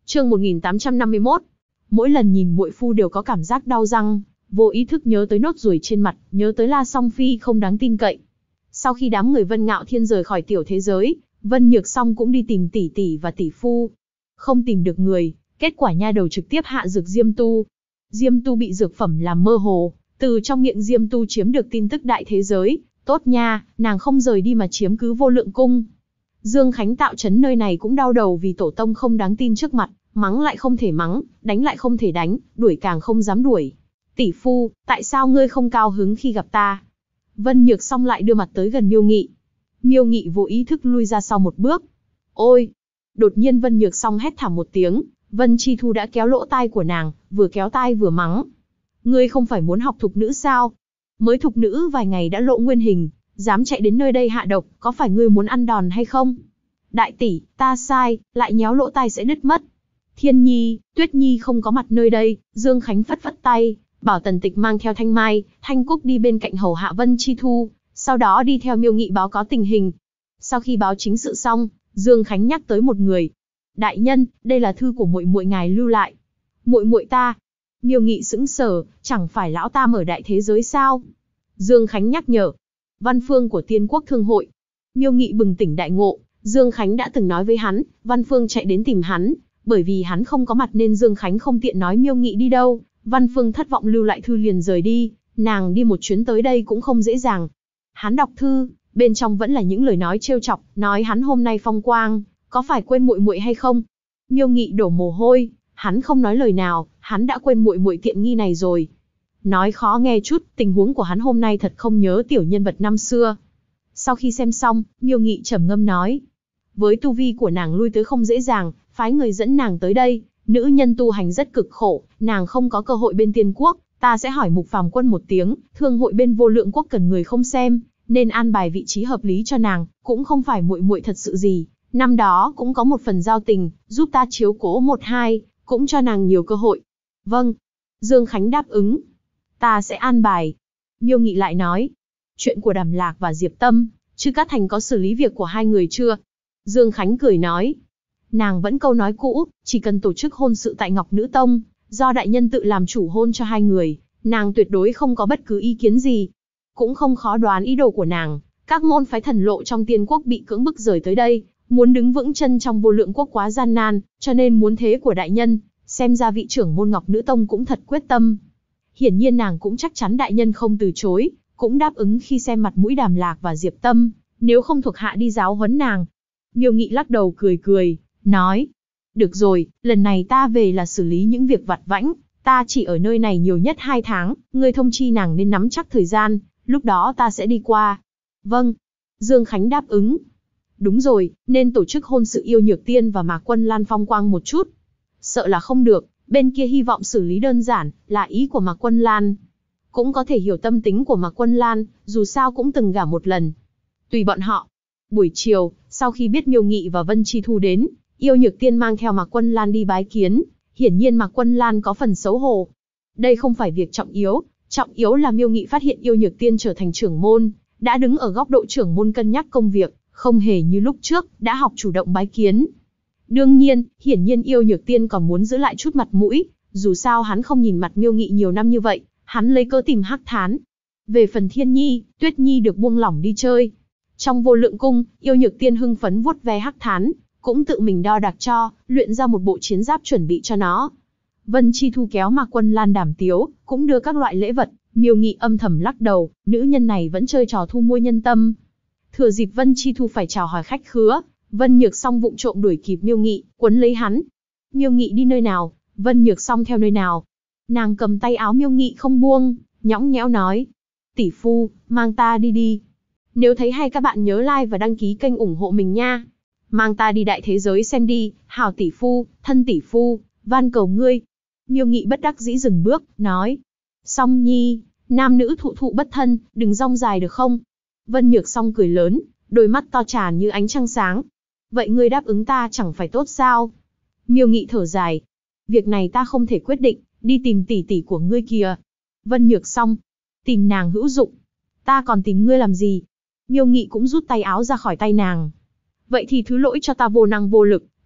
Chương 1851. Mỗi lần nhìn muội phu đều có cảm giác đau răng, vô ý thức nhớ tới nốt ruồi trên mặt, nhớ tới La Song Phi không đáng tin cậy. Sau khi đám người Vân Ngạo Thiên rời khỏi tiểu thế giới, Vân Nhược Song cũng đi tìm tỷ tỷ và tỷ phu. Không tìm được người, kết quả nha đầu trực tiếp hạ dược Diêm Tu. Diêm Tu bị dược phẩm làm mơ hồ, từ trong miệng Diêm Tu chiếm được tin tức đại thế giới. Tốt nha, nàng không rời đi mà chiếm cứ Vô Lượng Cung. Dương Khánh tạo trấn nơi này cũng đau đầu vì tổ tông không đáng tin trước mặt, mắng lại không thể mắng, đánh lại không thể đánh, đuổi càng không dám đuổi. Tỷ phu, tại sao ngươi không cao hứng khi gặp ta? Vân Nhược Song lại đưa mặt tới gần Miêu Nghị. Miêu Nghị vô ý thức lui ra sau một bước. Ôi! Đột nhiên Vân Nhược Song hét thảm một tiếng, Vân Chi Thu đã kéo lỗ tai của nàng, vừa kéo tai vừa mắng. Ngươi không phải muốn học thục nữ sao? Mới thục nữ vài ngày đã lộ nguyên hình, dám chạy đến nơi đây hạ độc, có phải ngươi muốn ăn đòn hay không? Đại tỷ, ta sai, lại nhéo lỗ tai sẽ đứt mất. Thiên Nhi, Tuyết Nhi không có mặt nơi đây, Dương Khánh phất phất tay, bảo Tần Tịch mang theo Thanh Mai, Thanh Cúc đi bên cạnh hầu hạ Vân Chi Thu, sau đó đi theo Miêu Nghị báo cáo tình hình. Sau khi báo chính sự xong, Dương Khánh nhắc tới một người. Đại nhân, đây là thư của muội muội ngài lưu lại. Muội muội ta? Miêu Nghị sững sờ, chẳng phải lão tam ở đại thế giới sao? Dương Khánh nhắc nhở. Văn Phương của Tiên Quốc Thương hội. Miêu Nghị bừng tỉnh đại ngộ, Dương Khánh đã từng nói với hắn, Văn Phương chạy đến tìm hắn, bởi vì hắn không có mặt nên Dương Khánh không tiện nói Miêu Nghị đi đâu. Văn Phương thất vọng lưu lại thư liền rời đi, nàng đi một chuyến tới đây cũng không dễ dàng. Hắn đọc thư, bên trong vẫn là những lời nói trêu chọc, nói hắn hôm nay phong quang, có phải quên muội muội hay không? Miêu Nghị đổ mồ hôi, hắn không nói lời nào, hắn đã quên muội muội tiện nghi này rồi. Nói khó nghe chút, tình huống của hắn hôm nay thật không nhớ tiểu nhân vật năm xưa. Sau khi xem xong, Miêu Nghị trầm ngâm nói, với tu vi của nàng lui tới không dễ dàng, phái người dẫn nàng tới đây, nữ nhân tu hành rất cực khổ, nàng không có cơ hội bên Tiên Quốc, ta sẽ hỏi Mục Phàm Quân một tiếng, thương hội bên Vô Lượng Quốc cần người không xem, nên an bài vị trí hợp lý cho nàng, cũng không phải muội muội thật sự gì, năm đó cũng có một phần giao tình, giúp ta chiếu cố một hai, cũng cho nàng nhiều cơ hội. Vâng. Dương Khánh đáp ứng. Ta sẽ an bài. Miêu Nghị lại nói, chuyện của Đàm Lạc và Diệp Tâm, Trư Cát Thành có xử lý việc của hai người chưa? Dương Khánh cười nói, nàng vẫn câu nói cũ, chỉ cần tổ chức hôn sự tại Ngọc Nữ Tông, do đại nhân tự làm chủ hôn cho hai người, nàng tuyệt đối không có bất cứ ý kiến gì. Cũng không khó đoán ý đồ của nàng, các môn phái thần lộ trong Tiên Quốc bị cưỡng bức rời tới đây, muốn đứng vững chân trong Vô Lượng Quốc quá gian nan, cho nên muốn thế của đại nhân, xem ra vị trưởng môn Ngọc Nữ Tông cũng thật quyết tâm. Hiển nhiên nàng cũng chắc chắn đại nhân không từ chối, cũng đáp ứng khi xem mặt mũi Đàm Lạc và Diệp Tâm, nếu không thuộc hạ đi giáo huấn nàng. Miêu Nghị lắc đầu cười cười, nói, được rồi, lần này ta về là xử lý những việc vặt vãnh, ta chỉ ở nơi này nhiều nhất 2 tháng, ngươi thông chi nàng nên nắm chắc thời gian, lúc đó ta sẽ đi qua. Vâng. Dương Khánh đáp ứng. Đúng rồi, nên tổ chức hôn sự Yêu Nhược Tiên và Mạc Quân Lan phong quang một chút. Sợ là không được, bên kia hy vọng xử lý đơn giản, là ý của Mạc Quân Lan. Cũng có thể hiểu tâm tính của Mạc Quân Lan, dù sao cũng từng gả một lần. Tùy bọn họ. Buổi chiều, sau khi biết Miêu Nghị và Vân Chi Thu đến, Yêu Nhược Tiên mang theo Mạc Quân Lan đi bái kiến. Hiển nhiên Mạc Quân Lan có phần xấu hổ. Đây không phải việc trọng yếu là Miêu Nghị phát hiện Yêu Nhược Tiên trở thành trưởng môn, đã đứng ở góc độ trưởng môn cân nhắc công việc, không hề như lúc trước, đã học chủ động bái kiến. Đương nhiên, hiển nhiên Yêu Nhược Tiên còn muốn giữ lại chút mặt mũi, dù sao hắn không nhìn mặt Miêu Nghị nhiều năm như vậy, hắn lấy cớ tìm Hắc Thán. Về phần Thiên Nhi, Tuyết Nhi được buông lỏng đi chơi. Trong Vô Lượng Cung, Yêu Nhược Tiên hưng phấn vuốt ve Hắc Thán, cũng tự mình đo đạc cho, luyện ra một bộ chiến giáp chuẩn bị cho nó. Vân Chi Thu kéo Mạc Quân Lan đàm tiếu, cũng đưa các loại lễ vật. Miêu Nghị âm thầm lắc đầu, nữ nhân này vẫn chơi trò thu mua nhân tâm. Thừa dịp Vân Chi Thu phải chào hỏi khách khứa, Vân Nhược Song vụng trộm đuổi kịp Miêu Nghị, quấn lấy hắn. Miêu Nghị đi nơi nào, Vân Nhược Song theo nơi nào. Nàng cầm tay áo Miêu Nghị không buông, nhõng nhẽo nói, tỷ phu, mang ta đi đi. Nếu thấy hay các bạn nhớ like và đăng ký kênh ủng hộ mình nha. Mang ta đi đại thế giới xem đi, hảo tỷ phu, thân tỷ phu, van cầu ngươi. Miêu Nghị bất đắc dĩ dừng bước, nói, Song Nhi, nam nữ thụ thụ bất thân, đừng rong dài được không? Vân Nhược Song cười lớn, đôi mắt to tràn như ánh trăng sáng. Vậy ngươi đáp ứng ta chẳng phải tốt sao? Miêu Nghị thở dài, việc này ta không thể quyết định, đi tìm tỷ tỷ của ngươi kìa. Vân Nhược Song, tìm nàng hữu dụng, ta còn tìm ngươi làm gì? Miêu Nghị cũng rút tay áo ra khỏi tay nàng. Vậy thì thứ lỗi cho ta vô năng vô lực,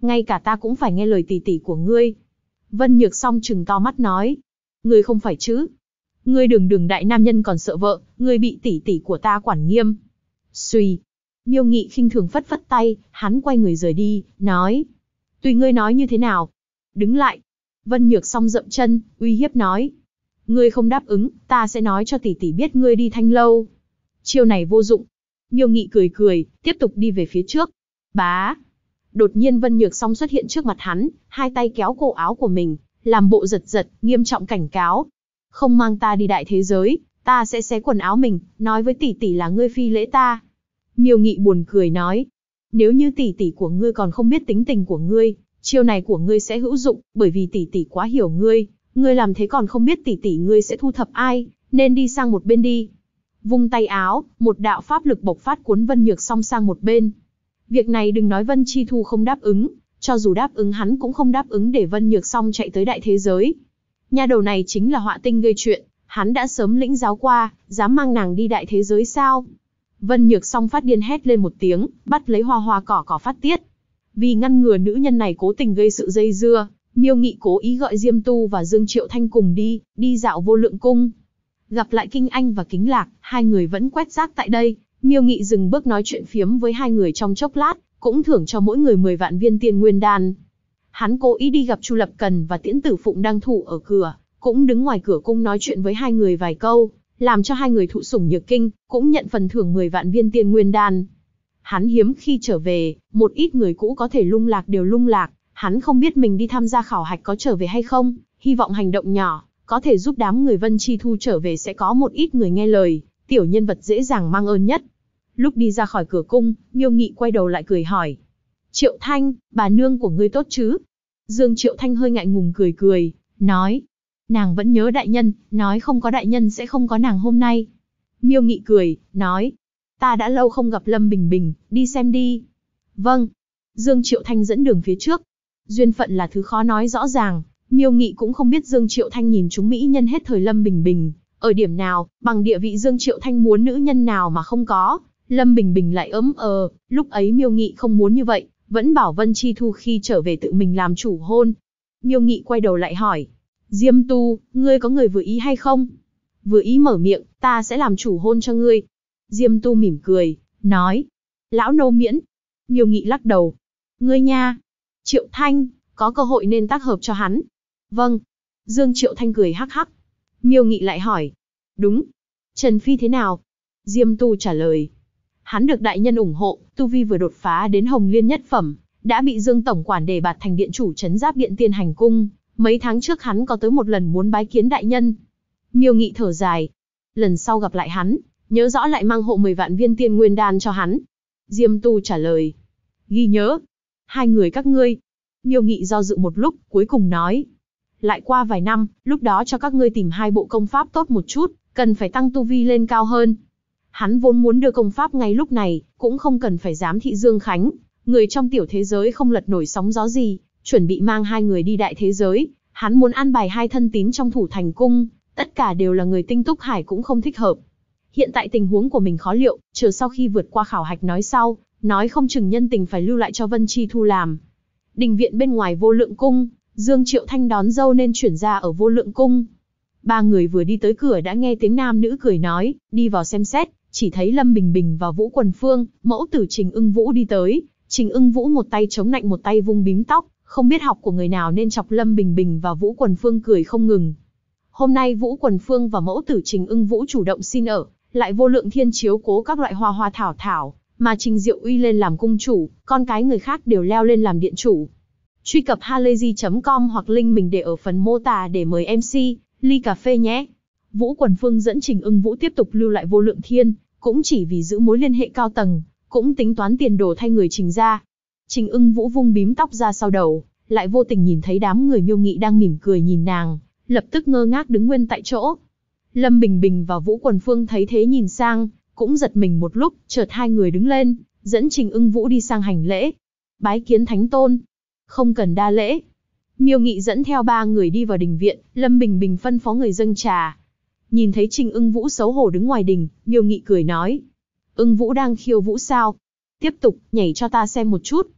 ngay cả ta cũng phải nghe lời tỷ tỷ của ngươi. Vân Nhược Song trừng to mắt nói, ngươi không phải chứ? Ngươi đường đường đại nam nhân còn sợ vợ, ngươi bị tỷ tỷ của ta quản nghiêm. Xuy. Miêu Nghị khinh thường phất phất tay, hắn quay người rời đi, nói, tùy ngươi nói như thế nào. Đứng lại. Vân Nhược Song dậm chân, uy hiếp nói, ngươi không đáp ứng, ta sẽ nói cho tỷ tỷ biết ngươi đi Thanh lâu. Chiêu này vô dụng. Miêu Nghị cười cười, tiếp tục đi về phía trước. Bá. Đột nhiên Vân Nhược Song xuất hiện trước mặt hắn, hai tay kéo cổ áo của mình, làm bộ giật giật, nghiêm trọng cảnh cáo. Không mang ta đi đại thế giới, ta sẽ xé quần áo mình, nói với tỷ tỷ là ngươi phi lễ ta. Miêu Nghị buồn cười nói, nếu như tỷ tỷ của ngươi còn không biết tính tình của ngươi, chiêu này của ngươi sẽ hữu dụng, bởi vì tỷ tỷ quá hiểu ngươi làm thế còn không biết tỷ tỷ ngươi sẽ thu thập ai, nên đi sang một bên đi. Vung tay áo, một đạo pháp lực bộc phát cuốn Vân Nhược Song sang một bên. Việc này đừng nói Vân Chi Thu không đáp ứng, cho dù đáp ứng hắn cũng không đáp ứng để Vân Nhược Song chạy tới đại thế giới. Nha đầu này chính là họa tinh gây chuyện, hắn đã sớm lĩnh giáo qua, dám mang nàng đi đại thế giới sao? Vân Nhược Song phát điên hét lên một tiếng, bắt lấy hoa hoa cỏ phát tiết. Vì ngăn ngừa nữ nhân này cố tình gây sự dây dưa, Miêu Nghị cố ý gọi Diêm Tu và Dương Triệu Thanh cùng đi dạo Vô Lượng Cung. Gặp lại Kinh Anh và Kính Lạc, hai người vẫn quét rác tại đây. Miêu Nghị dừng bước nói chuyện phiếm với hai người trong chốc lát, cũng thưởng cho mỗi người 10 vạn viên tiên nguyên đan. Hắn cố ý đi gặp Chu Lập Cần và Tiễn Tử Phụng đang thủ ở cửa, cũng đứng ngoài cửa cung nói chuyện với hai người vài câu, làm cho hai người thụ sủng nhược kinh, cũng nhận phần thưởng 10 vạn viên tiên nguyên đan. Hắn hiếm khi trở về, một ít người cũ có thể lung lạc đều lung lạc, hắn không biết mình đi tham gia khảo hạch có trở về hay không, hy vọng hành động nhỏ, có thể giúp đám người Vân Chi Thu trở về sẽ có một ít người nghe lời, tiểu nhân vật dễ dàng mang ơn nhất. Lúc đi ra khỏi cửa cung, Miêu Nghị quay đầu lại cười hỏi, Triệu Thanh, bà nương của ngươi tốt chứ? Dương Triệu Thanh hơi ngại ngùng cười cười, nói, nàng vẫn nhớ đại nhân, nói không có đại nhân sẽ không có nàng hôm nay. Miêu Nghị cười, nói, ta đã lâu không gặp Lâm Bình Bình, đi xem đi. Vâng. Dương Triệu Thanh dẫn đường phía trước. Duyên phận là thứ khó nói rõ ràng, Miêu Nghị cũng không biết Dương Triệu Thanh nhìn chúng mỹ nhân hết thời Lâm Bình Bình, ở điểm nào, bằng địa vị Dương Triệu Thanh muốn nữ nhân nào mà không có, Lâm Bình Bình lại lúc ấy Miêu Nghị không muốn như vậy, vẫn bảo Vân Chi Thu khi trở về tự mình làm chủ hôn. Miêu Nghị quay đầu lại hỏi, Diêm Tu, ngươi có người vừa ý hay không? Vừa ý mở miệng, ta sẽ làm chủ hôn cho ngươi. Diêm Tu mỉm cười, nói, lão nô miễn. Miêu Nghị lắc đầu, ngươi nha. Triệu Thanh, có cơ hội nên tác hợp cho hắn. Vâng. Dương Triệu Thanh cười hắc hắc. Miêu Nghị lại hỏi, đúng. Trần Phi thế nào? Diêm Tu trả lời, hắn được đại nhân ủng hộ, tu vi vừa đột phá đến Hồng Liên nhất phẩm, đã bị Dương tổng quản đề bạt thành điện chủ trấn Giáp Điện Tiên Hành Cung. Mấy tháng trước hắn có tới một lần muốn bái kiến đại nhân. Miêu Nghị thở dài, lần sau gặp lại hắn, nhớ rõ lại mang hộ 10 vạn viên tiên nguyên đan cho hắn. Diêm Tu trả lời, ghi nhớ. Hai người các ngươi. Miêu Nghị do dự một lúc, cuối cùng nói, lại qua vài năm, lúc đó cho các ngươi tìm 2 bộ công pháp tốt một chút, cần phải tăng tu vi lên cao hơn. Hắn vốn muốn đưa công pháp ngay lúc này, cũng không cần phải giám thị Dương Khánh, người trong tiểu thế giới không lật nổi sóng gió gì, chuẩn bị mang 2 người đi đại thế giới. Hắn muốn an bài 2 thân tín trong Thủ Thành Cung, tất cả đều là người tinh túc hải cũng không thích hợp. Hiện tại tình huống của mình khó liệu, chờ sau khi vượt qua khảo hạch nói sau, nói không chừng nhân tình phải lưu lại cho Vân Chi Thu làm. Đình viện bên ngoài Vô Lượng Cung, Dương Triệu Thanh đón dâu nên chuyển ra ở Vô Lượng Cung. 3 người vừa đi tới cửa đã nghe tiếng nam nữ cười nói, đi vào xem xét, chỉ thấy Lâm Bình Bình và Vũ Quần Phương, mẫu tử Trình Ưng Vũ đi tới. Trình Ưng Vũ một tay chống nạnh một tay vung bím tóc, không biết học của người nào nên chọc Lâm Bình Bình và Vũ Quần Phương cười không ngừng. Hôm nay Vũ Quần Phương và mẫu tử Trình Ưng Vũ chủ động xin ở, lại Vô Lượng Thiên chiếu cố các loại hoa hoa thảo thảo, mà Trình Diệu Uy lên làm cung chủ, con cái người khác đều leo lên làm điện chủ. Truy cập halayzi.com hoặc link mình để ở phần mô tả để mời MC, ly cà phê nhé. Vũ Quần Phương dẫn Trình Ưng Vũ tiếp tục lưu lại Vô Lượng Thiên, cũng chỉ vì giữ mối liên hệ cao tầng, cũng tính toán tiền đồ thay người Trình ra. Trình Ưng Vũ vung bím tóc ra sau đầu, lại vô tình nhìn thấy đám người Miêu Nghị đang mỉm cười nhìn nàng, lập tức ngơ ngác đứng nguyên tại chỗ. Lâm Bình Bình và Vũ Quần Phương thấy thế nhìn sang, cũng giật mình một lúc, chợt hai người đứng lên, dẫn Trình Ưng Vũ đi sang hành lễ. Bái kiến Thánh Tôn. Không cần đa lễ. Miêu Nghị dẫn theo 3 người đi vào đình viện, Lâm Bình Bình phân phó người dâng trà. Nhìn thấy Trình Ưng Vũ xấu hổ đứng ngoài đình, Miêu Nghị cười nói, Ưng Vũ đang khiêu vũ sao? Tiếp tục, nhảy cho ta xem một chút.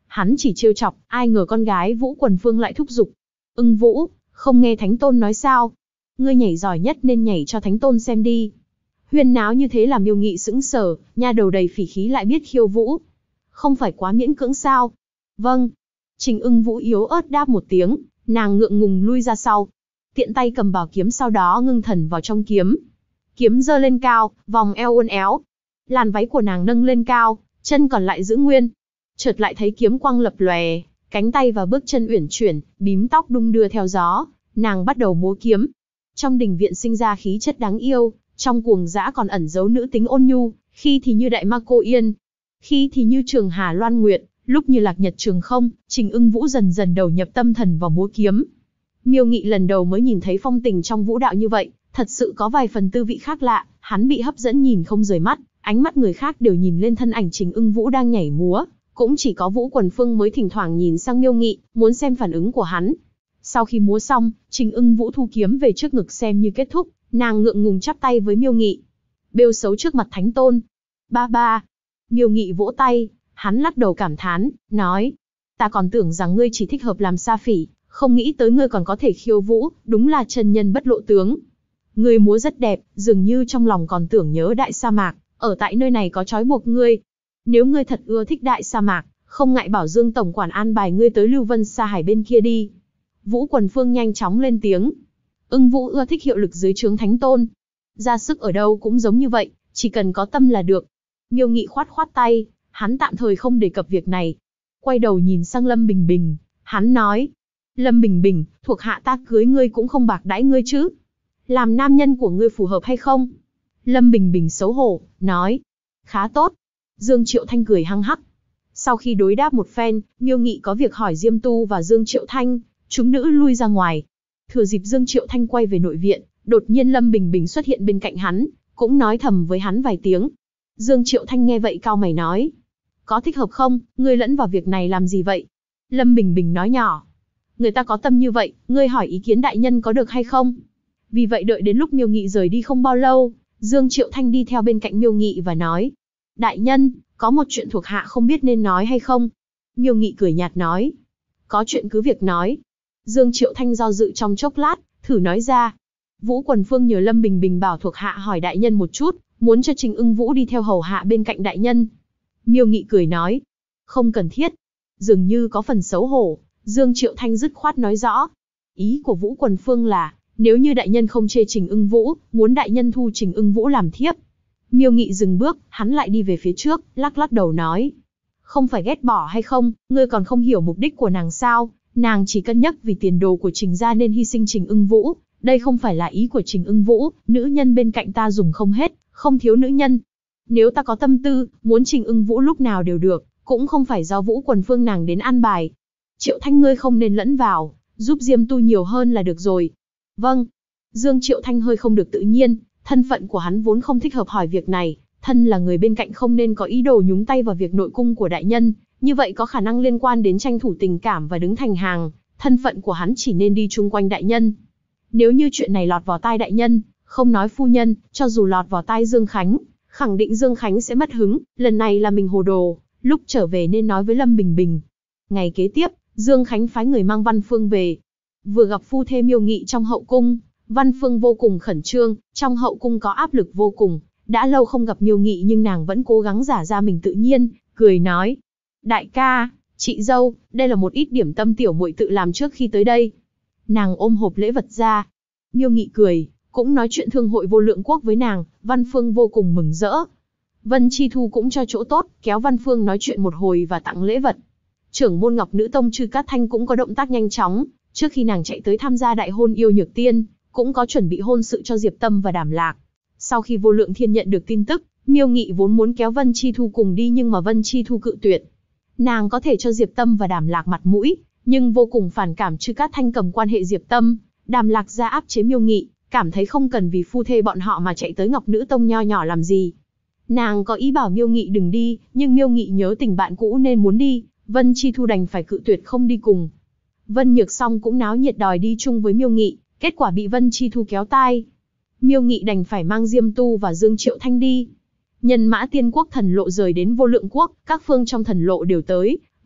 hắn chỉ trêu chọc, ai ngờ con gái Vũ Quần Phương lại thúc giục. Ưng Vũ, không nghe Thánh Tôn nói sao? Ngươi nhảy giỏi nhất nên nhảy cho Thánh Tôn xem đi. Huyên náo như thế làm Miêu Nghị sững sờ, nha đầu đầy phỉ khí lại biết khiêu vũ. Không phải quá miễn cưỡng sao? Vâng. Trình Ưng Vũ yếu ớt đáp một tiếng, nàng ngượng ngùng lui ra sau. Tiện tay cầm bảo kiếm, sau đó ngưng thần vào trong kiếm. Kiếm giơ lên cao, vòng eo uốn éo. Làn váy của nàng nâng lên cao, chân còn lại giữ nguyên. Chợt lại thấy kiếm quang lập lòe, cánh tay và bước chân uyển chuyển, bím tóc đung đưa theo gió, nàng bắt đầu múa kiếm. Trong đình viện sinh ra khí chất đáng yêu, trong cuồng dã còn ẩn giấu nữ tính ôn nhu, khi thì như đại ma cô yên, khi thì như Trường Hà Loan Nguyệt, lúc như lạc nhật trường không. Trình Ưng Vũ dần dần đầu nhập tâm thần vào múa kiếm. Miêu Nghị lần đầu mới nhìn thấy phong tình trong vũ đạo như vậy, thật sự có vài phần tư vị khác lạ, hắn bị hấp dẫn nhìn không rời mắt, ánh mắt người khác đều nhìn lên thân ảnh Trình Ưng Vũ đang nhảy múa, cũng chỉ có Vũ Quần Phương mới thỉnh thoảng nhìn sang Miêu Nghị, muốn xem phản ứng của hắn. Sau khi múa xong, Trình Ưng Vũ thu kiếm về trước ngực xem như kết thúc, nàng ngượng ngùng chắp tay với Miêu Nghị. Bêu xấu trước mặt Thánh Tôn. Ba ba. Miêu Nghị vỗ tay, hắn lắc đầu cảm thán, nói: ta còn tưởng rằng ngươi chỉ thích hợp làm sa phỉ, không nghĩ tới ngươi còn có thể khiêu vũ, đúng là chân nhân bất lộ tướng. Ngươi múa rất đẹp, dường như trong lòng còn tưởng nhớ đại sa mạc, ở tại nơi này có trói buộc ngươi. Nếu ngươi thật ưa thích đại sa mạc, không ngại bảo Dương tổng quản an bài ngươi tới Lưu Vân Sa Hải bên kia đi. Vũ Quần Phương nhanh chóng lên tiếng. Ưng Vũ ưa thích hiệu lực dưới trướng Thánh Tôn. Ra sức ở đâu cũng giống như vậy, chỉ cần có tâm là được. Miêu Nghị khoát khoát tay, hắn tạm thời không đề cập việc này. Quay đầu nhìn sang Lâm Bình Bình, hắn nói: Lâm Bình Bình, thuộc hạ ta cưới ngươi cũng không bạc đãi ngươi chứ. Làm nam nhân của ngươi phù hợp hay không? Lâm Bình Bình xấu hổ, nói: khá tốt. Dương Triệu Thanh cười hăng hắc. Sau khi đối đáp một phen, Miêu Nghị có việc hỏi Diêm Tu và Dương Triệu Thanh, chúng nữ lui ra ngoài. Thừa dịp Dương Triệu Thanh quay về nội viện, đột nhiên Lâm Bình Bình xuất hiện bên cạnh hắn, cũng nói thầm với hắn vài tiếng. Dương Triệu Thanh nghe vậy cau mày nói: có thích hợp không, ngươi lẫn vào việc này làm gì vậy? Lâm Bình Bình nói nhỏ: người ta có tâm như vậy, ngươi hỏi ý kiến đại nhân có được hay không? Vì vậy đợi đến lúc Miêu Nghị rời đi không bao lâu, Dương Triệu Thanh đi theo bên cạnh Miêu Nghị và nói: đại nhân, có một chuyện thuộc hạ không biết nên nói hay không. Miêu Nghị cười nhạt nói: có chuyện cứ việc nói. Dương Triệu Thanh do dự trong chốc lát, thử nói ra: Vũ Quần Phương nhờ Lâm Bình Bình bảo thuộc hạ hỏi đại nhân một chút, muốn cho Trình Ưng Vũ đi theo hầu hạ bên cạnh đại nhân. Miêu Nghị cười nói: không cần thiết. Dường như có phần xấu hổ, Dương Triệu Thanh dứt khoát nói rõ. Ý của Vũ Quần Phương là, nếu như đại nhân không chê Trình Ưng Vũ, muốn đại nhân thu Trình Ưng Vũ làm thiếp. Miêu Nghị dừng bước, hắn lại đi về phía trước, lắc lắc đầu nói: không phải ghét bỏ hay không, ngươi còn không hiểu mục đích của nàng sao? Nàng chỉ cân nhắc vì tiền đồ của Trình gia nên hy sinh Trình Ưng Vũ, đây không phải là ý của Trình Ưng Vũ, nữ nhân bên cạnh ta dùng không hết, không thiếu nữ nhân. Nếu ta có tâm tư, muốn Trình Ưng Vũ lúc nào đều được, cũng không phải do Vũ Quần Phương nàng đến an bài. Triệu Thanh ngươi không nên lẫn vào, giúp Diêm Tu nhiều hơn là được rồi. Vâng. Dương Triệu Thanh hơi không được tự nhiên, thân phận của hắn vốn không thích hợp hỏi việc này, thân là người bên cạnh không nên có ý đồ nhúng tay vào việc nội cung của đại nhân, như vậy có khả năng liên quan đến tranh thủ tình cảm và đứng thành hàng, thân phận của hắn chỉ nên đi chung quanh đại nhân. Nếu như chuyện này lọt vào tai đại nhân, không nói phu nhân, cho dù lọt vào tai Dương Khánh, khẳng định Dương Khánh sẽ mất hứng, lần này là mình hồ đồ, lúc trở về nên nói với Lâm Bình Bình. Ngày kế tiếp, Dương Khánh phái người mang Văn Phương về. Vừa gặp phu thê Miêu Nghị trong hậu cung, Văn Phương vô cùng khẩn trương, trong hậu cung có áp lực vô cùng, đã lâu không gặp Miêu Nghị nhưng nàng vẫn cố gắng giả ra mình tự nhiên, cười nói: đại ca, chị dâu, đây là một ít điểm tâm tiểu muội tự làm trước khi tới đây. Nàng ôm hộp lễ vật ra. Miêu Nghị cười, cũng nói chuyện thương hội Vô Lượng Quốc với nàng, Văn Phương vô cùng mừng rỡ. Vân Chi Thu cũng cho chỗ tốt, kéo Văn Phương nói chuyện một hồi và tặng lễ vật. Trưởng môn Ngọc Nữ Tông Trư Cát Thanh cũng có động tác nhanh chóng, trước khi nàng chạy tới tham gia đại hôn yêu Nhược Tiên, cũng có chuẩn bị hôn sự cho Diệp Tâm và Đàm Lạc. Sau khi Vô Lượng Thiên nhận được tin tức, Miêu Nghị vốn muốn kéo Vân Chi Thu cùng đi nhưng mà Vân Chi Thu cự tuyệt. Nàng có thể cho Diệp Tâm và Đàm Lạc mặt mũi, nhưng vô cùng phản cảm Trư Cát Thanh cầm quan hệ Diệp Tâm, Đàm Lạc ra áp chế Miêu Nghị, cảm thấy không cần vì phu thê bọn họ mà chạy tới Ngọc Nữ Tông nho nhỏ làm gì. Nàng có ý bảo Miêu Nghị đừng đi, nhưng Miêu Nghị nhớ tình bạn cũ nên muốn đi, Vân Chi Thu đành phải cự tuyệt không đi cùng. Vân Nhược Song cũng náo nhiệt đòi đi chung với Miêu Nghị, kết quả bị Vân Chi Thu kéo tai. Miêu Nghị đành phải mang Diêm Tu và Dương Triệu Thanh đi. Nhân mã Tiên Quốc thần lộ rời đến Vô Lượng Quốc, các phương trong thần lộ đều tới,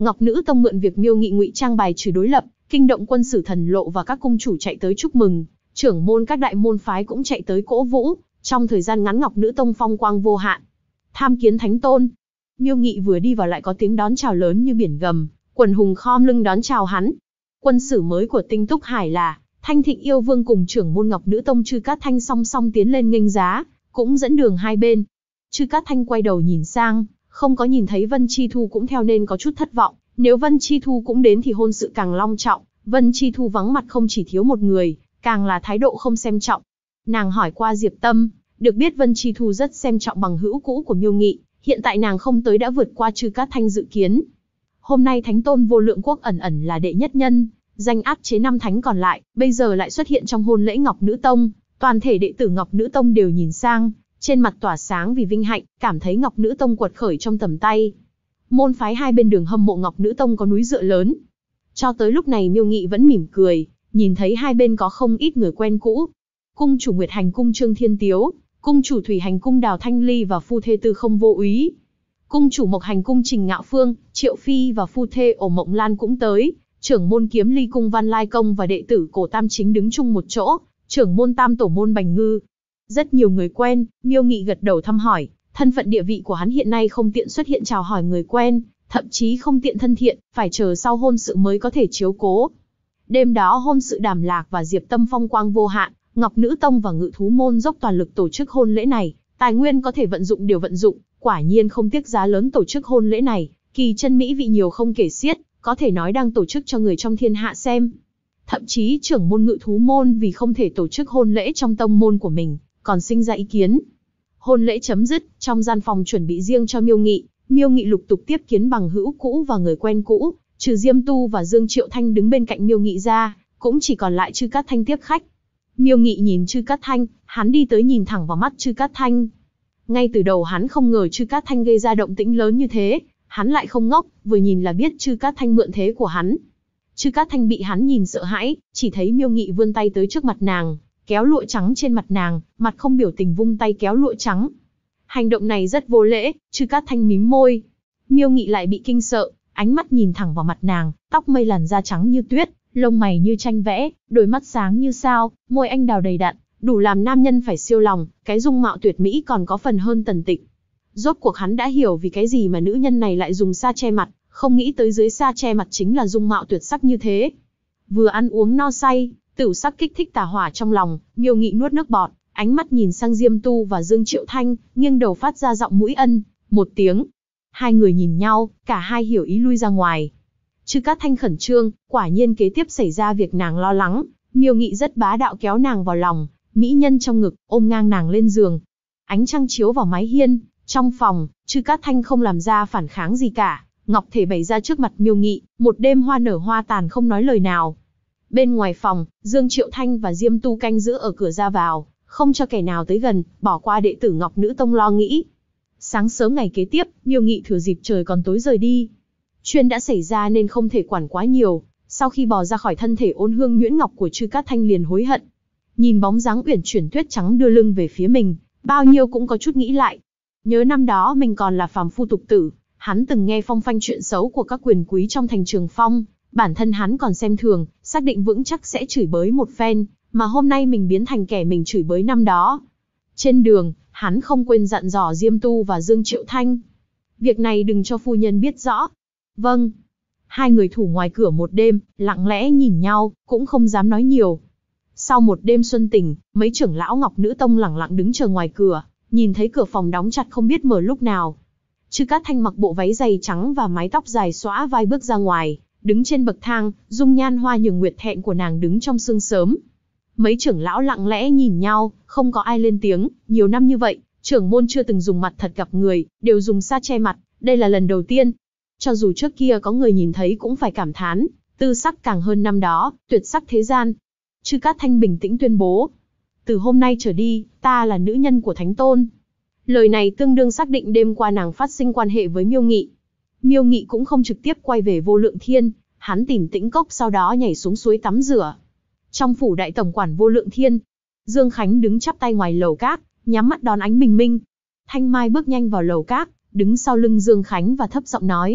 Ngọc Nữ Tông mượn việc Miêu Nghị ngụy trang bài trừ đối lập, kinh động Quân Sử Thần Lộ và các cung chủ chạy tới chúc mừng, trưởng môn các đại môn phái cũng chạy tới cổ vũ, trong thời gian ngắn Ngọc Nữ Tông phong quang vô hạn. Tham kiến Thánh Tôn. Miêu Nghị vừa đi vào lại có tiếng đón chào lớn như biển gầm, quần hùng khom lưng đón chào hắn. Quân sử mới của Tinh Túc Hải là Thanh Thịnh Yêu Vương cùng trưởng môn Ngọc Nữ Tông Chư Cát Thanh song song tiến lên nghênh giá, cũng dẫn đường hai bên. Chư Cát Thanh quay đầu nhìn sang, không có nhìn thấy Vân Chi Thu cũng theo nên có chút thất vọng. Nếu Vân Chi Thu cũng đến thì hôn sự càng long trọng. Vân Chi Thu vắng mặt không chỉ thiếu một người, càng là thái độ không xem trọng. Nàng hỏi qua Diệp Tâm, được biết Vân Chi Thu rất xem trọng bằng hữu cũ của Miêu Nghị, hiện tại nàng không tới đã vượt qua Chư Cát Thanh dự kiến. Hôm nay Thánh Tôn Vô Lượng Quốc ẩn ẩn là đệ nhất nhân, danh áp chế 5 thánh còn lại, bây giờ lại xuất hiện trong hôn lễ Ngọc Nữ Tông, toàn thể đệ tử Ngọc Nữ Tông đều nhìn sang, trên mặt tỏa sáng vì vinh hạnh, cảm thấy Ngọc Nữ Tông quật khởi trong tầm tay. Môn phái hai bên đường hâm mộ Ngọc Nữ Tông có núi dựa lớn. Cho tới lúc này Miêu Nghị vẫn mỉm cười, nhìn thấy hai bên có không ít người quen cũ. Cung chủ Nguyệt Hành cung Trương Thiên Tiếu, cung chủ Thủy Hành cung Đào Thanh Ly và phu thê Tư Không Vô Úy. Cung chủ Mộc Hành cung Trình Ngạo Phương, Triệu Phi và phu thê Ổ Mộng Lan cũng tới. Trưởng môn Kiếm Ly cung Văn Lai Công và đệ tử Cổ Tam Chính đứng chung một chỗ, trưởng môn Tam Tổ môn Bành Ngư. Rất nhiều người quen, Miêu Nghị gật đầu thăm hỏi, thân phận địa vị của hắn hiện nay không tiện xuất hiện chào hỏi người quen, thậm chí không tiện thân thiện, phải chờ sau hôn sự mới có thể chiếu cố. Đêm đó hôn sự Đàm Lạc và Diệp Tâm phong quang vô hạn, Ngọc Nữ Tông và Ngự Thú môn dốc toàn lực tổ chức hôn lễ này, tài nguyên có thể vận dụng đều vận dụng, quả nhiên không tiếc giá lớn tổ chức hôn lễ này, kỳ chân mỹ vị nhiều không kể xiết, có thể nói đang tổ chức cho người trong thiên hạ xem. Thậm chí trưởng môn Ngự Thú môn vì không thể tổ chức hôn lễ trong tông môn của mình, còn sinh ra ý kiến. Hôn lễ chấm dứt, trong gian phòng chuẩn bị riêng cho Miêu Nghị lục tục tiếp kiến bằng hữu cũ và người quen cũ, trừ Diêm Tu và Dương Triệu Thanh đứng bên cạnh Miêu Nghị ra, cũng chỉ còn lại Chư Cát Thanh tiếp khách. Miêu Nghị nhìn Chư Cát Thanh, hắn đi tới nhìn thẳng vào mắt Chư Cát Thanh. Ngay từ đầu hắn không ngờ Chư Cát Thanh gây ra động tĩnh lớn như thế, hắn lại không ngốc, vừa nhìn là biết Chư Cát Thanh mượn thế của hắn. Chư Cát Thanh bị hắn nhìn sợ hãi, chỉ thấy Miêu Nghị vươn tay tới trước mặt nàng, kéo lụa trắng trên mặt nàng, mặt không biểu tình vung tay kéo lụa trắng. Hành động này rất vô lễ, Chư Cát Thanh mím môi. Miêu Nghị lại bị kinh sợ, ánh mắt nhìn thẳng vào mặt nàng, tóc mây làn da trắng như tuyết, lông mày như tranh vẽ, đôi mắt sáng như sao, môi anh đào đầy đặn, đủ làm nam nhân phải siêu lòng, cái dung mạo tuyệt mỹ còn có phần hơn Tần Tịch. Rốt cuộc hắn đã hiểu vì cái gì mà nữ nhân này lại dùng sa che mặt, không nghĩ tới dưới sa che mặt chính là dung mạo tuyệt sắc như thế. Vừa ăn uống no say, tửu sắc kích thích tà hỏa trong lòng, Miêu Nghị nuốt nước bọt, ánh mắt nhìn sang Diêm Tu và Dương Triệu Thanh, nghiêng đầu phát ra giọng mũi ân, một tiếng. Hai người nhìn nhau, cả hai hiểu ý lui ra ngoài. Chư Cát Thanh khẩn trương, quả nhiên kế tiếp xảy ra việc nàng lo lắng, Miêu Nghị rất bá đạo kéo nàng vào lòng, mỹ nhân trong ngực, ôm ngang nàng lên giường. Ánh trăng chiếu vào mái hiên, trong phòng, Chư Cát Thanh không làm ra phản kháng gì cả, ngọc thể bày ra trước mặt Miêu Nghị, một đêm hoa nở hoa tàn không nói lời nào. Bên ngoài phòng, Dương Triệu Thanh và Diêm Tu canh giữ ở cửa ra vào, không cho kẻ nào tới gần, bỏ qua đệ tử Ngọc Nữ Tông lo nghĩ. Sáng sớm ngày kế tiếp, Miêu Nghị thừa dịp trời còn tối rời đi. Chuyện đã xảy ra nên không thể quản quá nhiều, sau khi bò ra khỏi thân thể ôn hương nhuyễn ngọc của Chư Cát Thanh liền hối hận. Nhìn bóng dáng uyển chuyển tuyết trắng đưa lưng về phía mình, bao nhiêu cũng có chút nghĩ lại. Nhớ năm đó mình còn là phàm phu tục tử, hắn từng nghe phong phanh chuyện xấu của các quyền quý trong thành Trường Phong, bản thân hắn còn xem thường, xác định vững chắc sẽ chửi bới một phen, mà hôm nay mình biến thành kẻ mình chửi bới năm đó. Trên đường, hắn không quên dặn dò Diêm Tu và Dương Triệu Thanh. Việc này đừng cho phu nhân biết rõ. Vâng. Hai người thủ ngoài cửa một đêm, lặng lẽ nhìn nhau, cũng không dám nói nhiều. Sau một đêm xuân tình, mấy trưởng lão Ngọc Nữ Tông lẳng lặng đứng chờ ngoài cửa, nhìn thấy cửa phòng đóng chặt không biết mở lúc nào. Chư Cát Thanh mặc bộ váy dày trắng và mái tóc dài xõa vai bước ra ngoài, đứng trên bậc thang, dung nhan hoa nhường nguyệt thẹn của nàng đứng trong sương sớm. Mấy trưởng lão lặng lẽ nhìn nhau, không có ai lên tiếng, nhiều năm như vậy, trưởng môn chưa từng dùng mặt thật gặp người, đều dùng sa che mặt, đây là lần đầu tiên. Cho dù trước kia có người nhìn thấy cũng phải cảm thán, tư sắc càng hơn năm đó, tuyệt sắc thế gian. Chư Cát Thanh bình tĩnh tuyên bố, từ hôm nay trở đi, ta là nữ nhân của Thánh Tôn. Lời này tương đương xác định đêm qua nàng phát sinh quan hệ với Miêu Nghị. Miêu Nghị cũng không trực tiếp quay về Vô Lượng Thiên, hắn tìm tĩnh cốc sau đó nhảy xuống suối tắm rửa. Trong phủ đại tổng quản Vô Lượng Thiên, Dương Khánh đứng chắp tay ngoài lầu các, nhắm mắt đón ánh bình minh. Thanh Mai bước nhanh vào lầu các, đứng sau lưng Dương Khánh và thấp giọng nói.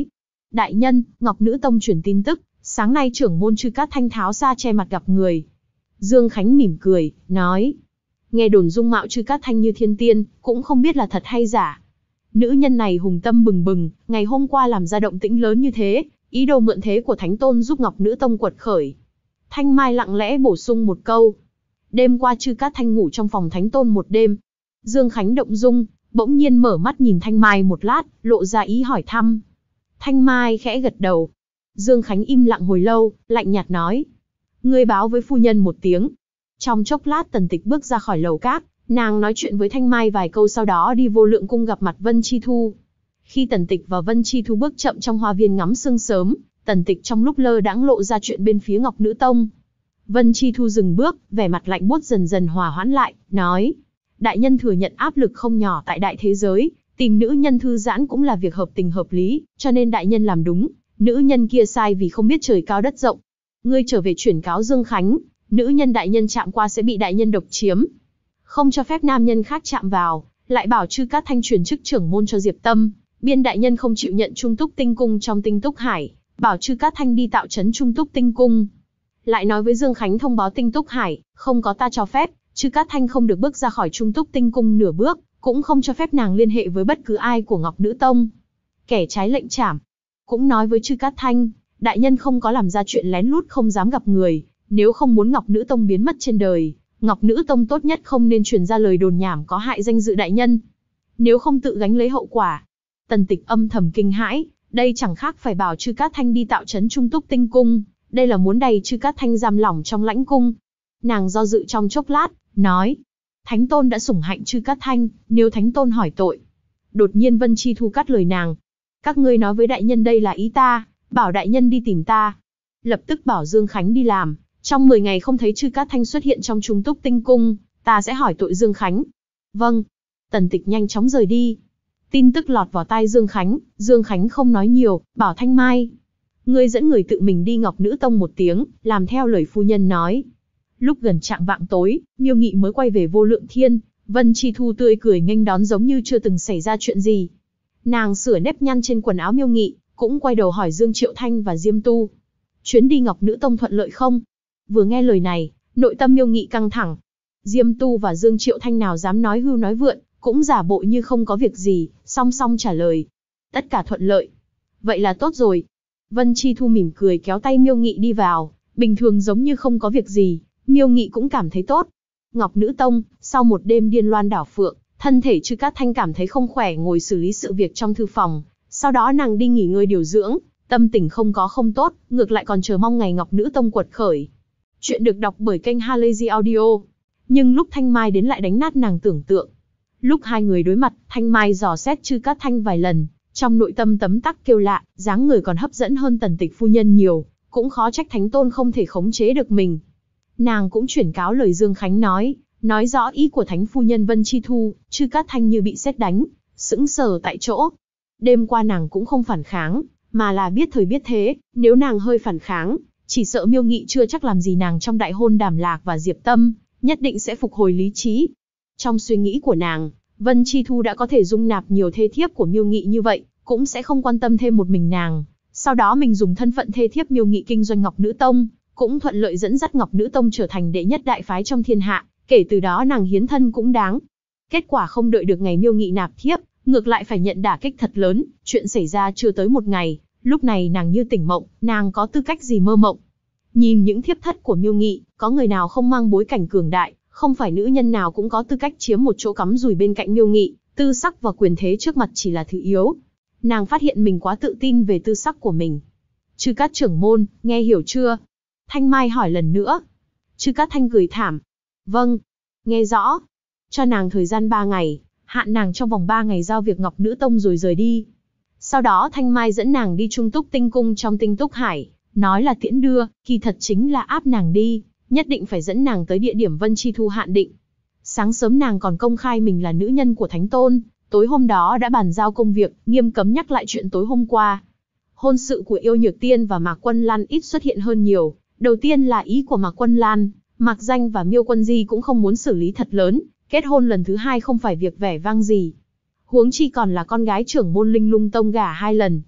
Đại nhân, Ngọc Nữ Tông truyền tin tức, sáng nay trưởng môn Trư Cát Thanh tháo xa che mặt gặp người. Dương Khánh mỉm cười, nói. Nghe đồn dung mạo Trư Cát Thanh như thiên tiên, cũng không biết là thật hay giả. Nữ nhân này hùng tâm bừng bừng, ngày hôm qua làm ra động tĩnh lớn như thế, ý đồ mượn thế của Thánh Tôn giúp Ngọc Nữ Tông quật khởi. Thanh Mai lặng lẽ bổ sung một câu. Đêm qua Trư Cát Thanh ngủ trong phòng Thánh Tôn một đêm. Dương Khánh động dung, bỗng nhiên mở mắt nhìn Thanh Mai một lát, lộ ra ý hỏi thăm. Thanh Mai khẽ gật đầu. Dương Khánh im lặng hồi lâu, lạnh nhạt nói. Ngươi báo với phu nhân một tiếng. Trong chốc lát Tần Tịch bước ra khỏi lầu cát, nàng nói chuyện với Thanh Mai vài câu sau đó đi Vô Lượng Cung gặp mặt Vân Chi Thu. Khi Tần Tịch và Vân Chi Thu bước chậm trong hoa viên ngắm sương sớm, Tần Tịch trong lúc lơ đãng lộ ra chuyện bên phía Ngọc Nữ Tông. Vân Chi Thu dừng bước, vẻ mặt lạnh buốt dần dần hòa hoãn lại, nói. Đại nhân thừa nhận áp lực không nhỏ tại đại thế giới, tìm nữ nhân thư giãn cũng là việc hợp tình hợp lý, cho nên đại nhân làm đúng, nữ nhân kia sai vì không biết trời cao đất rộng. Ngươi trở về chuyển cáo Dương Khánh, nữ nhân đại nhân chạm qua sẽ bị đại nhân độc chiếm. Không cho phép nam nhân khác chạm vào, lại bảo Trư Cát Thanh truyền chức trưởng môn cho Diệp Tâm, biên đại nhân không chịu nhận Trung Túc Tinh Cung trong Tinh Túc Hải, bảo Trư Cát Thanh đi tạo trấn Trung Túc Tinh Cung. Lại nói với Dương Khánh thông báo Tinh Túc Hải, không có ta cho phép, Trư Cát Thanh không được bước ra khỏi Trung Túc Tinh Cung nửa bước, cũng không cho phép nàng liên hệ với bất cứ ai của Ngọc Nữ Tông. Kẻ trái lệnh trảm. Cũng nói với Trư Cát Thanh, đại nhân không có làm ra chuyện lén lút không dám gặp người, nếu không muốn Ngọc Nữ Tông biến mất trên đời, Ngọc Nữ Tông tốt nhất không nên truyền ra lời đồn nhảm có hại danh dự đại nhân. Nếu không tự gánh lấy hậu quả. Tần Tịch âm thầm kinh hãi, đây chẳng khác phải bảo Trư Cát Thanh đi tạo trấn Trung Túc Tinh Cung, đây là muốn đày Trư Cát Thanh giam lỏng trong lãnh cung. Nàng do dự trong chốc lát, nói, Thánh Tôn đã sủng hạnh Trư Cát Thanh, nếu Thánh Tôn hỏi tội. Đột nhiên Vân Chi Thu cắt lời nàng, các ngươi nói với đại nhân đây là ý ta, bảo đại nhân đi tìm ta. Lập tức bảo Dương Khánh đi làm, trong 10 ngày không thấy Trư Cát Thanh xuất hiện trong Trung Túc Tinh Cung, ta sẽ hỏi tội Dương Khánh. Vâng. Tần Tịch nhanh chóng rời đi. Tin tức lọt vào tai Dương Khánh không nói nhiều, bảo Thanh Mai. Ngươi dẫn người tự mình đi Ngọc Nữ Tông một tiếng, làm theo lời phu nhân nói. Lúc gần chạng vạng tối, Miêu Nghị mới quay về Vô Lượng Thiên, Vân Chi Thu tươi cười nghênh đón giống như chưa từng xảy ra chuyện gì. Nàng sửa nếp nhăn trên quần áo Miêu Nghị, cũng quay đầu hỏi Dương Triệu Thanh và Diêm Tu. Chuyến đi Ngọc Nữ Tông thuận lợi không? Vừa nghe lời này, nội tâm Miêu Nghị căng thẳng. Diêm Tu và Dương Triệu Thanh nào dám nói hưu nói vượn, cũng giả bộ như không có việc gì, song song trả lời. Tất cả thuận lợi. Vậy là tốt rồi. Vân Chi Thu mỉm cười kéo tay Miêu Nghị đi vào, bình thường giống như không có việc gì, Miêu Nghị cũng cảm thấy tốt. Ngọc Nữ Tông, sau một đêm điên loan đảo phượng, thân thể Trư Cát Thanh cảm thấy không khỏe ngồi xử lý sự việc trong thư phòng, sau đó nàng đi nghỉ ngơi điều dưỡng, tâm tình không có không tốt, ngược lại còn chờ mong ngày Ngọc Nữ Tông quật khởi. Chuyện được đọc bởi kênh Halazy Audio. Nhưng lúc Thanh Mai đến lại đánh nát nàng tưởng tượng. Lúc hai người đối mặt, Thanh Mai dò xét Trư Cát Thanh vài lần, trong nội tâm tấm tắc kêu lạ, dáng người còn hấp dẫn hơn Tần Tịch phu nhân nhiều, cũng khó trách Thánh Tôn không thể khống chế được mình. Nàng cũng chuyển cáo lời Dương Khánh nói rõ ý của Thánh phu nhân Vân Chi Thu. Trư Cát Thanh như bị sét đánh, sững sờ tại chỗ. Đêm qua nàng cũng không phản kháng, mà là biết thời biết thế, nếu nàng hơi phản kháng, chỉ sợ Miêu Nghị chưa chắc làm gì nàng trong đại hôn Đàm Lạc và Diệp Tâm, nhất định sẽ phục hồi lý trí. Trong suy nghĩ của nàng, Vân Chi Thu đã có thể dung nạp nhiều thê thiếp của Miêu Nghị như vậy, cũng sẽ không quan tâm thêm một mình nàng. Sau đó mình dùng thân phận thê thiếp Miêu Nghị kinh doanh Ngọc Nữ Tông, cũng thuận lợi dẫn dắt Ngọc Nữ Tông trở thành đệ nhất đại phái trong thiên hạ, kể từ đó nàng hiến thân cũng đáng. Kết quả không đợi được ngày Miêu Nghị nạp thiếp, ngược lại phải nhận đả kích thật lớn, chuyện xảy ra chưa tới một ngày, lúc này nàng như tỉnh mộng, nàng có tư cách gì mơ mộng. Nhìn những thiếp thất của Miêu Nghị, có người nào không mang bối cảnh cường đại, không phải nữ nhân nào cũng có tư cách chiếm một chỗ cắm rủi bên cạnh Miêu Nghị, tư sắc và quyền thế trước mặt chỉ là thứ yếu. Nàng phát hiện mình quá tự tin về tư sắc của mình. Trư Cát trưởng môn, nghe hiểu chưa? Thanh Mai hỏi lần nữa. Trư Cát Thanh cười thảm. Vâng, nghe rõ. Cho nàng thời gian 3 ngày, hạn nàng trong vòng 3 ngày giao việc Ngọc Nữ Tông rồi rời đi. Sau đó Thanh Mai dẫn nàng đi Trung Túc Tinh Cung trong Tinh Túc Hải, nói là tiễn đưa, kỳ thật chính là áp nàng đi, nhất định phải dẫn nàng tới địa điểm Vân Chi Thu hạn định. Sáng sớm nàng còn công khai mình là nữ nhân của Thánh Tôn, tối hôm đó đã bàn giao công việc, nghiêm cấm nhắc lại chuyện tối hôm qua. Hôn sự của Yêu Nhược Tiên và Mạc Quân Lan ít xuất hiện hơn nhiều, đầu tiên là ý của Mạc Quân Lan, Mạc Danh và Miêu Quân Di cũng không muốn xử lý thật lớn, kết hôn lần thứ 2 không phải việc vẻ vang gì. Huống chi còn là con gái trưởng môn Linh Lung Tông gả 2 lần.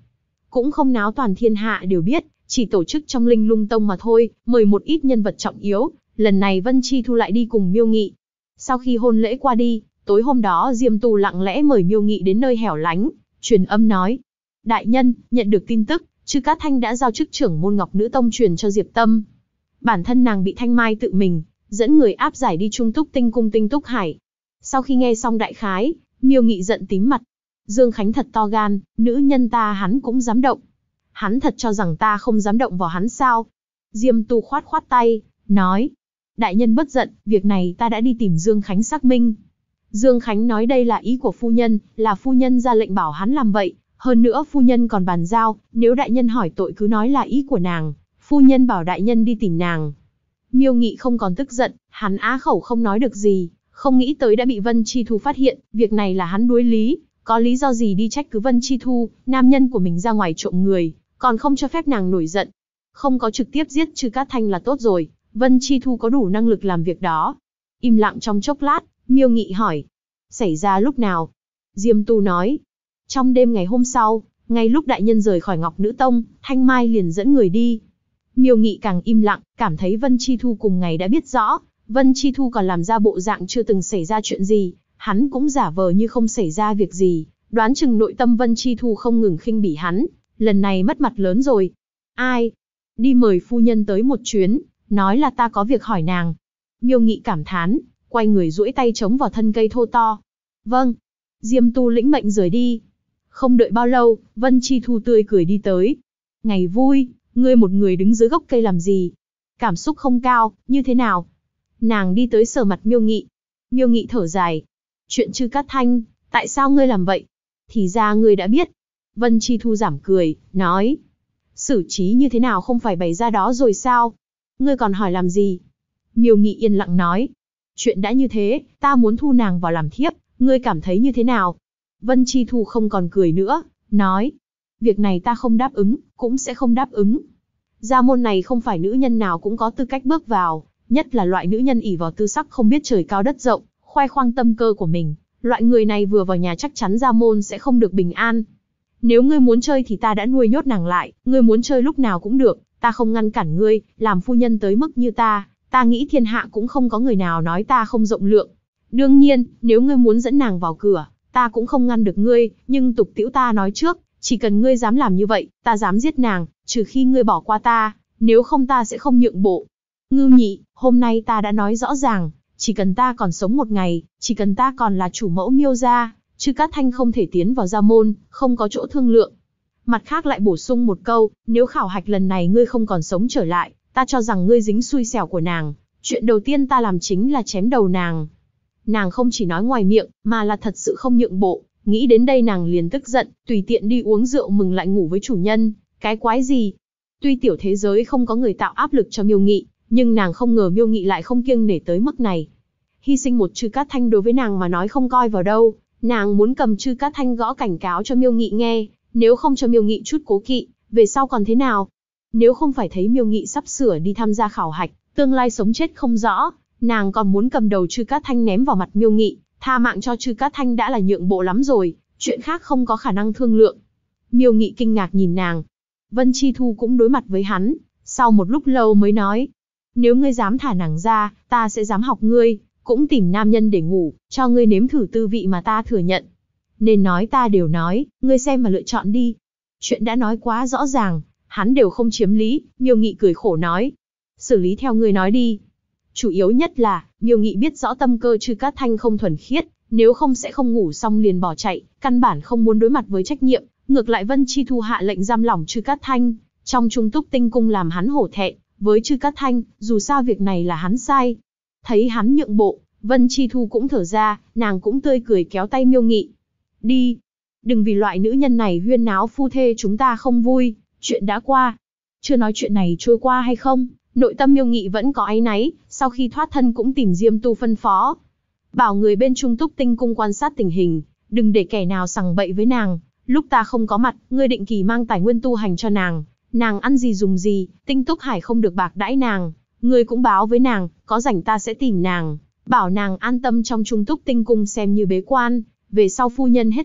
cũng không náo toàn thiên hạ đều biết, chỉ tổ chức trong Linh Lung Tông mà thôi, mời một ít nhân vật trọng yếu. Lần này Vân Chi Thu lại đi cùng Miêu Nghị. Sau khi hôn lễ qua đi, tối hôm đó Diêm Tu lặng lẽ mời Miêu Nghị đến nơi hẻo lánh, truyền âm nói: đại nhân, nhận được tin tức, Trư Cát Thanh đã giao chức trưởng môn Ngọc Nữ Tông truyền cho Diệp Tâm. Bản thân nàng bị Thanh Mai tự mình dẫn người áp giải đi Trung Túc Tinh cung Tinh Túc Hải. Sau khi nghe xong đại khái, Miêu Nghị giận tím mặt. Dương Khánh thật to gan, nữ nhân ta hắn cũng dám động. Hắn thật cho rằng ta không dám động vào hắn sao? Diêm Tu khoát khoát tay, nói: đại nhân bất giận, việc này ta đã đi tìm Dương Khánh xác minh. Dương Khánh nói đây là ý của phu nhân, là phu nhân ra lệnh bảo hắn làm vậy. Hơn nữa phu nhân còn bàn giao, nếu đại nhân hỏi tội cứ nói là ý của nàng, phu nhân bảo đại nhân đi tìm nàng. Miêu Nghị không còn tức giận, hắn á khẩu không nói được gì, không nghĩ tới đã bị Vân Chi Thu phát hiện, việc này là hắn đuối lý, có lý do gì đi trách cứ Vân Chi Thu, nam nhân của mình ra ngoài trộm người, còn không cho phép nàng nổi giận. Không có trực tiếp giết Trư Cát Thanh là tốt rồi, Vân Chi Thu có đủ năng lực làm việc đó. Im lặng trong chốc lát, Miêu Nghị hỏi: xảy ra lúc nào? Diêm Tu nói: trong đêm ngày hôm sau, ngay lúc đại nhân rời khỏi Ngọc Nữ Tông, Thanh Mai liền dẫn người đi. Miêu Nghị càng im lặng, cảm thấy Vân Chi Thu cùng ngày đã biết rõ, Vân Chi Thu còn làm ra bộ dạng chưa từng xảy ra chuyện gì, hắn cũng giả vờ như không xảy ra việc gì, đoán chừng nội tâm Vân Chi Thu không ngừng khinh bỉ hắn, lần này mất mặt lớn rồi. Ai? Đi mời phu nhân tới một chuyến, nói là ta có việc hỏi nàng. Miêu Nghị cảm thán, quay người duỗi tay chống vào thân cây thô to. Vâng. Diêm Tu lĩnh mệnh rời đi. Không đợi bao lâu, Vân Chi Thu tươi cười đi tới. Ngày vui, ngươi một người đứng dưới gốc cây làm gì? Cảm xúc không cao, như thế nào? Nàng đi tới sờ mặt Miêu Nghị. Miêu Nghị thở dài. Chuyện Trư Cát Thanh, tại sao ngươi làm vậy? Thì ra ngươi đã biết. Vân Chi Thu giảm cười, nói: xử trí như thế nào không phải bày ra đó rồi sao? Ngươi còn hỏi làm gì? Miêu Nghị yên lặng nói: chuyện đã như thế, ta muốn thu nàng vào làm thiếp, ngươi cảm thấy như thế nào? Vân Chi Thu không còn cười nữa, nói: việc này ta không đáp ứng, cũng sẽ không đáp ứng. Gia môn này không phải nữ nhân nào cũng có tư cách bước vào, nhất là loại nữ nhân ỷ vào tư sắc không biết trời cao đất rộng, khoe khoang tâm cơ của mình. Loại người này vừa vào nhà chắc chắn gia môn sẽ không được bình an. Nếu ngươi muốn chơi thì ta đã nuôi nhốt nàng lại, ngươi muốn chơi lúc nào cũng được, ta không ngăn cản ngươi, làm phu nhân tới mức như ta nghĩ thiên hạ cũng không có người nào nói ta không rộng lượng. Đương nhiên, nếu ngươi muốn dẫn nàng vào cửa, ta cũng không ngăn được ngươi, nhưng tục tĩu ta nói trước, chỉ cần ngươi dám làm như vậy, ta dám giết nàng, trừ khi ngươi bỏ qua ta, nếu không ta sẽ không nhượng bộ. Ngưu Nhị, hôm nay ta đã nói rõ ràng, chỉ cần ta còn sống một ngày, chỉ cần ta còn là chủ mẫu Miêu gia, Trư Cát Thanh không thể tiến vào gia môn, không có chỗ thương lượng. Mặt khác lại bổ sung một câu, nếu khảo hạch lần này ngươi không còn sống trở lại, ta cho rằng ngươi dính xui xẻo của nàng, chuyện đầu tiên ta làm chính là chém đầu nàng. Nàng không chỉ nói ngoài miệng, mà là thật sự không nhượng bộ, nghĩ đến đây nàng liền tức giận, tùy tiện đi uống rượu mừng lại ngủ với chủ nhân, cái quái gì. Tuy tiểu thế giới không có người tạo áp lực cho Miêu Nghị, nhưng nàng không ngờ Miêu Nghị lại không kiêng nể tới mức này. Hy sinh một Trư Cát Thanh đối với nàng mà nói không coi vào đâu, nàng muốn cầm Trư Cát Thanh gõ cảnh cáo cho Miêu Nghị nghe, nếu không cho Miêu Nghị chút cố kỵ, về sau còn thế nào? Nếu không phải thấy Miêu Nghị sắp sửa đi tham gia khảo hạch, tương lai sống chết không rõ, nàng còn muốn cầm đầu Trư Cát Thanh ném vào mặt Miêu Nghị, tha mạng cho Trư Cát Thanh đã là nhượng bộ lắm rồi, chuyện khác không có khả năng thương lượng. Miêu Nghị kinh ngạc nhìn nàng. Vân Chi Thu cũng đối mặt với hắn, sau một lúc lâu mới nói: nếu ngươi dám thả nàng ra, ta sẽ dám học ngươi, cũng tìm nam nhân để ngủ, cho ngươi nếm thử tư vị mà ta thừa nhận. Nên nói ta đều nói, ngươi xem mà lựa chọn đi. Chuyện đã nói quá rõ ràng, hắn đều không chiếm lý. Miêu Nghị cười khổ nói: xử lý theo ngươi nói đi. Chủ yếu nhất là, Miêu Nghị biết rõ tâm cơ Trư Cát Thanh không thuần khiết, nếu không sẽ không ngủ xong liền bỏ chạy, căn bản không muốn đối mặt với trách nhiệm. Ngược lại Vân Chi Thu hạ lệnh giam lỏng Trư Cát Thanh, trong Trung Túc Tinh cung làm hắn hổ thẹn với Trư Cát Thanh, dù sao việc này là hắn sai. Thấy hắn nhượng bộ, Vân Chi Thu cũng thở ra, nàng cũng tươi cười kéo tay Miêu Nghị. Đi, đừng vì loại nữ nhân này huyên náo phu thê chúng ta không vui, chuyện đã qua. Chưa nói chuyện này trôi qua hay không, nội tâm Miêu Nghị vẫn có áy náy, sau khi thoát thân cũng tìm Diêm Tu phân phó. Bảo người bên Trung Túc Tinh cung quan sát tình hình, đừng để kẻ nào sằng bậy với nàng. Lúc ta không có mặt, ngươi định kỳ mang tài nguyên tu hành cho nàng. Nàng ăn gì dùng gì, Tinh Túc Hải không được bạc đãi nàng. Ngươi cũng báo với nàng, có rảnh ta sẽ tìm nàng. Bảo nàng an tâm trong Trung Túc Tinh cung xem như bế quan. Về sau phu nhân hết giận,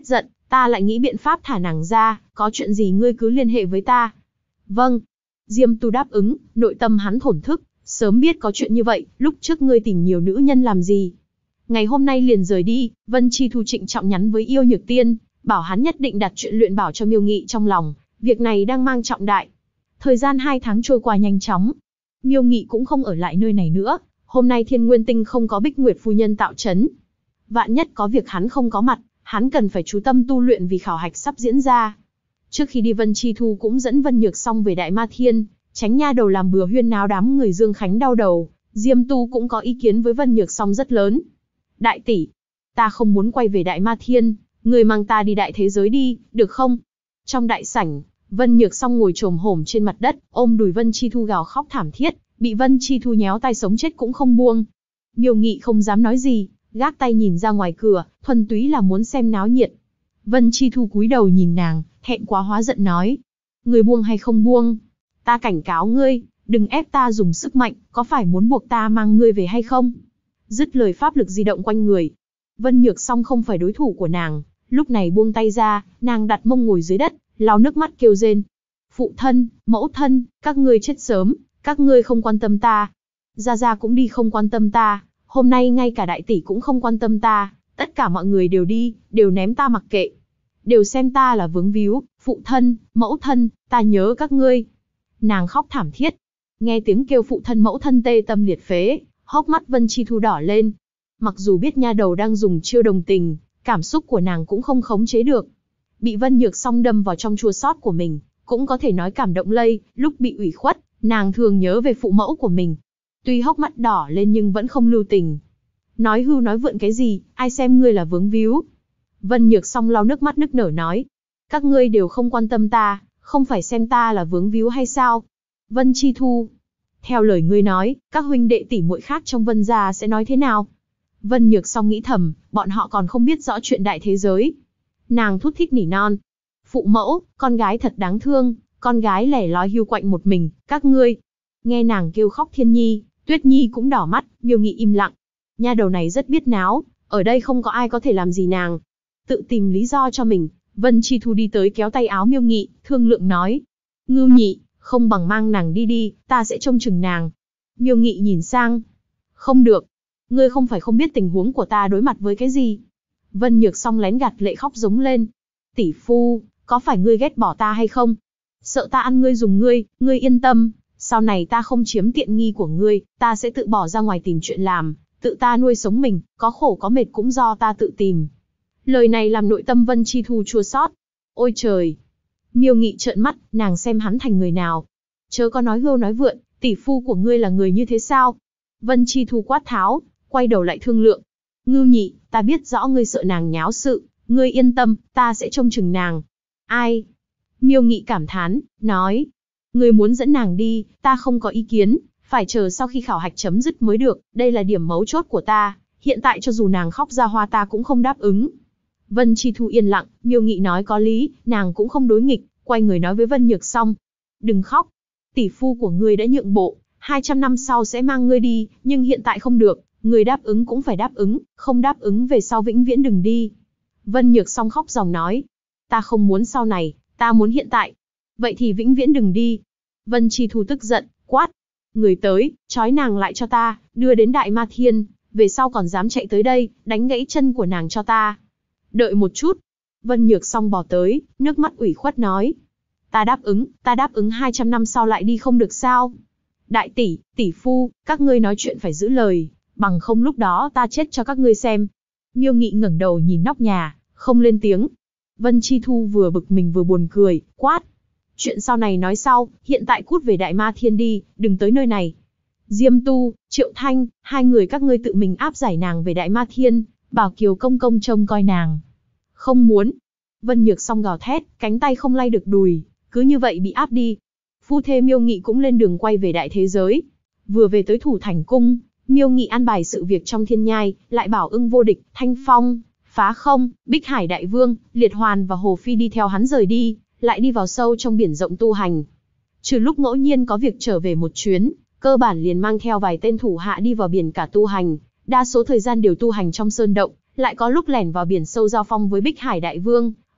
Ta lại nghĩ biện pháp thả nàng ra, có chuyện gì ngươi cứ liên hệ với ta. Vâng. Diêm Tu đáp ứng, nội tâm hắn thổn thức, sớm biết có chuyện như vậy, lúc trước ngươi tìm nhiều nữ nhân làm gì. Ngày hôm nay liền rời đi, Vân Chi Thu trịnh trọng nhắn với Yêu Nhược Tiên, bảo hắn nhất định đặt chuyện luyện bảo cho Miêu Nghị trong lòng, việc này đang mang trọng đại. Thời gian 2 tháng trôi qua nhanh chóng. Miêu Nghị cũng không ở lại nơi này nữa, hôm nay Thiên Nguyên Tinh không có Bích Nguyệt phu nhân tạo trấn. Vạn nhất có việc hắn không có mặt, hắn cần phải chú tâm tu luyện vì khảo hạch sắp diễn ra. Trước khi đi Vân Chi Thu cũng dẫn Vân Nhược Song về Đại Ma Thiên, tránh nha đầu làm bừa huyên náo đám người Dương Khánh đau đầu. Diêm Tu cũng có ý kiến với Vân Nhược Song rất lớn. Đại tỷ, ta không muốn quay về Đại Ma Thiên, người mang ta đi đại thế giới đi, được không? Trong đại sảnh, Vân Nhược Song ngồi chồm hổm trên mặt đất, ôm đùi Vân Chi Thu gào khóc thảm thiết, bị Vân Chi Thu nhéo tay sống chết cũng không buông. Miêu Nghị không dám nói gì, gác tay nhìn ra ngoài cửa, thuần túy là muốn xem náo nhiệt. Vân Chi Thu cúi đầu nhìn nàng, thẹn quá hóa giận nói: "Người buông hay không buông? Ta cảnh cáo ngươi, đừng ép ta dùng sức mạnh, có phải muốn buộc ta mang ngươi về hay không?" Dứt lời pháp lực di động quanh người. Vân Nhược Song không phải đối thủ của nàng, lúc này buông tay ra, nàng đặt mông ngồi dưới đất, lau nước mắt kêu rên: "Phụ thân, mẫu thân, các ngươi chết sớm, các ngươi không quan tâm ta. Gia Gia cũng đi không quan tâm ta, hôm nay ngay cả đại tỷ cũng không quan tâm ta, tất cả mọi người đều đi, đều ném ta mặc kệ. Đều xem ta là vướng víu, phụ thân, mẫu thân, ta nhớ các ngươi." Nàng khóc thảm thiết. Nghe tiếng kêu phụ thân mẫu thân tê tâm liệt phế, hốc mắt Vân Chi Thu đỏ lên. Mặc dù biết nha đầu đang dùng chiêu đồng tình, cảm xúc của nàng cũng không khống chế được. Bị Vân Nhược Song đâm vào trong chua xót của mình, cũng có thể nói cảm động lây, lúc bị ủy khuất, nàng thường nhớ về phụ mẫu của mình. Tuy hốc mắt đỏ lên nhưng vẫn không lưu tình. Nói hưu nói vượn cái gì, ai xem ngươi là vướng víu. Vân Nhược Song lau nước mắt nức nở nói: "Các ngươi đều không quan tâm ta, không phải xem ta là vướng víu hay sao?" Vân Chi Thu: "Theo lời ngươi nói, các huynh đệ tỷ muội khác trong Vân gia sẽ nói thế nào?" Vân Nhược Song nghĩ thầm, bọn họ còn không biết rõ chuyện đại thế giới. Nàng thút thít nỉ non: "Phụ mẫu, con gái thật đáng thương, con gái lẻ loi hiu quạnh một mình, các ngươi." Nghe nàng kêu khóc Thiên Nhi, Tuyết Nhi cũng đỏ mắt, Miêu Nghị im lặng. Nha đầu này rất biết náo, ở đây không có ai có thể làm gì nàng. Tự tìm lý do cho mình, Vân Chi Thu đi tới kéo tay áo Miêu Nghị, thương lượng nói: "Ngưu Nhị, không bằng mang nàng đi đi, ta sẽ trông chừng nàng." Miêu Nghị nhìn sang: "Không được, ngươi không phải không biết tình huống của ta đối mặt với cái gì." Vân Nhược Song lén gạt lệ khóc giống lên: "Tỷ phu, có phải ngươi ghét bỏ ta hay không? Sợ ta ăn ngươi dùng ngươi, ngươi yên tâm, sau này ta không chiếm tiện nghi của ngươi, ta sẽ tự bỏ ra ngoài tìm chuyện làm, tự ta nuôi sống mình, có khổ có mệt cũng do ta tự tìm." Lời này làm nội tâm Vân Chi Thu chua xót. Ôi trời! Miêu Nghị trợn mắt, nàng xem hắn thành người nào. Chớ có nói hưu nói vượn, tỷ phu của ngươi là người như thế sao? Vân Chi Thu quát tháo, quay đầu lại thương lượng: "Ngưu Nhị, ta biết rõ ngươi sợ nàng nháo sự, ngươi yên tâm, ta sẽ trông chừng nàng." "Ai?" Miêu Nghị cảm thán, nói: "Ngươi muốn dẫn nàng đi, ta không có ý kiến, phải chờ sau khi khảo hạch chấm dứt mới được, đây là điểm mấu chốt của ta, hiện tại cho dù nàng khóc ra hoa ta cũng không đáp ứng." Vân Chi Thu yên lặng, Miêu Nghị nói có lý, nàng cũng không đối nghịch, quay người nói với Vân Nhược Song: "Đừng khóc, tỷ phu của ngươi đã nhượng bộ, 200 năm sau sẽ mang ngươi đi, nhưng hiện tại không được, ngươi đáp ứng cũng phải đáp ứng, không đáp ứng về sau vĩnh viễn đừng đi." Vân Nhược Song khóc ròng nói: "Ta không muốn sau này, ta muốn hiện tại." "Vậy thì vĩnh viễn đừng đi." Vân Chi Thu tức giận, quát: "Người tới, trói nàng lại cho ta, đưa đến Đại Ma Thiên, về sau còn dám chạy tới đây, đánh gãy chân của nàng cho ta." "Đợi một chút." Vân Nhược Song bò tới, nước mắt ủy khuất nói: ta đáp ứng 200 năm sau lại đi không được sao?" "Đại tỷ, tỷ phu, các ngươi nói chuyện phải giữ lời, bằng không lúc đó ta chết cho các ngươi xem." Miêu Nghị ngẩng đầu nhìn nóc nhà, không lên tiếng. Vân Chi Thu vừa bực mình vừa buồn cười, quát: "Chuyện sau này nói sau, hiện tại cút về Đại Ma Thiên đi, đừng tới nơi này." "Diêm Tu, Triệu Thanh, hai người các ngươi tự mình áp giải nàng về Đại Ma Thiên, bảo Kiều công công trông coi nàng." "Không muốn." Vân Nhược Song gào thét, cánh tay không lay được đùi, cứ như vậy bị áp đi. Phu thê Miêu Nghị cũng lên đường quay về đại thế giới. Vừa về tới Thủ Thành Cung, Miêu Nghị an bài sự việc trong Thiên Nhai, lại bảo Ưng Vô Địch, Thanh Phong, Phá Không, Bích Hải Đại Vương, Liệt Hoàn và Hồ Phi đi theo hắn rời đi, lại đi vào sâu trong biển rộng tu hành. Trừ lúc ngẫu nhiên có việc trở về một chuyến, cơ bản liền mang theo vài tên thủ hạ đi vào biển cả tu hành, đa số thời gian đều tu hành trong sơn động, lại có lúc lẻn vào biển sâu giao phong với Bích Hải Đại Vương,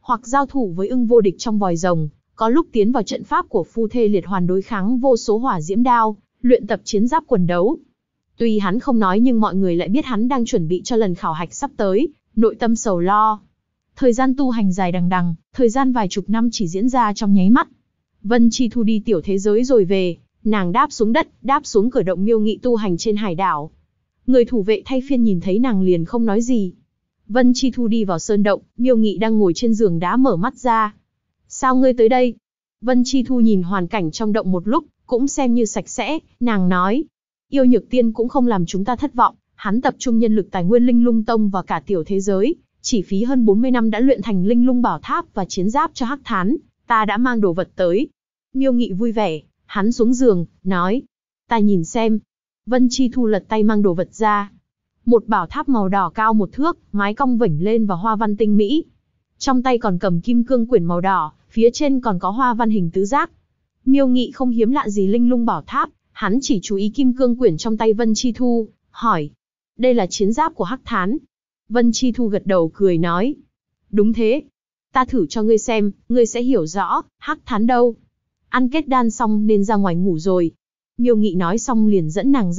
hoặc giao thủ với ưng vô địch trong vòi rồng, có lúc tiến vào trận pháp của phu thê liệt hoàn đối kháng vô số hỏa diễm đao, luyện tập chiến giáp quần đấu. Tuy hắn không nói nhưng mọi người lại biết hắn đang chuẩn bị cho lần khảo hạch sắp tới, nội tâm sầu lo. Thời gian tu hành dài đằng đằng, thời gian vài chục năm chỉ diễn ra trong nháy mắt. Vân Chi Thu đi tiểu thế giới rồi về, nàng đáp xuống đất, đáp xuống cửa động Miêu Nghị tu hành trên hải đảo. Người thủ vệ thay phiên nhìn thấy nàng liền không nói gì. Vân Chi Thu đi vào sơn động, Miêu Nghị đang ngồi trên giường đá mở mắt ra. Sao ngươi tới đây? Vân Chi Thu nhìn hoàn cảnh trong động một lúc, cũng xem như sạch sẽ, nàng nói. Yêu Nhược Tiên cũng không làm chúng ta thất vọng, hắn tập trung nhân lực tài nguyên Linh Lung Tông và cả tiểu thế giới, chỉ phí hơn 40 năm đã luyện thành Linh Lung Bảo Tháp và chiến giáp cho Hắc Thán, ta đã mang đồ vật tới. Miêu Nghị vui vẻ, hắn xuống giường, nói. Ta nhìn xem. Vân Chi Thu lật tay mang đồ vật ra. Một bảo tháp màu đỏ cao 1 thước, mái cong vểnh lên và hoa văn tinh mỹ. Trong tay còn cầm kim cương quyển màu đỏ, phía trên còn có hoa văn hình tứ giác. Miêu Nghị không hiếm lạ gì Linh Lung Bảo Tháp, hắn chỉ chú ý kim cương quyển trong tay Vân Chi Thu, hỏi. Đây là chiến giáp của Hắc Thán. Vân Chi Thu gật đầu cười nói. Đúng thế. Ta thử cho ngươi xem, ngươi sẽ hiểu rõ, Hắc Thán đâu. Ăn kết đan xong nên ra ngoài ngủ rồi. Miêu Nghị nói xong liền dẫn nàng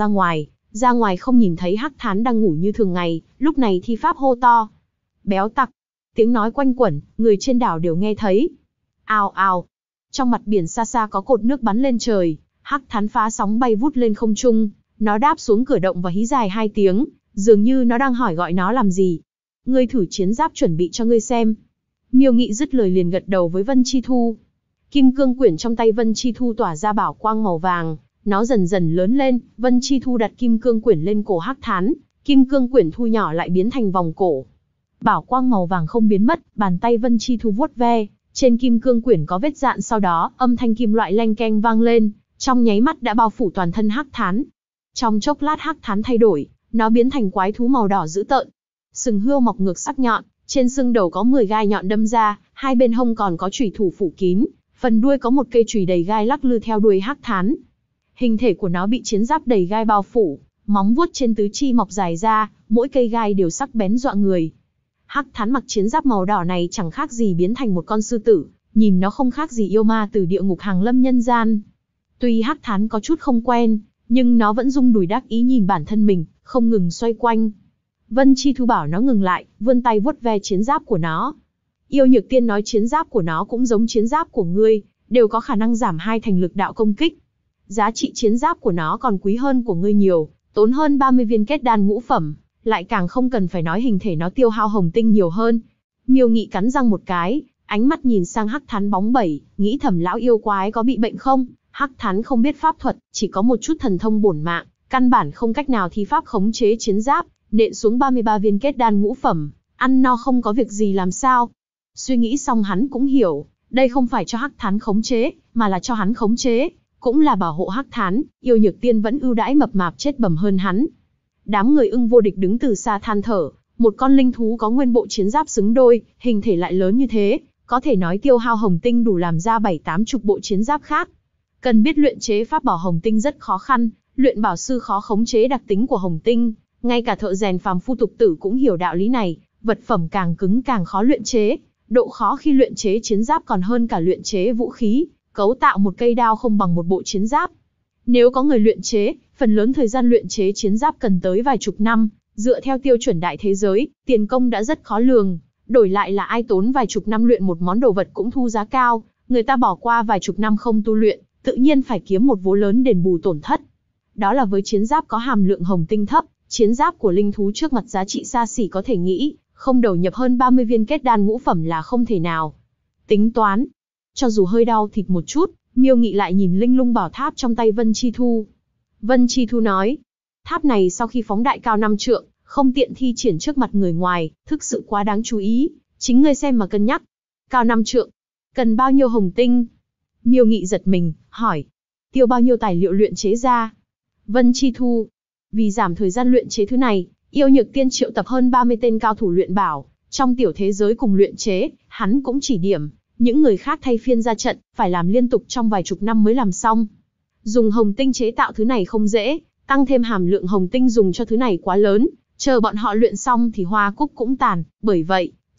ra ngoài không nhìn thấy Hắc Thán đang ngủ như thường ngày, lúc này thi pháp hô to. Béo tặc. Tiếng nói quanh quẩn, người trên đảo đều nghe thấy. Ào ào. Trong mặt biển xa xa có cột nước bắn lên trời, Hắc Thán phá sóng bay vút lên không trung, nó đáp xuống cửa động và hí dài 2 tiếng, dường như nó đang hỏi gọi nó làm gì. Ngươi thử chiến giáp chuẩn bị cho ngươi xem. Miêu Nghị dứt lời liền gật đầu với Vân Chi Thu. Kim cương quyển trong tay Vân Chi Thu tỏa ra bảo quang màu vàng, nó dần dần lớn lên, Vân Chi Thu đặt kim cương quyển lên cổ Hắc Thán, kim cương quyển thu nhỏ lại biến thành vòng cổ. Bảo quang màu vàng không biến mất, bàn tay Vân Chi Thu vuốt ve, trên kim cương quyển có vết dạn, sau đó âm thanh kim loại leng keng vang lên, trong nháy mắt đã bao phủ toàn thân Hắc Thán. Trong chốc lát Hắc Thán thay đổi, nó biến thành quái thú màu đỏ dữ tợn. Sừng hươu mọc ngược sắc nhọn, trên xương đầu có 10 gai nhọn đâm ra, hai bên hông còn có chùy thủ phủ kín, phần đuôi có một cây chùy đầy gai lắc lư theo đuôi Hắc Thán. Hình thể của nó bị chiến giáp đầy gai bao phủ, móng vuốt trên tứ chi mọc dài ra, mỗi cây gai đều sắc bén dọa người. Hắc Thán mặc chiến giáp màu đỏ này chẳng khác gì biến thành một con sư tử, nhìn nó không khác gì yêu ma từ địa ngục hàng lâm nhân gian. Tuy Hắc Thán có chút không quen, nhưng nó vẫn rung đùi đắc ý nhìn bản thân mình, không ngừng xoay quanh. Vân Chi Thu bảo nó ngừng lại, vươn tay vuốt ve chiến giáp của nó. Yêu Nhược Tiên nói chiến giáp của nó cũng giống chiến giáp của ngươi, đều có khả năng giảm 2 thành lực đạo công kích. Giá trị chiến giáp của nó còn quý hơn của ngươi nhiều, tốn hơn 30 viên kết đan ngũ phẩm, lại càng không cần phải nói hình thể nó tiêu hao hồng tinh nhiều hơn. Miêu Nghị cắn răng một cái, ánh mắt nhìn sang Hắc Thán bóng bẩy, nghĩ thầm lão yêu quái có bị bệnh không? Hắc Thán không biết pháp thuật, chỉ có một chút thần thông bổn mạng, căn bản không cách nào thi pháp khống chế chiến giáp, nện xuống 33 viên kết đan ngũ phẩm, ăn no không có việc gì làm sao? Suy nghĩ xong hắn cũng hiểu, đây không phải cho Hắc Thán khống chế, mà là cho hắn khống chế, cũng là bảo hộ Hắc Thán. Yêu Nhược Tiên vẫn ưu đãi mập mạp chết bầm hơn hắn. Đám người ưng vô địch đứng từ xa than thở, một con linh thú có nguyên bộ chiến giáp xứng đôi, hình thể lại lớn như thế, có thể nói tiêu hao hồng tinh đủ làm ra 7-8 chục bộ chiến giáp khác. Cần biết luyện chế pháp bảo hồng tinh rất khó khăn, luyện bảo sư khó khống chế đặc tính của hồng tinh, ngay cả thợ rèn phàm phu tục tử cũng hiểu đạo lý này, vật phẩm càng cứng càng khó luyện chế, độ khó khi luyện chế chiến giáp còn hơn cả luyện chế vũ khí, cấu tạo một cây đao không bằng một bộ chiến giáp. Nếu có người luyện chế, phần lớn thời gian luyện chế chiến giáp cần tới vài chục năm, dựa theo tiêu chuẩn đại thế giới, tiền công đã rất khó lường, đổi lại là ai tốn vài chục năm luyện một món đồ vật cũng thu giá cao, người ta bỏ qua vài chục năm không tu luyện, tự nhiên phải kiếm một vố lớn đền bù tổn thất. Đó là với chiến giáp có hàm lượng hồng tinh thấp, chiến giáp của linh thú trước mặt giá trị xa xỉ có thể nghĩ, không đầu nhập hơn 30 viên kết đan ngũ phẩm là không thể nào. Tính toán, cho dù hơi đau thịt một chút, Miêu Nghị lại nhìn Linh Lung Bảo Tháp trong tay Vân Chi Thu. Vân Chi Thu nói, tháp này sau khi phóng đại cao 5 trượng, không tiện thi triển trước mặt người ngoài, thực sự quá đáng chú ý, chính ngươi xem mà cân nhắc. Cao 5 trượng, cần bao nhiêu hồng tinh? Miêu Nghị giật mình, hỏi, tiêu bao nhiêu tài liệu luyện chế ra? Vân Chi Thu, vì giảm thời gian luyện chế thứ này, Yêu Nhược Tiên triệu tập hơn 30 tên cao thủ luyện bảo, trong tiểu thế giới cùng luyện chế, hắn cũng chỉ điểm, những người khác thay phiên ra trận, phải làm liên tục trong vài chục năm mới làm xong. Dùng hồng tinh chế tạo thứ này không dễ, tăng thêm hàm lượng hồng tinh dùng cho thứ này quá lớn, chờ bọn họ luyện xong thì hoa cúc cũng tàn, bởi vậy,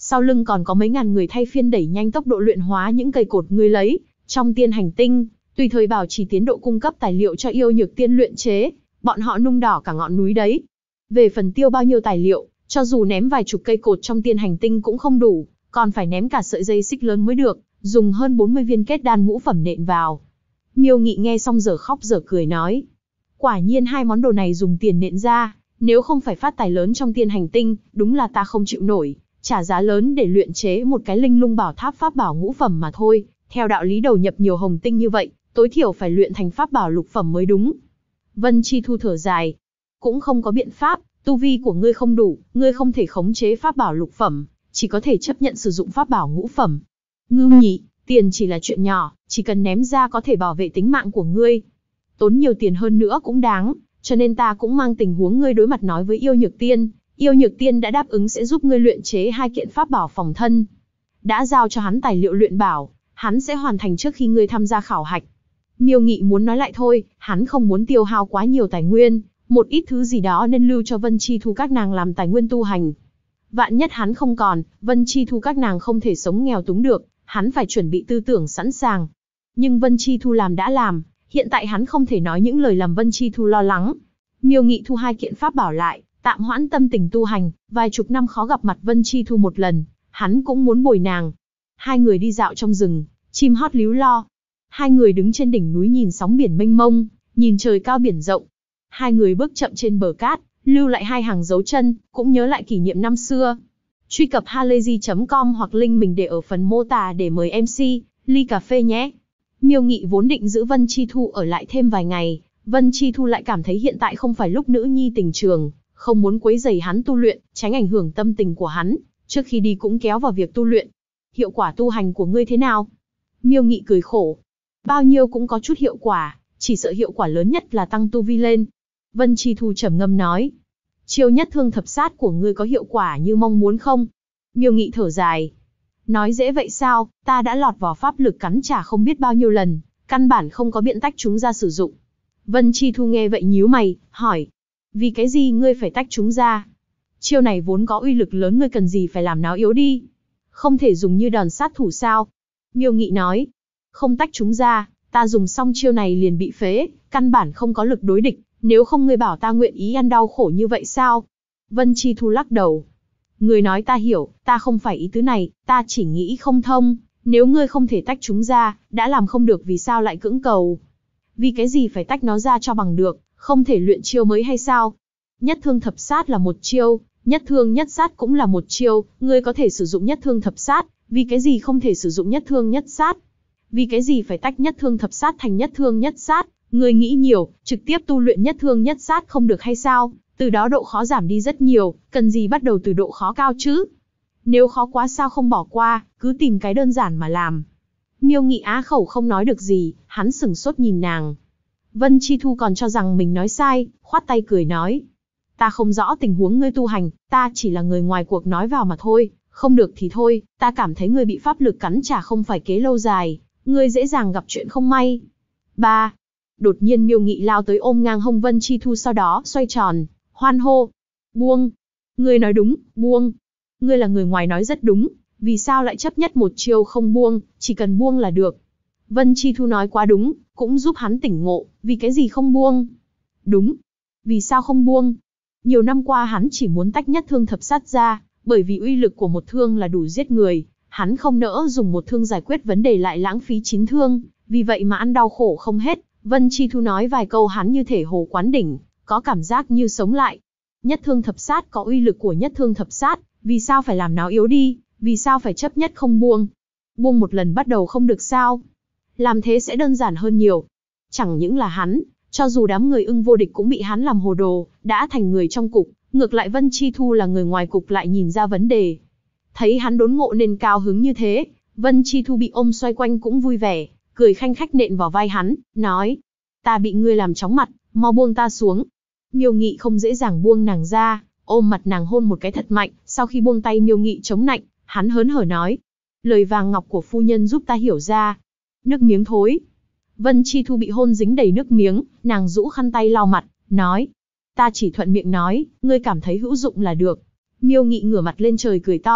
Sau lưng còn có mấy ngàn người thay phiên đẩy nhanh tốc độ luyện hóa những cây cột ngươi lấy trong tiên hành tinh, tùy thời bảo trì tiến độ cung cấp tài liệu cho yêu nhược tiên luyện chế, bọn họ nung đỏ cả ngọn núi đấy. Về phần tiêu bao nhiêu tài liệu, cho dù ném vài chục cây cột trong tiên hành tinh cũng không đủ, còn phải ném cả sợi dây xích lớn mới được, dùng hơn 40 viên kết đan ngũ phẩm nện vào. Miêu Nghị nghe xong giờ khóc giờ cười nói, quả nhiên hai món đồ này dùng tiền nện ra, nếu không phải phát tài lớn trong tiên hành tinh, đúng là ta không chịu nổi, trả giá lớn để luyện chế một cái linh lung bảo tháp pháp bảo ngũ phẩm mà thôi, theo đạo lý đầu nhập nhiều hồng tinh như vậy, tối thiểu phải luyện thành pháp bảo lục phẩm mới đúng. Vân Chi Thu thở dài, cũng không có biện pháp, tu vi của ngươi không đủ, ngươi không thể khống chế pháp bảo lục phẩm, chỉ có thể chấp nhận sử dụng pháp bảo ngũ phẩm. Ngưu Nhị, tiền chỉ là chuyện nhỏ, chỉ cần ném ra có thể bảo vệ tính mạng của ngươi. Tốn nhiều tiền hơn nữa cũng đáng, cho nên ta cũng mang tình huống ngươi đối mặt nói với yêu nhược tiên. Yêu nhược tiên đã đáp ứng sẽ giúp ngươi luyện chế 2 kiện pháp bảo phòng thân. Đã giao cho hắn tài liệu luyện bảo, hắn sẽ hoàn thành trước khi ngươi tham gia khảo hạch. Miêu Nghị muốn nói lại thôi, hắn không muốn tiêu hao quá nhiều tài nguyên, một ít thứ gì đó nên lưu cho Vân Chi Thu các nàng làm tài nguyên tu hành. Vạn nhất hắn không còn, Vân Chi Thu các nàng không thể sống nghèo túng được, hắn phải chuẩn bị tư tưởng sẵn sàng. Nhưng Vân Chi Thu làm đã làm, hiện tại hắn không thể nói những lời làm Vân Chi Thu lo lắng. Miêu Nghị thu 2 kiện pháp bảo lại, tạm hoãn tâm tình tu hành, vài chục năm khó gặp mặt Vân Chi Thu một lần, hắn cũng muốn bồi nàng. Hai người đi dạo trong rừng, chim hót líu lo. Hai người đứng trên đỉnh núi nhìn sóng biển mênh mông, nhìn trời cao biển rộng. Hai người bước chậm trên bờ cát, lưu lại 2 hàng dấu chân, cũng nhớ lại kỷ niệm năm xưa. Truy cập halayzi.com hoặc link mình để ở phần mô tả để mời MC, ly cà phê nhé. Miêu Nghị vốn định giữ Vân Chi Thu ở lại thêm vài ngày, Vân Chi Thu lại cảm thấy hiện tại không phải lúc nữ nhi tình trường, không muốn quấy rầy hắn tu luyện, tránh ảnh hưởng tâm tình của hắn, trước khi đi cũng kéo vào việc tu luyện. Hiệu quả tu hành của ngươi thế nào? Miêu Nghị cười khổ. Bao nhiêu cũng có chút hiệu quả, chỉ sợ hiệu quả lớn nhất là tăng tu vi lên. Vân Chi Thu trầm ngâm nói. Chiêu nhất thương thập sát của ngươi có hiệu quả như mong muốn không? Miêu Nghị thở dài. Nói dễ vậy sao, ta đã lọt vào pháp lực cắn trả không biết bao nhiêu lần, căn bản không có biện tách chúng ra sử dụng. Vân Chi Thu nghe vậy nhíu mày, hỏi. Vì cái gì ngươi phải tách chúng ra? Chiêu này vốn có uy lực lớn ngươi cần gì phải làm nó yếu đi? Không thể dùng như đòn sát thủ sao? Miêu Nghị nói. Không tách chúng ra, ta dùng xong chiêu này liền bị phế, căn bản không có lực đối địch, nếu không ngươi bảo ta nguyện ý ăn đau khổ như vậy sao? Vân Chi Thu lắc đầu. Ngươi nói ta hiểu, ta không phải ý tứ này, ta chỉ nghĩ không thông, nếu ngươi không thể tách chúng ra, đã làm không được vì sao lại cưỡng cầu? Vì cái gì phải tách nó ra cho bằng được, không thể luyện chiêu mới hay sao? Nhất thương thập sát là một chiêu, nhất thương nhất sát cũng là một chiêu, ngươi có thể sử dụng nhất thương thập sát, vì cái gì không thể sử dụng nhất thương nhất sát? Vì cái gì phải tách nhất thương thập sát thành nhất thương nhất sát? Ngươi nghĩ nhiều, trực tiếp tu luyện nhất thương nhất sát không được hay sao? Từ đó độ khó giảm đi rất nhiều, cần gì bắt đầu từ độ khó cao chứ? Nếu khó quá sao không bỏ qua, cứ tìm cái đơn giản mà làm. Miêu Nghị á khẩu không nói được gì, hắn sửng sốt nhìn nàng. Vân Chi Thu còn cho rằng mình nói sai, khoát tay cười nói. Ta không rõ tình huống ngươi tu hành, ta chỉ là người ngoài cuộc nói vào mà thôi, không được thì thôi, ta cảm thấy ngươi bị pháp lực cắn trả không phải kế lâu dài, ngươi dễ dàng gặp chuyện không may. 3. Đột nhiên Miêu Nghị lao tới ôm ngang hông Vân Chi Thu sau đó xoay tròn, hoan hô. Buông. Ngươi nói đúng, buông. Ngươi là người ngoài nói rất đúng, vì sao lại chấp nhất một chiêu không buông, chỉ cần buông là được. Vân Chi Thu nói quá đúng, cũng giúp hắn tỉnh ngộ, vì cái gì không buông? Đúng. Vì sao không buông? Nhiều năm qua hắn chỉ muốn tách nhất thương thập sát ra, bởi vì uy lực của một thương là đủ giết người, hắn không nỡ dùng một thương giải quyết vấn đề lại lãng phí 9 thương, vì vậy mà ăn đau khổ không hết. Vân Chi Thu nói vài câu hắn như thể hồ quán đỉnh, có cảm giác như sống lại. Nhất thương thập sát có uy lực của nhất thương thập sát, vì sao phải làm nó yếu đi, vì sao phải chấp nhất không buông? Buông một lần bắt đầu không được sao? Làm thế sẽ đơn giản hơn nhiều. Chẳng những là hắn, cho dù đám người Ưng Vô Địch cũng bị hắn làm hồ đồ, đã thành người trong cục, ngược lại Vân Chi Thu là người ngoài cục lại nhìn ra vấn đề. Thấy hắn đốn ngộ nên cao hứng như thế, Vân Chi Thu bị ôm xoay quanh cũng vui vẻ, cười khanh khách nện vào vai hắn, nói. Ta bị ngươi làm chóng mặt, mau buông ta xuống. Miêu Nghị không dễ dàng buông nàng ra, ôm mặt nàng hôn một cái thật mạnh, sau khi buông tay Miêu Nghị chống nạnh, hắn hớn hở nói. Lời vàng ngọc của phu nhân giúp ta hiểu ra. Nước miếng thối. Vân Chi Thu bị hôn dính đầy nước miếng, nàng rũ khăn tay lau mặt, nói. Ta chỉ thuận miệng nói, ngươi cảm thấy hữu dụng là được. Miêu Nghị ngửa mặt lên trời cười to,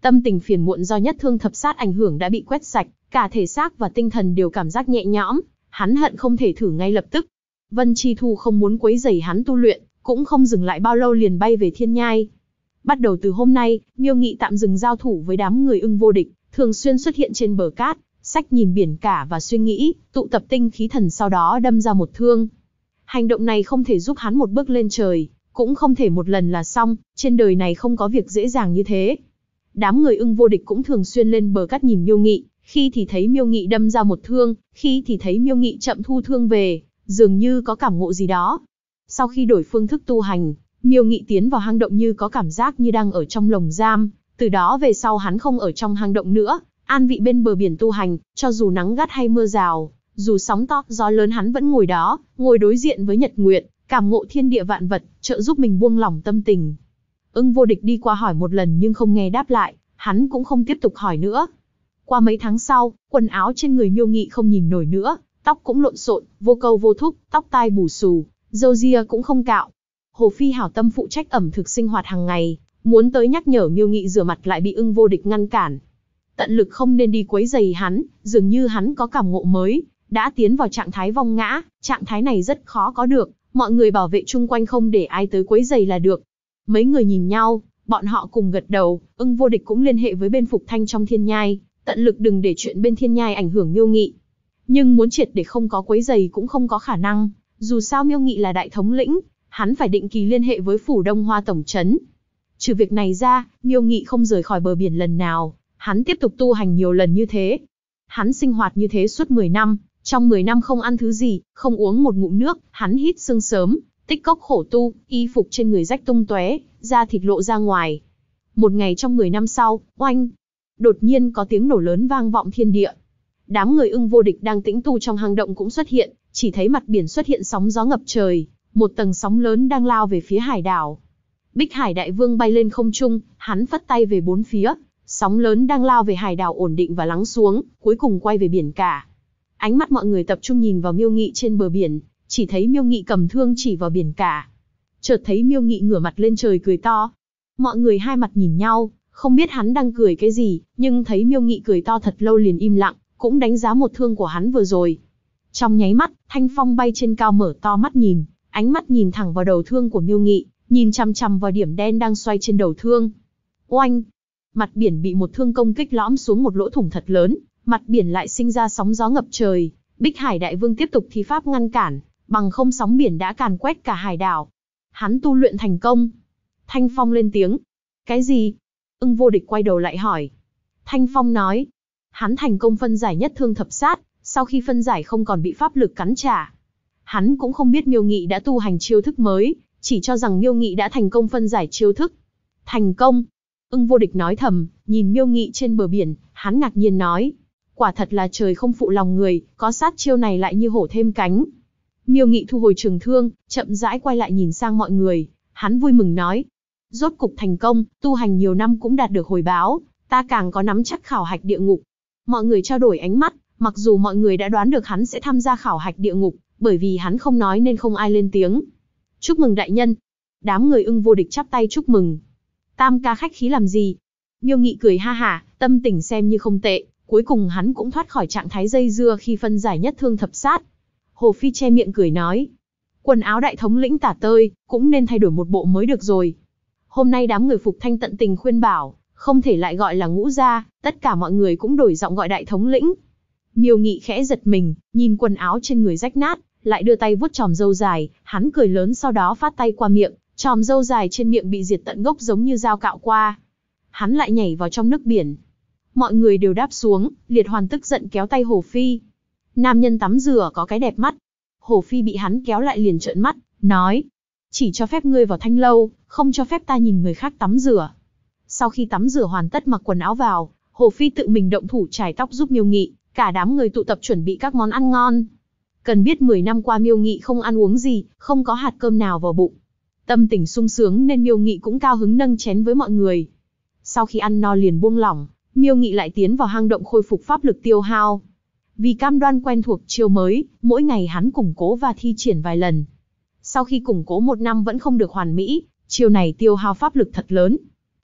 Tâm tình phiền muộn do nhất thương thập sát ảnh hưởng đã bị quét sạch, cả thể xác và tinh thần đều cảm giác nhẹ nhõm, hắn hận không thể thử ngay lập tức. Vân Chi Thu không muốn quấy rầy hắn tu luyện, cũng không dừng lại bao lâu liền bay về Thiên Nhai. Bắt đầu từ hôm nay, Miêu Nghị tạm dừng giao thủ với đám người Ưng Vô Địch, thường xuyên xuất hiện trên bờ cát, sách nhìn biển cả và suy nghĩ, tụ tập tinh khí thần sau đó đâm ra một thương. Hành động này không thể giúp hắn một bước lên trời, cũng không thể một lần là xong, trên đời này không có việc dễ dàng như thế. Đám người Ưng Vô Địch cũng thường xuyên lên bờ cát nhìn Miêu Nghị, khi thì thấy Miêu Nghị đâm ra một thương, khi thì thấy Miêu Nghị chậm thu thương về, dường như có cảm ngộ gì đó. Sau khi đổi phương thức tu hành, Miêu Nghị tiến vào hang động như có cảm giác như đang ở trong lồng giam, từ đó về sau hắn không ở trong hang động nữa, an vị bên bờ biển tu hành, cho dù nắng gắt hay mưa rào, dù sóng to, gió lớn hắn vẫn ngồi đó, ngồi đối diện với nhật nguyệt, cảm ngộ thiên địa vạn vật, trợ giúp mình buông lỏng tâm tình. Ưng Vô Địch đi qua hỏi một lần nhưng không nghe đáp lại, hắn cũng không tiếp tục hỏi nữa. Qua mấy tháng sau, quần áo trên người Miêu Nghị không nhìn nổi nữa, tóc cũng lộn xộn, vô câu vô thúc, tóc tai bù xù, râu ria cũng không cạo. Hồ Phi hảo tâm phụ trách ẩm thực sinh hoạt hàng ngày, muốn tới nhắc nhở Miêu Nghị rửa mặt lại bị Ưng Vô Địch ngăn cản. Tận lực không nên đi quấy rầy hắn, dường như hắn có cảm ngộ mới, đã tiến vào trạng thái vong ngã, trạng thái này rất khó có được, mọi người bảo vệ chung quanh không để ai tới quấy rầy là được. Mấy người nhìn nhau, bọn họ cùng gật đầu, Ưng Vô Địch cũng liên hệ với bên Phục Thanh trong Thiên Nhai, tận lực đừng để chuyện bên Thiên Nhai ảnh hưởng Miêu Nghị. Nhưng muốn triệt để không có quấy rầy cũng không có khả năng, dù sao Miêu Nghị là đại thống lĩnh, hắn phải định kỳ liên hệ với phủ Đông Hoa tổng trấn. Trừ việc này ra, Miêu Nghị không rời khỏi bờ biển lần nào, hắn tiếp tục tu hành nhiều lần như thế. Hắn sinh hoạt như thế suốt 10 năm, trong 10 năm không ăn thứ gì, không uống một ngụm nước, hắn hít sương sớm, tích cốc khổ tu, y phục trên người rách tung tóe, da thịt lộ ra ngoài. Một ngày trong 10 năm sau, oanh, đột nhiên có tiếng nổ lớn vang vọng thiên địa. Đám người Ưng Vô Địch đang tĩnh tu trong hang động cũng xuất hiện, chỉ thấy mặt biển xuất hiện sóng gió ngập trời, một tầng sóng lớn đang lao về phía hải đảo. Bích Hải Đại Vương bay lên không trung, hắn phất tay về bốn phía, sóng lớn đang lao về hải đảo ổn định và lắng xuống, cuối cùng quay về biển cả. Ánh mắt mọi người tập trung nhìn vào Miêu Nghị trên bờ biển, chỉ thấy Miêu Nghị cầm thương chỉ vào biển cả. Chợt thấy Miêu Nghị ngửa mặt lên trời cười to. Mọi người hai mặt nhìn nhau, không biết hắn đang cười cái gì, nhưng thấy Miêu Nghị cười to thật lâu liền im lặng, cũng đánh giá một thương của hắn vừa rồi. Trong nháy mắt, Thanh Phong bay trên cao mở to mắt nhìn, ánh mắt nhìn thẳng vào đầu thương của Miêu Nghị, nhìn chằm chằm vào điểm đen đang xoay trên đầu thương. Oanh! Mặt biển bị một thương công kích lõm xuống một lỗ thủng thật lớn, mặt biển lại sinh ra sóng gió ngập trời. Bích Hải Đại Vương tiếp tục thi pháp ngăn cản, bằng không sóng biển đã càn quét cả hải đảo. Hắn tu luyện thành công. Thanh Phong lên tiếng. Cái gì? Ưng Vô Địch quay đầu lại hỏi. Thanh Phong nói. Hắn thành công phân giải nhất thương thập sát, sau khi phân giải không còn bị pháp lực cắn trả. Hắn cũng không biết Miêu Nghị đã tu hành chiêu thức mới, chỉ cho rằng Miêu Nghị đã thành công phân giải chiêu thức. Thành công. Ưng Vô Địch nói thầm, nhìn Miêu Nghị trên bờ biển, hắn ngạc nhiên nói. Quả thật là trời không phụ lòng người, có sát chiêu này lại như hổ thêm cánh. Miêu Nghị thu hồi trường thương, chậm rãi quay lại nhìn sang mọi người, hắn vui mừng nói. Rốt cục thành công, tu hành nhiều năm cũng đạt được hồi báo, ta càng có nắm chắc khảo hạch địa ngục. Mọi người trao đổi ánh mắt, mặc dù mọi người đã đoán được hắn sẽ tham gia khảo hạch địa ngục, bởi vì hắn không nói nên không ai lên tiếng. Chúc mừng đại nhân. Đám người Ưng Vô Địch chắp tay chúc mừng. Tam ca khách khí làm gì? Miêu Nghị cười ha hả, tâm tình xem như không tệ, cuối cùng hắn cũng thoát khỏi trạng thái dây dưa khi phân giải nhất thương thập sát. Hồ Phi che miệng cười nói. Quần áo đại thống lĩnh tả tơi, cũng nên thay đổi một bộ mới được rồi. Hôm nay đám người Phục Thanh tận tình khuyên bảo, không thể lại gọi là Ngũ gia, tất cả mọi người cũng đổi giọng gọi đại thống lĩnh. Miêu Nghị khẽ giật mình, nhìn quần áo trên người rách nát, lại đưa tay vuốt chòm râu dài, hắn cười lớn sau đó phát tay qua miệng, chòm râu dài trên miệng bị diệt tận gốc giống như dao cạo qua. Hắn lại nhảy vào trong nước biển. Mọi người đều đáp xuống, Liệt Hoàn tức giận kéo tay Hồ Phi. Nam nhân tắm rửa có cái đẹp mắt. Hồ Phi bị hắn kéo lại liền trợn mắt, nói. Chỉ cho phép ngươi vào thanh lâu, không cho phép ta nhìn người khác tắm rửa. Sau khi tắm rửa hoàn tất mặc quần áo vào, Hồ Phi tự mình động thủ chải tóc giúp Miêu Nghị, cả đám người tụ tập chuẩn bị các món ăn ngon. Cần biết 10 năm qua Miêu Nghị không ăn uống gì, không có hạt cơm nào vào bụng. Tâm tình sung sướng nên Miêu Nghị cũng cao hứng nâng chén với mọi người. Sau khi ăn no liền buông lỏng, Miêu Nghị lại tiến vào hang động khôi phục pháp lực tiêu hao. Vì cam đoan quen thuộc chiêu mới, mỗi ngày hắn củng cố và thi triển vài lần. Sau khi củng cố 1 năm vẫn không được hoàn mỹ, chiêu này tiêu hao pháp lực thật lớn.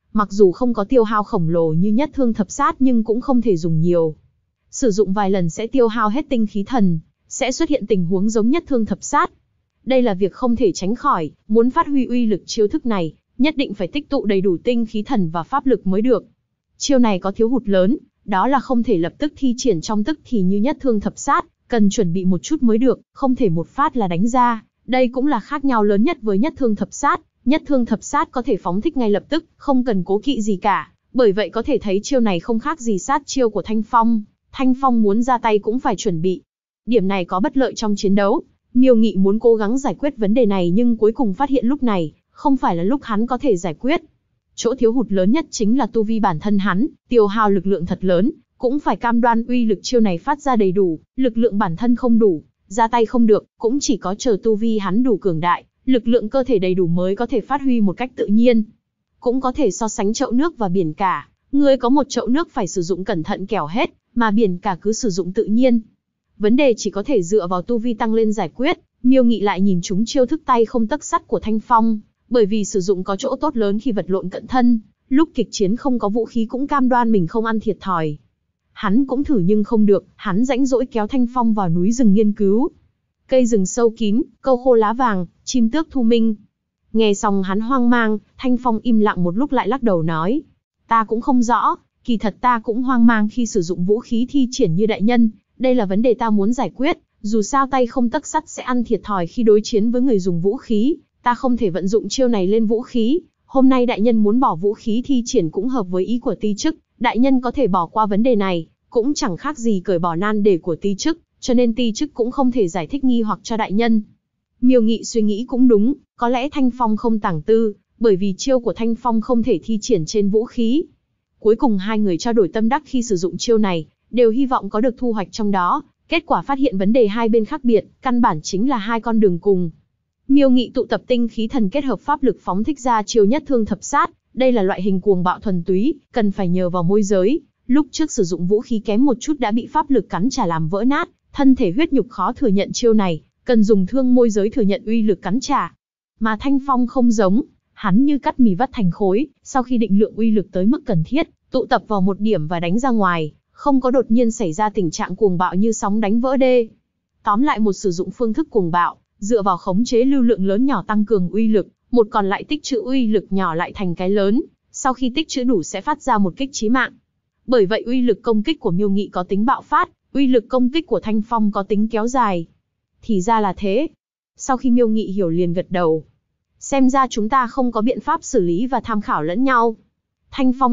Mặc dù không có tiêu hao khổng lồ như nhất thương thập sát nhưng cũng không thể dùng nhiều. Sử dụng vài lần sẽ tiêu hao hết tinh khí thần, sẽ xuất hiện tình huống giống nhất thương thập sát. Đây là việc không thể tránh khỏi, muốn phát huy uy lực chiêu thức này, nhất định phải tích tụ đầy đủ tinh khí thần và pháp lực mới được. Chiêu này có thiếu hụt lớn, đó là không thể lập tức thi triển trong tức thì như nhất thương thập sát, cần chuẩn bị một chút mới được, không thể một phát là đánh ra. Đây cũng là khác nhau lớn nhất với nhất thương thập sát. Nhất thương thập sát có thể phóng thích ngay lập tức, không cần cố kỵ gì cả. Bởi vậy có thể thấy chiêu này không khác gì sát chiêu của Thanh Phong. Thanh Phong muốn ra tay cũng phải chuẩn bị. Điểm này có bất lợi trong chiến đấu. Miêu Nghị muốn cố gắng giải quyết vấn đề này nhưng cuối cùng phát hiện lúc này, không phải là lúc hắn có thể giải quyết. Chỗ thiếu hụt lớn nhất chính là tu vi bản thân hắn, tiêu hao lực lượng thật lớn, cũng phải cam đoan uy lực chiêu này phát ra đầy đủ, lực lượng bản thân không đủ, ra tay không được, cũng chỉ có chờ tu vi hắn đủ cường đại, lực lượng cơ thể đầy đủ mới có thể phát huy một cách tự nhiên. Cũng có thể so sánh chậu nước và biển cả, người có một chậu nước phải sử dụng cẩn thận kẻo hết, mà biển cả cứ sử dụng tự nhiên. Vấn đề chỉ có thể dựa vào tu vi tăng lên giải quyết. Miêu Nghị lại nhìn trúng chiêu thức tay không tấc sắt của Thanh Phong, bởi vì sử dụng có chỗ tốt lớn khi vật lộn cận thân, lúc kịch chiến không có vũ khí cũng cam đoan mình không ăn thiệt thòi. Hắn cũng thử nhưng không được, hắn rãnh rỗi kéo Thanh Phong vào núi rừng nghiên cứu. Cây rừng sâu kín, câu khô lá vàng, chim tước thu minh. Nghe xong hắn hoang mang, Thanh Phong im lặng một lúc lại lắc đầu nói. Ta cũng không rõ, kỳ thật ta cũng hoang mang khi sử dụng vũ khí thi triển như đại nhân, đây là vấn đề ta muốn giải quyết, dù sao tay không tấc sắt sẽ ăn thiệt thòi khi đối chiến với người dùng vũ khí, ta không thể vận dụng chiêu này lên vũ khí. Hôm nay đại nhân muốn bỏ vũ khí thi triển cũng hợp với ý của ti chức, đại nhân có thể bỏ qua vấn đề này, cũng chẳng khác gì cởi bỏ nan đề của ti chức, cho nên ti chức cũng không thể giải thích nghi hoặc cho đại nhân. Miêu Nghị suy nghĩ cũng đúng, có lẽ Thanh Phong không tàng tư, bởi vì chiêu của Thanh Phong không thể thi triển trên vũ khí. Cuối cùng hai người trao đổi tâm đắc khi sử dụng chiêu này, đều hy vọng có được thu hoạch trong đó, kết quả phát hiện vấn đề hai bên khác biệt, căn bản chính là hai con đường cùng. Miêu Nghị tụ tập tinh khí thần kết hợp pháp lực phóng thích ra chiêu nhất thương thập sát, đây là loại hình cuồng bạo thuần túy, cần phải nhờ vào môi giới. Lúc trước sử dụng vũ khí kém một chút đã bị pháp lực cắn trả làm vỡ nát, thân thể huyết nhục khó thừa nhận chiêu này, cần dùng thương môi giới thừa nhận uy lực cắn trả. Mà Thanh Phong không giống, hắn như cắt mì vắt thành khối, sau khi định lượng uy lực tới mức cần thiết, tụ tập vào một điểm và đánh ra ngoài, không có đột nhiên xảy ra tình trạng cuồng bạo như sóng đánh vỡ đê. Tóm lại một sử dụng phương thức cuồng bạo, dựa vào khống chế lưu lượng lớn nhỏ tăng cường uy lực, một còn lại tích trữ uy lực nhỏ lại thành cái lớn, sau khi tích trữ đủ sẽ phát ra một kích chí mạng. Bởi vậy uy lực công kích của Miêu Nghị có tính bạo phát, uy lực công kích của Thanh Phong có tính kéo dài. Thì ra là thế. Sau khi Miêu Nghị hiểu liền gật đầu. Xem ra chúng ta không có biện pháp xử lý và tham khảo lẫn nhau. Thanh Phong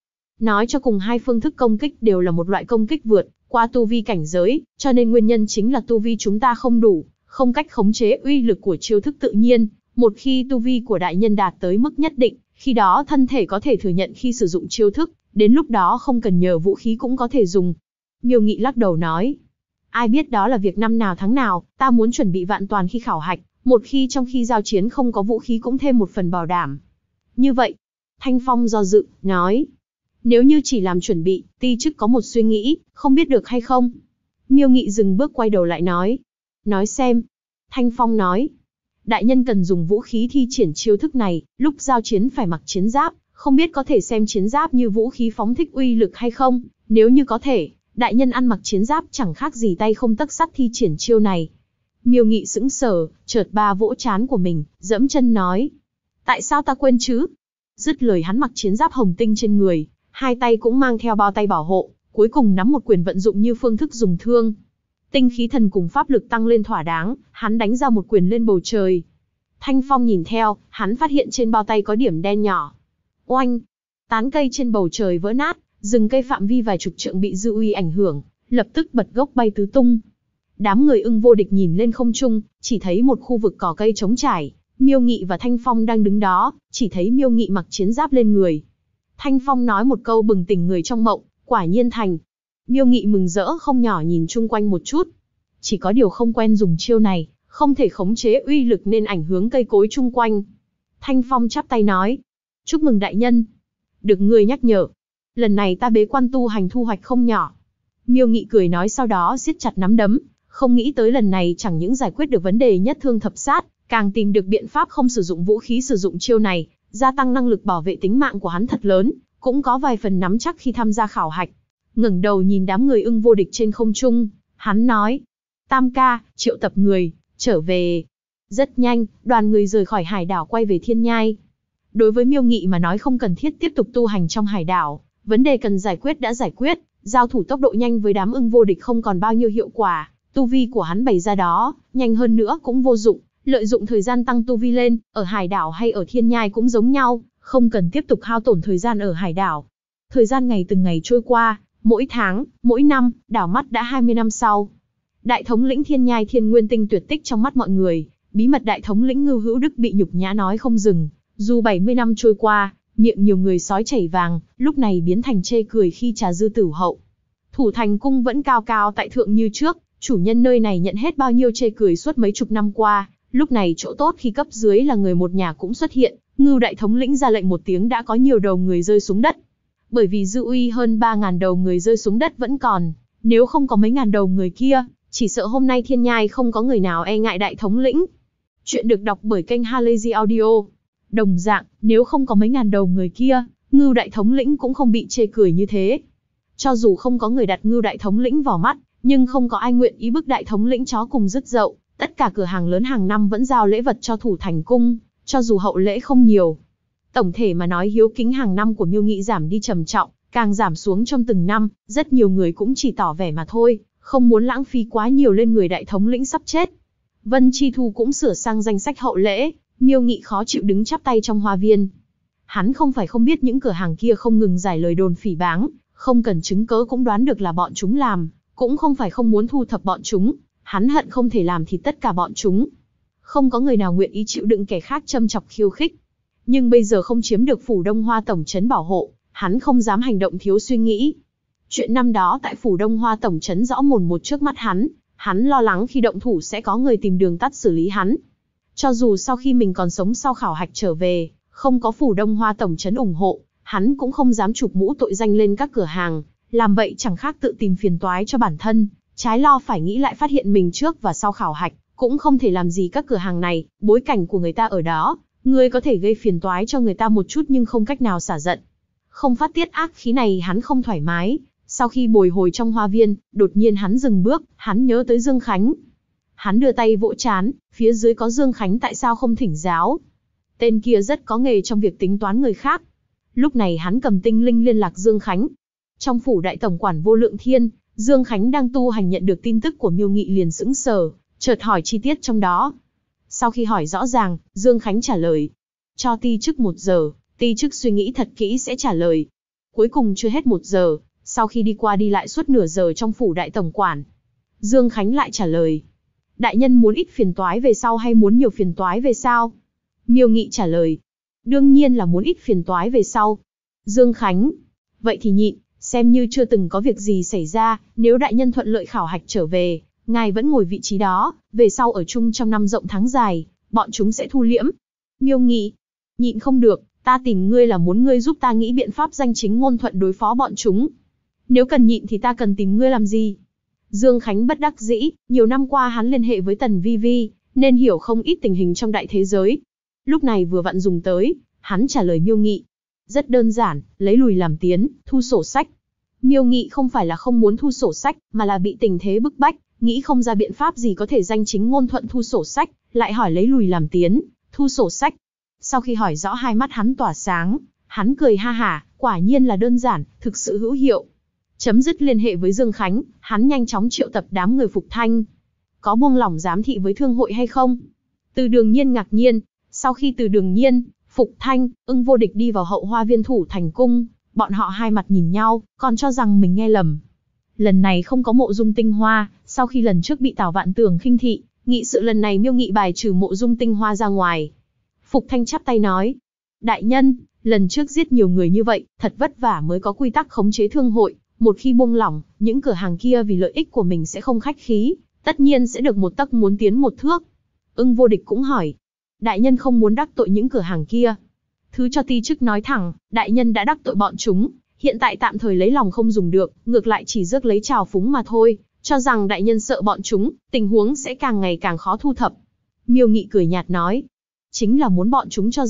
nói cho cùng hai phương thức công kích đều là một loại công kích vượt qua tu vi cảnh giới, cho nên nguyên nhân chính là tu vi chúng ta không đủ, không cách khống chế uy lực của chiêu thức tự nhiên. Một khi tu vi của đại nhân đạt tới mức nhất định, khi đó thân thể có thể thừa nhận khi sử dụng chiêu thức, đến lúc đó không cần nhờ vũ khí cũng có thể dùng. Miêu Nghị lắc đầu nói, ai biết đó là việc năm nào tháng nào, ta muốn chuẩn bị vạn toàn khi khảo hạch, một khi trong khi giao chiến không có vũ khí cũng thêm một phần bảo đảm. Như vậy, Thanh Phong do dự, nói, nếu như chỉ làm chuẩn bị, ti chức có một suy nghĩ, không biết được hay không? Miêu Nghị dừng bước quay đầu lại nói xem. Thanh Phong nói, đại nhân cần dùng vũ khí thi triển chiêu thức này, lúc giao chiến phải mặc chiến giáp, không biết có thể xem chiến giáp như vũ khí phóng thích uy lực hay không, nếu như có thể, đại nhân ăn mặc chiến giáp chẳng khác gì tay không tấc sắt thi triển chiêu này. Miêu Nghị sững sờ, chợt ba vỗ trán của mình, dẫm chân nói, tại sao ta quên chứ? Dứt lời hắn mặc chiến giáp hồng tinh trên người, hai tay cũng mang theo bao tay bảo hộ, cuối cùng nắm một quyền vận dụng như phương thức dùng thương. Tinh khí thần cùng pháp lực tăng lên thỏa đáng, hắn đánh ra một quyền lên bầu trời. Thanh Phong nhìn theo, hắn phát hiện trên bao tay có điểm đen nhỏ. Oanh! Tán cây trên bầu trời vỡ nát, rừng cây phạm vi vài chục trượng bị dư uy ảnh hưởng, lập tức bật gốc bay tứ tung. Đám người Ưng Vô Địch nhìn lên không trung, chỉ thấy một khu vực cỏ cây trống trải, Miêu Nghị và Thanh Phong đang đứng đó, chỉ thấy Miêu Nghị mặc chiến giáp lên người. Thanh Phong nói một câu bừng tỉnh người trong mộng, quả nhiên thành. Miêu Nghị mừng rỡ không nhỏ nhìn chung quanh một chút. Chỉ có điều không quen dùng chiêu này, không thể khống chế uy lực nên ảnh hưởng cây cối chung quanh. Thanh Phong chắp tay nói, chúc mừng đại nhân. Được người nhắc nhở. Lần này ta bế quan tu hành thu hoạch không nhỏ. Miêu Nghị cười nói sau đó siết chặt nắm đấm, không nghĩ tới lần này chẳng những giải quyết được vấn đề nhất thương thập sát, càng tìm được biện pháp không sử dụng vũ khí sử dụng chiêu này, gia tăng năng lực bảo vệ tính mạng của hắn thật lớn, cũng có vài phần nắm chắc khi tham gia khảo hạch. Ngẩng đầu nhìn đám người Ưng Vô Địch trên không trung, hắn nói: Tam ca, triệu tập người, trở về. Rất nhanh, đoàn người rời khỏi hải đảo quay về Thiên Nhai. Đối với Miêu Nghị mà nói không cần thiết tiếp tục tu hành trong hải đảo, vấn đề cần giải quyết đã giải quyết, giao thủ tốc độ nhanh với đám Ưng Vô Địch không còn bao nhiêu hiệu quả, tu vi của hắn bày ra đó, nhanh hơn nữa cũng vô dụng, lợi dụng thời gian tăng tu vi lên, ở hải đảo hay ở Thiên Nhai cũng giống nhau, không cần tiếp tục hao tổn thời gian ở hải đảo. Thời gian ngày từng ngày trôi qua, mỗi tháng, mỗi năm, đảo mắt đã 20 năm sau. Đại thống lĩnh Thiên Nhai Thiên Nguyên Tinh tuyệt tích trong mắt mọi người, bí mật đại thống lĩnh Ngưu Hữu Đức bị nhục nhã nói không dừng. Dù 70 năm trôi qua, miệng nhiều người sói chảy vàng, lúc này biến thành chê cười khi trà dư tử hậu. Thủ Thành Cung vẫn cao cao tại thượng như trước, chủ nhân nơi này nhận hết bao nhiêu chê cười suốt mấy chục năm qua, lúc này chỗ tốt khi cấp dưới là người một nhà cũng xuất hiện, Ngưu đại thống lĩnh ra lệnh một tiếng đã có nhiều đầu người rơi xuống đất. Bởi vì dư uy hơn 3.000 đầu người rơi xuống đất vẫn còn, nếu không có mấy ngàn đầu người kia, chỉ sợ hôm nay Thiên Nhai không có người nào e ngại đại thống lĩnh. Chuyện được đọc bởi kênh Halazy Audio. Đồng dạng, nếu không có mấy ngàn đầu người kia, Ngưu đại thống lĩnh cũng không bị chê cười như thế. Cho dù không có người đặt Ngưu đại thống lĩnh vào mắt, nhưng không có ai nguyện ý bức đại thống lĩnh chó cùng rứt dậu. Tất cả cửa hàng lớn hàng năm vẫn giao lễ vật cho Thủ Thành Cung, cho dù hậu lễ không nhiều. Tổng thể mà nói hiếu kính hàng năm của Miêu Nghị giảm đi trầm trọng, càng giảm xuống trong từng năm, rất nhiều người cũng chỉ tỏ vẻ mà thôi, không muốn lãng phí quá nhiều lên người đại thống lĩnh sắp chết. Vân Chi Thu cũng sửa sang danh sách hậu lễ, Miêu Nghị khó chịu đứng chắp tay trong hoa viên. Hắn không phải không biết những cửa hàng kia không ngừng giải lời đồn phỉ báng, không cần chứng cớ cũng đoán được là bọn chúng làm, cũng không phải không muốn thu thập bọn chúng, hắn hận không thể làm thì tất cả bọn chúng. Không có người nào nguyện ý chịu đựng kẻ khác châm chọc khiêu khích. Nhưng bây giờ không chiếm được Phủ Đông Hoa Tổng trấn bảo hộ, hắn không dám hành động thiếu suy nghĩ. Chuyện năm đó tại Phủ Đông Hoa Tổng trấn rõ mồn một trước mắt hắn lo lắng khi động thủ sẽ có người tìm đường tắt xử lý hắn. Cho dù sau khi mình còn sống sau khảo hạch trở về, không có Phủ Đông Hoa Tổng trấn ủng hộ, hắn cũng không dám chụp mũ tội danh lên các cửa hàng, làm vậy chẳng khác tự tìm phiền toái cho bản thân, trái lo phải nghĩ lại phát hiện mình trước và sau khảo hạch, cũng không thể làm gì các cửa hàng này, bối cảnh của người ta ở đó, người có thể gây phiền toái cho người ta một chút nhưng không cách nào xả giận. Không phát tiết ác khí này hắn không thoải mái, sau khi bồi hồi trong hoa viên, đột nhiên hắn dừng bước, hắn nhớ tới Dương Khánh. Hắn đưa tay vỗ trán, phía dưới có Dương Khánh tại sao không thỉnh giáo. Tên kia rất có nghề trong việc tính toán người khác. Lúc này hắn cầm tinh linh liên lạc Dương Khánh. Trong phủ đại tổng quản Vô Lượng Thiên, Dương Khánh đang tu hành nhận được tin tức của Miêu Nghị liền sững sờ, chợt hỏi chi tiết trong đó. Sau khi hỏi rõ ràng, Dương Khánh trả lời. Cho ti chức 1 giờ, ti chức suy nghĩ thật kỹ sẽ trả lời. Cuối cùng chưa hết 1 giờ, sau khi đi qua đi lại suốt nửa giờ trong phủ đại tổng quản, Dương Khánh lại trả lời. Đại nhân muốn ít phiền toái về sau hay muốn nhiều phiền toái về sau? Miêu Nghị trả lời. Đương nhiên là muốn ít phiền toái về sau. Dương Khánh. Vậy thì nhịn, xem như chưa từng có việc gì xảy ra, nếu đại nhân thuận lợi khảo hạch trở về, ngài vẫn ngồi vị trí đó, về sau ở chung trong năm rộng tháng dài, bọn chúng sẽ thu liễm. Miêu Nghị. Nhịn không được, ta tìm ngươi là muốn ngươi giúp ta nghĩ biện pháp danh chính ngôn thuận đối phó bọn chúng. Nếu cần nhịn thì ta cần tìm ngươi làm gì? Dương Khánh bất đắc dĩ, nhiều năm qua hắn liên hệ với Tần Vi Vi, nên hiểu không ít tình hình trong đại thế giới. Lúc này vừa vặn dùng tới, hắn trả lời Miêu Nghị. Rất đơn giản, lấy lùi làm tiến, thu sổ sách. Miêu Nghị không phải là không muốn thu sổ sách, mà là bị tình thế bức bách, nghĩ không ra biện pháp gì có thể danh chính ngôn thuận thu sổ sách, lại hỏi lấy lùi làm tiến, thu sổ sách. Sau khi hỏi rõ hai mắt hắn tỏa sáng, hắn cười ha hả, quả nhiên là đơn giản, thực sự hữu hiệu. Chấm dứt liên hệ với Dương Khánh, hắn nhanh chóng triệu tập đám người Phục Thanh. Có buông lỏng giám thị với thương hội hay không? Từ Đường Nhiên ngạc nhiên, sau khi Từ Đường Nhiên, Phục Thanh, Ưng Vô Địch đi vào hậu hoa viên Thủ Thành Cung, bọn họ hai mặt nhìn nhau, còn cho rằng mình nghe lầm. Lần này không có Mộ Dung Tinh Hoa, sau khi lần trước bị Tào Vạn Tường khinh thị, nghị sự lần này Miêu Nghị bài trừ Mộ Dung Tinh Hoa ra ngoài. Phục Thanh chắp tay nói, đại nhân, lần trước giết nhiều người như vậy, thật vất vả mới có quy tắc khống chế thương hội, một khi buông lỏng, những cửa hàng kia vì lợi ích của mình sẽ không khách khí, tất nhiên sẽ được một tấc muốn tiến một thước. Ưng Vô Địch cũng hỏi, đại nhân không muốn đắc tội những cửa hàng kia. Thứ cho ti chức nói thẳng, đại nhân đã đắc tội bọn chúng, hiện tại tạm thời lấy lòng không dùng được, ngược lại chỉ rước lấy trào phúng mà thôi, cho rằng đại nhân sợ bọn chúng, tình huống sẽ càng ngày càng khó thu thập. Miêu Nghị cười nhạt nói, chính là muốn bọn chúng cho rằng,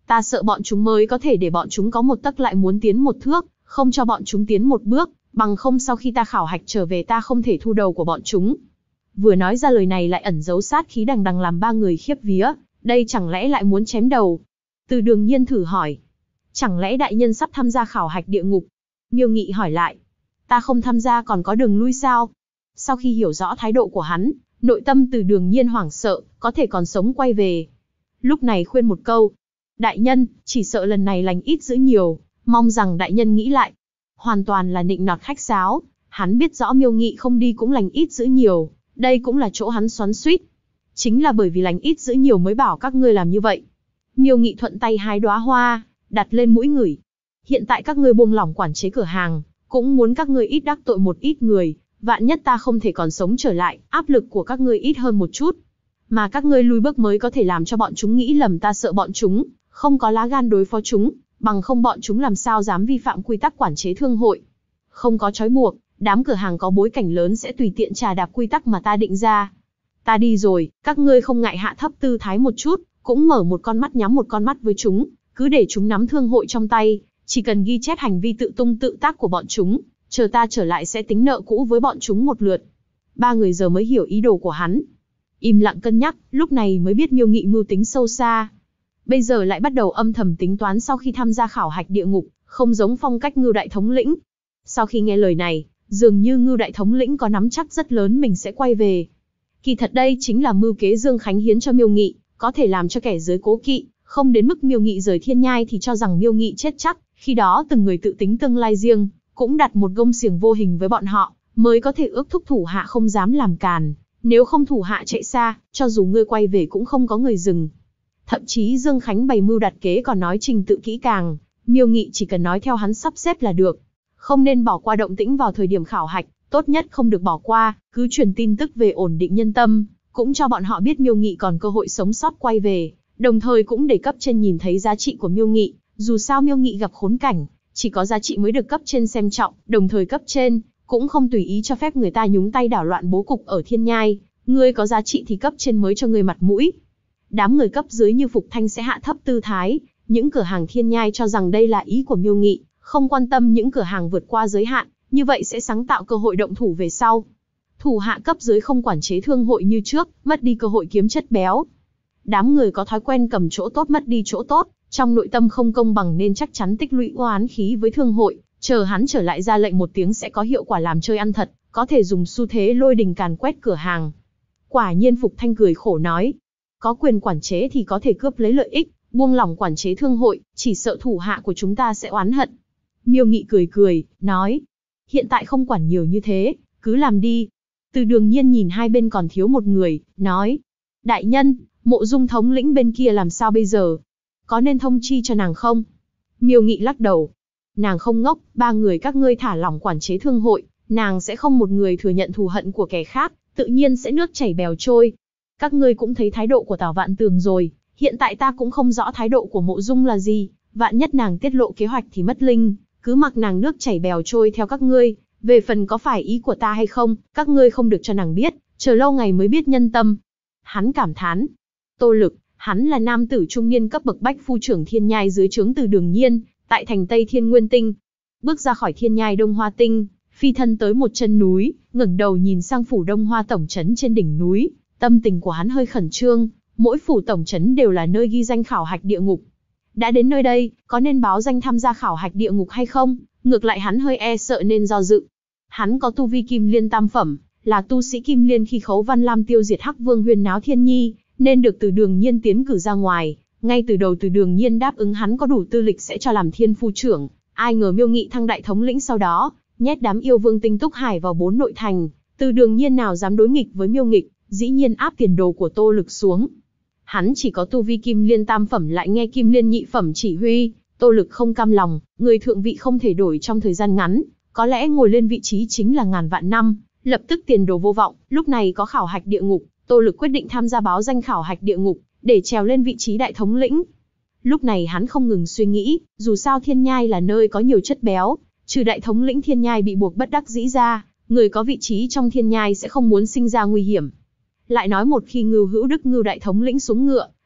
Ta sợ bọn chúng mới có thể để bọn chúng có một tấc lại muốn tiến một thước, không cho bọn chúng tiến một bước, bằng không sau khi ta khảo hạch trở về ta không thể thu đầu của bọn chúng. Vừa nói ra lời này lại ẩn giấu sát khí đằng đằng làm ba người khiếp vía, đây chẳng lẽ lại muốn chém đầu? Từ Đường Nhiên thử hỏi, chẳng lẽ đại nhân sắp tham gia khảo hạch địa ngục? Miêu Nghị hỏi lại, ta không tham gia còn có đường lui sao? Sau khi hiểu rõ thái độ của hắn, nội tâm Từ Đường Nhiên hoảng sợ, có thể còn sống quay về. Lúc này khuyên một câu, đại nhân, chỉ sợ lần này lành ít dữ nhiều, mong rằng đại nhân nghĩ lại. Hoàn toàn là nịnh nọt khách sáo, hắn biết rõ Miêu Nghị không đi cũng lành ít dữ nhiều, đây cũng là chỗ hắn xoắn xuýt. Chính là bởi vì lành ít dữ nhiều mới bảo các ngươi làm như vậy. Miêu Nghị thuận tay hái đóa hoa, đặt lên mũi ngửi. Hiện tại các ngươi buông lỏng quản chế cửa hàng, cũng muốn các ngươi ít đắc tội một ít người, vạn nhất ta không thể còn sống trở lại, áp lực của các ngươi ít hơn một chút. Mà các ngươi lùi bước mới có thể làm cho bọn chúng nghĩ lầm ta sợ bọn chúng, không có lá gan đối phó chúng, bằng không bọn chúng làm sao dám vi phạm quy tắc quản chế thương hội. Không có trói buộc, đám cửa hàng có bối cảnh lớn sẽ tùy tiện trà đạp quy tắc mà ta định ra. Ta đi rồi, các ngươi không ngại hạ thấp tư thái một chút, cũng mở một con mắt nhắm một con mắt với chúng, cứ để chúng nắm thương hội trong tay, chỉ cần ghi chép hành vi tự tung tự tác của bọn chúng, chờ ta trở lại sẽ tính nợ cũ với bọn chúng một lượt. Ba người giờ mới hiểu ý đồ của hắn. Im lặng cân nhắc, lúc này mới biết Miêu Nghị mưu tính sâu xa. Bây giờ lại bắt đầu âm thầm tính toán sau khi tham gia khảo hạch địa ngục, không giống phong cách Ngưu đại thống lĩnh. Sau khi nghe lời này, dường như Ngưu đại thống lĩnh có nắm chắc rất lớn mình sẽ quay về. Kỳ thật đây chính là mưu kế Dương Khánh hiến cho Miêu Nghị, có thể làm cho kẻ dưới cố kỵ, không đến mức Miêu Nghị rời thiên nhai thì cho rằng Miêu Nghị chết chắc, khi đó từng người tự tính tương lai riêng, cũng đặt một gông xiềng vô hình với bọn họ, mới có thể ước thúc thủ hạ không dám làm càn. Nếu không thủ hạ chạy xa, cho dù ngươi quay về cũng không có người dừng. Thậm chí Dương Khánh bày mưu đặt kế còn nói trình tự kỹ càng, Miêu Nghị chỉ cần nói theo hắn sắp xếp là được. Không nên bỏ qua động tĩnh vào thời điểm khảo hạch, tốt nhất không được bỏ qua, cứ truyền tin tức về ổn định nhân tâm, cũng cho bọn họ biết Miêu Nghị còn cơ hội sống sót quay về, đồng thời cũng để cấp trên nhìn thấy giá trị của Miêu Nghị, dù sao Miêu Nghị gặp khốn cảnh, chỉ có giá trị mới được cấp trên xem trọng, đồng thời cấp trên cũng không tùy ý cho phép người ta nhúng tay đảo loạn bố cục ở thiên nhai, ngươi có giá trị thì cấp trên mới cho ngươi mặt mũi. Đám người cấp dưới như Phục Thanh sẽ hạ thấp tư thái, những cửa hàng thiên nhai cho rằng đây là ý của Miêu Nghị, không quan tâm những cửa hàng vượt qua giới hạn, như vậy sẽ sáng tạo cơ hội động thủ về sau. Thủ hạ cấp dưới không quản chế thương hội như trước, mất đi cơ hội kiếm chất béo. Đám người có thói quen cầm chỗ tốt mất đi chỗ tốt, trong nội tâm không công bằng nên chắc chắn tích lũy oán khí với thương hội, chờ hắn trở lại ra lệnh một tiếng sẽ có hiệu quả làm chơi ăn thật, có thể dùng xu thế lôi đình càn quét cửa hàng. Quả nhiên Phục Thanh cười khổ nói, có quyền quản chế thì có thể cướp lấy lợi ích, buông lỏng quản chế thương hội, chỉ sợ thủ hạ của chúng ta sẽ oán hận. Miêu Nghị cười cười, nói, hiện tại không quản nhiều như thế, cứ làm đi. Từ Đường Nhiên nhìn hai bên còn thiếu một người, nói, đại nhân, Mộ Dung thống lĩnh bên kia làm sao bây giờ? Có nên thông chi cho nàng không? Miêu Nghị lắc đầu, nàng không ngốc, ba người các ngươi thả lỏng quản chế thương hội, nàng sẽ không một người thừa nhận thù hận của kẻ khác, tự nhiên sẽ nước chảy bèo trôi. Các ngươi cũng thấy thái độ của Tào Vạn Tường rồi, hiện tại ta cũng không rõ thái độ của Mộ Dung là gì, vạn nhất nàng tiết lộ kế hoạch thì mất linh, cứ mặc nàng nước chảy bèo trôi theo các ngươi, về phần có phải ý của ta hay không, các ngươi không được cho nàng biết, chờ lâu ngày mới biết nhân tâm. Hắn cảm thán, Tô Lực, hắn là nam tử trung niên cấp bậc bách phu trưởng thiên nhai dưới trướng Từ Đường Nhiên, tại thành Tây Thiên Nguyên Tinh. Bước ra khỏi thiên nhai Đông Hoa Tinh, phi thân tới một chân núi, ngẩng đầu nhìn sang phủ Đông Hoa tổng trấn trên đỉnh núi, tâm tình của hắn hơi khẩn trương, mỗi phủ tổng trấn đều là nơi ghi danh khảo hạch địa ngục. Đã đến nơi đây, có nên báo danh tham gia khảo hạch địa ngục hay không? Ngược lại hắn hơi e sợ nên do dự. Hắn có tu vi Kim Liên tam phẩm, là tu sĩ Kim Liên khi Khấu Văn Lam tiêu diệt Hắc Vương huyên náo thiên nhi, nên được Từ Đường Nhiên tiến cử ra ngoài. Ngay từ đầu Từ Đường Nhiên đáp ứng hắn có đủ tư lịch sẽ cho làm thiên phu trưởng. Ai ngờ Miêu Nghị thăng đại thống lĩnh sau đó, nhét đám yêu vương Tinh Túc Hải vào 4 nội thành. Từ Đường Nhiên nào dám đối nghịch với Miêu Nghị, dĩ nhiên áp tiền đồ của Tô Lực xuống. Hắn chỉ có tu vi Kim Liên tam phẩm lại nghe Kim Liên nhị phẩm chỉ huy, Tô Lực không cam lòng, người thượng vị không thể đổi trong thời gian ngắn, có lẽ ngồi lên vị trí chính là ngàn vạn năm, lập tức tiền đồ vô vọng. Lúc này có khảo hạch địa ngục, Tô Lực quyết định tham gia báo danh khảo hạch địa ngục, để trèo lên vị trí đại thống lĩnh. Lúc này hắn không ngừng suy nghĩ, dù sao thiên nhai là nơi có nhiều chất béo, trừ đại thống lĩnh thiên nhai bị buộc bất đắc dĩ ra, người có vị trí trong thiên nhai sẽ không muốn sinh ra nguy hiểm. Lại nói một khi Ngưu Hữu Đức Ngưu đại thống lĩnh xuống ngựa,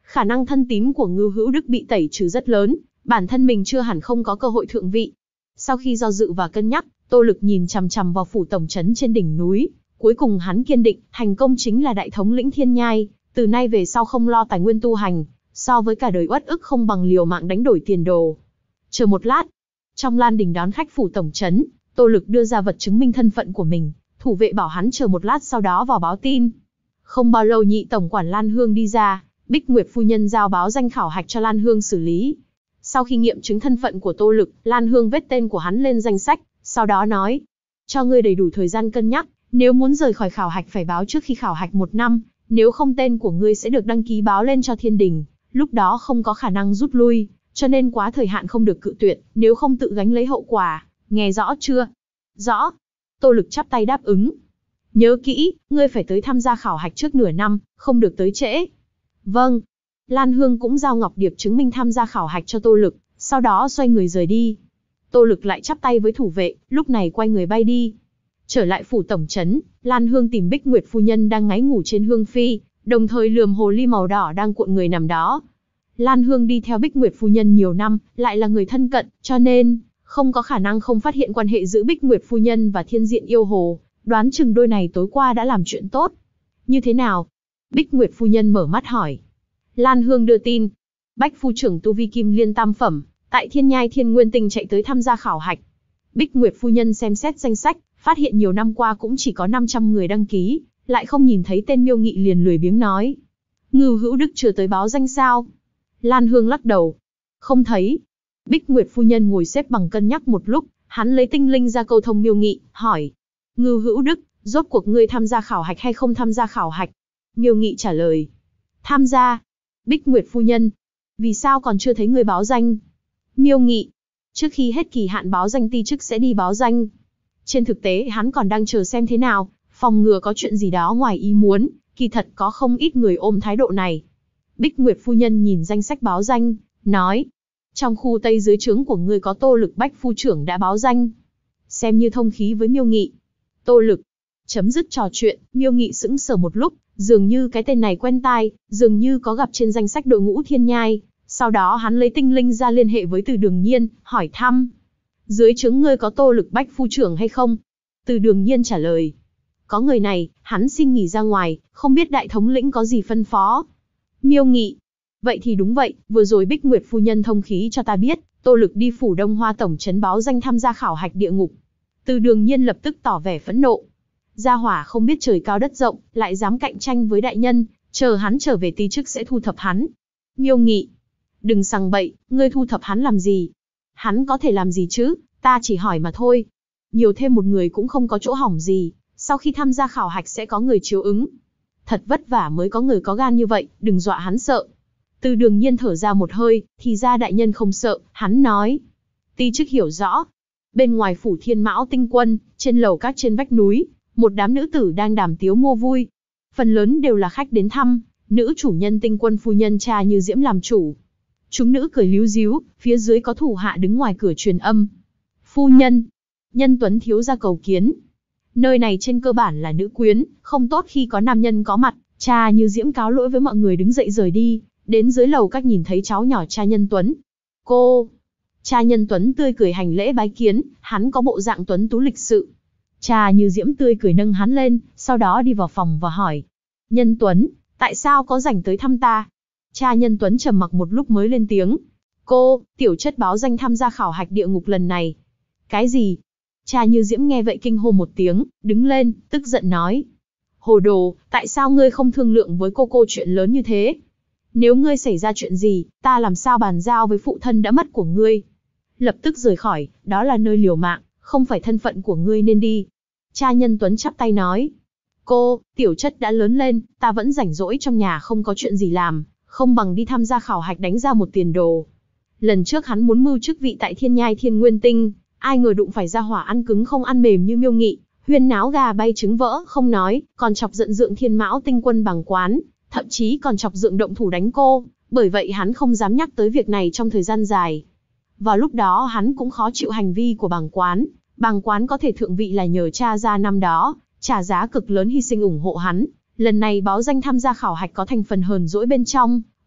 khả năng thân tín của Ngưu Hữu Đức bị tẩy trừ rất lớn, bản thân mình chưa hẳn không có cơ hội thượng vị. Sau khi do dự và cân nhắc, Tô Lực nhìn chằm chằm vào phủ tổng trấn trên đỉnh núi, cuối cùng hắn kiên định, thành công chính là đại thống lĩnh Thiên Nhai, từ nay về sau không lo tài nguyên tu hành, so với cả đời uất ức không bằng liều mạng đánh đổi tiền đồ. Chờ một lát, trong lan đình đón khách phủ tổng trấn, Tô Lực đưa ra vật chứng minh thân phận của mình, thủ vệ bảo hắn chờ một lát sau đó vào báo tin. Không bao lâu nhị tổng quản Lan Hương đi ra, Bích Nguyệt phu nhân giao báo danh khảo hạch cho Lan Hương xử lý. Sau khi nghiệm chứng thân phận của Tô Lực, Lan Hương viết tên của hắn lên danh sách, sau đó nói, cho ngươi đầy đủ thời gian cân nhắc, nếu muốn rời khỏi khảo hạch phải báo trước khi khảo hạch 1 năm, nếu không tên của ngươi sẽ được đăng ký báo lên cho thiên đình, lúc đó không có khả năng rút lui, cho nên quá thời hạn không được cự tuyệt, nếu không tự gánh lấy hậu quả, nghe rõ chưa? Rõ. Tô Lực chắp tay đáp ứng. Nhớ kỹ, ngươi phải tới tham gia khảo hạch trước nửa năm, không được tới trễ. Vâng. Lan Hương cũng giao ngọc điệp chứng minh tham gia khảo hạch cho Tô Lực, sau đó xoay người rời đi. Tô Lực lại chắp tay với thủ vệ, lúc này quay người bay đi. Trở lại phủ tổng trấn, Lan Hương tìm Bích Nguyệt phu nhân đang ngáy ngủ trên hương phi, đồng thời lườm hồ ly màu đỏ đang cuộn người nằm đó. Lan Hương đi theo Bích Nguyệt phu nhân nhiều năm, lại là người thân cận, cho nên không có khả năng không phát hiện quan hệ giữa Bích Nguyệt phu nhân và Thiên Diện yêu hồ, đoán chừng đôi này tối qua đã làm chuyện tốt. Như thế nào? Bích Nguyệt phu nhân mở mắt hỏi. Lan Hương đưa tin, Bách phu trưởng tu vi Kim Liên tam phẩm, tại Thiên Nhai Thiên Nguyên Tinh chạy tới tham gia khảo hạch. Bích Nguyệt phu nhân xem xét danh sách, phát hiện nhiều năm qua cũng chỉ có 500 người đăng ký, lại không nhìn thấy tên Miêu Nghị liền lười biếng nói. Ngưu Hữu Đức chưa tới báo danh sao? Lan Hương lắc đầu. Không thấy. Bích Nguyệt phu nhân ngồi xếp bằng cân nhắc một lúc, hắn lấy tinh linh ra câu thông Miêu Nghị, hỏi. Ngưu Hữu Đức, rốt cuộc ngươi tham gia khảo hạch hay không tham gia khảo hạch? Miêu Nghị trả lời. Tham gia. Bích Nguyệt phu nhân. Vì sao còn chưa thấy người báo danh? Miêu Nghị. Trước khi hết kỳ hạn báo danh ti chức sẽ đi báo danh. Trên thực tế hắn còn đang chờ xem thế nào, phòng ngừa có chuyện gì đó ngoài ý muốn, kỳ thật có không ít người ôm thái độ này. Bích Nguyệt phu nhân nhìn danh sách báo danh, nói. Trong khu Tây dưới trướng của ngươi có Tô Lực Bách phu trưởng đã báo danh. Xem như thông khí với Miêu Nghị. Tô Lực. Chấm dứt trò chuyện, Miêu Nghị sững sờ một lúc, dường như cái tên này quen tai, dường như có gặp trên danh sách đội ngũ Thiên Nhai. Sau đó hắn lấy tinh linh ra liên hệ với Từ Đường Nhiên, hỏi thăm. Dưới trướng ngươi có Tô Lực Bách phu trưởng hay không? Từ Đường Nhiên trả lời. Có người này, hắn xin nghỉ ra ngoài, không biết đại thống lĩnh có gì phân phó. Miêu Nghị. Vậy thì đúng vậy, vừa rồi Bích Nguyệt phu nhân thông khí cho ta biết, Tô Lực đi phủ Đông Hoa tổng trấn báo danh tham gia khảo hạch địa ngục. Từ Đường Nhiên lập tức tỏ vẻ phẫn nộ. Gia hỏa không biết trời cao đất rộng, lại dám cạnh tranh với đại nhân, chờ hắn trở về ti chức sẽ thu thập hắn. Miêu Nghị. Đừng sằng bậy, ngươi thu thập hắn làm gì? Hắn có thể làm gì chứ, ta chỉ hỏi mà thôi. Nhiều thêm một người cũng không có chỗ hỏng gì, sau khi tham gia khảo hạch sẽ có người chiếu ứng. Thật vất vả mới có người có gan như vậy, đừng dọa hắn sợ. Từ Đường Nhiên thở ra một hơi, thì ra đại nhân không sợ, hắn nói. Ti chức hiểu rõ. Bên ngoài phủ Thiên Mão Tinh Quân, trên lầu các trên vách núi, một đám nữ tử đang đàm tiếu mua vui. Phần lớn đều là khách đến thăm, nữ chủ nhân Tinh Quân phu nhân Cha Như Diễm làm chủ. Chúng nữ cười líu díu, phía dưới có thủ hạ đứng ngoài cửa truyền âm. Phu nhân, Nhân Tuấn thiếu gia cầu kiến. Nơi này trên cơ bản là nữ quyến, không tốt khi có nam nhân có mặt. Cha Như Diễm cáo lỗi với mọi người đứng dậy rời đi, đến dưới lầu các nhìn thấy cháu nhỏ Cha Nhân Tuấn. Cô! Cha Nhân Tuấn tươi cười hành lễ bái kiến, hắn có bộ dạng tuấn tú lịch sự. Cha Như Diễm tươi cười nâng hắn lên, sau đó đi vào phòng và hỏi. Nhân Tuấn, tại sao có rảnh tới thăm ta? Cha Nhân Tuấn trầm mặc một lúc mới lên tiếng. Cô, tiểu chất báo danh tham gia khảo hạch địa ngục lần này. Cái gì? Cha Như Diễm nghe vậy kinh hô một tiếng, đứng lên, tức giận nói. Hồ đồ, tại sao ngươi không thương lượng với cô chuyện lớn như thế? Nếu ngươi xảy ra chuyện gì, ta làm sao bàn giao với phụ thân đã mất của ngươi? Lập tức rời khỏi, đó là nơi liều mạng, không phải thân phận của ngươi nên đi. Cha Nhân Tuấn chắp tay nói. Cô, tiểu chất đã lớn lên, ta vẫn rảnh rỗi trong nhà không có chuyện gì làm, không bằng đi tham gia khảo hạch đánh ra một tiền đồ. Lần trước hắn muốn mưu chức vị tại Thiên Nhai Thiên Nguyên Tinh, ai ngờ đụng phải gia hỏa ăn cứng không ăn mềm như Miêu Nghị, huyên náo gà bay trứng vỡ không nói, còn chọc giận Dượng Thiên Mão Tinh Quân bằng quán, thậm chí còn chọc Dượng động thủ đánh cô, bởi vậy hắn không dám nhắc tới việc này trong thời gian dài. Vào lúc đó hắn cũng khó chịu hành vi của bàng quán có thể thượng vị là nhờ cha gia năm đó, trả giá cực lớn hy sinh ủng hộ hắn, lần này báo danh tham gia khảo hạch có thành phần hờn dỗi bên trong,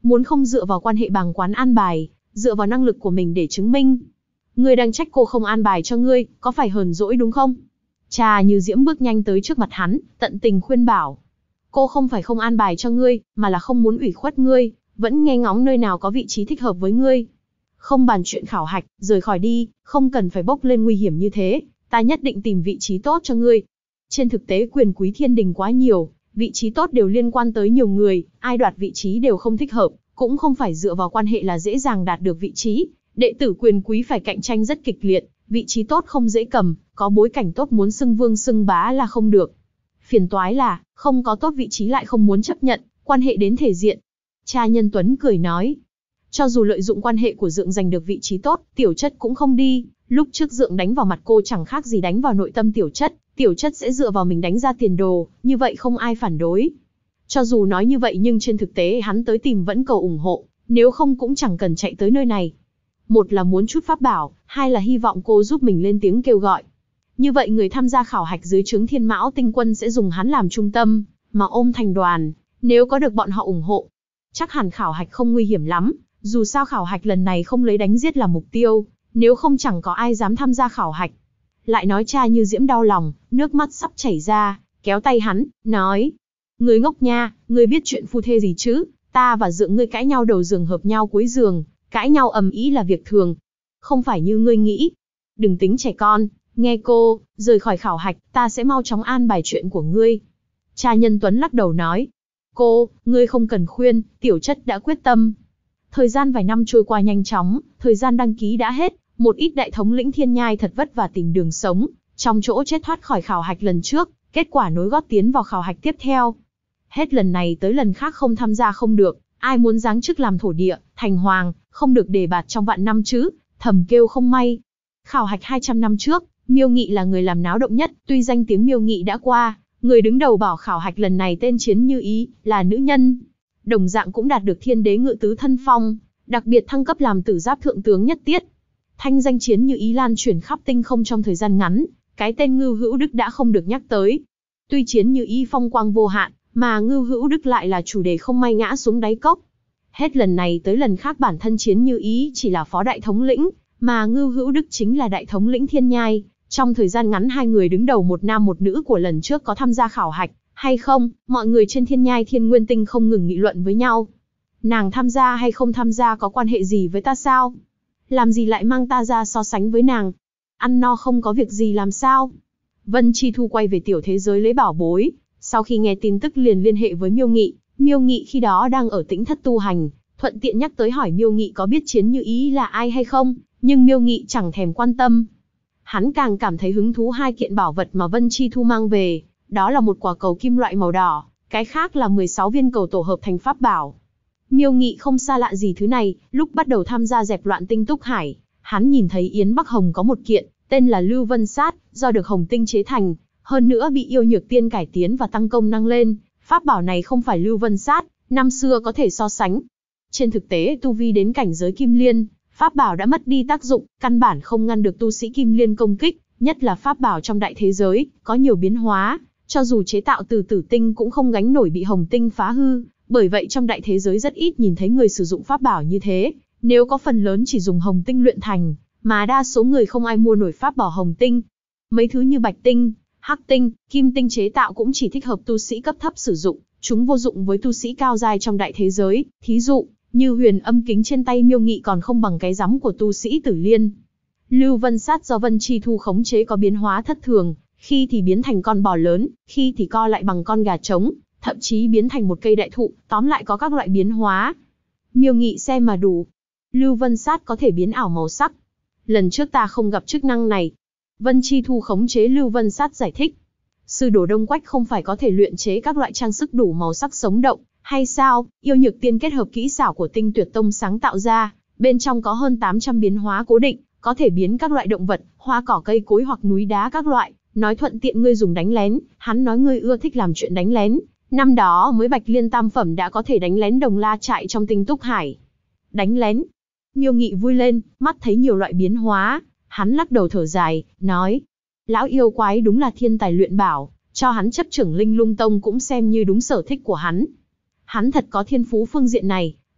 muốn không dựa vào quan hệ bàng quán an bài, dựa vào năng lực của mình để chứng minh. Ngươi đang trách cô không an bài cho ngươi, có phải hờn dỗi đúng không? Cha Như Diễm bước nhanh tới trước mặt hắn, tận tình khuyên bảo. Cô không phải không an bài cho ngươi, mà là không muốn ủy khuất ngươi, vẫn nghe ngóng nơi nào có vị trí thích hợp với ngươi. Không bàn chuyện khảo hạch, rời khỏi đi, không cần phải bốc lên nguy hiểm như thế, ta nhất định tìm vị trí tốt cho ngươi. Trên thực tế quyền quý thiên đình quá nhiều, vị trí tốt đều liên quan tới nhiều người, ai đoạt vị trí đều không thích hợp, cũng không phải dựa vào quan hệ là dễ dàng đạt được vị trí. Đệ tử quyền quý phải cạnh tranh rất kịch liệt, vị trí tốt không dễ cầm, có bối cảnh tốt muốn xưng vương xưng bá là không được. Phiền toái là, không có tốt vị trí lại không muốn chấp nhận, quan hệ đến thể diện. Cha Nhân Tuấn cười nói, cho dù lợi dụng quan hệ của Dượng giành được vị trí tốt, Tiểu Chất cũng không đi. Lúc trước Dượng đánh vào mặt cô chẳng khác gì đánh vào nội tâm Tiểu Chất sẽ dựa vào mình đánh ra tiền đồ, như vậy không ai phản đối. Cho dù nói như vậy nhưng trên thực tế hắn tới tìm vẫn cầu ủng hộ, nếu không cũng chẳng cần chạy tới nơi này. Một là muốn chút pháp bảo, hai là hy vọng cô giúp mình lên tiếng kêu gọi. Như vậy người tham gia khảo hạch dưới trướng Thiên Mão Tinh Quân sẽ dùng hắn làm trung tâm, mà ôm thành đoàn, nếu có được bọn họ ủng hộ. Chắc hẳn khảo hạch không nguy hiểm lắm, dù sao khảo hạch lần này không lấy đánh giết làm mục tiêu, nếu không chẳng có ai dám tham gia khảo hạch. Lại nói cha Như Diễm đau lòng, nước mắt sắp chảy ra, kéo tay hắn, nói. Ngươi ngốc nha, ngươi biết chuyện phu thê gì chứ, ta và Dượng ngươi cãi nhau đầu giường hợp nhau cuối giường, cãi nhau ầm ĩ là việc thường. Không phải như ngươi nghĩ. Đừng tính trẻ con, nghe cô, rời khỏi khảo hạch, ta sẽ mau chóng an bài chuyện của ngươi. Cha Nhân Tuấn lắc đầu nói. Cô, ngươi không cần khuyên, Tiểu Chất đã quyết tâm. Thời gian vài năm trôi qua nhanh chóng, thời gian đăng ký đã hết, một ít đại thống lĩnh thiên nhai thật vất vả tìm đường sống, trong chỗ chết thoát khỏi khảo hạch lần trước, kết quả nối gót tiến vào khảo hạch tiếp theo. Hết lần này tới lần khác không tham gia không được, ai muốn giáng chức làm thổ địa, thành hoàng, không được đề bạt trong vạn năm chứ, thầm kêu không may. Khảo hạch 200 năm trước, Miêu Nghị là người làm náo động nhất, tuy danh tiếng Miêu Nghị đã qua, người đứng đầu bảo khảo hạch lần này tên Chiến Như Ý, là nữ nhân. Đồng dạng cũng đạt được Thiên Đế Ngự Tứ thân phong, đặc biệt thăng cấp làm Tử Giáp thượng tướng nhất tiết. Thanh danh Chiến Như Ý lan truyền khắp tinh không trong thời gian ngắn, cái tên Ngưu Hữu Đức đã không được nhắc tới. Tuy Chiến Như Ý phong quang vô hạn, mà Ngưu Hữu Đức lại là chủ đề không may ngã xuống đáy cốc. Hết lần này tới lần khác bản thân Chiến Như Ý chỉ là phó đại thống lĩnh, mà Ngưu Hữu Đức chính là đại thống lĩnh Thiên Nhai. Trong thời gian ngắn hai người đứng đầu một nam một nữ của lần trước có tham gia khảo hạch hay không, mọi người trên Thiên Nhai Thiên Nguyên Tinh không ngừng nghị luận với nhau. Nàng tham gia hay không tham gia có quan hệ gì với ta sao? Làm gì lại mang ta ra so sánh với nàng? Ăn no không có việc gì làm sao? Vân Chi Thu quay về tiểu thế giới lấy bảo bối, sau khi nghe tin tức liền liên hệ với Miêu Nghị. Miêu Nghị khi đó đang ở Tĩnh Thất tu hành, thuận tiện nhắc tới hỏi Miêu Nghị có biết Chiến Như Ý là ai hay không, nhưng Miêu Nghị chẳng thèm quan tâm. Hắn càng cảm thấy hứng thú hai kiện bảo vật mà Vân Chi Thu mang về, đó là một quả cầu kim loại màu đỏ, cái khác là 16 viên cầu tổ hợp thành pháp bảo. Miêu Nghị không xa lạ gì thứ này, lúc bắt đầu tham gia dẹp loạn tinh Túc Hải, hắn nhìn thấy Yến Bắc Hồng có một kiện, tên là Lưu Vân Sát, do được Hồng Tinh chế thành, hơn nữa bị Yêu Nhược Tiên cải tiến và tăng công năng lên. Pháp bảo này không phải Lưu Vân Sát, năm xưa có thể so sánh. Trên thực tế tu vi đến cảnh giới Kim Liên, pháp bảo đã mất đi tác dụng, căn bản không ngăn được tu sĩ Kim Liên công kích, nhất là pháp bảo trong đại thế giới, có nhiều biến hóa, cho dù chế tạo từ tử tinh cũng không gánh nổi bị Hồng Tinh phá hư, bởi vậy trong đại thế giới rất ít nhìn thấy người sử dụng pháp bảo như thế, nếu có phần lớn chỉ dùng Hồng Tinh luyện thành, mà đa số người không ai mua nổi pháp bảo Hồng Tinh. Mấy thứ như Bạch Tinh, Hắc Tinh, Kim Tinh chế tạo cũng chỉ thích hợp tu sĩ cấp thấp sử dụng, chúng vô dụng với tu sĩ cao giai trong đại thế giới, thí dụ, như Huyền Âm Kính trên tay Miêu Nghị còn không bằng cái rắm của tu sĩ Tử Liên. Lưu Vân Sát do Vân Chi Thu khống chế có biến hóa thất thường, khi thì biến thành con bò lớn, khi thì co lại bằng con gà trống, thậm chí biến thành một cây đại thụ, tóm lại có các loại biến hóa. Miêu Nghị xem mà đủ. Lưu Vân Sát có thể biến ảo màu sắc. Lần trước ta không gặp chức năng này. Vân Chi Thu khống chế Lưu Vân Sát giải thích. Sư đồ Đông Quách không phải có thể luyện chế các loại trang sức đủ màu sắc sống động, hay sao? Yêu Nhược Tiên kết hợp kỹ xảo của Tinh Tuyệt Tông sáng tạo ra, bên trong có hơn 800 biến hóa cố định, có thể biến các loại động vật, hoa cỏ cây cối hoặc núi đá các loại. Nói thuận tiện ngươi dùng đánh lén, hắn nói ngươi ưa thích làm chuyện đánh lén. Năm đó mới Bạch Liên tam phẩm đã có thể đánh lén Đồng La trại trong Tinh Túc Hải. Đánh lén. Miêu Nghị vui lên, mắt thấy nhiều loại biến hóa, hắn lắc đầu thở dài, nói. Lão yêu quái đúng là thiên tài luyện bảo, cho hắn chấp trưởng Linh Lung Tông cũng xem như đúng sở thích của hắn. Hắn thật có thiên phú phương diện này,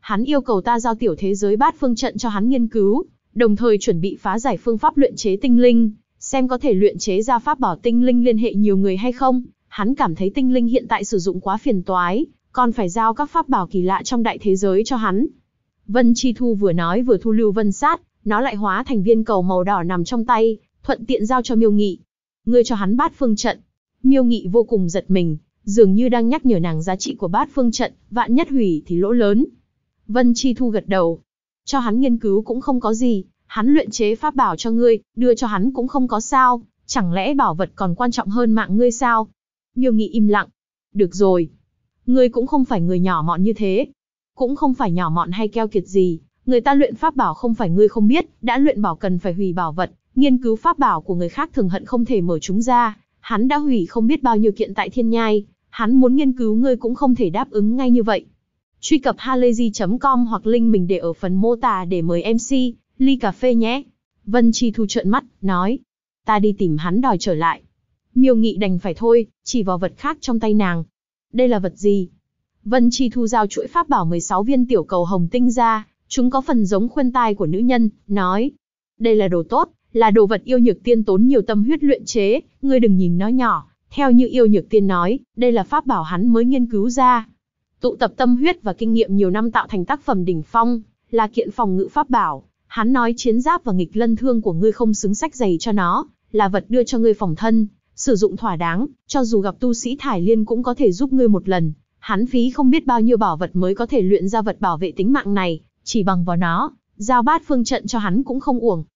Hắn yêu cầu ta giao tiểu thế giới bát phương trận cho hắn nghiên cứu, đồng thời chuẩn bị phá giải phương pháp luyện chế tinh linh, xem có thể luyện chế ra pháp bảo tinh linh liên hệ nhiều người hay không. Hắn cảm thấy tinh linh hiện tại sử dụng quá phiền toái, còn phải giao các pháp bảo kỳ lạ trong đại thế giới cho hắn. Vân Chi Thu vừa nói vừa thu lưu vân sát, nó lại hóa thành viên cầu màu đỏ nằm trong tay, thuận tiện giao cho Miêu Nghị. Ngươi cho hắn bát phương trận. Miêu Nghị vô cùng giật mình, dường như đang nhắc nhở nàng giá trị của bát phương trận, vạn nhất hủy thì lỗ lớn. Vân Chi Thu gật đầu. Cho hắn nghiên cứu cũng không có gì, hắn luyện chế pháp bảo cho ngươi, đưa cho hắn cũng không có sao, chẳng lẽ bảo vật còn quan trọng hơn mạng ngươi sao? Miêu Nghị im lặng. Được rồi. Ngươi cũng không phải người nhỏ mọn như thế. Cũng không phải nhỏ mọn hay keo kiệt gì, người ta luyện pháp bảo không phải ngươi không biết, đã luyện bảo cần phải hủy bảo vật, nghiên cứu pháp bảo của người khác thường hận không thể mở chúng ra, hắn đã hủy không biết bao nhiêu kiện tại Thiên Nhai, hắn muốn nghiên cứu ngươi cũng không thể đáp ứng ngay như vậy. Truy cập halayzi.com hoặc link mình để ở phần mô tả để mời MC, ly cà phê nhé. Vân Chi Thu trợn mắt, nói. Ta đi tìm hắn đòi trở lại. Miêu Nghị đành phải thôi, chỉ vào vật khác trong tay nàng. Đây là vật gì? Vân Chi Thu giao chuỗi pháp bảo 16 viên tiểu cầu hồng tinh ra, chúng có phần giống khuyên tai của nữ nhân, nói. Đây là đồ tốt, là đồ vật yêu nhược tiên tốn nhiều tâm huyết luyện chế, ngươi đừng nhìn nó nhỏ. Theo như yêu nhược tiên nói, đây là pháp bảo hắn mới nghiên cứu ra. Tụ tập tâm huyết và kinh nghiệm nhiều năm tạo thành tác phẩm đỉnh phong, là kiện phòng ngự pháp bảo. Hắn nói chiến giáp và nghịch lân thương của ngươi không xứng sách giày cho nó, là vật đưa cho ngươi phòng thân, sử dụng thỏa đáng, cho dù gặp tu sĩ Thải Liên cũng có thể giúp ngươi một lần. Hắn phí không biết bao nhiêu bảo vật mới có thể luyện ra vật bảo vệ tính mạng này, chỉ bằng vào nó, giao bát phương trận cho hắn cũng không uổng.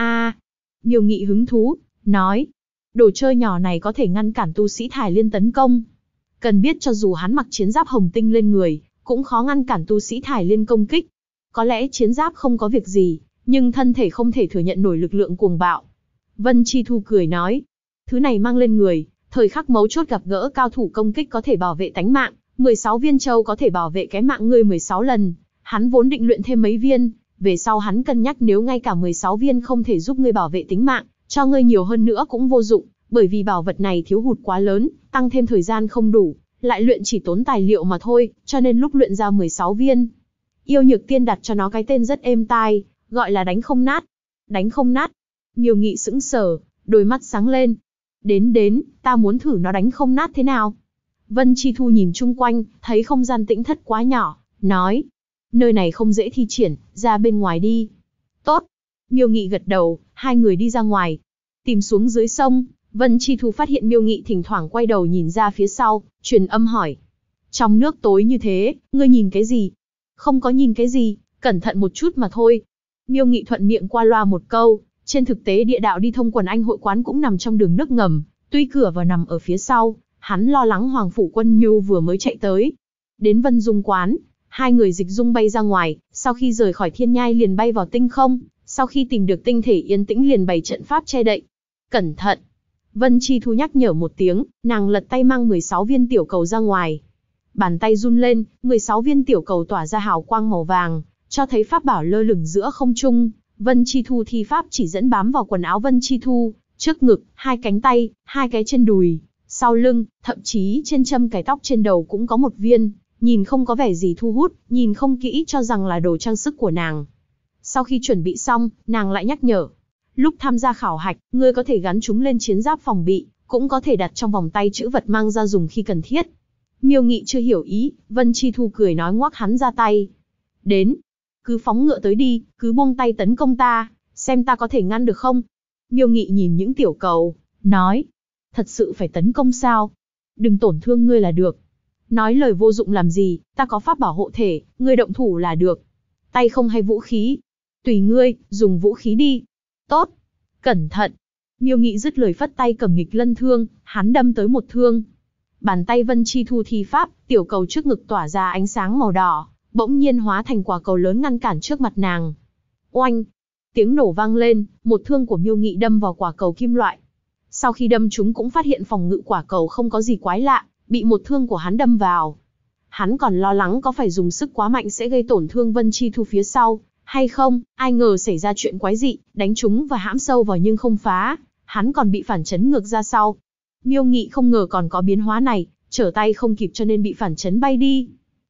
Miêu Nghị hứng thú, nói, đồ chơi nhỏ này có thể ngăn cản tu sĩ Thải Liên tấn công. Cần biết cho dù hắn mặc chiến giáp hồng tinh lên người, cũng khó ngăn cản tu sĩ Thải Liên công kích. Có lẽ chiến giáp không có việc gì, nhưng thân thể không thể thừa nhận nổi lực lượng cuồng bạo. Vân Chi Thu cười nói, thứ này mang lên người, thời khắc mấu chốt gặp gỡ cao thủ công kích có thể bảo vệ tánh mạng, 16 viên châu có thể bảo vệ cái mạng ngươi 16 lần. Hắn vốn định luyện thêm mấy viên, về sau hắn cân nhắc nếu ngay cả 16 viên không thể giúp ngươi bảo vệ tính mạng, cho ngươi nhiều hơn nữa cũng vô dụng, bởi vì bảo vật này thiếu hụt quá lớn, tăng thêm thời gian không đủ, lại luyện chỉ tốn tài liệu mà thôi, cho nên lúc luyện ra 16 viên. Yêu nhược tiên đặt cho nó cái tên rất êm tai, gọi là đánh không nát. Đánh không nát. Miêu Nghị sững sờ, đôi mắt sáng lên. Đến, ta muốn thử nó đánh không nát thế nào. Vân Chi Thu nhìn chung quanh, thấy không gian tĩnh thất quá nhỏ, nói. Nơi này không dễ thi triển, ra bên ngoài đi. Tốt. Miêu Nghị gật đầu, hai người đi ra ngoài. Tìm xuống dưới sông, Vân Chi Thu phát hiện Miêu Nghị thỉnh thoảng quay đầu nhìn ra phía sau, truyền âm hỏi. Trong nước tối như thế, ngươi nhìn cái gì? Không có nhìn cái gì, cẩn thận một chút mà thôi. Miêu Nghị thuận miệng qua loa một câu, trên thực tế địa đạo đi thông Quần Anh hội quán cũng nằm trong đường nước ngầm, tuy cửa vào nằm ở phía sau, hắn lo lắng Hoàng Phủ Quân Nhu vừa mới chạy tới. Đến Vân Dung quán, hai người dịch dung bay ra ngoài, sau khi rời khỏi Thiên Nhai liền bay vào tinh không, sau khi tìm được tinh thể yên tĩnh liền bày trận pháp che đậy. Cẩn thận! Vân Chi Thu nhắc nhở một tiếng, nàng lật tay mang 16 viên tiểu cầu ra ngoài. Bàn tay run lên, 16 viên tiểu cầu tỏa ra hào quang màu vàng, cho thấy pháp bảo lơ lửng giữa không trung. Vân Chi Thu thi pháp chỉ dẫn bám vào quần áo Vân Chi Thu, trước ngực, hai cánh tay, hai cái trên đùi, sau lưng, thậm chí trên châm cài tóc trên đầu cũng có một viên, nhìn không có vẻ gì thu hút, nhìn không kỹ cho rằng là đồ trang sức của nàng. Sau khi chuẩn bị xong, nàng lại nhắc nhở. Lúc tham gia khảo hạch, ngươi có thể gắn chúng lên chiến giáp phòng bị, cũng có thể đặt trong vòng tay chữ vật mang ra dùng khi cần thiết. Miêu Nghị chưa hiểu ý, Vân Chi Thu cười nói ngoắc hắn ra tay. Đến, cứ phóng ngựa tới đi, cứ buông tay tấn công ta, xem ta có thể ngăn được không? Miêu Nghị nhìn những tiểu cầu, nói. Thật sự phải tấn công sao? Đừng tổn thương ngươi là được. Nói lời vô dụng làm gì, ta có pháp bảo hộ thể, ngươi động thủ là được. Tay không hay vũ khí? Tùy ngươi, dùng vũ khí đi. Tốt. Cẩn thận. Miêu Nghị dứt lời phất tay cầm nghịch lân thương, hắn đâm tới một thương. Bàn tay Vân Chi Thu thi pháp, tiểu cầu trước ngực tỏa ra ánh sáng màu đỏ, bỗng nhiên hóa thành quả cầu lớn ngăn cản trước mặt nàng. Oanh! Tiếng nổ vang lên, một thương của Miêu Nghị đâm vào quả cầu kim loại. Sau khi đâm chúng cũng phát hiện phòng ngự quả cầu không có gì quái lạ, bị một thương của hắn đâm vào. Hắn còn lo lắng có phải dùng sức quá mạnh sẽ gây tổn thương Vân Chi Thu phía sau, hay không, ai ngờ xảy ra chuyện quái dị, đánh chúng và hãm sâu vào nhưng không phá, hắn còn bị phản chấn ngược ra sau. Miêu Nghị không ngờ còn có biến hóa này, trở tay không kịp cho nên bị phản chấn bay đi.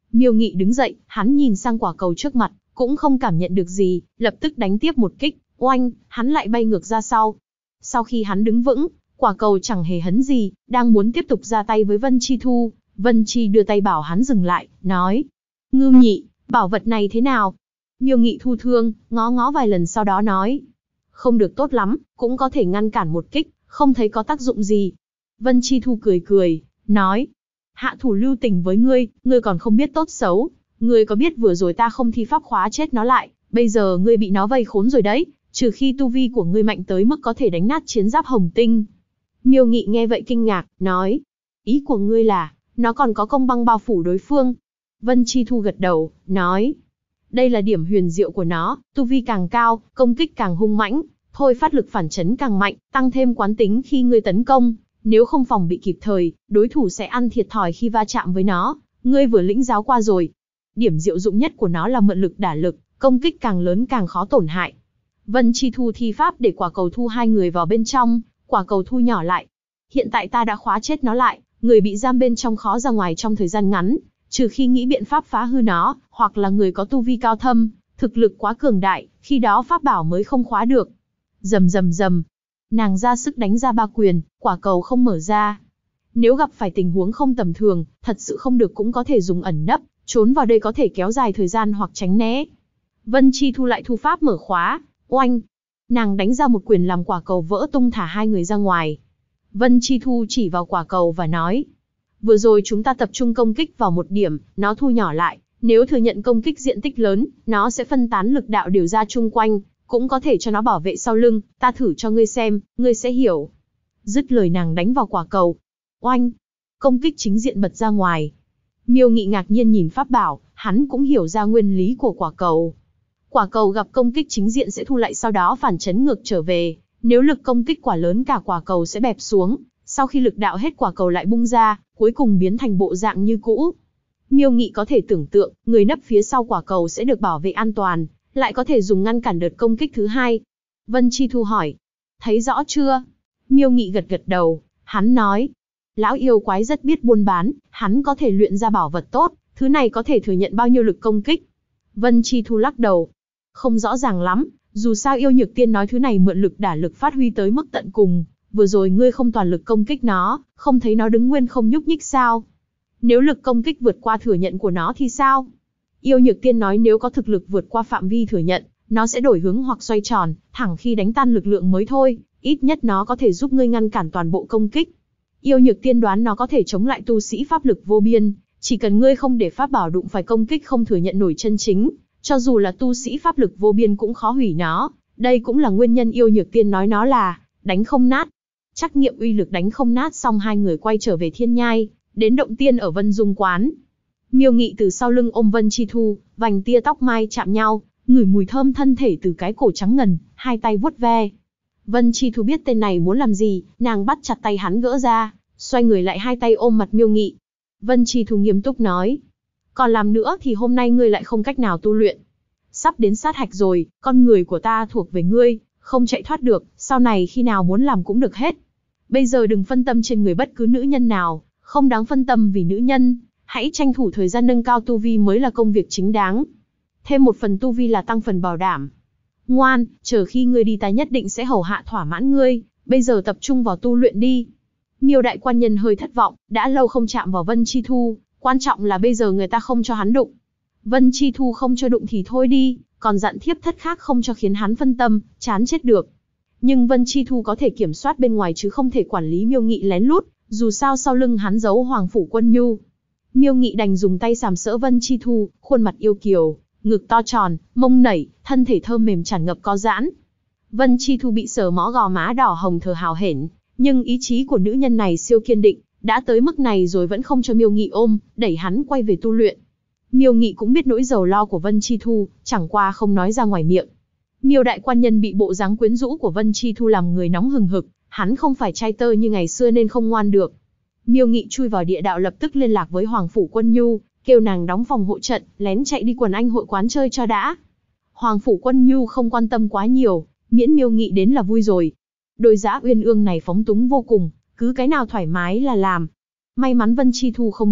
Miêu Nghị đứng dậy, hắn nhìn sang quả cầu trước mặt, cũng không cảm nhận được gì, lập tức đánh tiếp một kích, oanh, hắn lại bay ngược ra sau. Sau khi hắn đứng vững, quả cầu chẳng hề hấn gì, đang muốn tiếp tục ra tay với Vân Chi Thu. Vân Chi đưa tay bảo hắn dừng lại, nói: Ngưu Nhị, bảo vật này thế nào? Miêu Nghị thu thương, ngó ngó vài lần sau đó nói: Không được tốt lắm, cũng có thể ngăn cản một kích, không thấy có tác dụng gì. Vân Chi Thu cười cười, nói: Hạ thủ lưu tình với ngươi còn không biết tốt xấu. Ngươi có biết vừa rồi ta không thi pháp khóa chết nó lại, bây giờ ngươi bị nó vây khốn rồi đấy, trừ khi tu vi của ngươi mạnh tới mức có thể đánh nát chiến giáp hồng tinh. Miêu Nghị nghe vậy kinh ngạc, nói: Ý của ngươi là, nó còn có công băng bao phủ đối phương? Vân Chi Thu gật đầu, nói: Đây là điểm huyền diệu của nó, tu vi càng cao, công kích càng hung mãnh, thôi phát lực phản chấn càng mạnh, tăng thêm quán tính khi ngươi tấn công. Nếu không phòng bị kịp thời, đối thủ sẽ ăn thiệt thòi khi va chạm với nó, ngươi vừa lĩnh giáo qua rồi. Điểm diệu dụng nhất của nó là mượn lực đả lực, công kích càng lớn càng khó tổn hại. Vân Chi Thu thi pháp để quả cầu thu hai người vào bên trong, quả cầu thu nhỏ lại. Hiện tại ta đã khóa chết nó lại, người bị giam bên trong khó ra ngoài trong thời gian ngắn, trừ khi nghĩ biện pháp phá hư nó, hoặc là người có tu vi cao thâm, thực lực quá cường đại, khi đó pháp bảo mới không khóa được. Rầm rầm rầm, nàng ra sức đánh ra 3 quyền, quả cầu không mở ra. Nếu gặp phải tình huống không tầm thường, thật sự không được cũng có thể dùng ẩn nấp, trốn vào đây có thể kéo dài thời gian hoặc tránh né. Vân Chi Thu lại thu pháp mở khóa, oanh. Nàng đánh ra một quyền làm quả cầu vỡ tung thả hai người ra ngoài. Vân Chi Thu chỉ vào quả cầu và nói: Vừa rồi chúng ta tập trung công kích vào một điểm, nó thu nhỏ lại. Nếu thừa nhận công kích diện tích lớn, nó sẽ phân tán lực đạo đều ra chung quanh, cũng có thể cho nó bảo vệ sau lưng. Ta thử cho ngươi xem, ngươi sẽ hiểu. Dứt lời nàng đánh vào quả cầu. Oanh! Công kích chính diện bật ra ngoài. Miêu Nghị ngạc nhiên nhìn pháp bảo, hắn cũng hiểu ra nguyên lý của quả cầu. Quả cầu gặp công kích chính diện sẽ thu lại sau đó phản chấn ngược trở về. Nếu lực công kích quả lớn cả quả cầu sẽ bẹp xuống. Sau khi lực đạo hết quả cầu lại bung ra, cuối cùng biến thành bộ dạng như cũ. Miêu Nghị có thể tưởng tượng, người nấp phía sau quả cầu sẽ được bảo vệ an toàn, lại có thể dùng ngăn cản đợt công kích thứ hai. Vân Chi Thu hỏi: Thấy rõ chưa? Miêu Nghị gật gật đầu, hắn nói: Lão yêu quái rất biết buôn bán, hắn có thể luyện ra bảo vật tốt, thứ này có thể thừa nhận bao nhiêu lực công kích? Vân Chi Thu lắc đầu: Không rõ ràng lắm, dù sao yêu nhược tiên nói thứ này mượn lực đả lực phát huy tới mức tận cùng. Vừa rồi ngươi không toàn lực công kích nó, không thấy nó đứng nguyên không nhúc nhích sao? Nếu lực công kích vượt qua thừa nhận của nó thì sao? Yêu nhược tiên nói nếu có thực lực vượt qua phạm vi thừa nhận, nó sẽ đổi hướng hoặc xoay tròn, thẳng khi đánh tan lực lượng mới thôi, ít nhất nó có thể giúp ngươi ngăn cản toàn bộ công kích. Yêu nhược tiên đoán nó có thể chống lại tu sĩ pháp lực vô biên, chỉ cần ngươi không để pháp bảo đụng phải công kích không thừa nhận nổi chân chính, cho dù là tu sĩ pháp lực vô biên cũng khó hủy nó. Đây cũng là nguyên nhân yêu nhược tiên nói nó là đánh không nát. Trắc nghiệm uy lực đánh không nát xong hai người quay trở về Thiên Nhai, đến động tiên ở Vân Dung quán. Miêu Nghị từ sau lưng ôm Vân Chi Thu, vành tia tóc mai chạm nhau, ngửi mùi thơm thân thể từ cái cổ trắng ngần, hai tay vuốt ve. Vân Chi Thu biết tên này muốn làm gì, nàng bắt chặt tay hắn gỡ ra, xoay người lại hai tay ôm mặt Miêu Nghị. Vân Chi Thu nghiêm túc nói: Còn làm nữa thì hôm nay ngươi lại không cách nào tu luyện. Sắp đến sát hạch rồi, con người của ta thuộc về ngươi, không chạy thoát được, sau này khi nào muốn làm cũng được hết. Bây giờ đừng phân tâm trên người bất cứ nữ nhân nào, không đáng phân tâm vì nữ nhân, hãy tranh thủ thời gian nâng cao tu vi mới là công việc chính đáng. Thêm một phần tu vi là tăng phần bảo đảm. Ngoan, chờ khi ngươi đi ta nhất định sẽ hầu hạ thỏa mãn ngươi, bây giờ tập trung vào tu luyện đi. Miêu đại quan nhân hơi thất vọng, đã lâu không chạm vào Vân Chi Thu, quan trọng là bây giờ người ta không cho hắn đụng. Vân Chi Thu không cho đụng thì thôi đi, còn dặn thiếp thất khác không cho khiến hắn phân tâm, chán chết được. Nhưng Vân Chi Thu có thể kiểm soát bên ngoài chứ không thể quản lý Miêu Nghị lén lút, dù sao sau lưng hắn giấu Hoàng Phủ Quân Nhu. Miêu Nghị đành dùng tay sàm sỡ Vân Chi Thu, khuôn mặt yêu kiều, ngực to tròn, mông nảy, thân thể thơm mềm tràn ngập có giãn. Vân Chi Thu bị sờ mó gò má đỏ hồng thở hào hển, nhưng ý chí của nữ nhân này siêu kiên định, đã tới mức này rồi vẫn không cho Miêu Nghị ôm, đẩy hắn quay về tu luyện. Miêu Nghị cũng biết nỗi sầu lo của Vân Chi Thu, chẳng qua không nói ra ngoài miệng. Miêu đại quan nhân bị bộ dáng quyến rũ của Vân Chi Thu làm người nóng hừng hực, hắn không phải trai tơ như ngày xưa nên không ngoan được. Miêu Nghị chui vào địa đạo lập tức liên lạc với Hoàng Phủ Quân Nhu, kêu nàng đóng phòng hộ trận, lén chạy đi quần anh hội quán chơi cho đã. Hoàng Phủ Quân Nhu không quan tâm quá nhiều, miễn Miêu Nghị đến là vui rồi. Đôi dã uyên ương này phóng túng vô cùng, cứ cái nào thoải mái là làm. May mắn Vân Chi Thu không biết,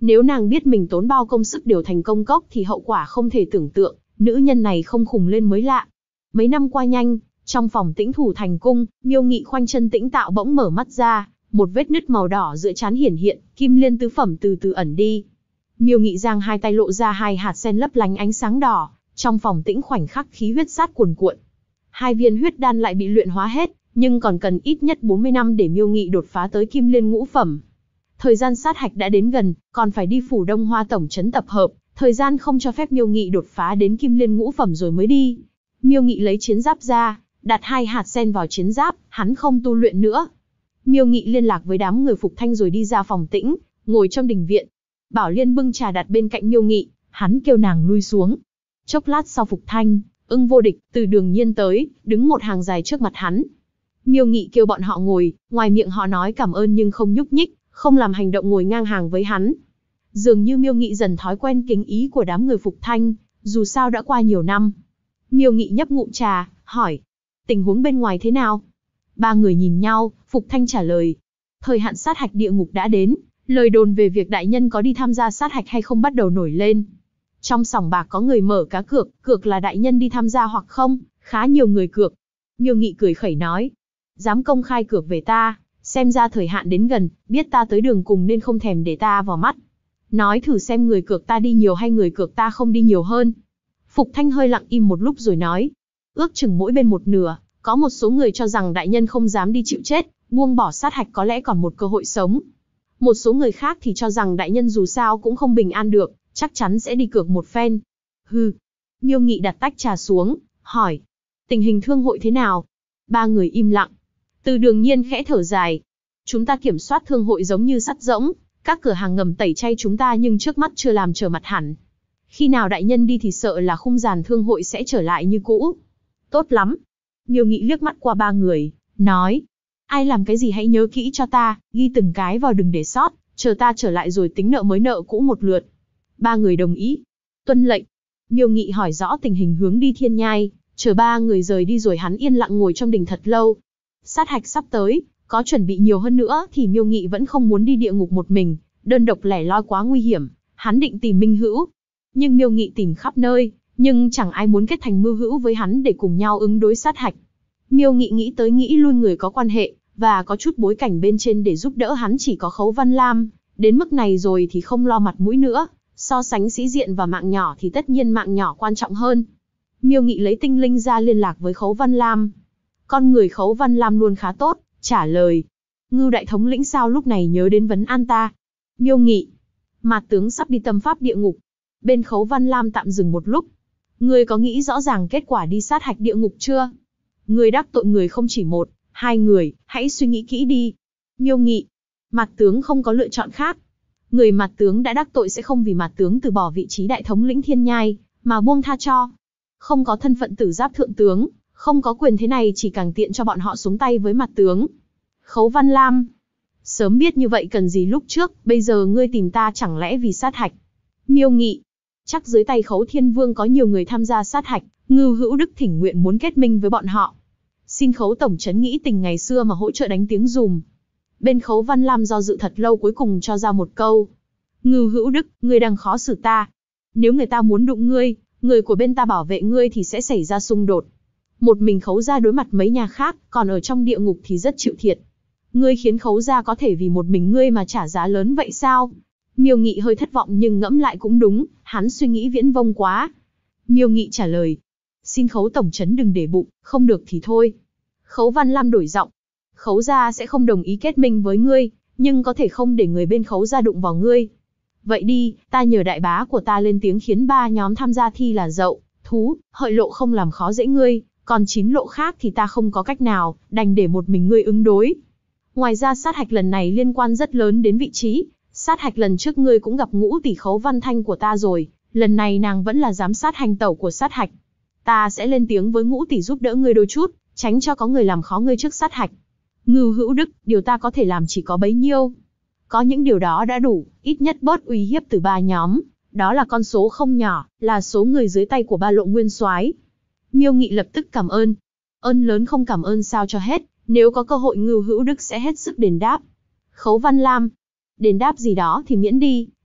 Nếu nàng biết mình tốn bao công sức điều thành công cốc thì hậu quả không thể tưởng tượng, nữ nhân này không khùng lên mới lạ. Mấy năm qua nhanh, trong phòng Tĩnh Thủ Thành Cung, Miêu Nghị khoanh chân tĩnh tạo bỗng mở mắt ra, một vết nứt màu đỏ giữa trán hiển hiện, kim liên tứ phẩm từ từ ẩn đi. Miêu Nghị giang hai tay lộ ra hai hạt sen lấp lánh ánh sáng đỏ, trong phòng tĩnh khoảnh khắc khí huyết sát cuồn cuộn. Hai viên huyết đan lại bị luyện hóa hết, nhưng còn cần ít nhất 40 năm để Miêu Nghị đột phá tới kim liên ngũ phẩm. Thời gian sát hạch đã đến gần, còn phải đi phủ Đông Hoa tổng trấn tập hợp, thời gian không cho phép Miêu Nghị đột phá đến kim liên ngũ phẩm rồi mới đi. Miêu Nghị lấy chiến giáp ra, đặt hai hạt sen vào chiến giáp, hắn không tu luyện nữa. Miêu Nghị liên lạc với đám người Phục Thanh rồi đi ra phòng tĩnh, ngồi trong đình viện. Bảo Liên bưng trà đặt bên cạnh Miêu Nghị, hắn kêu nàng lui xuống. Chốc lát sau Phục Thanh, Ưng Vô Địch, Từ Đường Nhiên tới, đứng một hàng dài trước mặt hắn. Miêu Nghị kêu bọn họ ngồi, ngoài miệng họ nói cảm ơn nhưng không nhúc nhích, không làm hành động ngồi ngang hàng với hắn. Dường như Miêu Nghị dần thói quen kính ý của đám người Phục Thanh, dù sao đã qua nhiều năm. Miêu Nghị nhấp ngụm trà, hỏi, tình huống bên ngoài thế nào? Ba người nhìn nhau, Phục Thanh trả lời, thời hạn sát hạch địa ngục đã đến, lời đồn về việc đại nhân có đi tham gia sát hạch hay không bắt đầu nổi lên. Trong sòng bạc có người mở cá cược, cược là đại nhân đi tham gia hoặc không, khá nhiều người cược. Miêu Nghị cười khẩy nói, dám công khai cược về ta, xem ra thời hạn đến gần, biết ta tới đường cùng nên không thèm để ta vào mắt. Nói thử xem người cược ta đi nhiều hay người cược ta không đi nhiều hơn. Phục Thanh hơi lặng im một lúc rồi nói, ước chừng mỗi bên một nửa, có một số người cho rằng đại nhân không dám đi chịu chết, buông bỏ sát hạch có lẽ còn một cơ hội sống. Một số người khác thì cho rằng đại nhân dù sao cũng không bình an được, chắc chắn sẽ đi cược một phen. Hừ. Miêu Nghị đặt tách trà xuống, hỏi, tình hình thương hội thế nào? Ba người im lặng. Từ Đường Nhiên khẽ thở dài. Chúng ta kiểm soát thương hội giống như sắt rỗng, các cửa hàng ngầm tẩy chay chúng ta nhưng trước mắt chưa làm trở mặt hẳn. Khi nào đại nhân đi thì sợ là khung giàn thương hội sẽ trở lại như cũ. Tốt lắm. Miêu Nghị liếc mắt qua ba người, nói, ai làm cái gì hãy nhớ kỹ cho ta, ghi từng cái vào đừng để sót, chờ ta trở lại rồi tính nợ mới nợ cũ một lượt. Ba người đồng ý. Tuân lệnh. Miêu Nghị hỏi rõ tình hình hướng đi Thiên Nhai, chờ ba người rời đi rồi hắn yên lặng ngồi trong đình thật lâu. Sát hạch sắp tới, có chuẩn bị nhiều hơn nữa thì Miêu Nghị vẫn không muốn đi địa ngục một mình, đơn độc lẻ loi quá nguy hiểm, hắn định tìm minh hữu. Nhưng Miêu Nghị tìm khắp nơi, nhưng chẳng ai muốn kết thành mưu hữu với hắn để cùng nhau ứng đối sát hạch. Miêu Nghị nghĩ tới nghĩ lui người có quan hệ, và có chút bối cảnh bên trên để giúp đỡ hắn chỉ có Khấu Văn Lam, đến mức này rồi thì không lo mặt mũi nữa, so sánh sĩ diện và mạng nhỏ thì tất nhiên mạng nhỏ quan trọng hơn. Miêu Nghị lấy tinh linh ra liên lạc với Khấu Văn Lam. Con người Khấu Văn Lam luôn khá tốt, trả lời, Ngưu đại thống lĩnh sao lúc này nhớ đến vấn an ta? Miêu Nghị, Mạt tướng sắp đi tâm pháp địa ngục. Bên Khấu Văn Lam tạm dừng một lúc. Ngươi có nghĩ rõ ràng kết quả đi sát hạch địa ngục chưa? Ngươi đắc tội người không chỉ một, hai người, hãy suy nghĩ kỹ đi. Miêu Nghị, Mạt tướng không có lựa chọn khác. Người Mạt tướng đã đắc tội sẽ không vì Mạt tướng từ bỏ vị trí đại thống lĩnh Thiên Nhai, mà buông tha cho. Không có thân phận tử giáp thượng tướng, không có quyền thế này chỉ càng tiện cho bọn họ xuống tay với Mạt tướng. Khấu Văn Lam, sớm biết như vậy cần gì lúc trước, bây giờ ngươi tìm ta chẳng lẽ vì sát hạch? Miêu Nghị, chắc dưới tay Khấu Thiên Vương có nhiều người tham gia sát hạch, Ngưu Hữu Đức thỉnh nguyện muốn kết minh với bọn họ. Xin Khấu tổng trấn nghĩ tình ngày xưa mà hỗ trợ đánh tiếng dùm. Bên Khấu Văn Lam do dự thật lâu cuối cùng cho ra một câu. Ngưu Hữu Đức, ngươi đang khó xử ta. Nếu người ta muốn đụng ngươi, người của bên ta bảo vệ ngươi thì sẽ xảy ra xung đột. Một mình Khấu gia đối mặt mấy nhà khác, còn ở trong địa ngục thì rất chịu thiệt. Ngươi khiến Khấu gia có thể vì một mình ngươi mà trả giá lớn vậy sao? Miêu Nghị hơi thất vọng nhưng ngẫm lại cũng đúng, hắn suy nghĩ viễn vông quá. Miêu Nghị trả lời, xin Khấu tổng trấn đừng để bụng, không được thì thôi. Khấu Văn Lam đổi giọng, Khấu gia sẽ không đồng ý kết minh với ngươi, nhưng có thể không để người bên Khấu gia đụng vào ngươi. Vậy đi, ta nhờ đại bá của ta lên tiếng khiến 3 nhóm tham gia thi là Dậu, Thú, Hợi lộ không làm khó dễ ngươi, còn 9 lộ khác thì ta không có cách nào, đành để một mình ngươi ứng đối. Ngoài ra sát hạch lần này liên quan rất lớn đến vị trí, sát hạch lần trước ngươi cũng gặp Ngũ tỷ Khấu Văn Thanh của ta rồi, lần này nàng vẫn là giám sát hành tẩu của sát hạch. Ta sẽ lên tiếng với Ngũ tỷ giúp đỡ ngươi đôi chút, tránh cho có người làm khó ngươi trước sát hạch. Ngưu Hữu Đức, điều ta có thể làm chỉ có bấy nhiêu. Có những điều đó đã đủ, ít nhất bớt uy hiếp từ 3 nhóm, đó là con số không nhỏ, là số người dưới tay của 3 lộ nguyên soái. Miêu Nghị lập tức cảm ơn. Ơn lớn không cảm ơn sao cho hết, nếu có cơ hội Ngưu Hữu Đức sẽ hết sức đền đáp. Khấu Văn Lam, đền đáp gì đó thì miễn đi,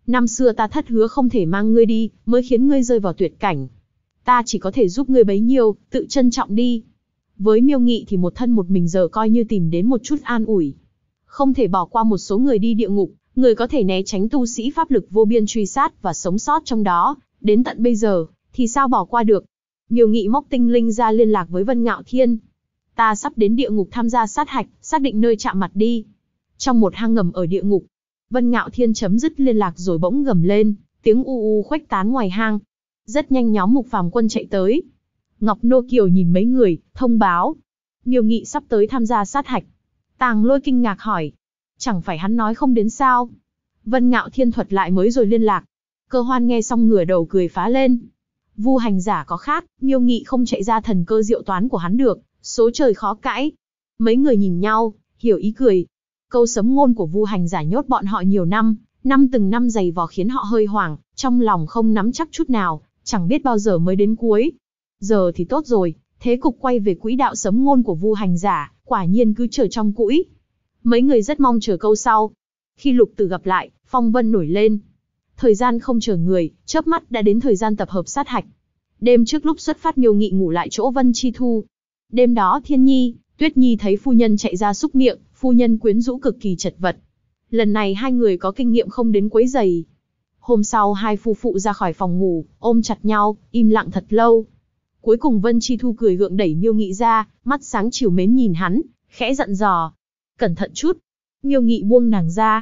Năm xưa ta thất hứa không thể mang ngươi đi, mới khiến ngươi rơi vào tuyệt cảnh. Ta chỉ có thể giúp ngươi bấy nhiêu, tự trân trọng đi. Với Miêu Nghị thì một thân một mình giờ coi như tìm đến một chút an ủi. Không thể bỏ qua một số người đi địa ngục, người có thể né tránh tu sĩ pháp lực vô biên truy sát và sống sót trong đó, đến tận bây giờ, thì sao bỏ qua được. Miêu Nghị móc tinh linh ra liên lạc với Vân Ngạo Thiên. Ta sắp đến địa ngục tham gia sát hạch, xác định nơi chạm mặt đi. Trong một hang ngầm ở địa ngục, Vân Ngạo Thiên chấm dứt liên lạc rồi bỗng gầm lên, tiếng u u khuếch tán ngoài hang. Rất nhanh nhóm Mục Phàm Quân chạy tới. Ngọc Nô Kiều nhìn mấy người, thông báo. Miêu Nghị sắp tới tham gia sát hạch. Tàng Lôi kinh ngạc hỏi. Chẳng phải hắn nói không đến sao? Vân Ngạo Thiên thuật lại mới rồi liên lạc. Cơ Hoan nghe xong ngửa đầu cười phá lên. Vu hành giả có khác, Miêu Nghị không chạy ra thần cơ diệu toán của hắn được, số trời khó cãi. Mấy người nhìn nhau, hiểu ý cười. Câu sấm ngôn của Vu hành giả nhốt bọn họ nhiều năm, từng năm dày vò khiến họ hơi hoảng, trong lòng không nắm chắc chút nào, chẳng biết bao giờ mới đến cuối. Giờ thì tốt rồi, thế cục quay về quỹ đạo sấm ngôn của Vu hành giả, quả nhiên cứ chờ trong cũi. Mấy người rất mong chờ câu sau. Khi Lục Tử gặp lại, phong vân nổi lên. Thời gian không chờ người, chớp mắt đã đến thời gian tập hợp sát hạch. Đêm trước lúc xuất phát Miêu Nghị ngủ lại chỗ Vân Chi Thu. Đêm đó Thiên Nhi, Tuyết Nhi thấy phu nhân chạy ra xúc miệng, phu nhân quyến rũ cực kỳ chật vật. Lần này hai người có kinh nghiệm không đến quấy rầy. Hôm sau hai phu phụ ra khỏi phòng ngủ, ôm chặt nhau, im lặng thật lâu. Cuối cùng Vân Chi Thu cười gượng đẩy Miêu Nghị ra, mắt sáng trìu mến nhìn hắn, khẽ dặn dò. Cẩn thận chút. Miêu Nghị buông nàng ra.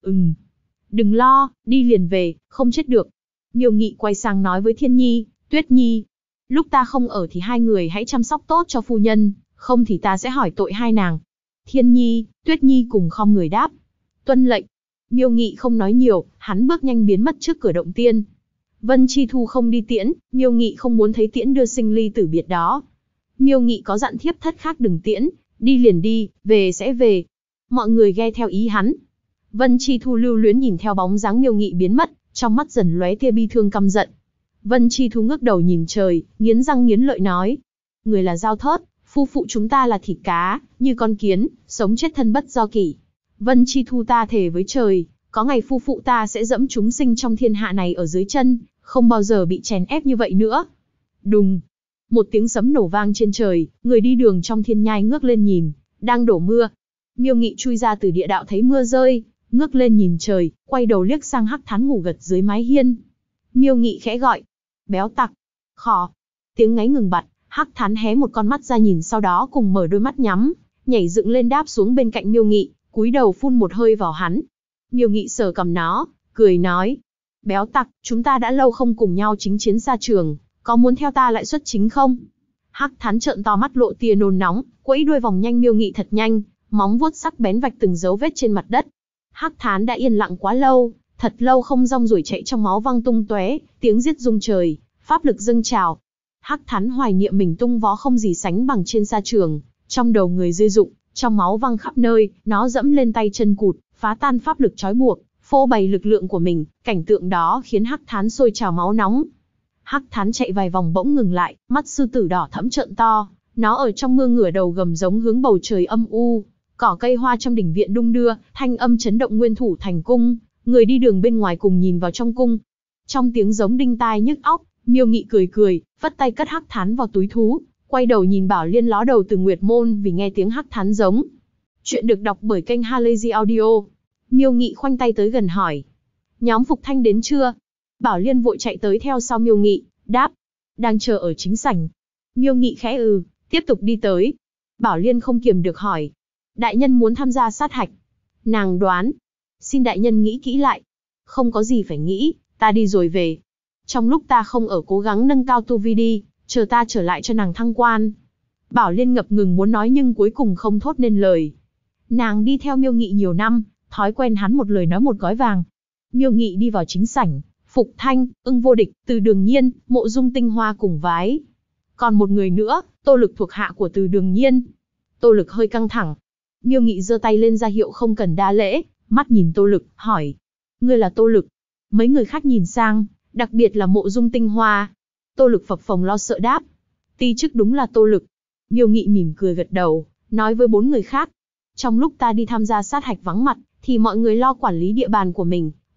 Đừng lo, đi liền về, không chết được. Miêu Nghị quay sang nói với Thiên Nhi, Tuyết Nhi. Lúc ta không ở thì hai người hãy chăm sóc tốt cho phu nhân, không thì ta sẽ hỏi tội hai nàng. Thiên Nhi, Tuyết Nhi cùng khom người đáp. Tuân lệnh. Miêu Nghị không nói nhiều, hắn bước nhanh biến mất trước cửa động tiên. Vân Chi Thu không đi tiễn, Miêu Nghị không muốn thấy tiễn đưa sinh ly tử biệt đó. Miêu Nghị có dặn thiếp thất khác đừng tiễn, đi liền đi, về sẽ về. Mọi người nghe theo ý hắn. Vân Chi Thu lưu luyến nhìn theo bóng dáng Miêu Nghị biến mất, trong mắt dần lóe tia bi thương căm giận. Vân Chi Thu ngước đầu nhìn trời, nghiến răng nghiến lợi nói. Người là dao thớt, phu phụ chúng ta là thịt cá, như con kiến, sống chết thân bất do kỷ. Vân Chi Thu ta thề với trời, có ngày phu phụ ta sẽ dẫm chúng sinh trong thiên hạ này ở dưới chân, không bao giờ bị chèn ép như vậy nữa. Đùng! Một tiếng sấm nổ vang trên trời, người đi đường trong thiên nhai ngước lên nhìn, đang đổ mưa. Miêu Nghị chui ra từ địa đạo thấy mưa rơi, ngước lên nhìn trời, quay đầu liếc sang Hắc Thán ngủ gật dưới mái hiên. Miêu Nghị khẽ gọi, béo tặc, khò. Tiếng ngáy ngừng bặt, Hắc Thán hé một con mắt ra nhìn sau đó cùng mở đôi mắt nhắm, nhảy dựng lên đáp xuống bên cạnh Miêu Nghị, cúi đầu phun một hơi vào hắn. Miêu Nghị sờ cầm nó, cười nói, béo tặc, chúng ta đã lâu không cùng nhau chính chiến xa trường, có muốn theo ta lại xuất chính không? Hắc Thán trợn to mắt lộ tia nôn nóng, quẫy đuôi vòng nhanh Miêu Nghị thật nhanh, móng vuốt sắc bén vạch từng dấu vết trên mặt đất. Hắc Thán đã yên lặng quá lâu, thật lâu không rong ruổi chạy trong máu văng tung tóe, tiếng giết rung trời, pháp lực dâng trào. Hắc Thán hoài niệm mình tung vó không gì sánh bằng trên sa trường, trong đầu người rơi rụng, trong máu văng khắp nơi, nó dẫm lên tay chân cụt, phá tan pháp lực trói buộc, phô bày lực lượng của mình, cảnh tượng đó khiến Hắc Thán sôi trào máu nóng. Hắc Thán chạy vài vòng bỗng ngừng lại, mắt sư tử đỏ thẫm trợn to, nó ở trong mưa ngửa đầu gầm giống hướng bầu trời âm u. Cỏ cây hoa trong đình viện đung đưa, thanh âm chấn động nguyên thủ thành cung, người đi đường bên ngoài cùng nhìn vào trong cung. Trong tiếng giống đinh tai nhức óc, Miêu Nghị cười cười, vất tay cất Hắc Thán vào túi thú, quay đầu nhìn Bảo Liên ló đầu từ Nguyệt Môn vì nghe tiếng Hắc Thán giống. Chuyện được đọc bởi kênh Halazy Audio. Miêu Nghị khoanh tay tới gần hỏi, nhóm Phục Thanh đến chưa? Bảo Liên vội chạy tới theo sau Miêu Nghị, đáp, đang chờ ở chính sảnh. Miêu Nghị khẽ tiếp tục đi tới. Bảo Liên không kiềm được hỏi, đại nhân muốn tham gia sát hạch. Nàng đoán, xin đại nhân nghĩ kỹ lại. Không có gì phải nghĩ, ta đi rồi về. Trong lúc ta không ở cố gắng nâng cao tu vi đi, chờ ta trở lại cho nàng thăng quan. Bảo Liên ngập ngừng muốn nói nhưng cuối cùng không thốt nên lời. Nàng đi theo Miêu Nghị nhiều năm, thói quen hắn một lời nói một gói vàng. Miêu Nghị đi vào chính sảnh, Phục Thanh, Ưng Vô Địch, Từ Đường Nhiên, Mộ Dung Tinh Hoa cùng vái. Còn một người nữa, Tô Lực thuộc hạ của Từ Đường Nhiên. Tô Lực hơi căng thẳng. Miêu Nghị giơ tay lên ra hiệu không cần đa lễ, mắt nhìn Tô Lực, hỏi. Ngươi là Tô Lực. Mấy người khác nhìn sang, đặc biệt là Mộ Dung Tinh Hoa. Tô Lực phập phồng lo sợ đáp. Ti chức đúng là Tô Lực. Miêu Nghị mỉm cười gật đầu, nói với bốn người khác. Trong lúc ta đi tham gia sát hạch vắng mặt, thì mọi người lo quản lý địa bàn của mình.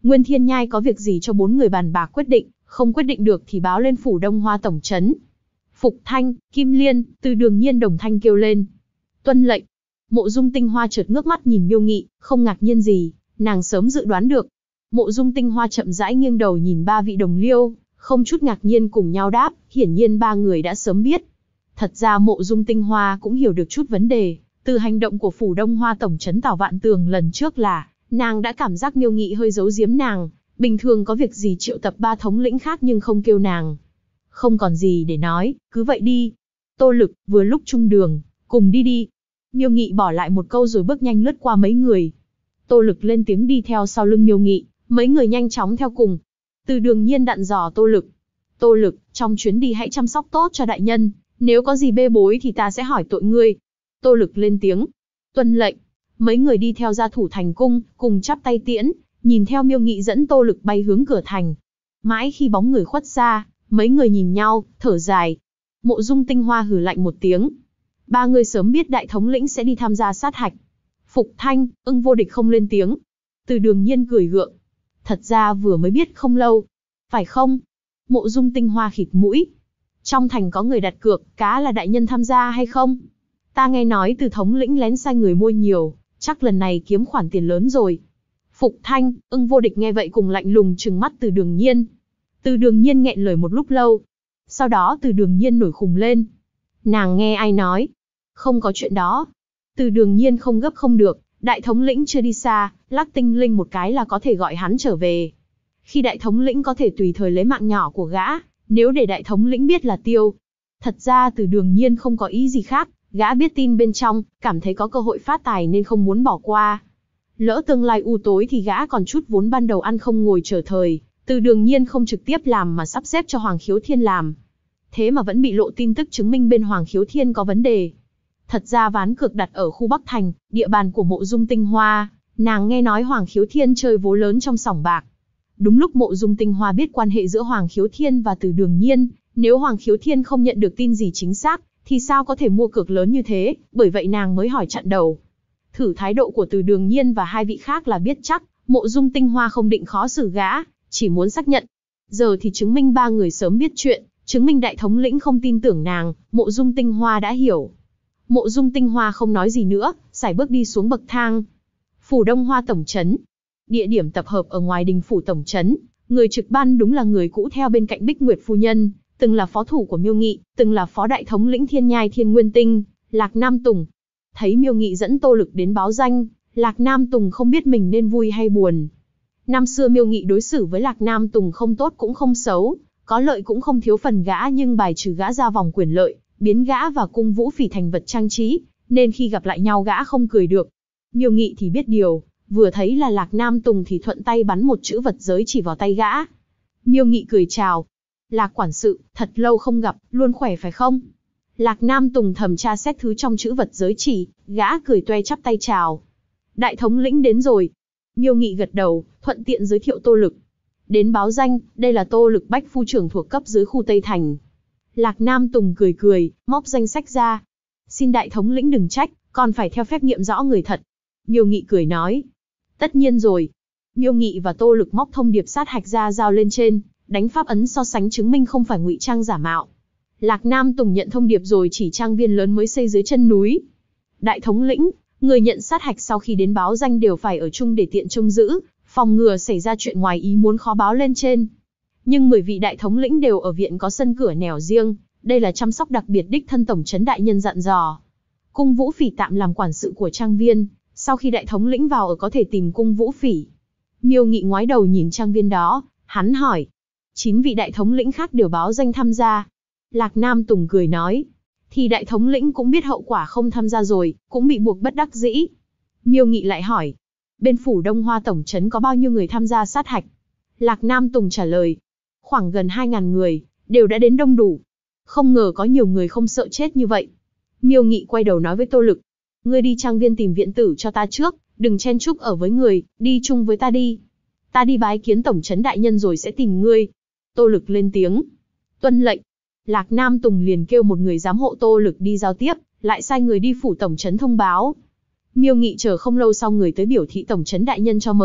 Nguyên Thiên Nhai có việc gì cho 4 người bàn bạc quyết định, không quyết định được thì báo lên phủ Đông Hoa tổng trấn. Phục Thanh, Kim Liên, Từ Đường Nhiên đồng thanh kêu lên. Tuân lệnh. Mộ Dung Tinh Hoa chợt ngước mắt nhìn Miêu Nghị, không ngạc nhiên gì, nàng sớm dự đoán được. Mộ Dung Tinh Hoa chậm rãi nghiêng đầu nhìn 3 vị đồng liêu, không chút ngạc nhiên cùng nhau đáp, hiển nhiên 3 người đã sớm biết. Thật ra Mộ Dung Tinh Hoa cũng hiểu được chút vấn đề, từ hành động của phủ Đông Hoa tổng trấn Tào Vạn Tường lần trước là, nàng đã cảm giác Miêu Nghị hơi giấu giếm nàng, bình thường có việc gì triệu tập 3 thống lĩnh khác nhưng không kêu nàng. Không còn gì để nói, cứ vậy đi. Tô Lực, vừa lúc chung đường, cùng đi đi. Miêu Nghị bỏ lại một câu rồi bước nhanh lướt qua mấy người. Tô Lực lên tiếng đi theo sau lưng Miêu Nghị, mấy người nhanh chóng theo cùng. Từ Đường Nhiên dặn dò Tô Lực. Tô Lực, trong chuyến đi hãy chăm sóc tốt cho đại nhân, nếu có gì bê bối thì ta sẽ hỏi tội ngươi. Tô Lực lên tiếng. Tuân lệnh. Mấy người đi theo ra thủ thành cung, cùng chắp tay tiễn, nhìn theo Miêu Nghị dẫn Tô Lực bay hướng cửa thành. Mãi khi bóng người khuất xa, mấy người nhìn nhau, thở dài. Mộ Dung Tinh Hoa hừ lạnh một tiếng. 3 người sớm biết đại thống lĩnh sẽ đi tham gia sát hạch. Phục Thanh, Ưng Vô Địch không lên tiếng. Từ Đường Nhiên cười gượng. Thật ra vừa mới biết không lâu. Phải không? Mộ Dung Tinh Hoa khịt mũi. Trong thành có người đặt cược, cá là đại nhân tham gia hay không? Ta nghe nói Từ thống lĩnh lén sai người mua nhiều, chắc lần này kiếm khoản tiền lớn rồi. Phục Thanh, Ưng Vô Địch nghe vậy cùng lạnh lùng trừng mắt Từ Đường Nhiên. Từ Đường Nhiên nghẹn lời một lúc lâu. Sau đó Từ Đường Nhiên nổi khùng lên. Nàng nghe ai nói? Không có chuyện đó. Từ Đường Nhiên không gấp không được, đại thống lĩnh chưa đi xa, lắc tinh linh một cái là có thể gọi hắn trở về. Khi đại thống lĩnh có thể tùy thời lấy mạng nhỏ của gã, nếu để đại thống lĩnh biết là tiêu. Thật ra Từ Đường Nhiên không có ý gì khác, gã biết tin bên trong, cảm thấy có cơ hội phát tài nên không muốn bỏ qua. Lỡ tương lai u tối thì gã còn chút vốn ban đầu ăn không ngồi chờ thời, Từ Đường Nhiên không trực tiếp làm mà sắp xếp cho Hoàng Khiếu Thiên làm. Thế mà vẫn bị lộ tin tức chứng minh bên Hoàng Khiếu Thiên có vấn đề. Thật ra ván cược đặt ở khu Bắc Thành, địa bàn của Mộ Dung Tinh Hoa, nàng nghe nói Hoàng Khiếu Thiên chơi vố lớn trong sòng bạc. Đúng lúc Mộ Dung Tinh Hoa biết quan hệ giữa Hoàng Khiếu Thiên và Từ Đường Nhiên, nếu Hoàng Khiếu Thiên không nhận được tin gì chính xác, thì sao có thể mua cược lớn như thế, bởi vậy nàng mới hỏi chặn đầu. Thử thái độ của Từ Đường Nhiên và 2 vị khác là biết chắc, Mộ Dung Tinh Hoa không định khó xử gã, chỉ muốn xác nhận. Giờ thì chứng minh 3 người sớm biết chuyện, chứng minh đại thống lĩnh không tin tưởng nàng, Mộ Dung Tinh Hoa đã hiểu. Mộ Dung Tinh Hoa không nói gì nữa, sải bước đi xuống bậc thang. Phủ Đông Hoa tổng trấn. Địa điểm tập hợp ở ngoài đình phủ tổng trấn, người trực ban đúng là người cũ theo bên cạnh Bích Nguyệt phu nhân, từng là phó thủ của Miêu Nghị, từng là phó đại thống lĩnh Thiên Nhai Thiên Nguyên Tinh, Lạc Nam Tùng. Thấy Miêu Nghị dẫn Tô Lực đến báo danh, Lạc Nam Tùng không biết mình nên vui hay buồn. Năm xưa Miêu Nghị đối xử với Lạc Nam Tùng không tốt cũng không xấu, có lợi cũng không thiếu phần gã, nhưng bài trừ gã ra vòng quyền lợi, biến gã và cung vũ phỉ thành vật trang trí, nên khi gặp lại nhau gã không cười được. Miêu Nghị thì biết điều, vừa thấy là Lạc Nam Tùng thì thuận tay bắn một chữ vật giới chỉ vào tay gã. Miêu Nghị cười chào. Lạc quản sự, thật lâu không gặp, luôn khỏe phải không? Lạc Nam Tùng thầm tra xét thứ trong chữ vật giới chỉ, gã cười toe chắp tay chào. Đại thống lĩnh đến rồi. Miêu Nghị gật đầu, thuận tiện giới thiệu Tô Lực. Đến báo danh, đây là Tô Lực bách phu trưởng thuộc cấp dưới khu Tây Thành. Lạc Nam Tùng cười cười, móc danh sách ra. Xin đại thống lĩnh đừng trách, còn phải theo phép nghiệm rõ người thật. Miêu Nghị cười nói. Tất nhiên rồi. Miêu Nghị và Tô Lực móc thông điệp sát hạch ra giao lên trên, đánh pháp ấn so sánh chứng minh không phải ngụy trang giả mạo. Lạc Nam Tùng nhận thông điệp rồi chỉ trang viên lớn mới xây dưới chân núi. Đại thống lĩnh, người nhận sát hạch sau khi đến báo danh đều phải ở chung để tiện trông giữ, phòng ngừa xảy ra chuyện ngoài ý muốn khó báo lên trên. Nhưng 10 vị đại thống lĩnh đều ở viện có sân cửa nẻo riêng, đây là chăm sóc đặc biệt đích thân tổng trấn đại nhân dặn dò. Cung Vũ Phỉ tạm làm quản sự của trang viên, sau khi đại thống lĩnh vào ở có thể tìm Cung Vũ Phỉ. Miêu Nghị ngoái đầu nhìn trang viên đó, hắn hỏi. 9 vị đại thống lĩnh khác đều báo danh tham gia. Lạc Nam Tùng cười nói. Thì đại thống lĩnh cũng biết hậu quả không tham gia rồi, cũng bị buộc bất đắc dĩ. Miêu Nghị lại hỏi. Bên phủ Đông Hoa tổng trấn có bao nhiêu người tham gia sát hạch? Lạc Nam Tùng trả lời. Khoảng gần 2.000 người, đều đã đến đông đủ. Không ngờ có nhiều người không sợ chết như vậy. Miêu Nghị quay đầu nói với Tô Lực. Ngươi đi trang viên tìm viện tử cho ta trước, đừng chen chúc ở với người, đi chung với ta đi. Ta đi bái kiến tổng trấn đại nhân rồi sẽ tìm ngươi. Tô Lực lên tiếng. Tuân lệnh. Lạc Nam Tùng liền kêu một người giám hộ Tô Lực đi giao tiếp, lại sai người đi phủ tổng trấn thông báo. Miêu Nghị chờ không lâu sau người tới biểu thị tổng trấn đại nhân cho mời,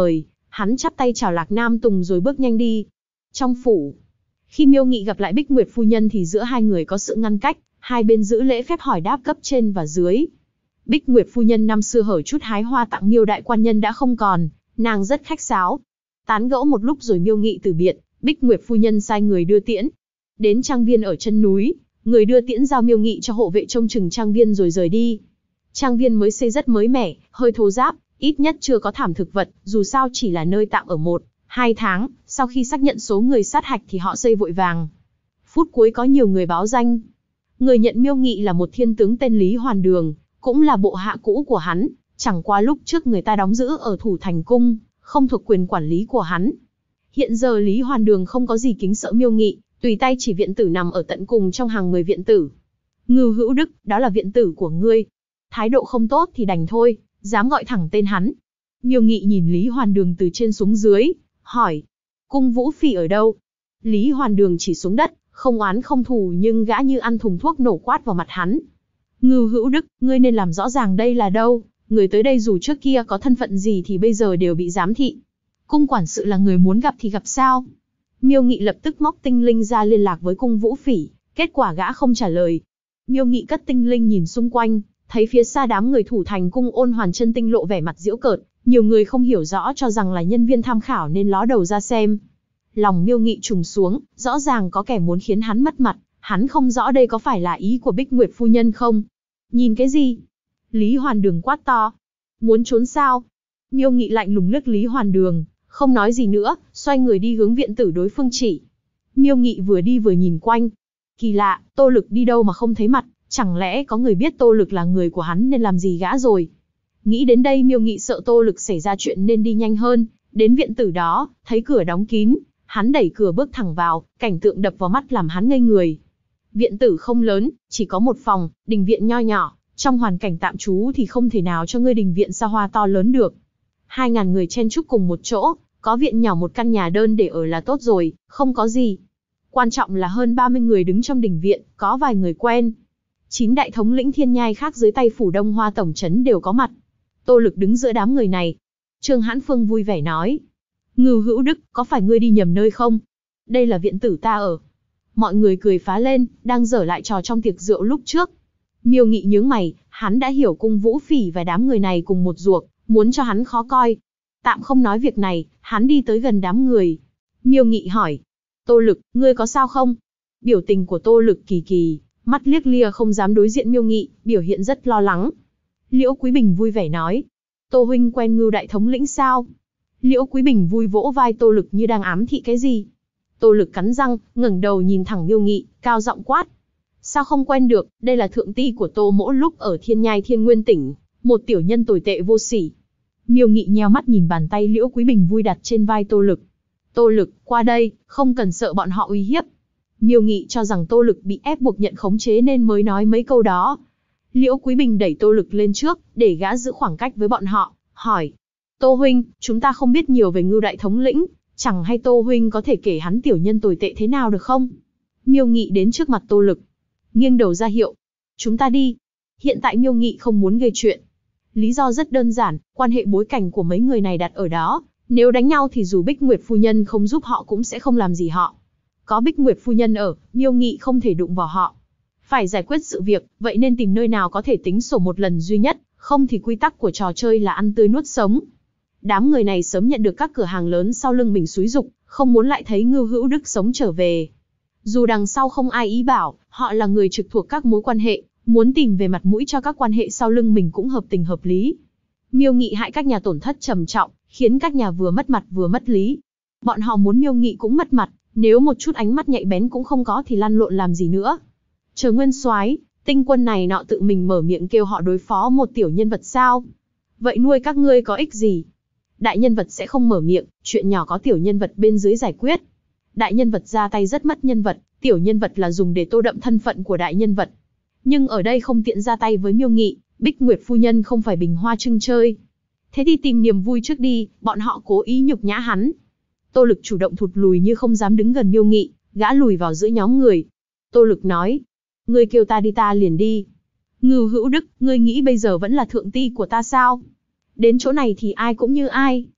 Hắn chắp tay chào Lạc Nam Tùng rồi bước nhanh đi. Trong phủ, khi Miêu Nghị gặp lại Bích Nguyệt phu nhân thì giữa hai người có sự ngăn cách, hai bên giữ lễ phép hỏi đáp cấp trên và dưới. Bích Nguyệt phu nhân năm xưa hở chút hái hoa tặng Miêu đại quan nhân đã không còn, nàng rất khách sáo. Tán gẫu một lúc rồi Miêu Nghị từ biệt, Bích Nguyệt phu nhân sai người đưa tiễn. Đến trang viên ở chân núi, người đưa tiễn giao Miêu Nghị cho hộ vệ trông chừng trang viên rồi rời đi. Trang viên mới xây rất mới mẻ, hơi thô ráp, ít nhất chưa có thảm thực vật, dù sao chỉ là nơi tạm ở 1-2 tháng, sau khi xác nhận số người sát hạch thì họ xây vội vàng. Phút cuối có nhiều người báo danh. Người nhận Miêu Nghị là một thiên tướng tên Lý Hoàn Đường, cũng là bộ hạ cũ của hắn, chẳng qua lúc trước người ta đóng giữ ở Thủ Thành Cung, không thuộc quyền quản lý của hắn. Hiện giờ Lý Hoàn Đường không có gì kính sợ Miêu Nghị, tùy tay chỉ viện tử nằm ở tận cùng trong hàng 10 viện tử. Ngưu Hữu Đức, đó là viện tử của ngươi. Thái độ không tốt thì đành thôi, dám gọi thẳng tên hắn. Miêu Nghị nhìn Lý Hoàn Đường từ trên xuống dưới, hỏi, Cung Vũ Phỉ ở đâu? Lý Hoàn Đường chỉ xuống đất, không oán không thù nhưng gã như ăn thùng thuốc nổ quát vào mặt hắn. Ngưu Hữu Đức, ngươi nên làm rõ ràng đây là đâu, người tới đây dù trước kia có thân phận gì thì bây giờ đều bị giám thị. Cung quản sự là người muốn gặp thì gặp sao? Miêu Nghị lập tức móc tinh linh ra liên lạc với Cung Vũ Phỉ, kết quả gã không trả lời. Miêu Nghị cất tinh linh nhìn xung quanh, thấy phía xa đám người Thủ Thành Cung Ôn Hoàn Chân Tinh lộ vẻ mặt giễu cợt, nhiều người không hiểu rõ cho rằng là nhân viên tham khảo nên ló đầu ra xem. Lòng Miêu Nghị trùng xuống, rõ ràng có kẻ muốn khiến hắn mất mặt, hắn không rõ đây có phải là ý của Bích Nguyệt phu nhân không? Nhìn cái gì? Lý Hoàn Đường quát to. Muốn trốn sao? Miêu Nghị lạnh lùng liếc Lý Hoàn Đường, không nói gì nữa, xoay người đi hướng viện tử đối phương chỉ. Miêu Nghị vừa đi vừa nhìn quanh. Kỳ lạ, Tô Lực đi đâu mà không thấy mặt, chẳng lẽ có người biết Tô Lực là người của hắn nên làm gì gã rồi? Nghĩ đến đây Miêu Nghị sợ Tô Lực xảy ra chuyện nên đi nhanh hơn, đến viện tử đó, thấy cửa đóng kín, hắn đẩy cửa bước thẳng vào, cảnh tượng đập vào mắt làm hắn ngây người. Viện tử không lớn, chỉ có một phòng, đình viện nho nhỏ, trong hoàn cảnh tạm trú thì không thể nào cho ngươi đình viện xa hoa to lớn được. 2.000 người chen chúc cùng một chỗ, có viện nhỏ một căn nhà đơn để ở là tốt rồi, không có gì. Quan trọng là hơn 30 người đứng trong đình viện, có vài người quen. 9 đại thống lĩnh thiên nhai khác dưới tay phủ Đông Hoa tổng trấn đều có mặt. Tô Lực đứng giữa đám người này. Trương Hãn Phương vui vẻ nói. Ngưu Hữu Đức, có phải ngươi đi nhầm nơi không? Đây là viện tử ta ở. Mọi người cười phá lên, đang dở lại trò trong tiệc rượu lúc trước. Miêu Nghị nhướng mày, hắn đã hiểu Cung Vũ Phỉ và đám người này cùng một ruột, muốn cho hắn khó coi. Tạm không nói việc này, hắn đi tới gần đám người. Miêu Nghị hỏi. Tô Lực, ngươi có sao không? Biểu tình của Tô Lực kỳ kỳ, mắt liếc lia không dám đối diện Miêu Nghị, biểu hiện rất lo lắng. Liễu Quý Bình vui vẻ nói. Tô huynh quen Ngưu đại thống lĩnh sao? Liễu Quý Bình vui vỗ vai Tô Lực như đang ám thị cái gì. Tô Lực cắn răng, ngẩng đầu nhìn thẳng Miêu Nghị, cao giọng quát. Sao không quen được, đây là thượng ti của Tô Mỗ lúc ở Thiên Nhai Thiên Nguyên tỉnh, một tiểu nhân tồi tệ vô sỉ. Miêu Nghị nheo mắt nhìn bàn tay Liễu Quý Bình vui đặt trên vai Tô Lực. Tô Lực, qua đây, không cần sợ bọn họ uy hiếp. Miêu Nghị cho rằng Tô Lực bị ép buộc nhận khống chế nên mới nói mấy câu đó. Liễu Quý Bình đẩy Tô Lực lên trước, để gã giữ khoảng cách với bọn họ, hỏi. Tô huynh, chúng ta không biết nhiều về Ngưu đại thống lĩnh, chẳng hay Tô huynh có thể kể hắn tiểu nhân tồi tệ thế nào được không? Miêu Nghị đến trước mặt Tô Lực, nghiêng đầu ra hiệu. Chúng ta đi. Hiện tại Miêu Nghị không muốn gây chuyện. Lý do rất đơn giản, quan hệ bối cảnh của mấy người này đặt ở đó. Nếu đánh nhau thì dù Bích Nguyệt phu nhân không giúp họ cũng sẽ không làm gì họ. Có Bích Nguyệt phu nhân ở, Miêu Nghị không thể đụng vào họ. Phải giải quyết sự việc, vậy nên tìm nơi nào có thể tính sổ một lần duy nhất, không thì quy tắc của trò chơi là ăn tươi nuốt sống. Đám người này sớm nhận được các cửa hàng lớn sau lưng mình xúi giục, không muốn lại thấy Ngưu Hữu Đức sống trở về. Dù đằng sau không ai ý bảo, họ là người trực thuộc các mối quan hệ, muốn tìm về mặt mũi cho các quan hệ sau lưng mình cũng hợp tình hợp lý. Miêu Nghị hại các nhà tổn thất trầm trọng, khiến các nhà vừa mất mặt vừa mất lý. Bọn họ muốn Miêu Nghị cũng mất mặt, nếu một chút ánh mắt nhạy bén cũng không có thì lăn lộn làm gì nữa. Chờ Nguyên Soái, Tinh Quân này nọ tự mình mở miệng kêu họ đối phó một tiểu nhân vật sao? Vậy nuôi các ngươi có ích gì? Đại nhân vật sẽ không mở miệng, chuyện nhỏ có tiểu nhân vật bên dưới giải quyết. Đại nhân vật ra tay rất mất nhân vật, tiểu nhân vật là dùng để tô đậm thân phận của đại nhân vật. Nhưng ở đây không tiện ra tay với Miêu Nghị, Bích Nguyệt phu nhân không phải bình hoa trưng chơi. Thế thì tìm niềm vui trước đi, bọn họ cố ý nhục nhã hắn. Tô Lực chủ động thụt lùi như không dám đứng gần Miêu Nghị, gã lùi vào giữa nhóm người. Tô Lực nói, ngươi kêu ta đi ta liền đi. Ngưu Hữu Đức, ngươi nghĩ bây giờ vẫn là thượng ti của ta sao? Đến chỗ này thì ai cũng như ai,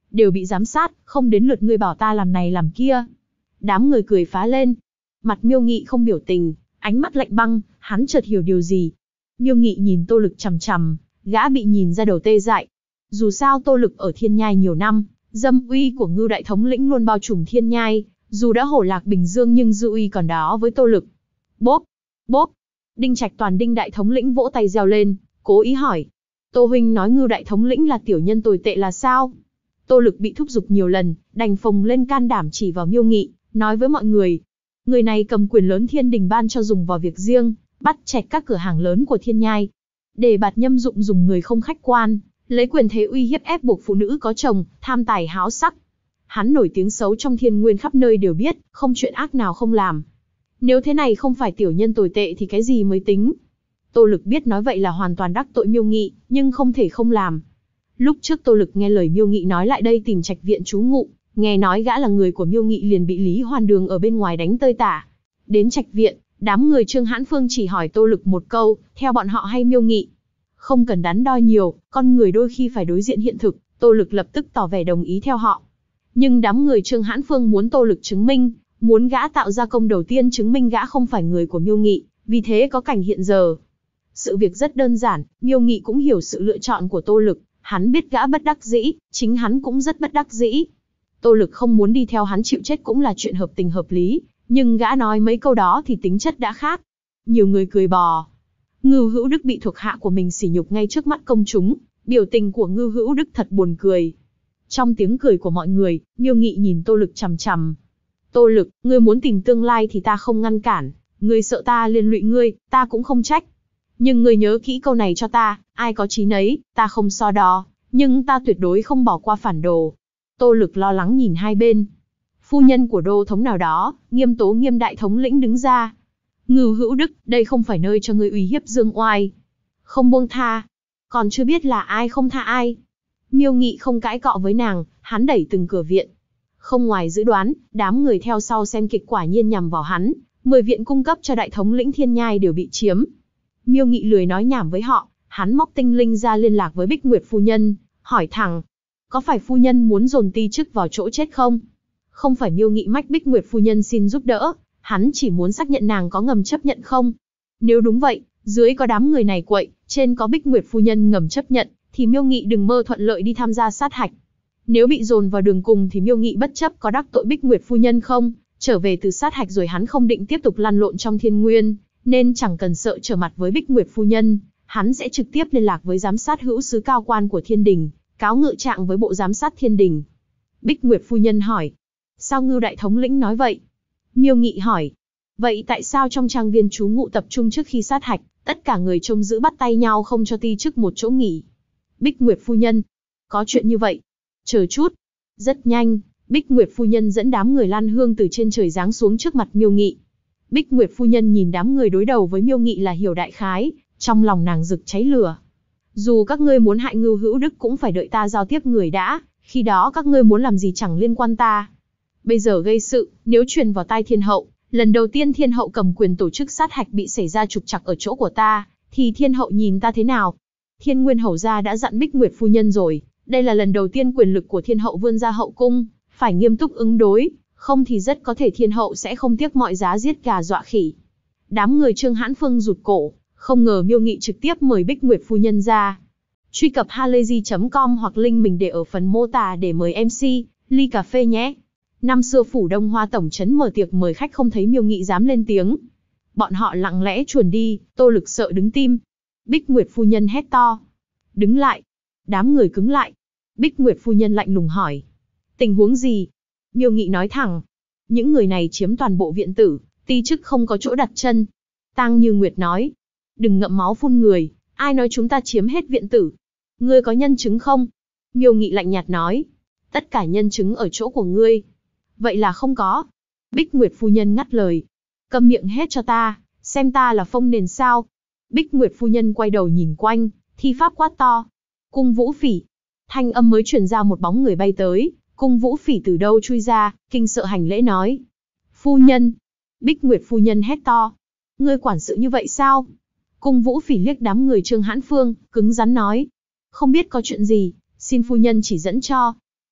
đều bị giám sát, không đến lượt ngươi bảo ta làm này làm kia. Đám người cười phá lên. Mặt Miêu Nghị không biểu tình, ánh mắt lạnh băng, hắn chợt hiểu điều gì. Miêu Nghị nhìn Tô Lực chằm chằm, gã bị nhìn ra đầu tê dại. Dù sao Tô Lực ở Thiên Nhai nhiều năm, dâm uy của Ngưu đại thống lĩnh luôn bao trùm Thiên Nhai, dù đã hổ lạc Bình Dương nhưng dư uy còn đó với Tô Lực. Bốp, bốp. Đinh Trạch Toàn Đinh đại thống lĩnh vỗ tay reo lên, cố ý hỏi. Tô huynh nói Ngưu đại thống lĩnh là tiểu nhân tồi tệ là sao? Tô Lực bị thúc giục nhiều lần, đành phồng lên can đảm chỉ vào Miêu Nghị, nói với mọi người. Người này cầm quyền lớn thiên đình ban cho dùng vào việc riêng, bắt chẹt các cửa hàng lớn của Thiên Nhai. Đề bạt nhâm dụng dùng người không khách quan, lấy quyền thế uy hiếp ép buộc phụ nữ có chồng, tham tài háo sắc. Hắn nổi tiếng xấu trong thiên nguyên khắp nơi đều biết, không chuyện ác nào không làm. Nếu thế này không phải tiểu nhân tồi tệ thì cái gì mới tính? Tô Lực biết nói vậy là hoàn toàn đắc tội Miêu Nghị, nhưng không thể không làm. Lúc trước Tô Lực nghe lời Miêu Nghị nói lại đây tìm Trạch viện trú ngụ, nghe nói gã là người của Miêu Nghị liền bị Lý Hoàn Đường ở bên ngoài đánh tơi tả. Đến Trạch viện, đám người Trương Hãn Phương chỉ hỏi Tô Lực một câu, theo bọn họ hay Miêu Nghị? Không cần đắn đo nhiều, con người đôi khi phải đối diện hiện thực, Tô Lực lập tức tỏ vẻ đồng ý theo họ. Nhưng đám người Trương Hãn Phương muốn Tô Lực chứng minh, muốn gã tạo ra công đầu tiên chứng minh gã không phải người của Miêu Nghị, vì thế có cảnh hiện giờ. Sự việc rất đơn giản, Miêu Nghị cũng hiểu sự lựa chọn của Tô Lực, hắn biết gã bất đắc dĩ, chính hắn cũng rất bất đắc dĩ. Tô Lực không muốn đi theo hắn chịu chết cũng là chuyện hợp tình hợp lý, nhưng gã nói mấy câu đó thì tính chất đã khác. Nhiều người cười bò. Ngưu Hữu Đức bị thuộc hạ của mình sỉ nhục ngay trước mắt công chúng, biểu tình của Ngưu Hữu Đức thật buồn cười. Trong tiếng cười của mọi người, Miêu Nghị nhìn Tô Lực chằm chằm. Tô Lực, ngươi muốn tìm tương lai thì ta không ngăn cản, ngươi sợ ta liên lụy ngươi, ta cũng không trách. Nhưng ngươi nhớ kỹ câu này cho ta, ai có chí nấy, ta không so đo, nhưng ta tuyệt đối không bỏ qua phản đồ. Tô Lực lo lắng nhìn hai bên. Phu nhân của đô thống nào đó, Nghiêm Tố Nghiêm đại thống lĩnh đứng ra. Ngưu Hữu Đức, đây không phải nơi cho ngươi uy hiếp dương oai. Không buông tha. Còn chưa biết là ai không tha ai. Miêu Nghị không cãi cọ với nàng, hắn đẩy từng cửa viện. Không ngoài dự đoán, đám người theo sau xem kịch quả nhiên nhằm vào hắn. 10 viện cung cấp cho đại thống lĩnh Thiên Nhai đều bị chiếm. Miêu Nghị lười nói nhảm với họ, hắn móc tinh linh ra liên lạc với Bích Nguyệt phu nhân, hỏi thẳng. Có phải phu nhân muốn dồn ti chức vào chỗ chết không? Không phải Miêu Nghị mách Bích Nguyệt phu nhân xin giúp đỡ, hắn chỉ muốn xác nhận nàng có ngầm chấp nhận không. Nếu đúng vậy, dưới có đám người này quậy, trên có Bích Nguyệt phu nhân ngầm chấp nhận, thì Miêu Nghị đừng mơ thuận lợi đi tham gia sát hạch. Nếu bị dồn vào đường cùng thì Miêu Nghị bất chấp có đắc tội Bích Nguyệt phu nhân không, trở về từ sát hạch rồi hắn không định tiếp tục lăn lộn trong thiên nguyên, nên chẳng cần sợ trở mặt với Bích Nguyệt phu nhân, hắn sẽ trực tiếp liên lạc với giám sát hữu sứ cao quan của thiên đình, cáo ngự trạng với bộ giám sát thiên đình. Bích Nguyệt phu nhân hỏi, sao Ngưu đại thống lĩnh nói vậy? Miêu Nghị hỏi, vậy tại sao trong trang viên trú ngụ tập trung trước khi sát hạch, tất cả người trông giữ bắt tay nhau không cho ti chức một chỗ nghỉ? Bích Nguyệt phu nhân, có chuyện như vậy. Chờ chút. Rất nhanh, Bích Nguyệt phu nhân dẫn đám người lan hương từ trên trời giáng xuống trước mặt Miêu Nghị. Bích Nguyệt phu nhân nhìn đám người đối đầu với Miêu Nghị là hiểu đại khái, trong lòng nàng rực cháy lửa. Dù các ngươi muốn hại Ngưu Hữu Đức cũng phải đợi ta giao tiếp người đã, khi đó các ngươi muốn làm gì chẳng liên quan ta. Bây giờ gây sự, nếu truyền vào tai thiên hậu, lần đầu tiên thiên hậu cầm quyền tổ chức sát hạch bị xảy ra trục trặc ở chỗ của ta, thì thiên hậu nhìn ta thế nào? Thiên Nguyên hầu gia đã dặn Bích Nguyệt phu nhân rồi, đây là lần đầu tiên quyền lực của thiên hậu vươn ra hậu cung, phải nghiêm túc ứng đối, không thì rất có thể thiên hậu sẽ không tiếc mọi giá giết gà dọa khỉ. Đám người Trương Hãn Phương rụt cổ, không ngờ Miêu Nghị trực tiếp mời Bích Nguyệt phu nhân ra. Truy cập halayzi.com hoặc link mình để ở phần mô tả để mời MC, ly cà phê nhé. Năm xưa phủ Đông Hoa tổng trấn mở tiệc mời khách không thấy Miêu Nghị dám lên tiếng. Bọn họ lặng lẽ chuồn đi, Tô Lực sợ đứng tim. Bích Nguyệt phu nhân hét to. Đứng lại. Đám người cứng lại. Bích Nguyệt phu nhân lạnh lùng hỏi. Tình huống gì? Miêu Nghị nói thẳng. Những người này chiếm toàn bộ viện tử, ti chức không có chỗ đặt chân. Tang Như Nguyệt nói. Đừng ngậm máu phun người, ai nói chúng ta chiếm hết viện tử? Ngươi có nhân chứng không? Miêu Nghị lạnh nhạt nói. Tất cả nhân chứng ở chỗ của ngươi. Vậy là không có. Bích Nguyệt phu nhân ngắt lời. Câm miệng hết cho ta, xem ta là phông nền sao? Bích Nguyệt phu nhân quay đầu nhìn quanh, thi pháp quát to. Cung Vũ Phỉ. Thanh âm mới truyền ra một bóng người bay tới, Cung Vũ Phỉ từ đâu chui ra, kinh sợ hành lễ nói. Phu nhân. Bích Nguyệt phu nhân hét to. Ngươi quản sự như vậy sao? Cung Vũ Phỉ liếc đám người Trương Hãn Phương, cứng rắn nói. Không biết có chuyện gì, xin phu nhân chỉ dẫn cho.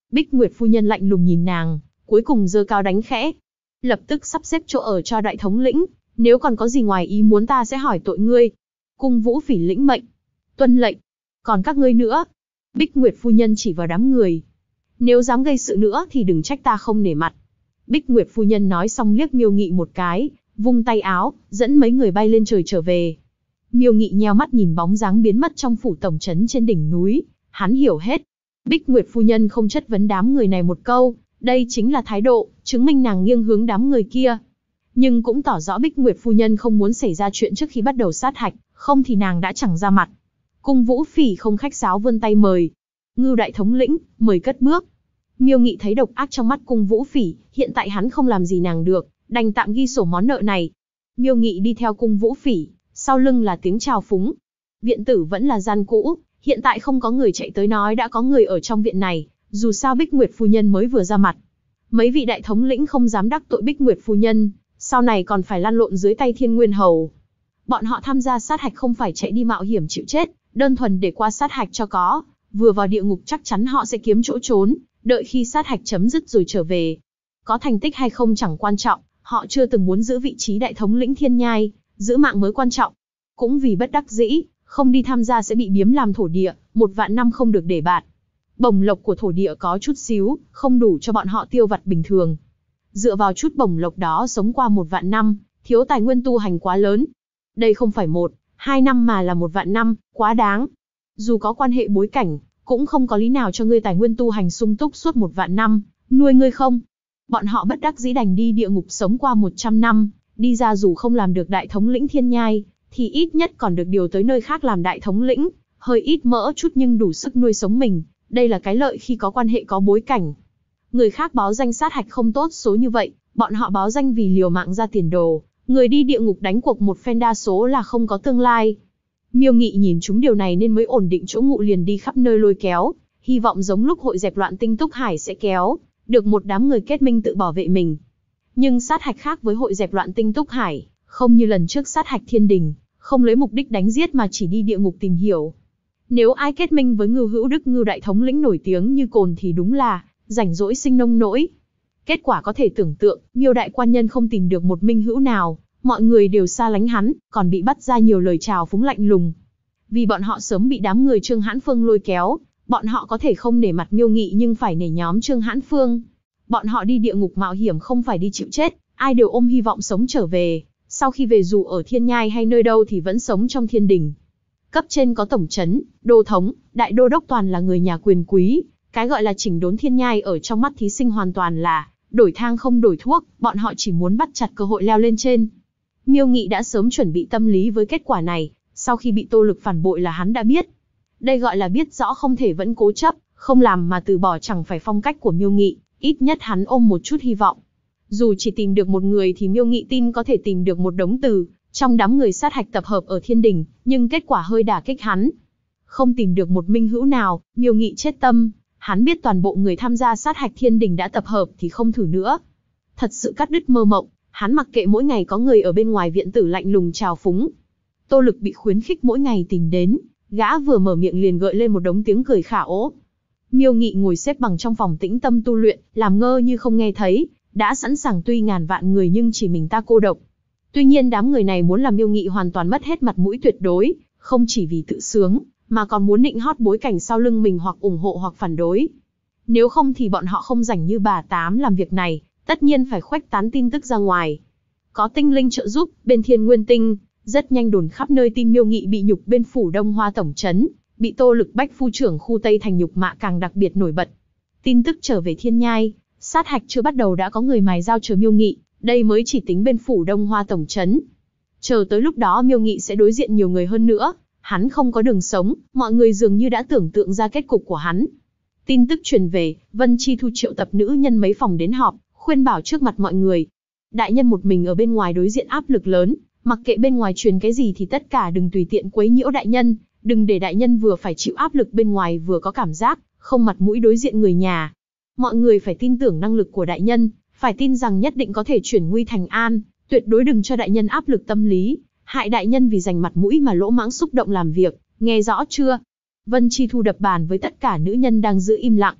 Bích Nguyệt phu nhân lạnh lùng nhìn nàng, cuối cùng giơ cao đánh khẽ. Lập tức sắp xếp chỗ ở cho đại thống lĩnh, nếu còn có gì ngoài ý muốn ta sẽ hỏi tội ngươi. Cung Vũ Phỉ lĩnh mệnh. Tuân lệnh. Còn các ngươi nữa. Bích Nguyệt phu nhân chỉ vào đám người. Nếu dám gây sự nữa thì đừng trách ta không nể mặt. Bích Nguyệt phu nhân nói xong liếc Miêu Nghị một cái, vung tay áo, dẫn mấy người bay lên trời trở về. Miêu Nghị nheo mắt nhìn bóng dáng biến mất trong phủ tổng trấn trên đỉnh núi, hắn hiểu hết. Bích Nguyệt phu nhân không chất vấn đám người này một câu, đây chính là thái độ, chứng minh nàng nghiêng hướng đám người kia. Nhưng cũng tỏ rõ Bích Nguyệt phu nhân không muốn xảy ra chuyện trước khi bắt đầu sát hạch, không thì nàng đã chẳng ra mặt. Cung Vũ Phỉ không khách sáo vươn tay mời. Ngưu đại thống lĩnh, mời cất bước. Miêu Nghị thấy độc ác trong mắt Cung Vũ Phỉ, hiện tại hắn không làm gì nàng được, đành tạm ghi sổ món nợ này. Miêu Nghị đi theo Cung Vũ Phỉ, sau lưng là tiếng chào phúng. Viện tử vẫn là gian cũ, hiện tại không có người chạy tới nói đã có người ở trong viện này, dù sao Bích Nguyệt phu nhân mới vừa ra mặt. Mấy vị đại thống lĩnh không dám đắc tội Bích Nguyệt phu nhân, sau này còn phải lăn lộn dưới tay Thiên Nguyên Hầu. Bọn họ tham gia sát hạch không phải chạy đi mạo hiểm chịu chết, đơn thuần để qua sát hạch cho có, vừa vào địa ngục chắc chắn họ sẽ kiếm chỗ trốn, đợi khi sát hạch chấm dứt rồi trở về. Có thành tích hay không chẳng quan trọng, họ chưa từng muốn giữ vị trí đại thống lĩnh Thiên Nhai, giữ mạng mới quan trọng. Cũng vì bất đắc dĩ, không đi tham gia sẽ bị biếm làm thổ địa, 1 vạn năm không được để bạt. Bổng lộc của thổ địa có chút xíu, không đủ cho bọn họ tiêu vặt bình thường. Dựa vào chút bổng lộc đó sống qua 1 vạn năm, thiếu tài nguyên tu hành quá lớn. Đây không phải 1, 2 năm mà là 1 vạn năm, quá đáng. Dù có quan hệ bối cảnh, cũng không có lý nào cho ngươi tài nguyên tu hành sung túc suốt 1 vạn năm, nuôi ngươi không. Bọn họ bất đắc dĩ đành đi địa ngục sống qua 100 năm, đi ra dù không làm được đại thống lĩnh Thiên Nhai, thì ít nhất còn được điều tới nơi khác làm đại thống lĩnh, hơi ít mỡ chút nhưng đủ sức nuôi sống mình, đây là cái lợi khi có quan hệ có bối cảnh. Người khác báo danh sát hạch không tốt số như vậy, bọn họ báo danh vì liều mạng ra tiền đồ, người đi địa ngục đánh cuộc một phen đa số là không có tương lai. Miêu Nghị nhìn chúng điều này nên mới ổn định chỗ ngụ liền đi khắp nơi lôi kéo, hy vọng giống lúc hội dẹp loạn Tinh Túc Hải sẽ kéo được một đám người kết minh tự bảo vệ mình. Nhưng sát hạch khác với hội dẹp loạn Tinh Túc Hải, không như lần trước sát hạch Thiên Đình, không lấy mục đích đánh giết mà chỉ đi địa ngục tìm hiểu. Nếu ai kết minh với Ngưu Hữu Đức Ngưu đại thống lĩnh nổi tiếng như Cồn thì đúng là rảnh rỗi sinh nông nỗi. Kết quả có thể tưởng tượng, Miêu đại quan nhân không tìm được một minh hữu nào, mọi người đều xa lánh hắn, còn bị bắt ra nhiều lời chào phúng lạnh lùng. Vì bọn họ sớm bị đám người Trương Hãn Phương lôi kéo, bọn họ có thể không nể mặt Miêu Nghị nhưng phải nể nhóm Trương Hãn Phương. Bọn họ đi địa ngục mạo hiểm không phải đi chịu chết, ai đều ôm hy vọng sống trở về, sau khi về dù ở Thiên Nhai hay nơi đâu thì vẫn sống trong thiên đình. Cấp trên có tổng trấn, đô thống, đại đô đốc toàn là người nhà quyền quý, cái gọi là chỉnh đốn Thiên Nhai ở trong mắt thí sinh hoàn toàn là đổi thang không đổi thuốc, bọn họ chỉ muốn bắt chặt cơ hội leo lên trên. Miêu Nghị đã sớm chuẩn bị tâm lý với kết quả này, sau khi bị Tô Lực phản bội là hắn đã biết. Đây gọi là biết rõ không thể vẫn cố chấp, không làm mà từ bỏ chẳng phải phong cách của Miêu Nghị, ít nhất hắn ôm một chút hy vọng. Dù chỉ tìm được một người thì Miêu Nghị tin có thể tìm được một đống từ trong đám người sát hạch tập hợp ở thiên đình, nhưng kết quả hơi đả kích hắn. Không tìm được một minh hữu nào, Miêu Nghị chết tâm, hắn biết toàn bộ người tham gia sát hạch thiên đình đã tập hợp thì không thử nữa. Thật sự cắt đứt mơ mộng, hắn mặc kệ mỗi ngày có người ở bên ngoài viện tử lạnh lùng chào phúng. Tô Lực bị khuyến khích mỗi ngày tìm đến, gã vừa mở miệng liền gợi lên một đống tiếng cười khả ố. Miêu Nghị ngồi xếp bằng trong phòng tĩnh tâm tu luyện, làm ngơ như không nghe thấy, đã sẵn sàng tuy ngàn vạn người nhưng chỉ mình ta cô độc. Tuy nhiên đám người này muốn làm Miêu Nghị hoàn toàn mất hết mặt mũi tuyệt đối, không chỉ vì tự sướng, mà còn muốn nịnh hót bối cảnh sau lưng mình hoặc ủng hộ hoặc phản đối. Nếu không thì bọn họ không rảnh như bà Tám làm việc này, tất nhiên phải khuếch tán tin tức ra ngoài. Có tinh linh trợ giúp, bên Thiên Nguyên Tinh, rất nhanh đồn khắp nơi tin Miêu Nghị bị nhục bên phủ Đông Hoa tổng trấn, bị Tô Lực bách phu trưởng khu Tây Thành nhục mạ càng đặc biệt nổi bật. Tin tức trở về Thiên Nhai, sát hạch chưa bắt đầu đã có người mài dao chờ Miêu Nghị, đây mới chỉ tính bên phủ Đông Hoa tổng trấn. Chờ tới lúc đó Miêu Nghị sẽ đối diện nhiều người hơn nữa, hắn không có đường sống, mọi người dường như đã tưởng tượng ra kết cục của hắn. Tin tức truyền về, Vân Chi Thu triệu tập nữ nhân mấy phòng đến họp, khuyên bảo trước mặt mọi người. Đại nhân một mình ở bên ngoài đối diện áp lực lớn, mặc kệ bên ngoài truyền cái gì thì tất cả đừng tùy tiện quấy nhiễu đại nhân, đừng để đại nhân vừa phải chịu áp lực bên ngoài vừa có cảm giác không mặt mũi đối diện người nhà. Mọi người phải tin tưởng năng lực của đại nhân, phải tin rằng nhất định có thể chuyển nguy thành an, tuyệt đối đừng cho đại nhân áp lực tâm lý, hại đại nhân vì giành mặt mũi mà lỗ mãng xúc động làm việc, nghe rõ chưa? Vân Chi Thu đập bàn với tất cả nữ nhân đang giữ im lặng.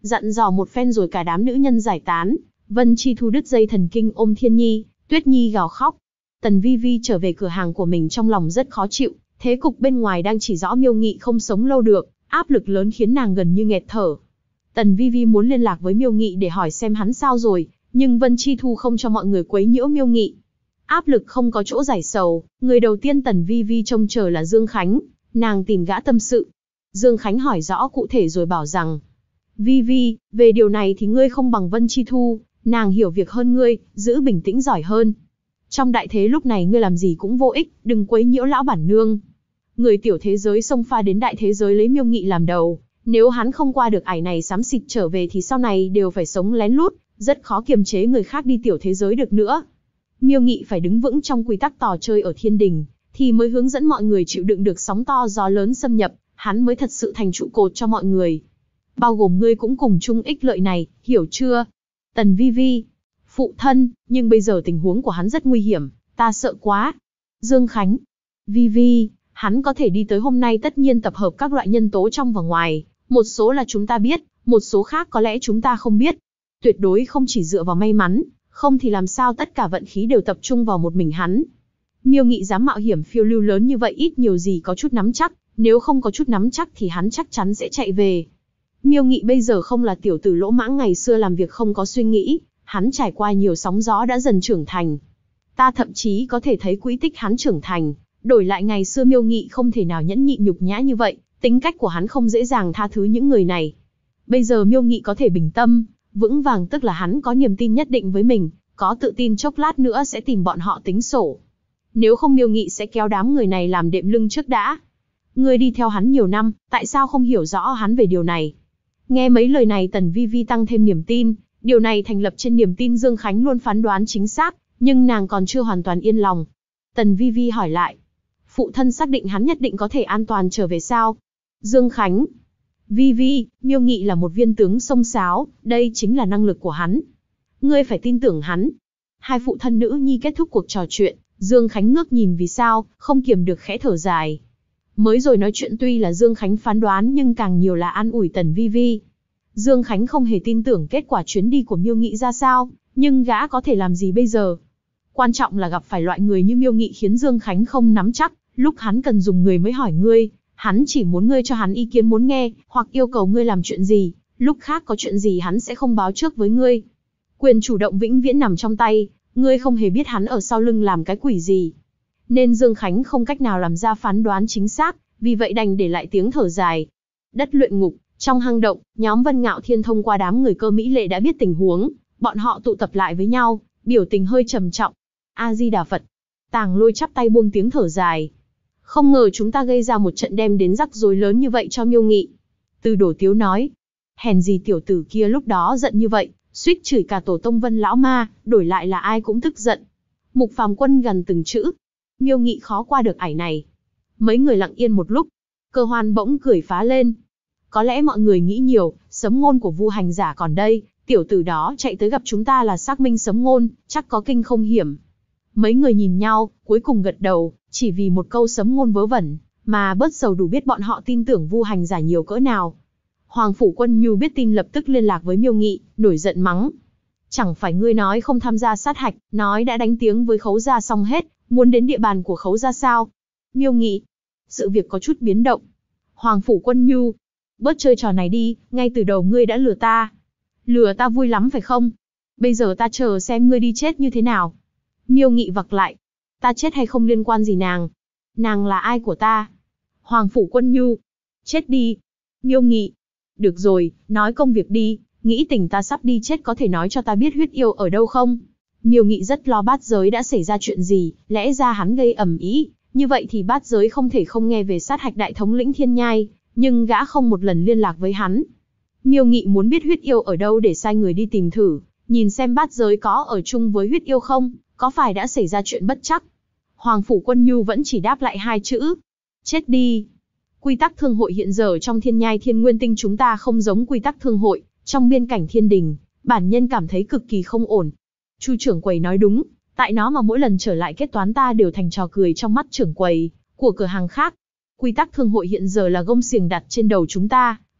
Dặn dò một phen rồi cả đám nữ nhân giải tán, Vân Chi Thu đứt dây thần kinh ôm Thiên Nhi, Tuyết Nhi gào khóc. Tần Vi Vi trở về cửa hàng của mình trong lòng rất khó chịu, thế cục bên ngoài đang chỉ rõ Miêu Nghị không sống lâu được, áp lực lớn khiến nàng gần như nghẹt thở. Tần Vi Vi muốn liên lạc với Miêu Nghị để hỏi xem hắn sao rồi, nhưng Vân Chi Thu không cho mọi người quấy nhiễu Miêu Nghị. Áp lực không có chỗ giải sầu, người đầu tiên Tần Vi Vi trông chờ là Dương Khánh, nàng tìm gã tâm sự. Dương Khánh hỏi rõ cụ thể rồi bảo rằng, Vi Vi, về điều này thì ngươi không bằng Vân Chi Thu, nàng hiểu việc hơn ngươi, giữ bình tĩnh giỏi hơn. Trong đại thế lúc này ngươi làm gì cũng vô ích, đừng quấy nhiễu lão bản nương. Người tiểu thế giới xông pha đến đại thế giới lấy Miêu Nghị làm đầu, nếu hắn không qua được ải này xám xịt trở về thì sau này đều phải sống lén lút, rất khó kiềm chế người khác đi tiểu thế giới được nữa. Miêu Nghị phải đứng vững trong quy tắc trò chơi ở thiên đình, thì mới hướng dẫn mọi người chịu đựng được sóng to gió lớn xâm nhập, hắn mới thật sự thành trụ cột cho mọi người. Bao gồm ngươi cũng cùng chung ích lợi này, hiểu chưa? Tần Vi Vi, phụ thân, nhưng bây giờ tình huống của hắn rất nguy hiểm, ta sợ quá. Dương Khánh, Vi Vi, hắn có thể đi tới hôm nay tất nhiên tập hợp các loại nhân tố trong và ngoài, một số là chúng ta biết, một số khác có lẽ chúng ta không biết. Tuyệt đối không chỉ dựa vào may mắn, không thì làm sao tất cả vận khí đều tập trung vào một mình hắn. Miêu Nghị dám mạo hiểm phiêu lưu lớn như vậy ít nhiều gì có chút nắm chắc, nếu không có chút nắm chắc thì hắn chắc chắn sẽ chạy về. Miêu Nghị bây giờ không là tiểu tử lỗ mãng ngày xưa làm việc không có suy nghĩ, hắn trải qua nhiều sóng gió đã dần trưởng thành. Ta thậm chí có thể thấy quỹ tích hắn trưởng thành, đổi lại ngày xưa Miêu Nghị không thể nào nhẫn nhịn nhục nhã như vậy, tính cách của hắn không dễ dàng tha thứ những người này. Bây giờ Miêu Nghị có thể bình tâm, vững vàng tức là hắn có niềm tin nhất định với mình, có tự tin chốc lát nữa sẽ tìm bọn họ tính sổ. Nếu không Miêu Nghị sẽ kéo đám người này làm đệm lưng trước đã. Ngươi đi theo hắn nhiều năm, tại sao không hiểu rõ hắn về điều này? Nghe mấy lời này Tần Vi Vi tăng thêm niềm tin, điều này thành lập trên niềm tin Dương Khánh luôn phán đoán chính xác, nhưng nàng còn chưa hoàn toàn yên lòng. Tần Vi Vi hỏi lại, phụ thân xác định hắn nhất định có thể an toàn trở về sao? Dương Khánh, Vi Vi, Miêu Nghị là một viên tướng xông xáo, đây chính là năng lực của hắn. Ngươi phải tin tưởng hắn. Hai phụ thân nữ nhi kết thúc cuộc trò chuyện, Dương Khánh ngước nhìn vì sao, không kiềm được khẽ thở dài. Mới rồi nói chuyện tuy là Dương Khánh phán đoán nhưng càng nhiều là an ủi Tần Vi Vi. Dương Khánh không hề tin tưởng kết quả chuyến đi của Miêu Nghị ra sao, nhưng gã có thể làm gì bây giờ? Quan trọng là gặp phải loại người như Miêu Nghị khiến Dương Khánh không nắm chắc, lúc hắn cần dùng người mới hỏi ngươi, hắn chỉ muốn ngươi cho hắn ý kiến muốn nghe, hoặc yêu cầu ngươi làm chuyện gì, lúc khác có chuyện gì hắn sẽ không báo trước với ngươi. Quyền chủ động vĩnh viễn nằm trong tay, ngươi không hề biết hắn ở sau lưng làm cái quỷ gì. Nên Dương Khánh không cách nào làm ra phán đoán chính xác, vì vậy đành để lại tiếng thở dài. Đất luyện ngục, trong hang động, nhóm Vân Ngạo Thiên thông qua đám người Cơ Mỹ Lệ đã biết tình huống, bọn họ tụ tập lại với nhau, biểu tình hơi trầm trọng. A Di Đà Phật. Tàng Lôi chắp tay buông tiếng thở dài. Không ngờ chúng ta gây ra một trận đem đến rắc rối lớn như vậy cho Miêu Nghị. Từ Đổ Tiếu nói, hèn gì tiểu tử kia lúc đó giận như vậy, suýt chửi cả tổ tông Vân lão ma, đổi lại là ai cũng tức giận. Mục Phàm Quân gần từng chữ. Miêu Nghị khó qua được ải này. Mấy người lặng yên một lúc, Cơ Hoan bỗng cười phá lên. Có lẽ mọi người nghĩ nhiều, sấm ngôn của Vu hành giả còn đây, tiểu tử đó chạy tới gặp chúng ta là xác minh sấm ngôn, chắc có kinh không hiểm. Mấy người nhìn nhau, cuối cùng gật đầu, chỉ vì một câu sấm ngôn vớ vẩn, mà bớt sầu đủ biết bọn họ tin tưởng Vu hành giả nhiều cỡ nào. Hoàng Phủ Quân Nhu biết tin lập tức liên lạc với Miêu Nghị, nổi giận mắng. Chẳng phải ngươi nói không tham gia sát hạch, nói đã đánh tiếng với Khấu gia xong hết, muốn đến địa bàn của Khấu gia sao? Miêu Nghị, sự việc có chút biến động. Hoàng Phủ Quân Nhu, bớt chơi trò này đi, ngay từ đầu ngươi đã lừa ta. Lừa ta vui lắm phải không? Bây giờ ta chờ xem ngươi đi chết như thế nào. Miêu Nghị vặc lại. Ta chết hay không liên quan gì nàng? Nàng là ai của ta? Hoàng Phủ Quân Nhu, chết đi. Miêu Nghị, được rồi, nói công việc đi, nghĩ tình ta sắp đi chết có thể nói cho ta biết huyết yêu ở đâu không? Miêu Nghị rất lo Bát Giới đã xảy ra chuyện gì, lẽ ra hắn gây ầm ĩ, như vậy thì Bát Giới không thể không nghe về sát hạch đại thống lĩnh Thiên Nhai, nhưng gã không một lần liên lạc với hắn. Miêu Nghị muốn biết huyết yêu ở đâu để sai người đi tìm thử, nhìn xem Bát Giới có ở chung với huyết yêu không, có phải đã xảy ra chuyện bất trắc. Hoàng Phủ Quân Nhu vẫn chỉ đáp lại hai chữ, chết đi. Quy tắc thương hội hiện giờ trong Thiên Nhai Thiên Nguyên Tinh chúng ta không giống quy tắc thương hội trong biên cảnh Thiên Đình, bản nhân cảm thấy cực kỳ không ổn. Chu trưởng quầy nói đúng, tại nó mà mỗi lần trở lại kết toán ta đều thành trò cười trong mắt trưởng quầy của cửa hàng khác. Quy tắc thương hội hiện giờ là gông xiềng đặt trên đầu chúng ta,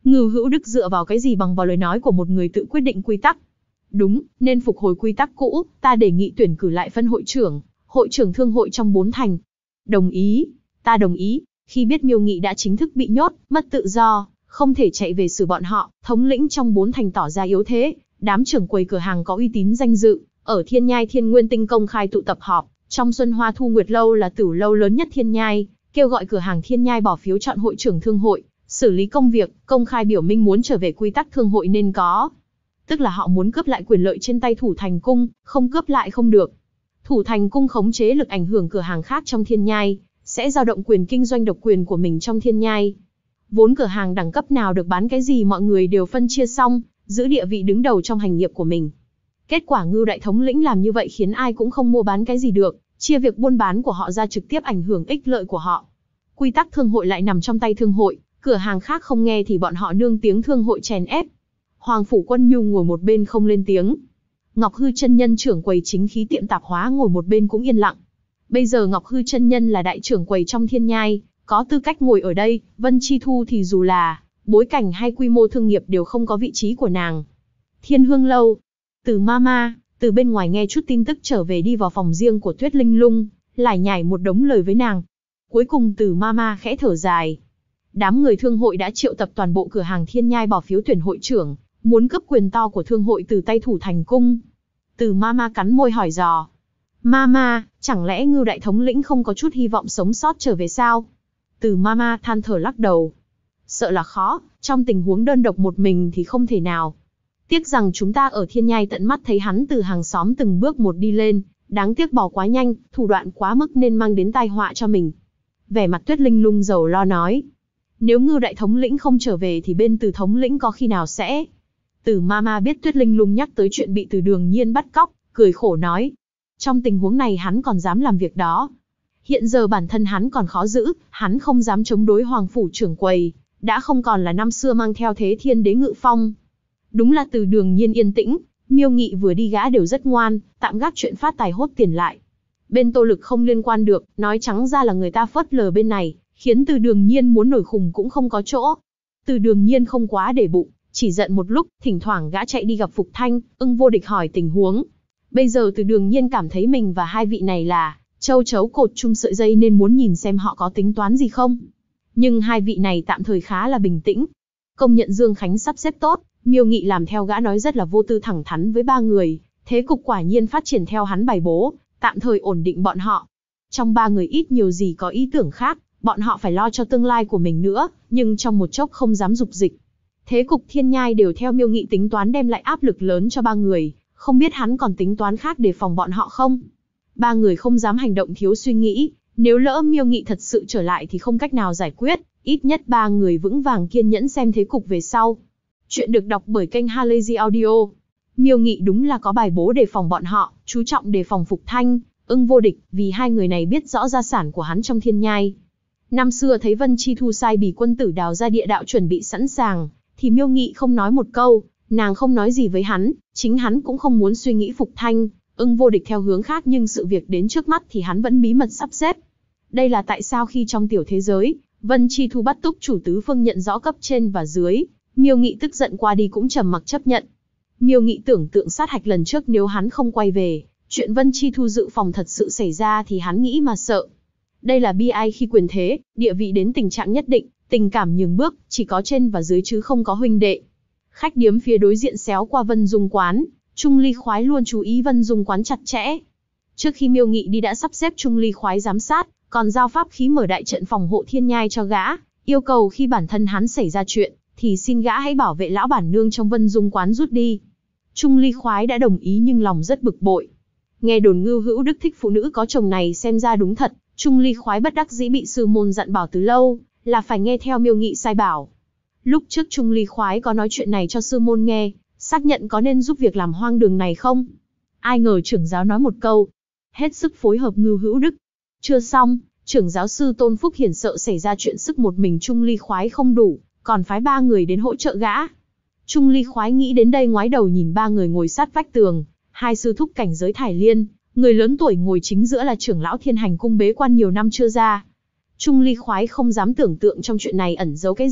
Ngưu Hữu Đức dựa vào cái gì bằng vào lời nói của một người tự quyết định quy tắc? Đúng, nên phục hồi quy tắc cũ, ta đề nghị tuyển cử lại phân hội trưởng thương hội trong 4 thành. Đồng ý, ta đồng ý. Khi biết Miêu Nghị đã chính thức bị nhốt, mất tự do, không thể chạy về xử bọn họ, thống lĩnh trong 4 thành tỏ ra yếu thế, đám trưởng quầy cửa hàng có uy tín danh dự, ở Thiên Nhai Thiên Nguyên Tinh công khai tụ tập họp, trong Xuân Hoa Thu Nguyệt lâu là tửu lâu lớn nhất Thiên Nhai, kêu gọi cửa hàng Thiên Nhai bỏ phiếu chọn hội trưởng thương hội, xử lý công việc, công khai biểu minh muốn trở về quy tắc thương hội nên có. Tức là họ muốn cướp lại quyền lợi trên tay Thủ Thành Cung, không cướp lại không được. Thủ Thành Cung khống chế lực ảnh hưởng cửa hàng khác trong Thiên Nhai, sẽ dao động quyền kinh doanh độc quyền của mình trong Thiên Nhai. Vốn cửa hàng đẳng cấp nào được bán cái gì mọi người đều phân chia xong, giữ địa vị đứng đầu trong hành nghiệp của mình. Kết quả Ngưu đại thống lĩnh làm như vậy khiến ai cũng không mua bán cái gì được, chia việc buôn bán của họ ra trực tiếp ảnh hưởng ích lợi của họ. Quy tắc thương hội lại nằm trong tay thương hội, cửa hàng khác không nghe thì bọn họ nương tiếng thương hội chèn ép. Hoàng Phủ Quân Nhu ngồi một bên không lên tiếng. Ngọc Hư chân nhân trưởng quầy chính khí tiệm tạp hóa ngồi một bên cũng yên lặng. Bây giờ Ngọc Hư chân nhân là đại trưởng quầy trong Thiên Nhai, có tư cách ngồi ở đây, Vân Chi Thu thì dù là bối cảnh hay quy mô thương nghiệp đều không có vị trí của nàng. Thiên Hương lâu, Từ Mama, từ bên ngoài nghe chút tin tức trở về đi vào phòng riêng của Tuyết Linh Lung, lải nhải một đống lời với nàng. Cuối cùng Từ Mama khẽ thở dài. Đám người thương hội đã triệu tập toàn bộ cửa hàng Thiên Nhai bỏ phiếu tuyển hội trưởng, muốn cướp quyền to của thương hội từ tay Thủ Thành Cung. Từ Mama cắn môi hỏi dò. Mama, chẳng lẽ Ngưu đại thống lĩnh không có chút hy vọng sống sót trở về sao? Từ Mama than thở lắc đầu. Sợ là khó, trong tình huống đơn độc một mình thì không thể nào. Tiếc rằng chúng ta ở Thiên Nhai tận mắt thấy hắn từ hàng xóm từng bước một đi lên, đáng tiếc bỏ quá nhanh, thủ đoạn quá mức nên mang đến tai họa cho mình. Vẻ mặt Tuyết Linh Lung rầu lo nói. Nếu Ngưu đại thống lĩnh không trở về thì bên Từ thống lĩnh có khi nào sẽ... Từ Mama biết Tuyết Linh Lung nhắc tới chuyện bị Từ Đường Nhiên bắt cóc, cười khổ nói. Trong tình huống này hắn còn dám làm việc đó. Hiện giờ bản thân hắn còn khó giữ, hắn không dám chống đối Hoàng Phủ trưởng quầy, đã không còn là năm xưa mang theo thế Thiên Đế ngự phong. Đúng là Từ Đường Nhiên yên tĩnh, Miêu Nghị vừa đi gã đều rất ngoan, tạm gác chuyện phát tài hốt tiền lại. Bên Tô Lực không liên quan được, nói trắng ra là người ta phớt lờ bên này, khiến Từ Đường Nhiên muốn nổi khùng cũng không có chỗ. Từ Đường Nhiên không quá để bụng, chỉ giận một lúc, thỉnh thoảng gã chạy đi gặp Phục Thanh, Ưng Vô Địch hỏi tình huống. Bây giờ Từ Đường Nhiên cảm thấy mình và hai vị này là châu chấu cột chung sợi dây nên muốn nhìn xem họ có tính toán gì không. Nhưng hai vị này tạm thời khá là bình tĩnh. Công nhận Dương Khánh sắp xếp tốt, Miêu Nghị làm theo gã nói rất là vô tư thẳng thắn với ba người, thế cục quả nhiên phát triển theo hắn bày bố, tạm thời ổn định bọn họ. Trong ba người ít nhiều gì có ý tưởng khác, bọn họ phải lo cho tương lai của mình nữa, nhưng trong một chốc không dám dục dịch. Thế cục Thiên Nhai đều theo Miêu Nghị tính toán đem lại áp lực lớn cho ba người, không biết hắn còn tính toán khác để phòng bọn họ không? Ba người không dám hành động thiếu suy nghĩ, nếu lỡ Miêu Nghị thật sự trở lại thì không cách nào giải quyết, ít nhất ba người vững vàng kiên nhẫn xem thế cục về sau. Chuyện được đọc bởi kênh Halazy Audio. Miêu Nghị đúng là có bài bố đề phòng bọn họ, chú trọng đề phòng Phục Thanh, Ưng Vô Địch, vì hai người này biết rõ gia sản của hắn trong Thiên Nhai. Năm xưa thấy Vân Chi Thu sai Bỉ quân tử đào ra địa đạo chuẩn bị sẵn sàng, thì Miêu Nghị không nói một câu, nàng không nói gì với hắn, chính hắn cũng không muốn suy nghĩ Phục Thanh, Ưng Vô Địch theo hướng khác, nhưng sự việc đến trước mắt thì hắn vẫn bí mật sắp xếp. Đây là tại sao khi trong tiểu thế giới, Vân Chi Thu bắt Túc chủ tứ phương nhận rõ cấp trên và dưới, Miêu Nghị tức giận qua đi cũng trầm mặc chấp nhận. Miêu Nghị tưởng tượng sát hạch lần trước nếu hắn không quay về, chuyện Vân Chi Thu dự phòng thật sự xảy ra thì hắn nghĩ mà sợ. Đây là bi ai khi quyền thế, địa vị đến tình trạng nhất định, tình cảm nhường bước, chỉ có trên và dưới chứ không có huynh đệ. Khách điếm phía đối diện xéo qua Vân Dung quán, Trung Ly Khoái luôn chú ý Vân Dung quán chặt chẽ. Trước khi Miêu Nghị đi đã sắp xếp Trung Ly Khoái giám sát, còn giao pháp khí mở đại trận phòng hộ Thiên Nhai cho gã, yêu cầu khi bản thân hắn xảy ra chuyện, thì xin gã hãy bảo vệ lão bản nương trong Vân Dung quán rút đi. Trung Ly Khoái đã đồng ý nhưng lòng rất bực bội. Nghe đồn Ngưu Hữu Đức thích phụ nữ có chồng này xem ra đúng thật, Trung Ly Khoái bất đắc dĩ bị sư môn dặn bảo từ lâu, là phải nghe theo Miêu Nghị sai bảo. Lúc trước Trung Ly Khoái có nói chuyện này cho sư môn nghe, xác nhận có nên giúp việc làm hoang đường này không. Ai ngờ trưởng giáo nói một câu, hết sức phối hợp Ngưu Hữu Đức. Chưa xong, trưởng giáo sư Tôn Phúc Hiển sợ xảy ra chuyện sức một mình Trung Ly Khoái không đủ, còn phái ba người đến hỗ trợ gã. Trung Ly Khoái nghĩ đến đây ngoái đầu nhìn ba người ngồi sát vách tường, hai sư thúc cảnh giới Thải Liên, người lớn tuổi ngồi chính giữa là trưởng lão Thiên Hành cung bế quan nhiều năm chưa ra. Trung Ly Khoái không dám tưởng tượng trong chuyện này ẩn giấu cái gì,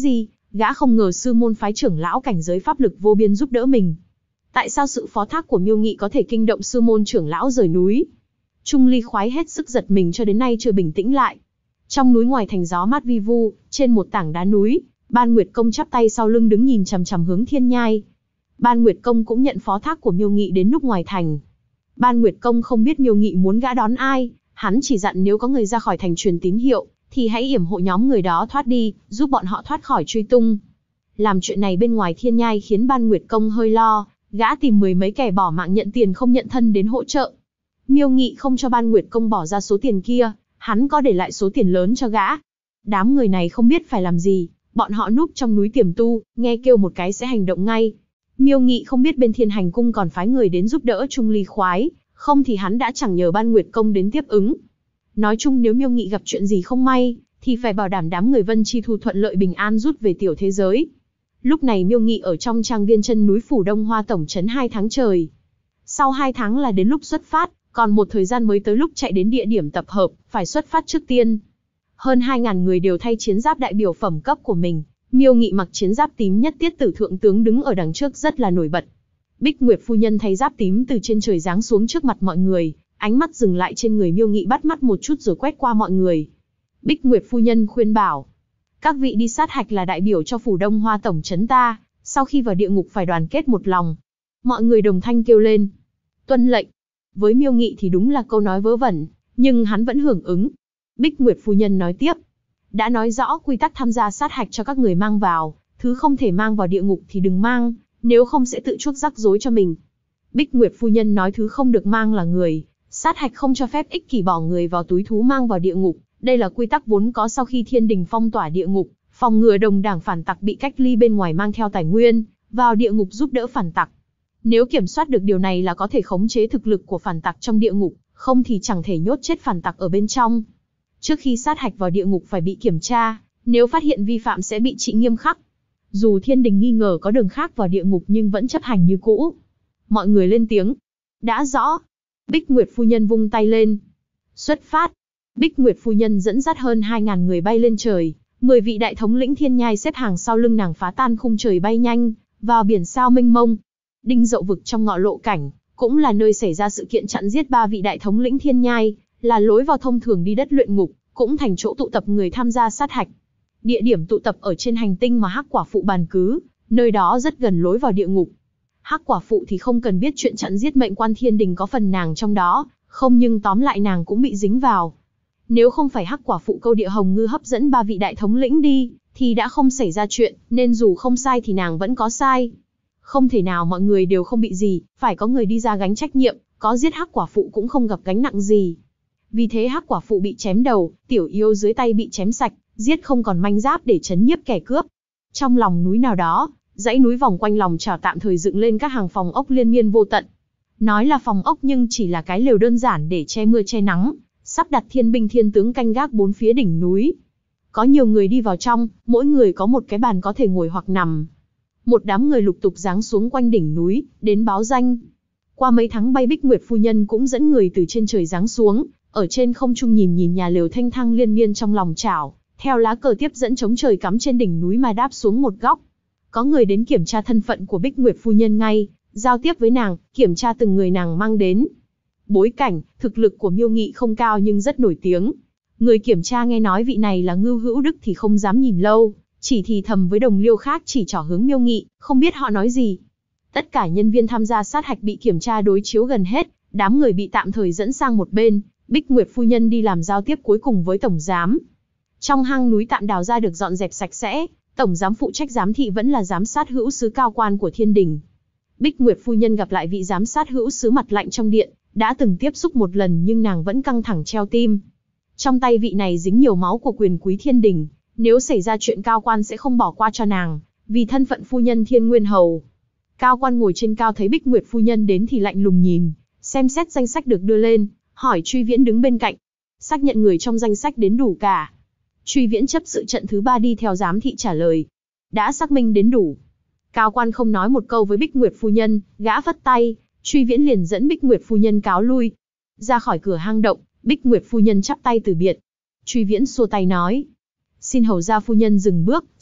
gã không ngờ sư môn phái trưởng lão cảnh giới pháp lực vô biên giúp đỡ mình. Tại sao sự phó thác của Miêu Nghị có thể kinh động sư môn trưởng lão rời núi? Trung Ly khoái hết sức giật mình cho đến nay chưa bình tĩnh lại. Trong núi ngoài thành gió mát vi vu, trên một tảng đá núi, Ban Nguyệt Công chắp tay sau lưng đứng nhìn chằm chằm hướng Thiên Nhai. Ban Nguyệt Công cũng nhận phó thác của Miêu Nghị đến núp ngoài thành. Ban Nguyệt Công không biết Miêu Nghị muốn gã đón ai, hắn chỉ dặn nếu có người ra khỏi thành truyền tín hiệu, thì hãy yểm hộ nhóm người đó thoát đi, giúp bọn họ thoát khỏi truy tung. Làm chuyện này bên ngoài Thiên Nhai khiến Ban Nguyệt Công hơi lo, gã tìm 10 mấy kẻ bỏ mạng nhận tiền không nhận thân đến hỗ trợ. Miêu Nghị không cho Ban Nguyệt Công bỏ ra số tiền kia, hắn có để lại số tiền lớn cho gã. Đám người này không biết phải làm gì, bọn họ núp trong núi tiềm tu, nghe kêu một cái sẽ hành động ngay. Miêu Nghị không biết bên Thiên Hành Cung còn phái người đến giúp đỡ Trung Ly khoái, không thì hắn đã chẳng nhờ Ban Nguyệt Công đến tiếp ứng. Nói chung nếu Miêu Nghị gặp chuyện gì không may, thì phải bảo đảm đám người Vân Chi Thu thuận lợi bình an rút về tiểu thế giới. Lúc này Miêu Nghị ở trong trang viên chân núi Phủ Đông Hoa tổng trấn 2 tháng trời. Sau 2 tháng là đến lúc xuất phát, còn một thời gian mới tới lúc chạy đến địa điểm tập hợp, phải xuất phát trước tiên. Hơn 2.000 người đều thay chiến giáp đại biểu phẩm cấp của mình. Miêu Nghị mặc chiến giáp tím nhất tiết tử thượng tướng đứng ở đằng trước rất là nổi bật. Bích Nguyệt phu nhân thay giáp tím từ trên trời giáng xuống trước mặt mọi người, ánh mắt dừng lại trên người Miêu Nghị bắt mắt một chút rồi quét qua mọi người. Bích Nguyệt phu nhân khuyên bảo, các vị đi sát hạch là đại biểu cho Phủ Đông Hoa tổng trấn ta, sau khi vào địa ngục phải đoàn kết một lòng. Mọi người đồng thanh kêu lên, tuân lệnh. Với Miêu Nghị thì đúng là câu nói vớ vẩn, nhưng hắn vẫn hưởng ứng. Bích Nguyệt phu nhân nói tiếp, đã nói rõ quy tắc tham gia sát hạch cho các người mang vào, thứ không thể mang vào địa ngục thì đừng mang, nếu không sẽ tự chuốc rắc rối cho mình. Bích Nguyệt phu nhân nói thứ không được mang là người, sát hạch không cho phép ích kỷ bỏ người vào túi thú mang vào địa ngục, đây là quy tắc vốn có sau khi thiên đình phong tỏa địa ngục, phòng ngừa đồng đảng phản tặc bị cách ly bên ngoài mang theo tài nguyên, vào địa ngục giúp đỡ phản tặc. Nếu kiểm soát được điều này là có thể khống chế thực lực của phản tặc trong địa ngục, không thì chẳng thể nhốt chết phản tặc ở bên trong. Trước khi sát hạch vào địa ngục phải bị kiểm tra, nếu phát hiện vi phạm sẽ bị trị nghiêm khắc. Dù thiên đình nghi ngờ có đường khác vào địa ngục nhưng vẫn chấp hành như cũ. Mọi người lên tiếng. Đã rõ. Bích Nguyệt phu nhân vung tay lên. Xuất phát. Bích Nguyệt phu nhân dẫn dắt hơn 2.000 người bay lên trời. 10 vị đại thống lĩnh Thiên Nhai xếp hàng sau lưng nàng phá tan khung trời bay nhanh, vào biển sao mênh mông. Đinh Dậu Vực trong ngọ lộ cảnh, cũng là nơi xảy ra sự kiện chặn giết 3 vị đại thống lĩnh Thiên Nhai, là lối vào thông thường đi đất luyện ngục, cũng thành chỗ tụ tập người tham gia sát hạch. Địa điểm tụ tập ở trên hành tinh mà Hắc Quả Phụ bàn cứ, nơi đó rất gần lối vào địa ngục. Hắc Quả Phụ thì không cần biết chuyện chặn giết mệnh quan thiên đình có phần nàng trong đó, không nhưng tóm lại nàng cũng bị dính vào. Nếu không phải Hắc Quả Phụ câu địa hồng ngư hấp dẫn 3 vị đại thống lĩnh đi, thì đã không xảy ra chuyện, nên dù không sai thì nàng vẫn có sai. Không thể nào mọi người đều không bị gì, phải có người đi ra gánh trách nhiệm, có giết Hắc Quả Phụ cũng không gặp gánh nặng gì. Vì thế Hắc Quả Phụ bị chém đầu, tiểu yêu dưới tay bị chém sạch, giết không còn manh giáp để trấn nhiếp kẻ cướp. Trong lòng núi nào đó, dãy núi vòng quanh lòng chảo tạm thời dựng lên các hàng phòng ốc liên miên vô tận. Nói là phòng ốc nhưng chỉ là cái lều đơn giản để che mưa che nắng, sắp đặt thiên binh thiên tướng canh gác 4 phía đỉnh núi. Có nhiều người đi vào trong, mỗi người có một cái bàn có thể ngồi hoặc nằm. Một đám người lục tục giáng xuống quanh đỉnh núi, đến báo danh. Qua mấy tháng bay Bích Nguyệt phu nhân cũng dẫn người từ trên trời giáng xuống, ở trên không trung nhìn nhà lều thanh thang liên miên trong lòng chảo, theo lá cờ tiếp dẫn chống trời cắm trên đỉnh núi mà đáp xuống một góc. Có người đến kiểm tra thân phận của Bích Nguyệt phu nhân ngay, giao tiếp với nàng, kiểm tra từng người nàng mang đến. Bối cảnh, thực lực của Miêu Nghị không cao nhưng rất nổi tiếng. Người kiểm tra nghe nói vị này là Ngưu Hữu Đức thì không dám nhìn lâu, chỉ thì thầm với đồng liêu khác chỉ trỏ hướng Miêu Nghị, không biết họ nói gì. Tất cả nhân viên tham gia sát hạch bị kiểm tra đối chiếu gần hết, đám người bị tạm thời dẫn sang một bên, Bích Nguyệt phu nhân đi làm giao tiếp cuối cùng với tổng giám. Trong hang núi tạm đào ra được dọn dẹp sạch sẽ, tổng giám phụ trách giám thị vẫn là giám sát hữu sứ cao quan của thiên đình. Bích Nguyệt phu nhân gặp lại vị giám sát hữu sứ mặt lạnh trong điện, đã từng tiếp xúc một lần nhưng nàng vẫn căng thẳng treo tim. Trong tay vị này dính nhiều máu của quyền quý thiên đình, nếu xảy ra chuyện cao quan sẽ không bỏ qua cho nàng, vì thân phận phu nhân thiên nguyên hầu. Cao quan ngồi trên cao thấy Bích Nguyệt phu nhân đến thì lạnh lùng nhìn, xem xét danh sách được đưa lên, hỏi Truy Viễn đứng bên cạnh. Xác nhận người trong danh sách đến đủ cả. Truy Viễn chấp sự trận thứ 3 đi theo giám thị trả lời. Đã xác minh đến đủ. Cao quan không nói một câu với Bích Nguyệt phu nhân, gã vất tay, Truy Viễn liền dẫn Bích Nguyệt phu nhân cáo lui. Ra khỏi cửa hang động, Bích Nguyệt phu nhân chắp tay từ biệt. Truy Viễn xua tay nói. Xin hầu gia phu nhân dừng bước,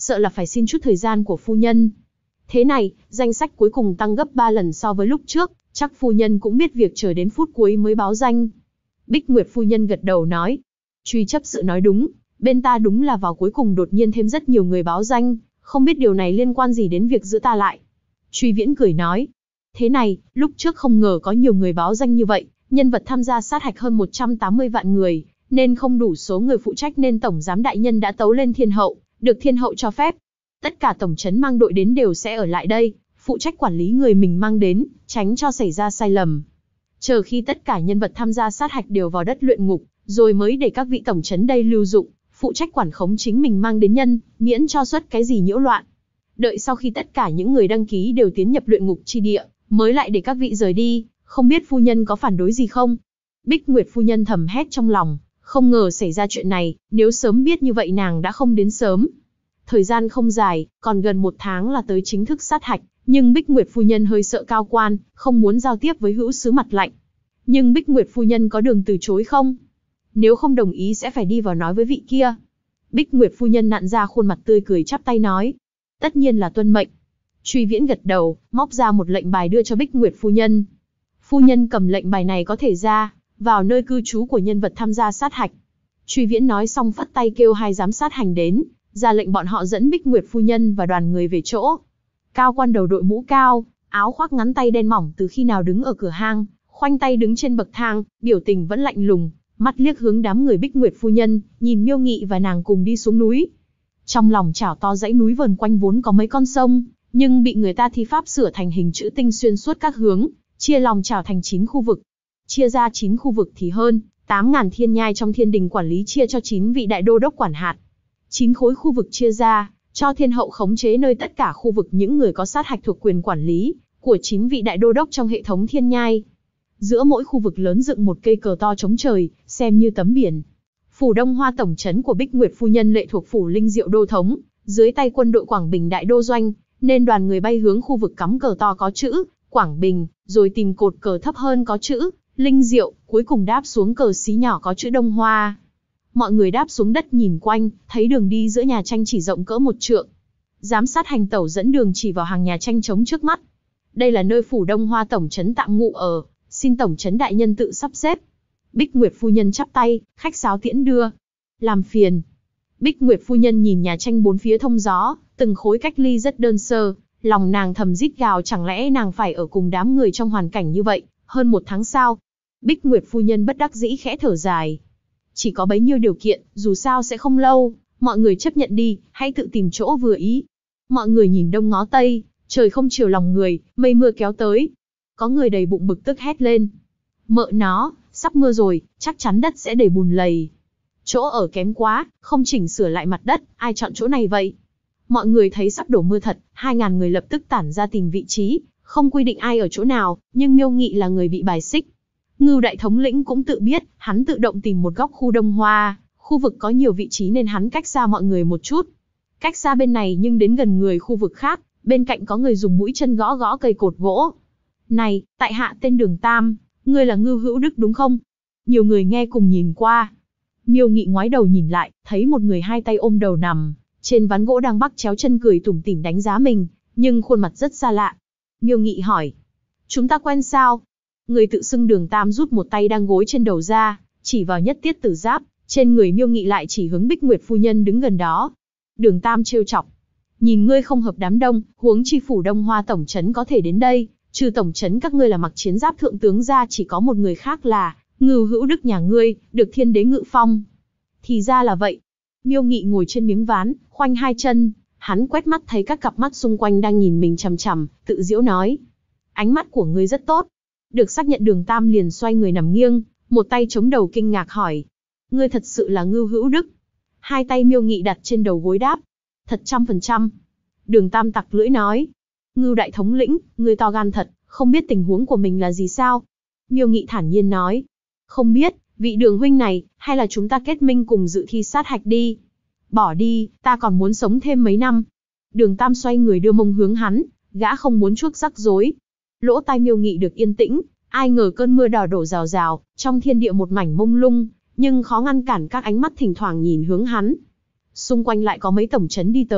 sợ là phải xin chút thời gian của phu nhân. Thế này, danh sách cuối cùng tăng gấp 3 lần so với lúc trước, chắc phu nhân cũng biết việc chờ đến phút cuối mới báo danh. Bích Nguyệt phu nhân gật đầu nói. Truy chấp sự nói đúng, bên ta đúng là vào cuối cùng đột nhiên thêm rất nhiều người báo danh, không biết điều này liên quan gì đến việc giữ ta lại. Truy Viễn cười nói. Thế này, lúc trước không ngờ có nhiều người báo danh như vậy, nhân vật tham gia sát hạch hơn 180 vạn người, nên không đủ số người phụ trách nên tổng giám đại nhân đã tấu lên thiên hậu, được thiên hậu cho phép. Tất cả tổng trấn mang đội đến đều sẽ ở lại đây, phụ trách quản lý người mình mang đến, tránh cho xảy ra sai lầm. Chờ khi tất cả nhân vật tham gia sát hạch đều vào đất luyện ngục, rồi mới để các vị tổng trấn đây lưu dụng, phụ trách quản khống chính mình mang đến nhân, miễn cho xuất cái gì nhiễu loạn. Đợi sau khi tất cả những người đăng ký đều tiến nhập luyện ngục chi địa, mới lại để các vị rời đi, không biết phu nhân có phản đối gì không? Bích Nguyệt phu nhân thầm hét trong lòng, không ngờ xảy ra chuyện này, nếu sớm biết như vậy nàng đã không đến sớm. Thời gian không dài, còn gần 1 tháng là tới chính thức sát hạch, nhưng Bích Nguyệt phu nhân hơi sợ cao quan, không muốn giao tiếp với hữu sứ mặt lạnh. Nhưng Bích Nguyệt phu nhân có đường từ chối không? Nếu không đồng ý sẽ phải đi vào nói với vị kia. Bích Nguyệt phu nhân nặn ra khuôn mặt tươi cười chắp tay nói. Tất nhiên là tuân mệnh. Truy Viễn gật đầu, móc ra một lệnh bài đưa cho Bích Nguyệt phu nhân. Phu nhân cầm lệnh bài này có thể ra vào nơi cư trú của nhân vật tham gia sát hạch. Truy Viễn nói xong phất tay kêu 2 giám sát hành đến, ra lệnh bọn họ dẫn Bích Nguyệt phu nhân và đoàn người về chỗ. Cao quan đầu đội mũ cao, áo khoác ngắn tay đen mỏng từ khi nào đứng ở cửa hang, khoanh tay đứng trên bậc thang, biểu tình vẫn lạnh lùng, mắt liếc hướng đám người Bích Nguyệt phu nhân, nhìn Miêu Nghị và nàng cùng đi xuống núi. Trong lòng chảo to dãy núi vờn quanh vốn có mấy con sông, nhưng bị người ta thi pháp sửa thành hình chữ tinh xuyên suốt các hướng, chia lòng chảo thành 9 khu vực. Chia ra 9 khu vực thì hơn 8.000 thiên nhai trong thiên đình quản lý chia cho 9 vị đại đô đốc quản hạt. 9 khối khu vực chia ra, cho thiên hậu khống chế nơi tất cả khu vực những người có sát hạch thuộc quyền quản lý của 9 vị đại đô đốc trong hệ thống thiên nhai. Giữa mỗi khu vực lớn dựng một cây cờ to chống trời, xem như tấm biển. Phủ Đông Hoa tổng trấn của Bích Nguyệt phu nhân lệ thuộc phủ Linh Diệu đô thống, dưới tay quân đội Quảng Bình đại đô doanh, nên đoàn người bay hướng khu vực cắm cờ to có chữ Quảng Bình, rồi tìm cột cờ thấp hơn có chữ Linh Diệu, cuối cùng đáp xuống cờ xí nhỏ có chữ Đông Hoa. Mọi người đáp xuống đất nhìn quanh, thấy đường đi giữa nhà tranh chỉ rộng cỡ 1 trượng. Giám sát hành tẩu dẫn đường chỉ vào hàng nhà tranh trống trước mắt. Đây là nơi phủ Đông Hoa tổng trấn tạm ngụ ở, xin tổng trấn đại nhân tự sắp xếp. Bích Nguyệt phu nhân chắp tay, khách sáo tiễn đưa. Làm phiền. Bích Nguyệt phu nhân nhìn nhà tranh 4 phía thông gió, từng khối cách ly rất đơn sơ, lòng nàng thầm rít gào chẳng lẽ nàng phải ở cùng đám người trong hoàn cảnh như vậy, hơn 1 tháng sao? Bích Nguyệt phu nhân bất đắc dĩ khẽ thở dài. Chỉ có bấy nhiêu điều kiện, dù sao sẽ không lâu, mọi người chấp nhận đi, hãy tự tìm chỗ vừa ý. Mọi người nhìn đông ngó tây, trời không chiều lòng người, mây mưa kéo tới. Có người đầy bụng bực tức hét lên. Mợ nó, sắp mưa rồi, chắc chắn đất sẽ đầy bùn lầy. Chỗ ở kém quá, không chỉnh sửa lại mặt đất, ai chọn chỗ này vậy? Mọi người thấy sắp đổ mưa thật, 2.000 người lập tức tản ra tìm vị trí, không quy định ai ở chỗ nào, nhưng Miêu Nghị là người bị bài xích. Ngưu đại thống lĩnh cũng tự biết, hắn tự động tìm một góc khu Đông Hoa, khu vực có nhiều vị trí nên hắn cách xa mọi người một chút. Cách xa bên này nhưng đến gần người khu vực khác, bên cạnh có người dùng mũi chân gõ gõ cây cột gỗ. Này, tại hạ tên Đường Tam, ngươi là Ngưu Hữu Đức đúng không? Nhiều người nghe cùng nhìn qua. Miêu Nghị ngoái đầu nhìn lại, thấy một người 2 tay ôm đầu nằm trên ván gỗ đang bắt chéo chân cười tủm tỉm đánh giá mình, nhưng khuôn mặt rất xa lạ. Miêu Nghị hỏi, chúng ta quen sao? Người tự xưng Đường Tam rút một tay đang gối trên đầu ra, chỉ vào Nhất Tiết Tử Giáp, trên người Miêu Nghị lại chỉ hướng Bích Nguyệt phu nhân đứng gần đó. Đường Tam trêu chọc, nhìn ngươi không hợp đám đông, huống chi phủ Đông Hoa tổng trấn có thể đến đây, trừ tổng trấn các ngươi là mặc chiến giáp thượng tướng ra chỉ có một người khác là Ngưu Hữu Đức nhà ngươi, được thiên đế ngự phong. Thì ra là vậy. Miêu Nghị ngồi trên miếng ván, khoanh 2 chân, hắn quét mắt thấy các cặp mắt xung quanh đang nhìn mình chằm chằm, tự giễu nói. Ánh mắt của ngươi rất tốt. Được xác nhận Đường Tam liền xoay người nằm nghiêng, một tay chống đầu kinh ngạc hỏi. Ngươi thật sự là Ngưu Hữu Đức? 2 tay Miêu Nghị đặt trên đầu gối đáp. Thật 100%. Đường Tam tặc lưỡi nói. Ngưu đại thống lĩnh, ngươi to gan thật, không biết tình huống của mình là gì sao? Miêu Nghị thản nhiên nói. Không biết, vị Đường huynh này, hay là chúng ta kết minh cùng dự thi sát hạch đi? Bỏ đi, ta còn muốn sống thêm mấy năm. Đường Tam xoay người đưa mông hướng hắn, gã không muốn chuốc rắc rối. Lỗ tai Miêu Nghị được yên tĩnh, ai ngờ cơn mưa đỏ đổ rào rào, trong thiên địa một mảnh mông lung, nhưng khó ngăn cản các ánh mắt thỉnh thoảng nhìn hướng hắn. Xung quanh lại có mấy tổng trấn đi tới,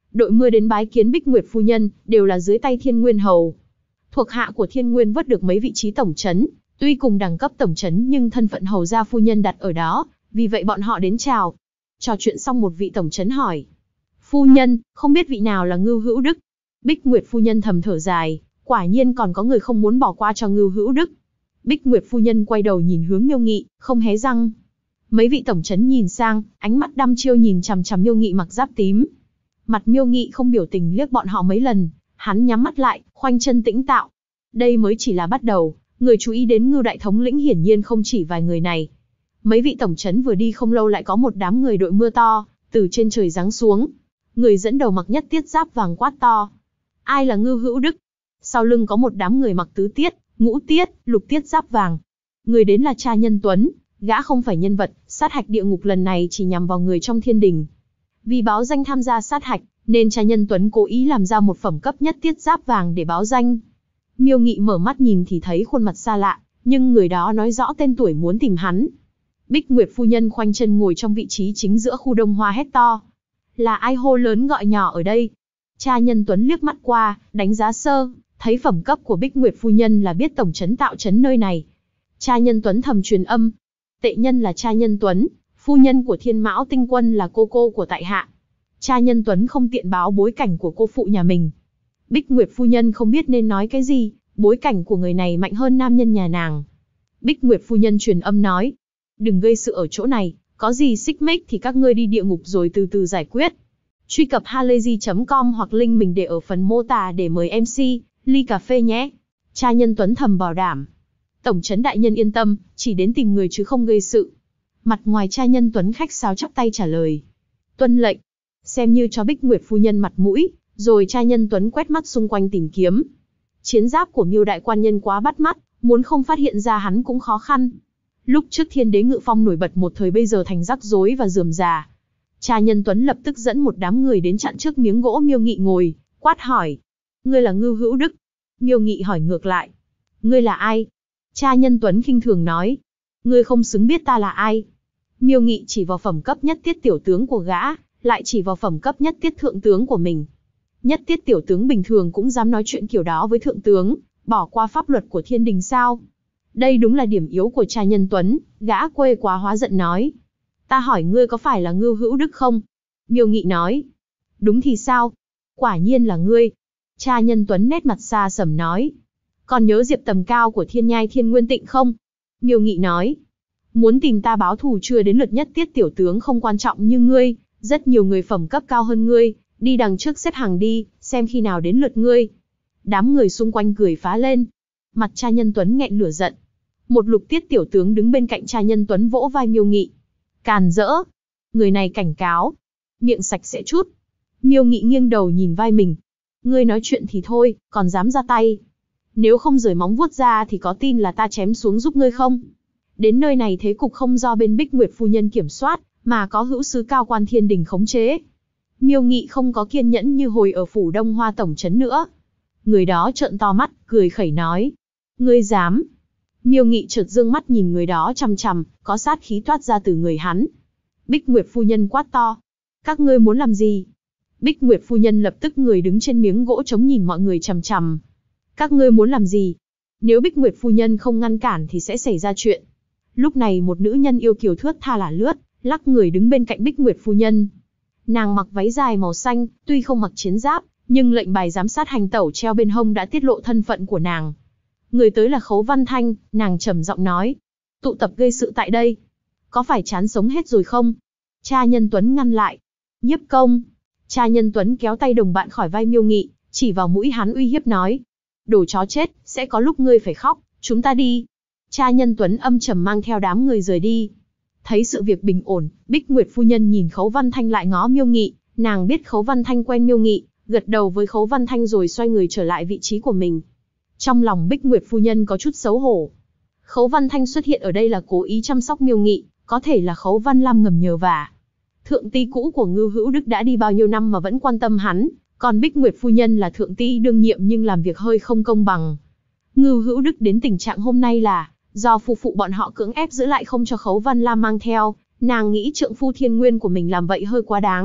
đội mưa đến bái kiến Bích Nguyệt phu nhân, đều là dưới tay Thiên Nguyên Hầu. Thuộc hạ của Thiên Nguyên vớt được mấy vị trí tổng trấn, tuy cùng đẳng cấp tổng trấn nhưng thân phận hầu gia phu nhân đặt ở đó, vì vậy bọn họ đến chào. Trò chuyện xong một vị tổng trấn hỏi: phu nhân, không biết vị nào là Ngưu Hữu Đức? Bích Nguyệt phu nhân thầm thở dài, quả nhiên còn có người không muốn bỏ qua cho Ngưu Hữu Đức. Bích Nguyệt phu nhân quay đầu nhìn hướng Miêu Nghị, không hé răng. Mấy vị tổng trấn nhìn sang, ánh mắt đăm chiêu nhìn chằm chằm Miêu Nghị mặc giáp tím. Mặt Miêu Nghị không biểu tình liếc bọn họ mấy lần, hắn nhắm mắt lại, khoanh chân tĩnh tạo. Đây mới chỉ là bắt đầu, người chú ý đến Ngưu đại thống lĩnh hiển nhiên không chỉ vài người này. Mấy vị tổng trấn vừa đi không lâu lại có một đám người đội mưa to, từ trên trời giáng xuống. Người dẫn đầu mặc nhất tiết giáp vàng quát to: ai là Ngưu Hữu Đức? Sau lưng có một đám người mặc tứ tiết, ngũ tiết, lục tiết giáp vàng. Người đến là Tra Nhân Tuấn, gã không phải nhân vật, sát hạch địa ngục lần này chỉ nhằm vào người trong thiên đình. Vì báo danh tham gia sát hạch, nên Tra Nhân Tuấn cố ý làm ra một phẩm cấp nhất tiết giáp vàng để báo danh. Miêu Nghị mở mắt nhìn thì thấy khuôn mặt xa lạ, nhưng người đó nói rõ tên tuổi muốn tìm hắn. Bích Nguyệt phu nhân khoanh chân ngồi trong vị trí chính giữa khu đông hoa hét to: là ai hô lớn gọi nhỏ ở đây? Tra Nhân Tuấn liếc mắt qua, đánh giá sơ, thấy phẩm cấp của Bích Nguyệt phu nhân là biết tổng trấn tạo trấn nơi này. Tra Nhân Tuấn thầm truyền âm: tệ nhân là Tra Nhân Tuấn, phu nhân của Thiên Mão Tinh Quân là cô của tại hạ. Tra Nhân Tuấn không tiện báo bối cảnh của cô phụ nhà mình. Bích Nguyệt phu nhân không biết nên nói cái gì, bối cảnh của người này mạnh hơn nam nhân nhà nàng. Bích Nguyệt phu nhân truyền âm nói: đừng gây sự ở chỗ này, có gì xích mích thì các ngươi đi địa ngục rồi từ từ giải quyết. Truy cập halayzi.com hoặc link mình để ở phần mô tả để mời MC ly cà phê nhé. Tra Nhân Tuấn thầm bảo đảm: tổng trấn đại nhân yên tâm, chỉ đến tìm người chứ không gây sự. Mặt ngoài Tra Nhân Tuấn khách sáo chắp tay trả lời: tuân lệnh. Xem như cho Bích Nguyệt phu nhân mặt mũi, rồi Tra Nhân Tuấn quét mắt xung quanh tìm kiếm. Chiến giáp của Miêu đại quan nhân quá bắt mắt, muốn không phát hiện ra hắn cũng khó khăn. Lúc trước Thiên Đế Ngự Phong nổi bật một thời bây giờ thành rắc rối và rườm rà. Tra Nhân Tuấn lập tức dẫn một đám người đến chặn trước miếng gỗ Miêu Nghị ngồi, quát hỏi: ngươi là Ngưu Hữu Đức? Miêu Nghị hỏi ngược lại: ngươi là ai? Tra Nhân Tuấn khinh thường nói: ngươi không xứng biết ta là ai. Miêu Nghị chỉ vào phẩm cấp nhất tiết tiểu tướng của gã, lại chỉ vào phẩm cấp nhất tiết thượng tướng của mình. Nhất tiết tiểu tướng bình thường cũng dám nói chuyện kiểu đó với thượng tướng, bỏ qua pháp luật của thiên đình sao? Đây đúng là điểm yếu của Tra Nhân Tuấn, gã quê quá hóa giận nói: ta hỏi ngươi có phải là Ngưu Hữu Đức không? Miêu Nghị nói: đúng thì sao? Quả nhiên là ngươi. Tra Nhân Tuấn nét mặt xa sầm nói: còn nhớ Diệp Tầm Cao của Thiên Nhai Thiên Nguyên Tịnh không? Miêu Nghị nói: muốn tìm ta báo thù chưa đến lượt nhất tiết tiểu tướng không quan trọng như ngươi, rất nhiều người phẩm cấp cao hơn ngươi, đi đằng trước xếp hàng đi, xem khi nào đến lượt ngươi. Đám người xung quanh cười phá lên. Mặt Tra Nhân Tuấn nghẹn lửa giận. Một lục tiết tiểu tướng đứng bên cạnh Tra Nhân Tuấn vỗ vai Miêu Nghị: càn rỡ, người này cảnh cáo, miệng sạch sẽ chút. Miêu Nghị nghiêng đầu nhìn vai mình: ngươi nói chuyện thì thôi, còn dám ra tay. Nếu không rời móng vuốt ra thì có tin là ta chém xuống giúp ngươi không? Đến nơi này thế cục không do bên Bích Nguyệt phu nhân kiểm soát, mà có hữu sứ cao quan thiên đình khống chế. Miêu Nghị không có kiên nhẫn như hồi ở phủ Đông Hoa tổng trấn nữa. Người đó trợn to mắt, cười khẩy nói: ngươi dám? Miêu Nghị chợt dương mắt nhìn người đó chằm chằm, có sát khí toát ra từ người hắn. Bích Nguyệt phu nhân quát to: các ngươi muốn làm gì? Bích Nguyệt phu nhân lập tức người đứng trên miếng gỗ trống nhìn mọi người chằm chằm. Các ngươi muốn làm gì? Nếu Bích Nguyệt phu nhân không ngăn cản thì sẽ xảy ra chuyện. Lúc này một nữ nhân yêu kiều thướt tha lả lướt, lắc người đứng bên cạnh Bích Nguyệt phu nhân. Nàng mặc váy dài màu xanh, tuy không mặc chiến giáp, nhưng lệnh bài giám sát hành tẩu treo bên hông đã tiết lộ thân phận của nàng. Người tới là Khấu Văn Thanh, nàng trầm giọng nói: tụ tập gây sự tại đây, có phải chán sống hết rồi không? Tra Nhân Tuấn ngăn lại: nhiếp công. Tra Nhân Tuấn kéo tay đồng bạn khỏi vai Miêu Nghị, chỉ vào mũi hắn uy hiếp nói: đồ chó chết, sẽ có lúc ngươi phải khóc, chúng ta đi. Tra Nhân Tuấn âm trầm mang theo đám người rời đi. Thấy sự việc bình ổn, Bích Nguyệt phu nhân nhìn Khấu Văn Thanh lại ngó Miêu Nghị, nàng biết Khấu Văn Thanh quen Miêu Nghị, gật đầu với Khấu Văn Thanh rồi xoay người trở lại vị trí của mình. Trong lòng Bích Nguyệt phu nhân có chút xấu hổ. Khấu Văn Thanh xuất hiện ở đây là cố ý chăm sóc Miêu Nghị, có thể là Khấu Văn Lam ngầm nhờ vả. Thượng ty cũ của Ngưu Hữu Đức đã đi bao nhiêu năm mà vẫn quan tâm hắn, còn Bích Nguyệt phu nhân là thượng ty đương nhiệm nhưng làm việc hơi không công bằng. Ngưu Hữu Đức đến tình trạng hôm nay là do phu phụ bọn họ cưỡng ép giữ lại không cho Khấu Văn Lam mang theo, nàng nghĩ trượng phu thiên nguyên của mình làm vậy hơi quá đáng,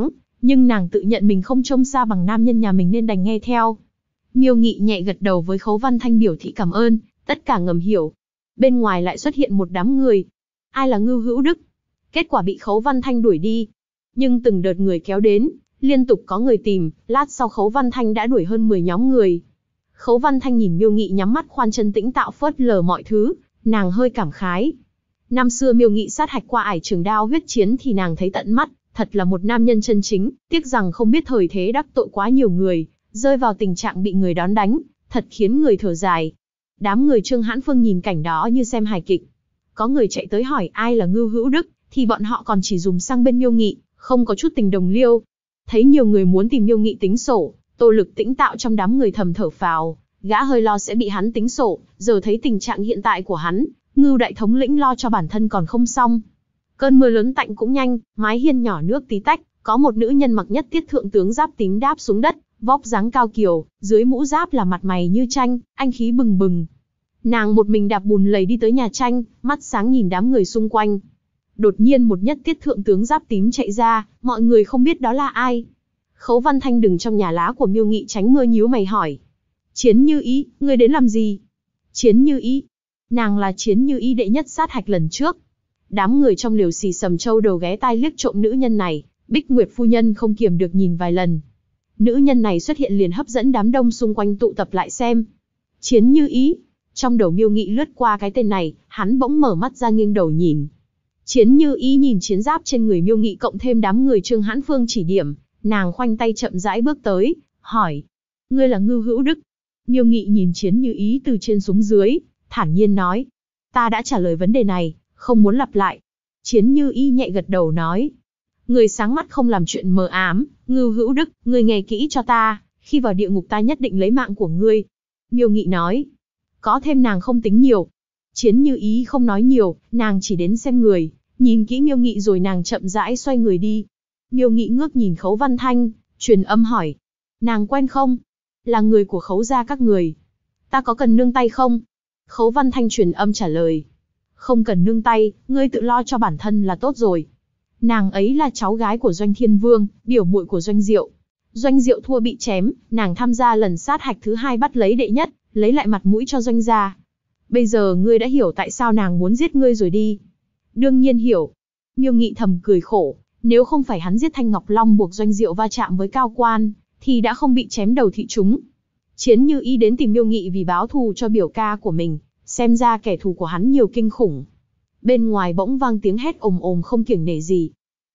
nhưng nàng tự nhận mình không trông xa bằng nam nhân nhà mình nên đành nghe theo. Miêu Nghị nhẹ gật đầu với Khấu Văn Thanh biểu thị cảm ơn, tất cả ngầm hiểu. Bên ngoài lại xuất hiện một đám người. Ai là Ngưu Hữu Đức? Kết quả bị Khấu Văn Thanh đuổi đi. Nhưng từng đợt người kéo đến, liên tục có người tìm, lát sau Khấu Văn Thanh đã đuổi hơn 10 nhóm người. Khấu Văn Thanh nhìn Miêu Nghị nhắm mắt khoan chân tĩnh tạo phớt lờ mọi thứ, nàng hơi cảm khái. Năm xưa Miêu Nghị sát hạch qua ải trường đao huyết chiến thì nàng thấy tận mắt, thật là một nam nhân chân chính, tiếc rằng không biết thời thế đắc tội quá nhiều người, rơi vào tình trạng bị người đón đánh, thật khiến người thở dài. Đám người Trương Hãn Phương nhìn cảnh đó như xem hài kịch. Có người chạy tới hỏi ai là Ngưu Hữu Đức, thì bọn họ còn chỉ dùng sang bên Miêu Nghị, không có chút tình đồng liêu. Thấy nhiều người muốn tìm Miêu Nghị tính sổ, Tô Lực tĩnh tạo trong đám người thầm thở phào, gã hơi lo sẽ bị hắn tính sổ, giờ thấy tình trạng hiện tại của hắn, Ngưu đại thống lĩnh lo cho bản thân còn không xong. Cơn mưa lớn tạnh cũng nhanh, mái hiên nhỏ nước tí tách, có một nữ nhân mặc nhất tiết thượng tướng giáp tím đáp xuống đất, vóc dáng cao kiều, dưới mũ giáp là mặt mày như tranh, anh khí bừng bừng. Nàng một mình đạp bùn lầy đi tới nhà tranh, mắt sáng nhìn đám người xung quanh. Đột nhiên một nhất tiết thượng tướng giáp tím chạy ra, mọi người không biết đó là ai. Khấu Văn Thanh đứng trong nhà lá của Miêu Nghị tránh mưa nhíu mày hỏi. Chiến Như Ý, ngươi đến làm gì? Chiến Như Ý. Nàng là Chiến Như Ý đệ nhất sát hạch lần trước. Đám người trong liều xì sầm châu đầu ghé tai liếc trộm nữ nhân này, Bích Nguyệt phu nhân không kiềm được nhìn vài lần. Nữ nhân này xuất hiện liền hấp dẫn đám đông xung quanh tụ tập lại xem. Chiến Như Ý. Trong đầu Miêu Nghị lướt qua cái tên này, hắn bỗng mở mắt ra nghiêng đầu nhìn. Chiến Như Ý nhìn chiến giáp trên người Miêu Nghị cộng thêm đám người Trương Hãn Phương chỉ điểm, nàng khoanh tay chậm rãi bước tới, hỏi. Ngươi là Ngưu Hữu Đức. Miêu Nghị nhìn Chiến Như Ý từ trên xuống dưới, thản nhiên nói. Ta đã trả lời vấn đề này, không muốn lặp lại. Chiến Như Ý nhẹ gật đầu nói. Người sáng mắt không làm chuyện mờ ám, Ngưu Hữu Đức, ngươi nghe kỹ cho ta, khi vào địa ngục ta nhất định lấy mạng của ngươi. Miêu Nghị nói. Có thêm nàng không tính nhiều. Chiến Như Ý không nói nhiều, nàng chỉ đến xem người, nhìn kỹ Miêu Nghị rồi nàng chậm rãi xoay người đi. Miêu Nghị ngước nhìn Khấu Văn Thanh, truyền âm hỏi. Nàng quen không? Là người của Khấu gia các người. Ta có cần nương tay không? Khấu Văn Thanh truyền âm trả lời. Không cần nương tay, ngươi tự lo cho bản thân là tốt rồi. Nàng ấy là cháu gái của Doanh Thiên Vương, biểu muội của Doanh Diệu. Doanh Diệu thua bị chém, nàng tham gia lần sát hạch thứ 2 bắt lấy đệ nhất, lấy lại mặt mũi cho Doanh gia. Bây giờ ngươi đã hiểu tại sao nàng muốn giết ngươi rồi đi. Đương nhiên hiểu. Miêu Nghị thầm cười khổ, nếu không phải hắn giết Thanh Ngọc Long buộc Doanh Diệu va chạm với cao quan, thì đã không bị chém đầu thị chúng. Chiến Như Ý đến tìm Miêu Nghị vì báo thù cho biểu ca của mình, xem ra kẻ thù của hắn nhiều kinh khủng. Bên ngoài bỗng vang tiếng hét ồm ồm không kiêng nể gì.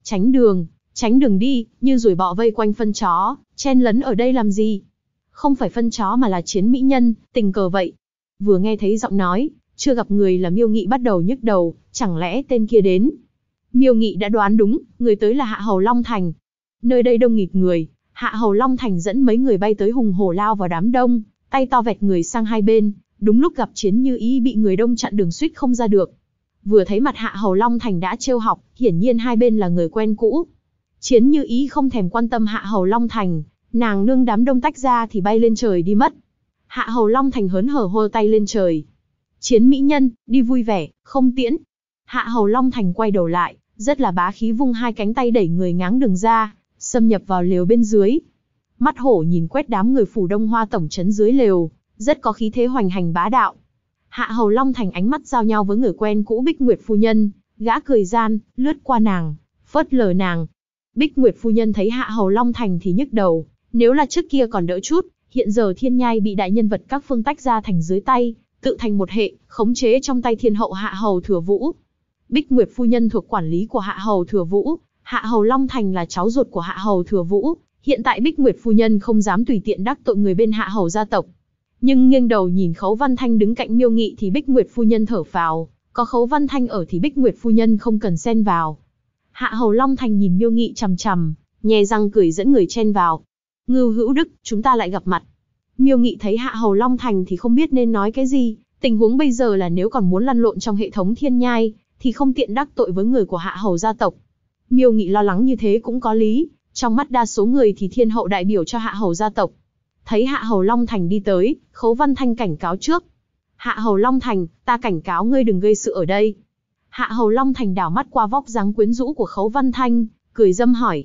Tránh đường đi, như ruồi bọ vây quanh phân chó, chen lấn ở đây làm gì? Không phải phân chó mà là Chiến mỹ nhân, tình cờ vậy. Vừa nghe thấy giọng nói, chưa gặp người là Miêu Nghị bắt đầu nhức đầu, chẳng lẽ tên kia đến? Miêu Nghị đã đoán đúng, người tới là Hạ Hầu Long Thành. Nơi đây đông nghịt người, Hạ Hầu Long Thành dẫn mấy người bay tới hùng hổ lao vào đám đông, tay to vẹt người sang hai bên, đúng lúc gặp Chiến Như Ý bị người đông chặn đường suýt không ra được. Vừa thấy mặt Hạ Hầu Long Thành đã trêu học, hiển nhiên hai bên là người quen cũ. Chiến Như Ý không thèm quan tâm Hạ Hầu Long Thành, nàng nương đám đông tách ra thì bay lên trời đi mất. Hạ Hầu Long Thành hớn hở hô tay lên trời. Chiến mỹ nhân, đi vui vẻ, không tiễn. Hạ Hầu Long Thành quay đầu lại, rất là bá khí vung hai cánh tay đẩy người ngáng đường ra, xâm nhập vào lều bên dưới. Mắt hổ nhìn quét đám người phủ Đông Hoa tổng trấn dưới lều, rất có khí thế hoành hành bá đạo. Hạ Hầu Long Thành ánh mắt giao nhau với người quen cũ Bích Nguyệt phu nhân, gã cười gian, lướt qua nàng, phớt lờ nàng. Bích Nguyệt phu nhân thấy Hạ Hầu Long Thành thì nhức đầu, nếu là trước kia còn đỡ chút, hiện giờ Thiên Nhai bị đại nhân vật các phương tách ra thành dưới tay, tự thành một hệ, khống chế trong tay thiên hậu Hạ Hầu Thừa Vũ. Bích Nguyệt phu nhân thuộc quản lý của Hạ Hầu Thừa Vũ, Hạ Hầu Long Thành là cháu ruột của Hạ Hầu Thừa Vũ, hiện tại Bích Nguyệt phu nhân không dám tùy tiện đắc tội người bên Hạ Hầu gia tộc. Nhưng nghiêng đầu nhìn Khấu Văn Thanh đứng cạnh Miêu Nghị thì Bích Nguyệt phu nhân thở phào, có Khấu Văn Thanh ở thì Bích Nguyệt phu nhân không cần xen vào. Hạ Hầu Long Thành nhìn Miêu Nghị chằm chằm, nhe răng cười dẫn người chen vào. Ngưu Hữu Đức, chúng ta lại gặp mặt. Miêu Nghị thấy Hạ Hầu Long Thành thì không biết nên nói cái gì, tình huống bây giờ là nếu còn muốn lăn lộn trong hệ thống Thiên Nhai, thì không tiện đắc tội với người của Hạ Hầu gia tộc. Miêu Nghị lo lắng như thế cũng có lý, trong mắt đa số người thì thiên hậu đại biểu cho Hạ Hầu gia tộc. Thấy Hạ Hầu Long Thành đi tới, Khấu Văn Thanh cảnh cáo trước. Hạ Hầu Long Thành, ta cảnh cáo ngươi đừng gây sự ở đây. Hạ Hầu Long Thành đảo mắt qua vóc dáng quyến rũ của Khấu Văn Thanh, cười dâm hỏi.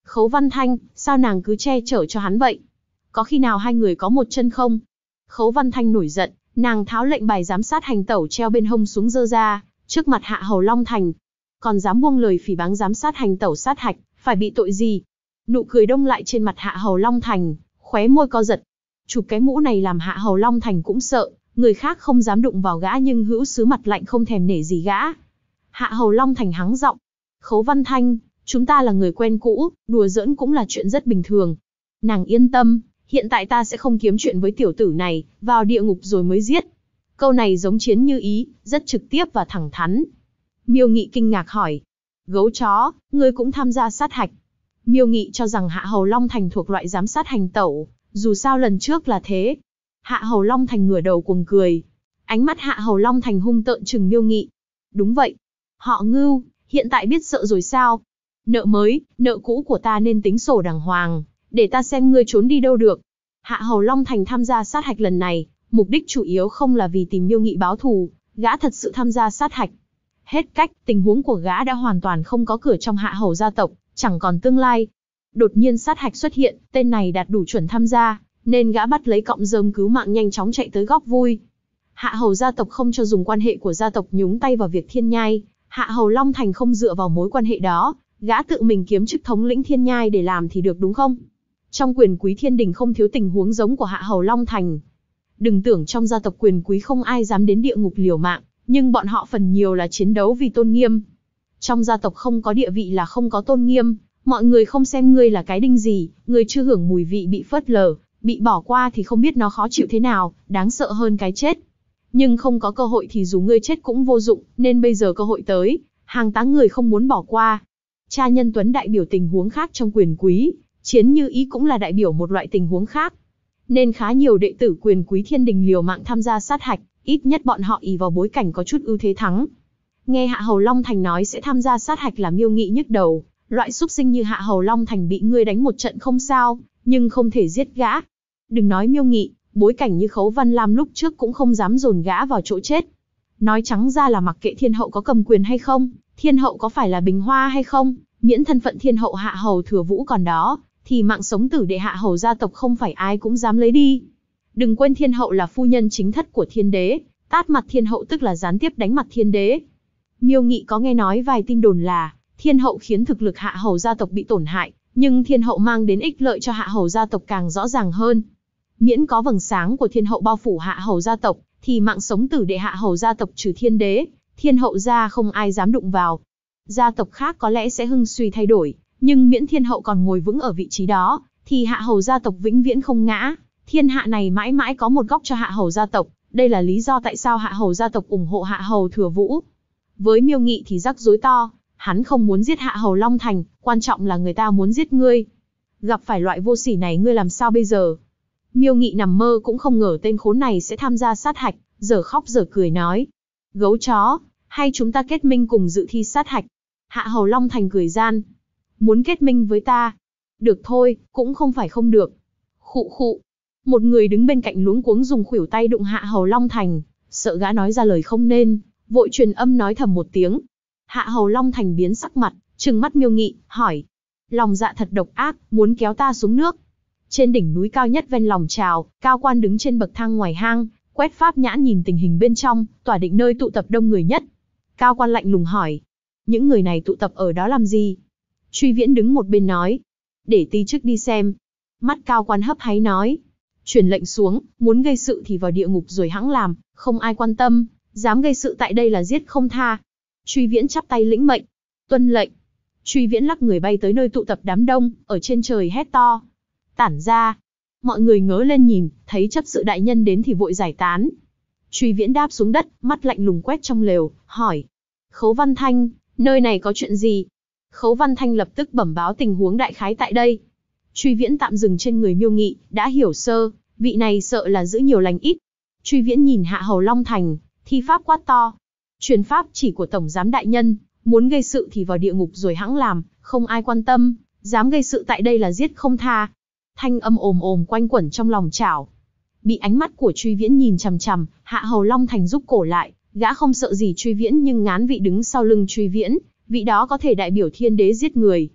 Khấu Văn Thanh, sao nàng cứ che chở cho hắn vậy? Có khi nào hai người có một chân không? Khấu Văn Thanh nổi giận, nàng tháo lệnh bài giám sát hành tẩu treo bên hông xuống giơ ra, trước mặt Hạ Hầu Long Thành. Còn dám buông lời phỉ báng giám sát hành tẩu sát hạch, phải bị tội gì? Nụ cười đông lại trên mặt Hạ Hầu Long Thành, khóe môi co giật. Chụp cái mũ này làm Hạ Hầu Long Thành cũng sợ, người khác không dám đụng vào gã nhưng hữu sứ mặt lạnh không thèm nể gì gã. Hạ Hầu Long Thành hắng giọng, Khấu Văn Thanh, chúng ta là người quen cũ, đùa giỡn cũng là chuyện rất bình thường. Nàng yên tâm, hiện tại ta sẽ không kiếm chuyện với tiểu tử này, vào địa ngục rồi mới giết. Câu này giống chiến như ý, rất trực tiếp và thẳng thắn. Miêu Nghị kinh ngạc hỏi, gấu chó, ngươi cũng tham gia sát hạch? Miêu Nghị cho rằng Hạ Hầu Long Thành thuộc loại giám sát hành tẩu, dù sao lần trước là thế. Hạ Hầu Long Thành ngửa đầu cuồng cười. Ánh mắt Hạ Hầu Long Thành hung tợn trừng Miêu Nghị. Đúng vậy. Họ Ngưu, hiện tại biết sợ rồi sao? Nợ mới, nợ cũ của ta nên tính sổ đàng hoàng, để ta xem ngươi trốn đi đâu được. Hạ Hầu Long Thành tham gia sát hạch lần này, mục đích chủ yếu không là vì tìm Miêu Nghị báo thù, gã thật sự tham gia sát hạch. Hết cách, tình huống của gã đã hoàn toàn không có cửa trong Hạ Hầu gia tộc, chẳng còn tương lai. Đột nhiên sát hạch xuất hiện, tên này đạt đủ chuẩn tham gia, nên gã bắt lấy cọng rơm cứu mạng nhanh chóng chạy tới góp vui. Hạ Hầu gia tộc không cho dùng quan hệ của gia tộc nhúng tay vào việc Thiên Nhai, Hạ Hầu Long Thành không dựa vào mối quan hệ đó, gã tự mình kiếm chức thống lĩnh Thiên Nhai để làm thì được đúng không? Trong quyền quý thiên đình không thiếu tình huống giống của Hạ Hầu Long Thành. Đừng tưởng trong gia tộc quyền quý không ai dám đến địa ngục liều mạng, nhưng bọn họ phần nhiều là chiến đấu vì tôn nghiêm. Trong gia tộc không có địa vị là không có tôn nghiêm, mọi người không xem ngươi là cái đinh gì, ngươi chưa hưởng mùi vị bị phớt lờ, bị bỏ qua thì không biết nó khó chịu thế nào, đáng sợ hơn cái chết. Nhưng không có cơ hội thì dù ngươi chết cũng vô dụng, nên bây giờ cơ hội tới, hàng tá người không muốn bỏ qua. Cha Nhân Tuấn đại biểu tình huống khác trong quyền quý, Chiến Như Ý cũng là đại biểu một loại tình huống khác. Nên khá nhiều đệ tử quyền quý thiên đình liều mạng tham gia sát hạch, ít nhất bọn họ ỷ vào bối cảnh có chút ưu thế thắng. Nghe Hạ Hầu Long Thành nói sẽ tham gia sát hạch là Miêu Nghị nhức đầu, loại súc sinh như Hạ Hầu Long Thành bị ngươi đánh một trận không sao, nhưng không thể giết gã. Đừng nói Miêu Nghị, bối cảnh như Khấu Văn Lam lúc trước cũng không dám dồn gã vào chỗ chết. Nói trắng ra là mặc kệ thiên hậu có cầm quyền hay không, thiên hậu có phải là Bình Hoa hay không, miễn thân phận thiên hậu Hạ Hầu Thừa Vũ còn đó, thì mạng sống tử đệ Hạ Hầu gia tộc không phải ai cũng dám lấy đi. Đừng quên thiên hậu là phu nhân chính thất của thiên đế, tát mặt thiên hậu tức là gián tiếp đánh mặt thiên đế. Miêu Nghị có nghe nói vài tin đồn là thiên hậu khiến thực lực Hạ Hầu gia tộc bị tổn hại, nhưng thiên hậu mang đến ích lợi cho Hạ Hầu gia tộc càng rõ ràng hơn. Miễn có vầng sáng của thiên hậu bao phủ Hạ Hầu gia tộc, thì mạng sống tử đệ Hạ Hầu gia tộc trừ thiên đế, thiên hậu gia không ai dám đụng vào. Gia tộc khác có lẽ sẽ hưng suy thay đổi, nhưng miễn thiên hậu còn ngồi vững ở vị trí đó, thì Hạ Hầu gia tộc vĩnh viễn không ngã. Thiên hạ này mãi mãi có một góc cho Hạ Hầu gia tộc, đây là lý do tại sao Hạ Hầu gia tộc ủng hộ Hạ Hầu Thừa Vũ. Với Miêu Nghị thì rắc rối to, hắn không muốn giết Hạ Hầu Long Thành, quan trọng là người ta muốn giết ngươi. Gặp phải loại vô sỉ này ngươi làm sao bây giờ? Miêu Nghị nằm mơ cũng không ngờ tên khốn này sẽ tham gia sát hạch, giờ khóc giờ cười nói. Gấu chó, hay chúng ta kết minh cùng dự thi sát hạch? Hạ Hầu Long Thành cười gian. Muốn kết minh với ta? Được thôi, cũng không phải không được. Khụ khụ. Một người đứng bên cạnh luống cuống dùng khuỷu tay đụng Hạ Hầu Long Thành, sợ gã nói ra lời không nên, vội truyền âm nói thầm một tiếng. Hạ Hầu Long Thành biến sắc mặt, trừng mắt Miêu Nghị, hỏi. Lòng dạ thật độc ác, muốn kéo ta xuống nước. Trên đỉnh núi cao nhất ven lòng trào, Cao Quan đứng trên bậc thang ngoài hang, quét pháp nhãn nhìn tình hình bên trong, tỏa định nơi tụ tập đông người nhất. Cao Quan lạnh lùng hỏi. Những người này tụ tập ở đó làm gì? Truy Viễn đứng một bên nói. Để ti chức đi xem. Mắt Cao Quan hấp háy nói. Truyền lệnh xuống, muốn gây sự thì vào địa ngục rồi hẵng làm, không ai quan tâm, dám gây sự tại đây là giết không tha. Truy Viễn chắp tay lĩnh mệnh. Tuân lệnh. Truy Viễn lắc người bay tới nơi tụ tập đám đông, ở trên trời hét to. Tản ra. Mọi người ngớ lên nhìn, thấy chấp sự đại nhân đến thì vội giải tán. Truy Viễn đáp xuống đất, mắt lạnh lùng quét trong lều, hỏi. Khấu Văn Thanh, nơi này có chuyện gì? Khấu Văn Thanh lập tức bẩm báo tình huống đại khái tại đây. Truy Viễn tạm dừng trên người Miêu Nghị, đã hiểu sơ, vị này sợ là giữ nhiều lành ít. Truy Viễn nhìn Hạ Hầu Long Thành, thi pháp quát to. Truyền pháp chỉ của Tổng Giám Đại Nhân, muốn gây sự thì vào địa ngục rồi hẵng làm, không ai quan tâm, dám gây sự tại đây là giết không tha. Thanh âm ồm ồm quanh quẩn trong lòng chảo. Bị ánh mắt của Truy Viễn nhìn chằm chằm, Hạ Hầu Long Thành rúc cổ lại, gã không sợ gì Truy Viễn nhưng ngán vị đứng sau lưng Truy Viễn, vị đó có thể đại biểu thiên đế giết người.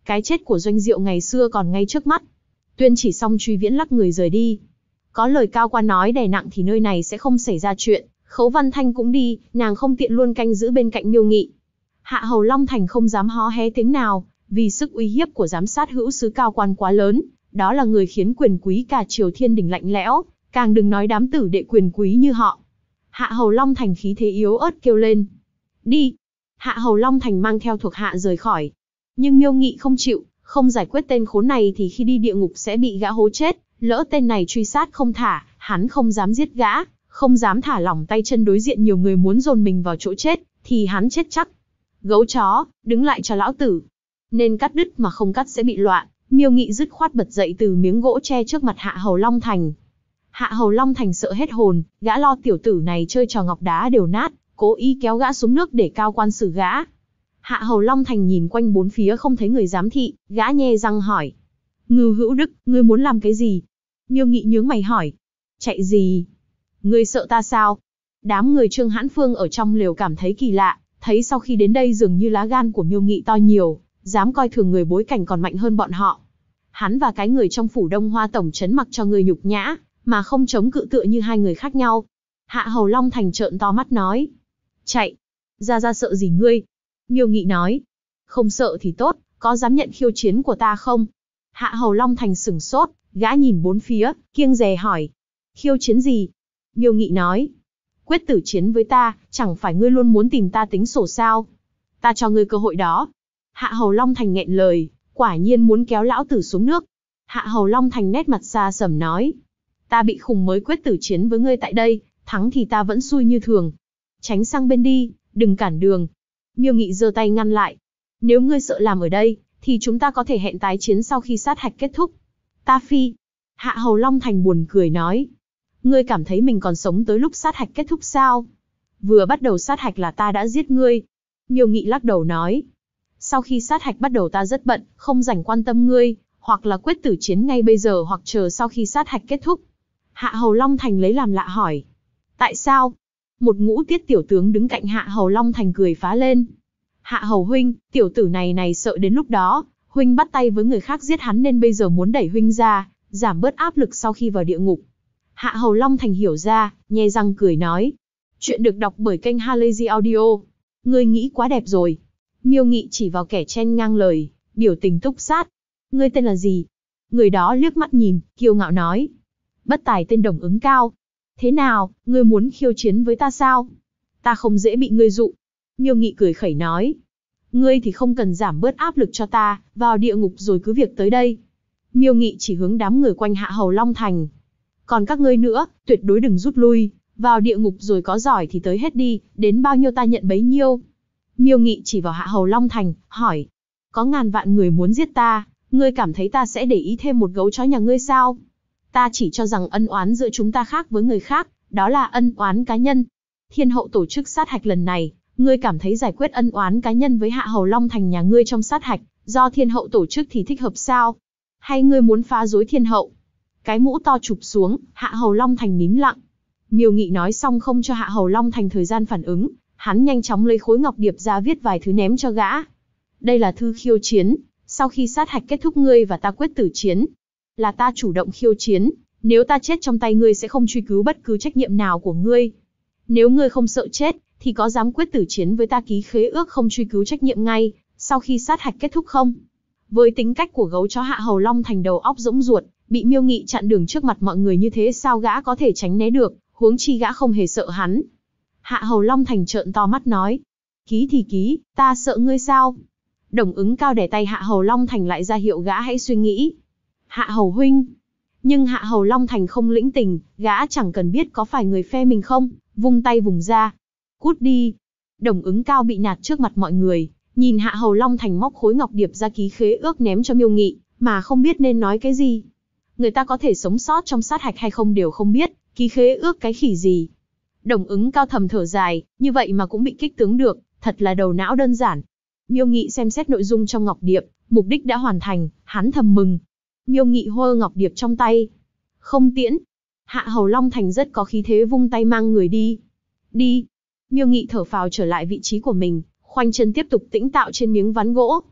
Cái chết của Doanh Diệu ngày xưa còn ngay trước mắt. Tuyên chỉ xong Truy Viễn lắc người rời đi. Có lời cao quan nói đè nặng thì nơi này sẽ không xảy ra chuyện. Khấu Văn Thanh cũng đi, nàng không tiện luôn canh giữ bên cạnh Miêu Nghị. Hạ hầu Long Thành không dám hó hé tiếng nào, vì sức uy hiếp của giám sát hữu sứ cao quan quá lớn. Đó là người khiến quyền quý cả triều thiên đình lạnh lẽo, càng đừng nói đám tử đệ quyền quý như họ. Hạ hầu Long Thành khí thế yếu ớt kêu lên. Đi! Hạ hầu Long Thành mang theo thuộc hạ rời khỏi. Nhưng Miêu Nghị không chịu, không giải quyết tên khốn này thì khi đi địa ngục sẽ bị gã hố chết. Lỡ tên này truy sát không thả, hắn không dám giết gã, không dám thả lỏng tay chân đối diện nhiều người muốn dồn mình vào chỗ chết, thì hắn chết chắc. Gấu chó, đứng lại cho lão tử. Nên cắt đứt mà không cắt sẽ bị loạn. Miêu Nghị dứt khoát bật dậy từ miếng gỗ tre trước mặt Hạ hầu Long Thành. Hạ hầu Long Thành sợ hết hồn, gã lo tiểu tử này chơi trò ngọc đá đều nát, cố ý kéo gã xuống nước để cao quan xử gã. Hạ hầu Long Thành nhìn quanh bốn phía không thấy người giám thị, gã nhe răng hỏi. Ngưu Hữu Đức, ngươi muốn làm cái gì? Miêu Nghị nhướng mày hỏi. Chạy gì? Ngươi sợ ta sao? Đám người Trương Hãn Phương ở trong lều cảm thấy kỳ lạ, thấy sau khi đến đây dường như lá gan của Miêu Nghị to nhiều, dám coi thường người bối cảnh còn mạnh hơn bọn họ. Hắn và cái người trong phủ Đông Hoa tổng trấn mặc cho người nhục nhã, mà không chống cự tựa như hai người khác nhau. Hạ hầu Long Thành trợn to mắt nói. Chạy! Ra sợ gì ngươi? Miêu Nghị nói. Không sợ thì tốt, có dám nhận khiêu chiến của ta không? Hạ hầu Long Thành sửng sốt, gã nhìn bốn phía, kiêng dè hỏi. Khiêu chiến gì? Miêu Nghị nói. Quyết tử chiến với ta, chẳng phải ngươi luôn muốn tìm ta tính sổ sao? Ta cho ngươi cơ hội đó. Hạ hầu Long Thành nghẹn lời, quả nhiên muốn kéo lão tử xuống nước. Hạ hầu Long Thành nét mặt xa sầm nói. Ta bị khùng mới quyết tử chiến với ngươi tại đây, thắng thì ta vẫn xui như thường. Tránh sang bên đi, đừng cản đường. Miêu Nghị giơ tay ngăn lại. Nếu ngươi sợ làm ở đây, thì chúng ta có thể hẹn tái chiến sau khi sát hạch kết thúc. Ta phi. Hạ hầu Long Thành buồn cười nói. Ngươi cảm thấy mình còn sống tới lúc sát hạch kết thúc sao? Vừa bắt đầu sát hạch là ta đã giết ngươi. Miêu Nghị lắc đầu nói. Sau khi sát hạch bắt đầu ta rất bận, không rảnh quan tâm ngươi, hoặc là quyết tử chiến ngay bây giờ hoặc chờ sau khi sát hạch kết thúc. Hạ hầu Long Thành lấy làm lạ hỏi. Tại sao? Một ngũ tiết tiểu tướng đứng cạnh Hạ hầu Long Thành cười phá lên. Hạ hầu huynh, tiểu tử này sợ đến lúc đó, huynh bắt tay với người khác giết hắn nên bây giờ muốn đẩy huynh ra, giảm bớt áp lực sau khi vào địa ngục. Hạ hầu Long Thành hiểu ra, nhe răng cười nói. Chuyện được đọc bởi kênh Halazy Audio. Ngươi nghĩ quá đẹp rồi. Miêu Nghị chỉ vào kẻ chen ngang lời, biểu tình túc sát. Ngươi tên là gì? Người đó liếc mắt nhìn, kiêu ngạo nói. Bất tài tên Đồng Ứng Cao. Thế nào, ngươi muốn khiêu chiến với ta sao? Ta không dễ bị ngươi dụ. Miêu Nghị cười khẩy nói. Ngươi thì không cần giảm bớt áp lực cho ta, vào địa ngục rồi cứ việc tới đây. Miêu Nghị chỉ hướng đám người quanh Hạ hầu Long Thành. Còn các ngươi nữa, tuyệt đối đừng rút lui, vào địa ngục rồi có giỏi thì tới hết đi, đến bao nhiêu ta nhận bấy nhiêu. Miêu Nghị chỉ vào Hạ hầu Long Thành, hỏi. Có ngàn vạn người muốn giết ta, ngươi cảm thấy ta sẽ để ý thêm một gấu chó nhà ngươi sao? Ta chỉ cho rằng ân oán giữa chúng ta khác với người khác, đó là ân oán cá nhân. Thiên hậu tổ chức sát hạch lần này, ngươi cảm thấy giải quyết ân oán cá nhân với Hạ hầu Long Thành nhà ngươi trong sát hạch, do thiên hậu tổ chức thì thích hợp sao? Hay ngươi muốn phá rối thiên hậu? Cái mũ to chụp xuống, Hạ hầu Long Thành nín lặng. Miêu Nghị nói xong không cho Hạ hầu Long Thành thời gian phản ứng, hắn nhanh chóng lấy khối ngọc điệp ra viết vài thứ ném cho gã. Đây là thư khiêu chiến, sau khi sát hạch kết thúc ngươi và ta quyết tử chiến. Là ta chủ động khiêu chiến, nếu ta chết trong tay ngươi sẽ không truy cứu bất cứ trách nhiệm nào của ngươi. Nếu ngươi không sợ chết, thì có dám quyết tử chiến với ta ký khế ước không truy cứu trách nhiệm ngay, sau khi sát hạch kết thúc không? Với tính cách của gấu chó Hạ hầu Long Thành đầu óc rỗng ruột, bị Miêu Nghị chặn đường trước mặt mọi người như thế sao gã có thể tránh né được, huống chi gã không hề sợ hắn. Hạ hầu Long Thành trợn to mắt nói. Ký thì ký, ta sợ ngươi sao? Đồng Ứng Cao đè tay Hạ hầu Long Thành lại ra hiệu gã hãy suy nghĩ. Hạ hầu huynh. Nhưng Hạ hầu Long Thành không lĩnh tình, gã chẳng cần biết có phải người phe mình không, vung tay vùng ra. Cút đi. Đồng Ứng Cao bị nạt trước mặt mọi người, nhìn Hạ hầu Long Thành móc khối ngọc điệp ra ký khế ước ném cho Miêu Nghị, mà không biết nên nói cái gì. Người ta có thể sống sót trong sát hạch hay không đều không biết, ký khế ước cái khỉ gì. Đồng Ứng Cao thầm thở dài, như vậy mà cũng bị kích tướng được, thật là đầu não đơn giản. Miêu Nghị xem xét nội dung trong ngọc điệp, mục đích đã hoàn thành, hắn thầm mừng. Miêu Nghị hơ ngọc điệp trong tay. Không tiễn. Hạ hầu Long Thành rất có khí thế vung tay mang người đi. Đi. Miêu Nghị thở phào trở lại vị trí của mình, khoanh chân tiếp tục tĩnh tạo trên miếng ván gỗ.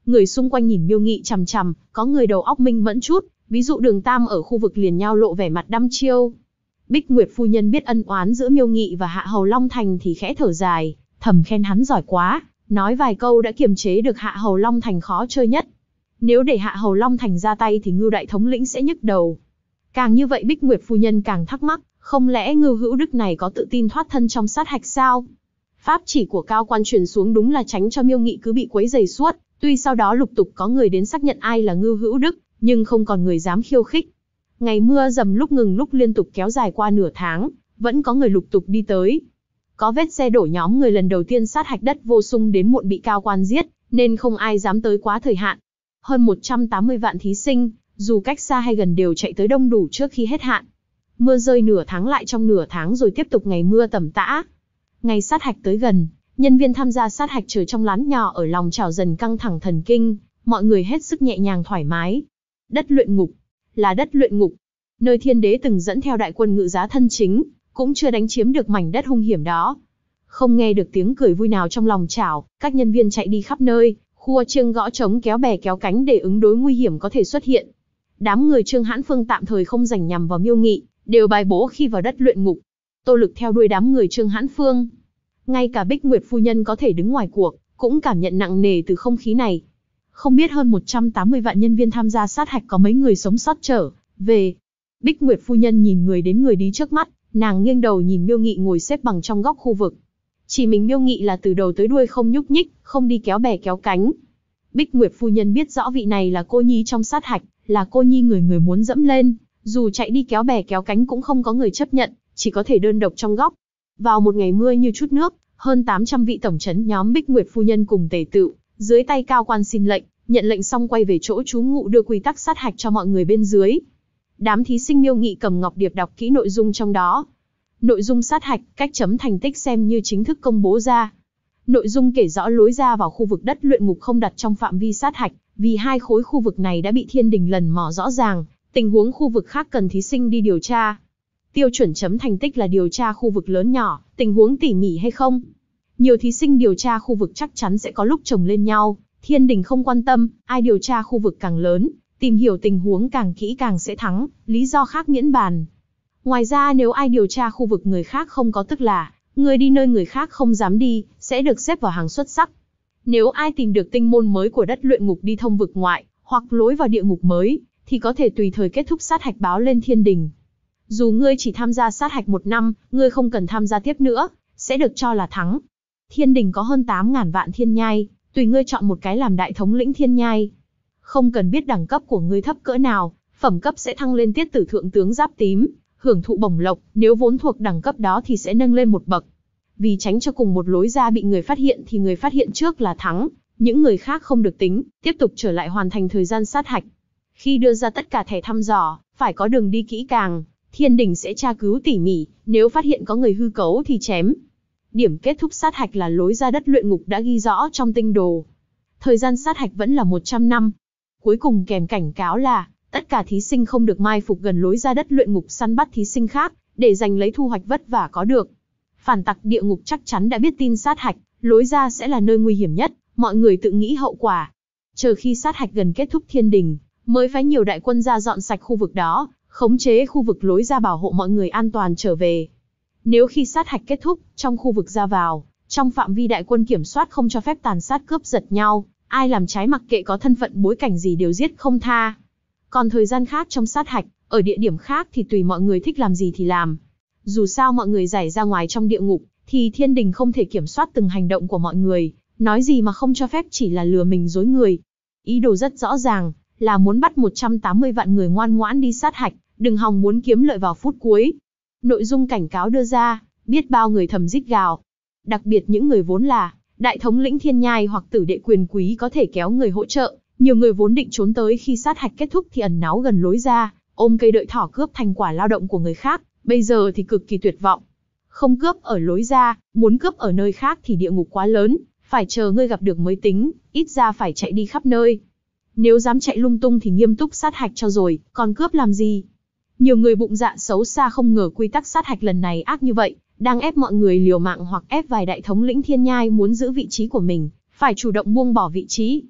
Người xung quanh nhìn Miêu Nghị chằm chằm, có người đầu óc minh mẫn chút, ví dụ Đường Tam ở khu vực liền nhau lộ vẻ mặt đăm chiêu. Bích Nguyệt phu nhân biết ân oán giữa Miêu Nghị và Hạ Hầu Long Thành thì khẽ thở dài, thầm khen hắn giỏi quá, nói vài câu đã kiềm chế được Hạ Hầu Long Thành khó chơi nhất. Nếu để Hạ Hầu Long Thành ra tay thì Ngưu đại thống lĩnh sẽ nhức đầu. Càng như vậy Bích Nguyệt phu nhân càng thắc mắc, không lẽ Ngưu Hữu Đức này có tự tin thoát thân trong sát hạch sao? Pháp chỉ của cao quan truyền xuống đúng là tránh cho Miêu Nghị cứ bị quấy rầy suốt, tuy sau đó lục tục có người đến xác nhận ai là Ngưu Hữu Đức, nhưng không còn người dám khiêu khích. Ngày mưa dầm lúc ngừng lúc liên tục kéo dài qua nửa tháng, vẫn có người lục tục đi tới. Có vết xe đổ nhóm người lần đầu tiên sát hạch đất vô sung đến muộn bị cao quan giết, nên không ai dám tới quá thời hạn. Hơn 180 vạn thí sinh, dù cách xa hay gần đều chạy tới đông đủ trước khi hết hạn. Mưa rơi nửa tháng lại trong nửa tháng rồi tiếp tục ngày mưa tầm tã. Ngày sát hạch tới gần, nhân viên tham gia sát hạch chờ trong lán nhỏ ở lòng chảo dần căng thẳng thần kinh, mọi người hết sức nhẹ nhàng thoải mái. Đất luyện ngục, là đất luyện ngục, nơi Thiên Đế từng dẫn theo đại quân ngự giá thân chính, cũng chưa đánh chiếm được mảnh đất hung hiểm đó. Không nghe được tiếng cười vui nào trong lòng chảo, các nhân viên chạy đi khắp nơi, khua chiêng gõ trống kéo bè kéo cánh để ứng đối nguy hiểm có thể xuất hiện. Đám người Trương Hãn Phương tạm thời không rảnh nhằm vào Miêu Nghị, đều bài bố khi vào đất luyện ngục. Tô Lực theo đuôi đám người Trương Hãn Phương. Ngay cả Bích Nguyệt phu nhân có thể đứng ngoài cuộc, cũng cảm nhận nặng nề từ không khí này. Không biết hơn 180 vạn nhân viên tham gia sát hạch có mấy người sống sót trở về. Bích Nguyệt phu nhân nhìn người đến người đi trước mắt, nàng nghiêng đầu nhìn Miêu Nghị ngồi xếp bằng trong góc khu vực. Chỉ mình Miêu Nghị là từ đầu tới đuôi không nhúc nhích, không đi kéo bè kéo cánh. Bích Nguyệt phu nhân biết rõ vị này là cô nhi trong sát hạch, là cô nhi người người muốn dẫm lên, dù chạy đi kéo bè kéo cánh cũng không có người chấp nhận, chỉ có thể đơn độc trong góc. Vào một ngày mưa như chút nước, hơn 800 vị tổng trấn nhóm Bích Nguyệt phu nhân cùng tề tựu, dưới tay cao quan xin lệnh, nhận lệnh xong quay về chỗ trú ngụ đưa quy tắc sát hạch cho mọi người bên dưới. Đám thí sinh Miêu Nghị cầm ngọc điệp đọc kỹ nội dung trong đó. Nội dung sát hạch, cách chấm thành tích xem như chính thức công bố ra. Nội dung kể rõ lối ra vào khu vực đất luyện ngục không đặt trong phạm vi sát hạch, vì hai khối khu vực này đã bị Thiên Đình lần mò rõ ràng, tình huống khu vực khác cần thí sinh đi điều tra. Tiêu chuẩn chấm thành tích là điều tra khu vực lớn nhỏ, tình huống tỉ mỉ hay không. Nhiều thí sinh điều tra khu vực chắc chắn sẽ có lúc chồng lên nhau, Thiên Đình không quan tâm, ai điều tra khu vực càng lớn, tìm hiểu tình huống càng kỹ càng sẽ thắng, lý do khác miễn bàn. Ngoài ra nếu ai điều tra khu vực người khác không có tức là, người đi nơi người khác không dám đi, sẽ được xếp vào hàng xuất sắc. Nếu ai tìm được tinh môn mới của đất luyện ngục đi thông vực ngoại, hoặc lối vào địa ngục mới, thì có thể tùy thời kết thúc sát hạch báo lên Thiên Đình. Dù ngươi chỉ tham gia sát hạch 1 năm, ngươi không cần tham gia tiếp nữa, sẽ được cho là thắng. Thiên Đình có hơn 8.000 vạn thiên nhai, tùy ngươi chọn một cái làm đại thống lĩnh thiên nhai. Không cần biết đẳng cấp của ngươi thấp cỡ nào, phẩm cấp sẽ thăng lên tiết tử thượng tướng giáp tím, hưởng thụ bổng lộc, nếu vốn thuộc đẳng cấp đó thì sẽ nâng lên một bậc. Vì tránh cho cùng một lối ra bị người phát hiện thì người phát hiện trước là thắng, những người khác không được tính, tiếp tục trở lại hoàn thành thời gian sát hạch. Khi đưa ra tất cả thẻ thăm dò, phải có đường đi kỹ càng, Thiên Đình sẽ tra cứu tỉ mỉ, nếu phát hiện có người hư cấu thì chém. Điểm kết thúc sát hạch là lối ra đất luyện ngục đã ghi rõ trong tinh đồ. Thời gian sát hạch vẫn là 100 năm. Cuối cùng kèm cảnh cáo là, tất cả thí sinh không được mai phục gần lối ra đất luyện ngục săn bắt thí sinh khác, để giành lấy thu hoạch vất vả có được. Phản tặc địa ngục chắc chắn đã biết tin sát hạch, lối ra sẽ là nơi nguy hiểm nhất, mọi người tự nghĩ hậu quả. Chờ khi sát hạch gần kết thúc Thiên Đình, mới phái nhiều đại quân ra dọn sạch khu vực đó, khống chế khu vực lối ra bảo hộ mọi người an toàn trở về. Nếu khi sát hạch kết thúc, trong khu vực ra vào, trong phạm vi đại quân kiểm soát không cho phép tàn sát cướp giật nhau, ai làm trái mặc kệ có thân phận bối cảnh gì đều giết không tha. Còn thời gian khác trong sát hạch, ở địa điểm khác thì tùy mọi người thích làm gì thì làm. Dù sao mọi người giải ra ngoài trong địa ngục, thì Thiên Đình không thể kiểm soát từng hành động của mọi người, nói gì mà không cho phép chỉ là lừa mình dối người. Ý đồ rất rõ ràng, là muốn bắt 180 vạn người ngoan ngoãn đi sát hạch, đừng hòng muốn kiếm lợi vào phút cuối. Nội dung cảnh cáo đưa ra, biết bao người thầm rít gào. Đặc biệt những người vốn là đại thống lĩnh thiên nhai hoặc tử đệ quyền quý có thể kéo người hỗ trợ, nhiều người vốn định trốn tới khi sát hạch kết thúc thì ẩn náu gần lối ra, ôm cây đợi thỏ cướp thành quả lao động của người khác, bây giờ thì cực kỳ tuyệt vọng. Không cướp ở lối ra, muốn cướp ở nơi khác thì địa ngục quá lớn, phải chờ ngươi gặp được mới tính, ít ra phải chạy đi khắp nơi. Nếu dám chạy lung tung thì nghiêm túc sát hạch cho rồi, còn cướp làm gì? Nhiều người bụng dạ xấu xa không ngờ quy tắc sát hạch lần này ác như vậy, đang ép mọi người liều mạng hoặc ép vài đại thống lĩnh thiên nhai muốn giữ vị trí của mình, phải chủ động buông bỏ vị trí.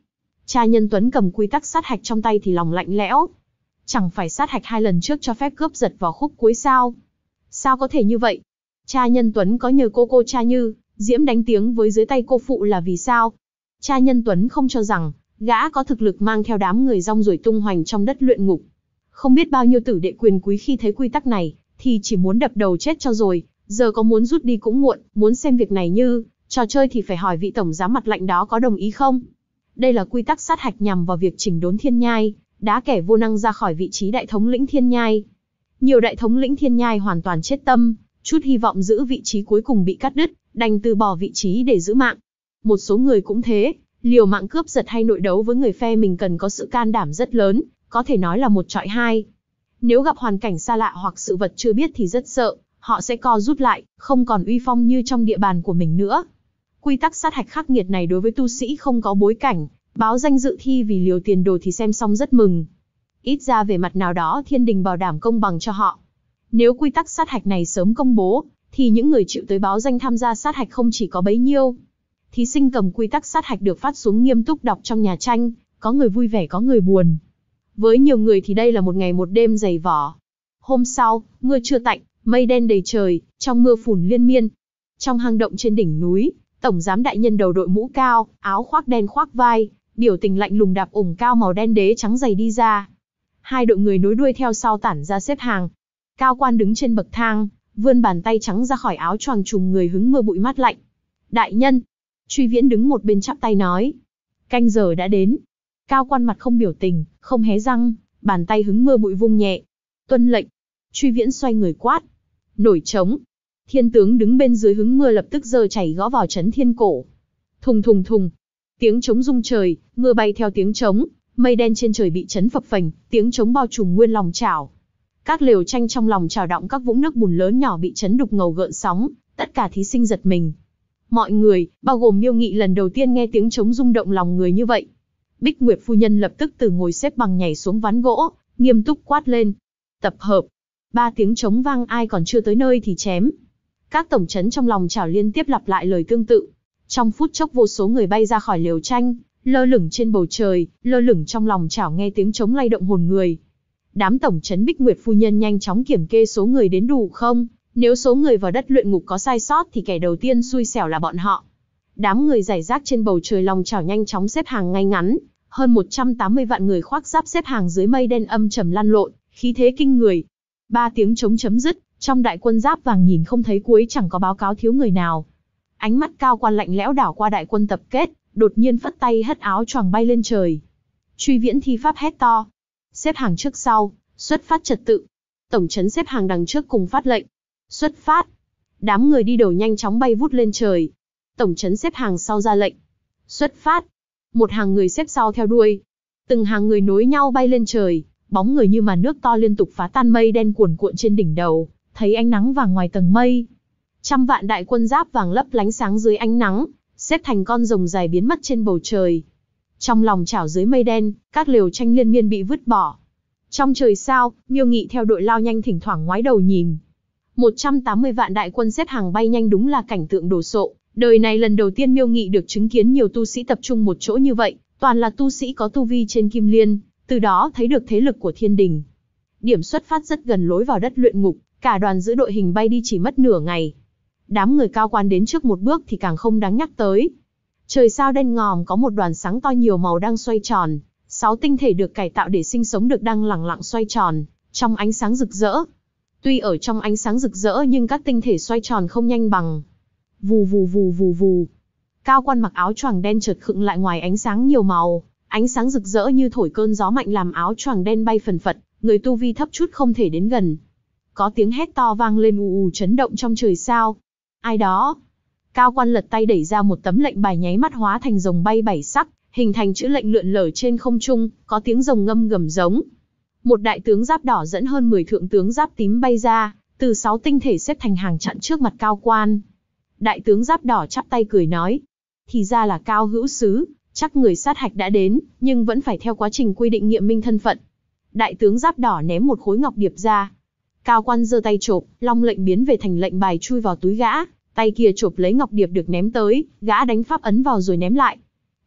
Cha Nhân Tuấn cầm quy tắc sát hạch trong tay thì lòng lạnh lẽo. Chẳng phải sát hạch 2 lần trước cho phép cướp giật vào khúc cuối sao? Sao có thể như vậy? Cha Nhân Tuấn có nhờ cô Cha Như, Diễm đánh tiếng với dưới tay cô phụ là vì sao? Cha Nhân Tuấn không cho rằng, gã có thực lực mang theo đám người rong ruổi tung hoành trong đất luyện ngục. Không biết bao nhiêu tử đệ quyền quý khi thấy quy tắc này, thì chỉ muốn đập đầu chết cho rồi, giờ có muốn rút đi cũng muộn, muốn xem việc này như trò chơi thì phải hỏi vị tổng giám mặt lạnh đó có đồng ý không? Đây là quy tắc sát hạch nhằm vào việc chỉnh đốn Thiên Nhai, đá kẻ vô năng ra khỏi vị trí đại thống lĩnh Thiên Nhai. Nhiều đại thống lĩnh Thiên Nhai hoàn toàn chết tâm, chút hy vọng giữ vị trí cuối cùng bị cắt đứt, đành từ bỏ vị trí để giữ mạng. Một số người cũng thế, liều mạng cướp giật hay nội đấu với người phe mình cần có sự can đảm rất lớn, có thể nói là 1 chọi 2. Nếu gặp hoàn cảnh xa lạ hoặc sự vật chưa biết thì rất sợ, họ sẽ co rút lại, không còn uy phong như trong địa bàn của mình nữa. Quy tắc sát hạch khắc nghiệt này đối với tu sĩ không có bối cảnh, báo danh dự thi vì liều tiền đồ thì xem xong rất mừng. Ít ra về mặt nào đó thiên đình bảo đảm công bằng cho họ. Nếu quy tắc sát hạch này sớm công bố, thì những người chịu tới báo danh tham gia sát hạch không chỉ có bấy nhiêu. Thí sinh cầm quy tắc sát hạch được phát xuống nghiêm túc đọc trong nhà tranh, có người vui vẻ có người buồn. Với nhiều người thì đây là một ngày một đêm dày vỏ. Hôm sau, mưa chưa tạnh, mây đen đầy trời, trong mưa phùn liên miên. Trong hang động trên đỉnh núi, tổng giám đại nhân đầu đội mũ cao, áo khoác đen khoác vai, biểu tình lạnh lùng đạp ủng cao màu đen đế trắng dày đi ra. 2 đội người nối đuôi theo sau tản ra xếp hàng. Cao quan đứng trên bậc thang, vươn bàn tay trắng ra khỏi áo choàng trùm người hứng mưa bụi mát lạnh. Đại nhân, Truy Viễn đứng một bên chắp tay nói. Canh giờ đã đến. Cao quan mặt không biểu tình, không hé răng, bàn tay hứng mưa bụi vung nhẹ. Tuân lệnh. Truy Viễn xoay người quát. Nổi trống. Thiên tướng đứng bên dưới hứng mưa lập tức giơ chảy gõ vào trấn thiên cổ. Thùng thùng thùng. Tiếng trống rung trời, mưa bay theo tiếng trống, mây đen trên trời bị chấn phập phềnh, tiếng trống bao trùm nguyên lòng chảo. Các lều tranh trong lòng chảo động các vũng nước bùn lớn nhỏ bị chấn đục ngầu gợn sóng, tất cả thí sinh giật mình. Mọi người, bao gồm Miêu Nghị lần đầu tiên nghe tiếng trống rung động lòng người như vậy. Bích Nguyệt phu nhân lập tức từ ngồi xếp bằng nhảy xuống ván gỗ, nghiêm túc quát lên. Tập hợp. 3 tiếng trống vang ai còn chưa tới nơi thì chém. Các tổng trấn trong lòng chảo liên tiếp lặp lại lời tương tự. Trong phút chốc vô số người bay ra khỏi lều tranh, lơ lửng trên bầu trời, lơ lửng trong lòng chảo nghe tiếng trống lay động hồn người. Đám tổng trấn Bích Nguyệt phu nhân nhanh chóng kiểm kê số người đến đủ không, nếu số người vào đất luyện ngục có sai sót thì kẻ đầu tiên xui xẻo là bọn họ. Đám người rải rác trên bầu trời lòng chảo nhanh chóng xếp hàng ngay ngắn, hơn 180 vạn người khoác giáp xếp hàng dưới mây đen âm trầm lăn lộn, khí thế kinh người. 3 tiếng trống chấm dứt, trong đại quân giáp vàng nhìn không thấy cuối chẳng có báo cáo thiếu người nào. Ánh mắt cao quan lạnh lẽo đảo qua đại quân tập kết, đột nhiên phất tay hất áo choàng bay lên trời. Truy Viễn thi pháp hét to. Xếp hàng trước sau, xuất phát trật tự. Tổng trấn xếp hàng đằng trước cùng phát lệnh. Xuất phát. Đám người đi đầu nhanh chóng bay vút lên trời. Tổng trấn xếp hàng sau ra lệnh. Xuất phát. Một hàng người xếp sau theo đuôi. Từng hàng người nối nhau bay lên trời, bóng người như màn nước to liên tục phá tan mây đen cuồn cuộn trên đỉnh đầu, thấy ánh nắng vàng ngoài tầng mây. Trăm vạn đại quân giáp vàng lấp lánh sáng dưới ánh nắng, xếp thành con rồng dài biến mất trên bầu trời. Trong lòng chảo dưới mây đen, các lều tranh liên miên bị vứt bỏ. Trong trời sao, Miêu Nghị theo đội lao nhanh thỉnh thoảng ngoái đầu nhìn. 180 vạn đại quân xếp hàng bay nhanh đúng là cảnh tượng đồ sộ. Đời này lần đầu tiên Miêu Nghị được chứng kiến nhiều tu sĩ tập trung một chỗ như vậy, toàn là tu sĩ có tu vi trên kim liên, từ đó thấy được thế lực của thiên đình. Điểm xuất phát rất gần lối vào đất luyện ngục, cả đoàn giữ đội hình bay đi chỉ mất nửa ngày. Đám người cao quan đến trước một bước thì càng không đáng nhắc tới. Trời sao đen ngòm có một đoàn sáng to nhiều màu đang xoay tròn, 6 tinh thể được cải tạo để sinh sống được đang lẳng lặng xoay tròn, trong ánh sáng rực rỡ. Tuy ở trong ánh sáng rực rỡ nhưng các tinh thể xoay tròn không nhanh bằng. Vù vù vù vù vù. Cao quan mặc áo choàng đen chợt khựng lại ngoài ánh sáng nhiều màu, ánh sáng rực rỡ như thổi cơn gió mạnh làm áo choàng đen bay phần phật, người tu vi thấp chút không thể đến gần. Có tiếng hét to vang lên ù ù chấn động trong trời sao. Ai đó? Cao quan lật tay đẩy ra một tấm lệnh bài nháy mắt hóa thành rồng bay 7 sắc, hình thành chữ lệnh lượn lờ trên không trung, có tiếng rồng ngâm gầm giống. Một đại tướng giáp đỏ dẫn hơn 10 thượng tướng giáp tím bay ra, từ 6 tinh thể xếp thành hàng chặn trước mặt cao quan. Đại tướng giáp đỏ chắp tay cười nói, thì ra là Cao hữu sứ, chắc người sát hạch đã đến, nhưng vẫn phải theo quá trình quy định nghiệm minh thân phận. Đại tướng giáp đỏ ném một khối ngọc điệp ra. Cao quan giơ tay chộp, long lệnh biến về thành lệnh bài chui vào túi gã, tay kia chộp lấy ngọc điệp được ném tới, gã đánh pháp ấn vào rồi ném lại.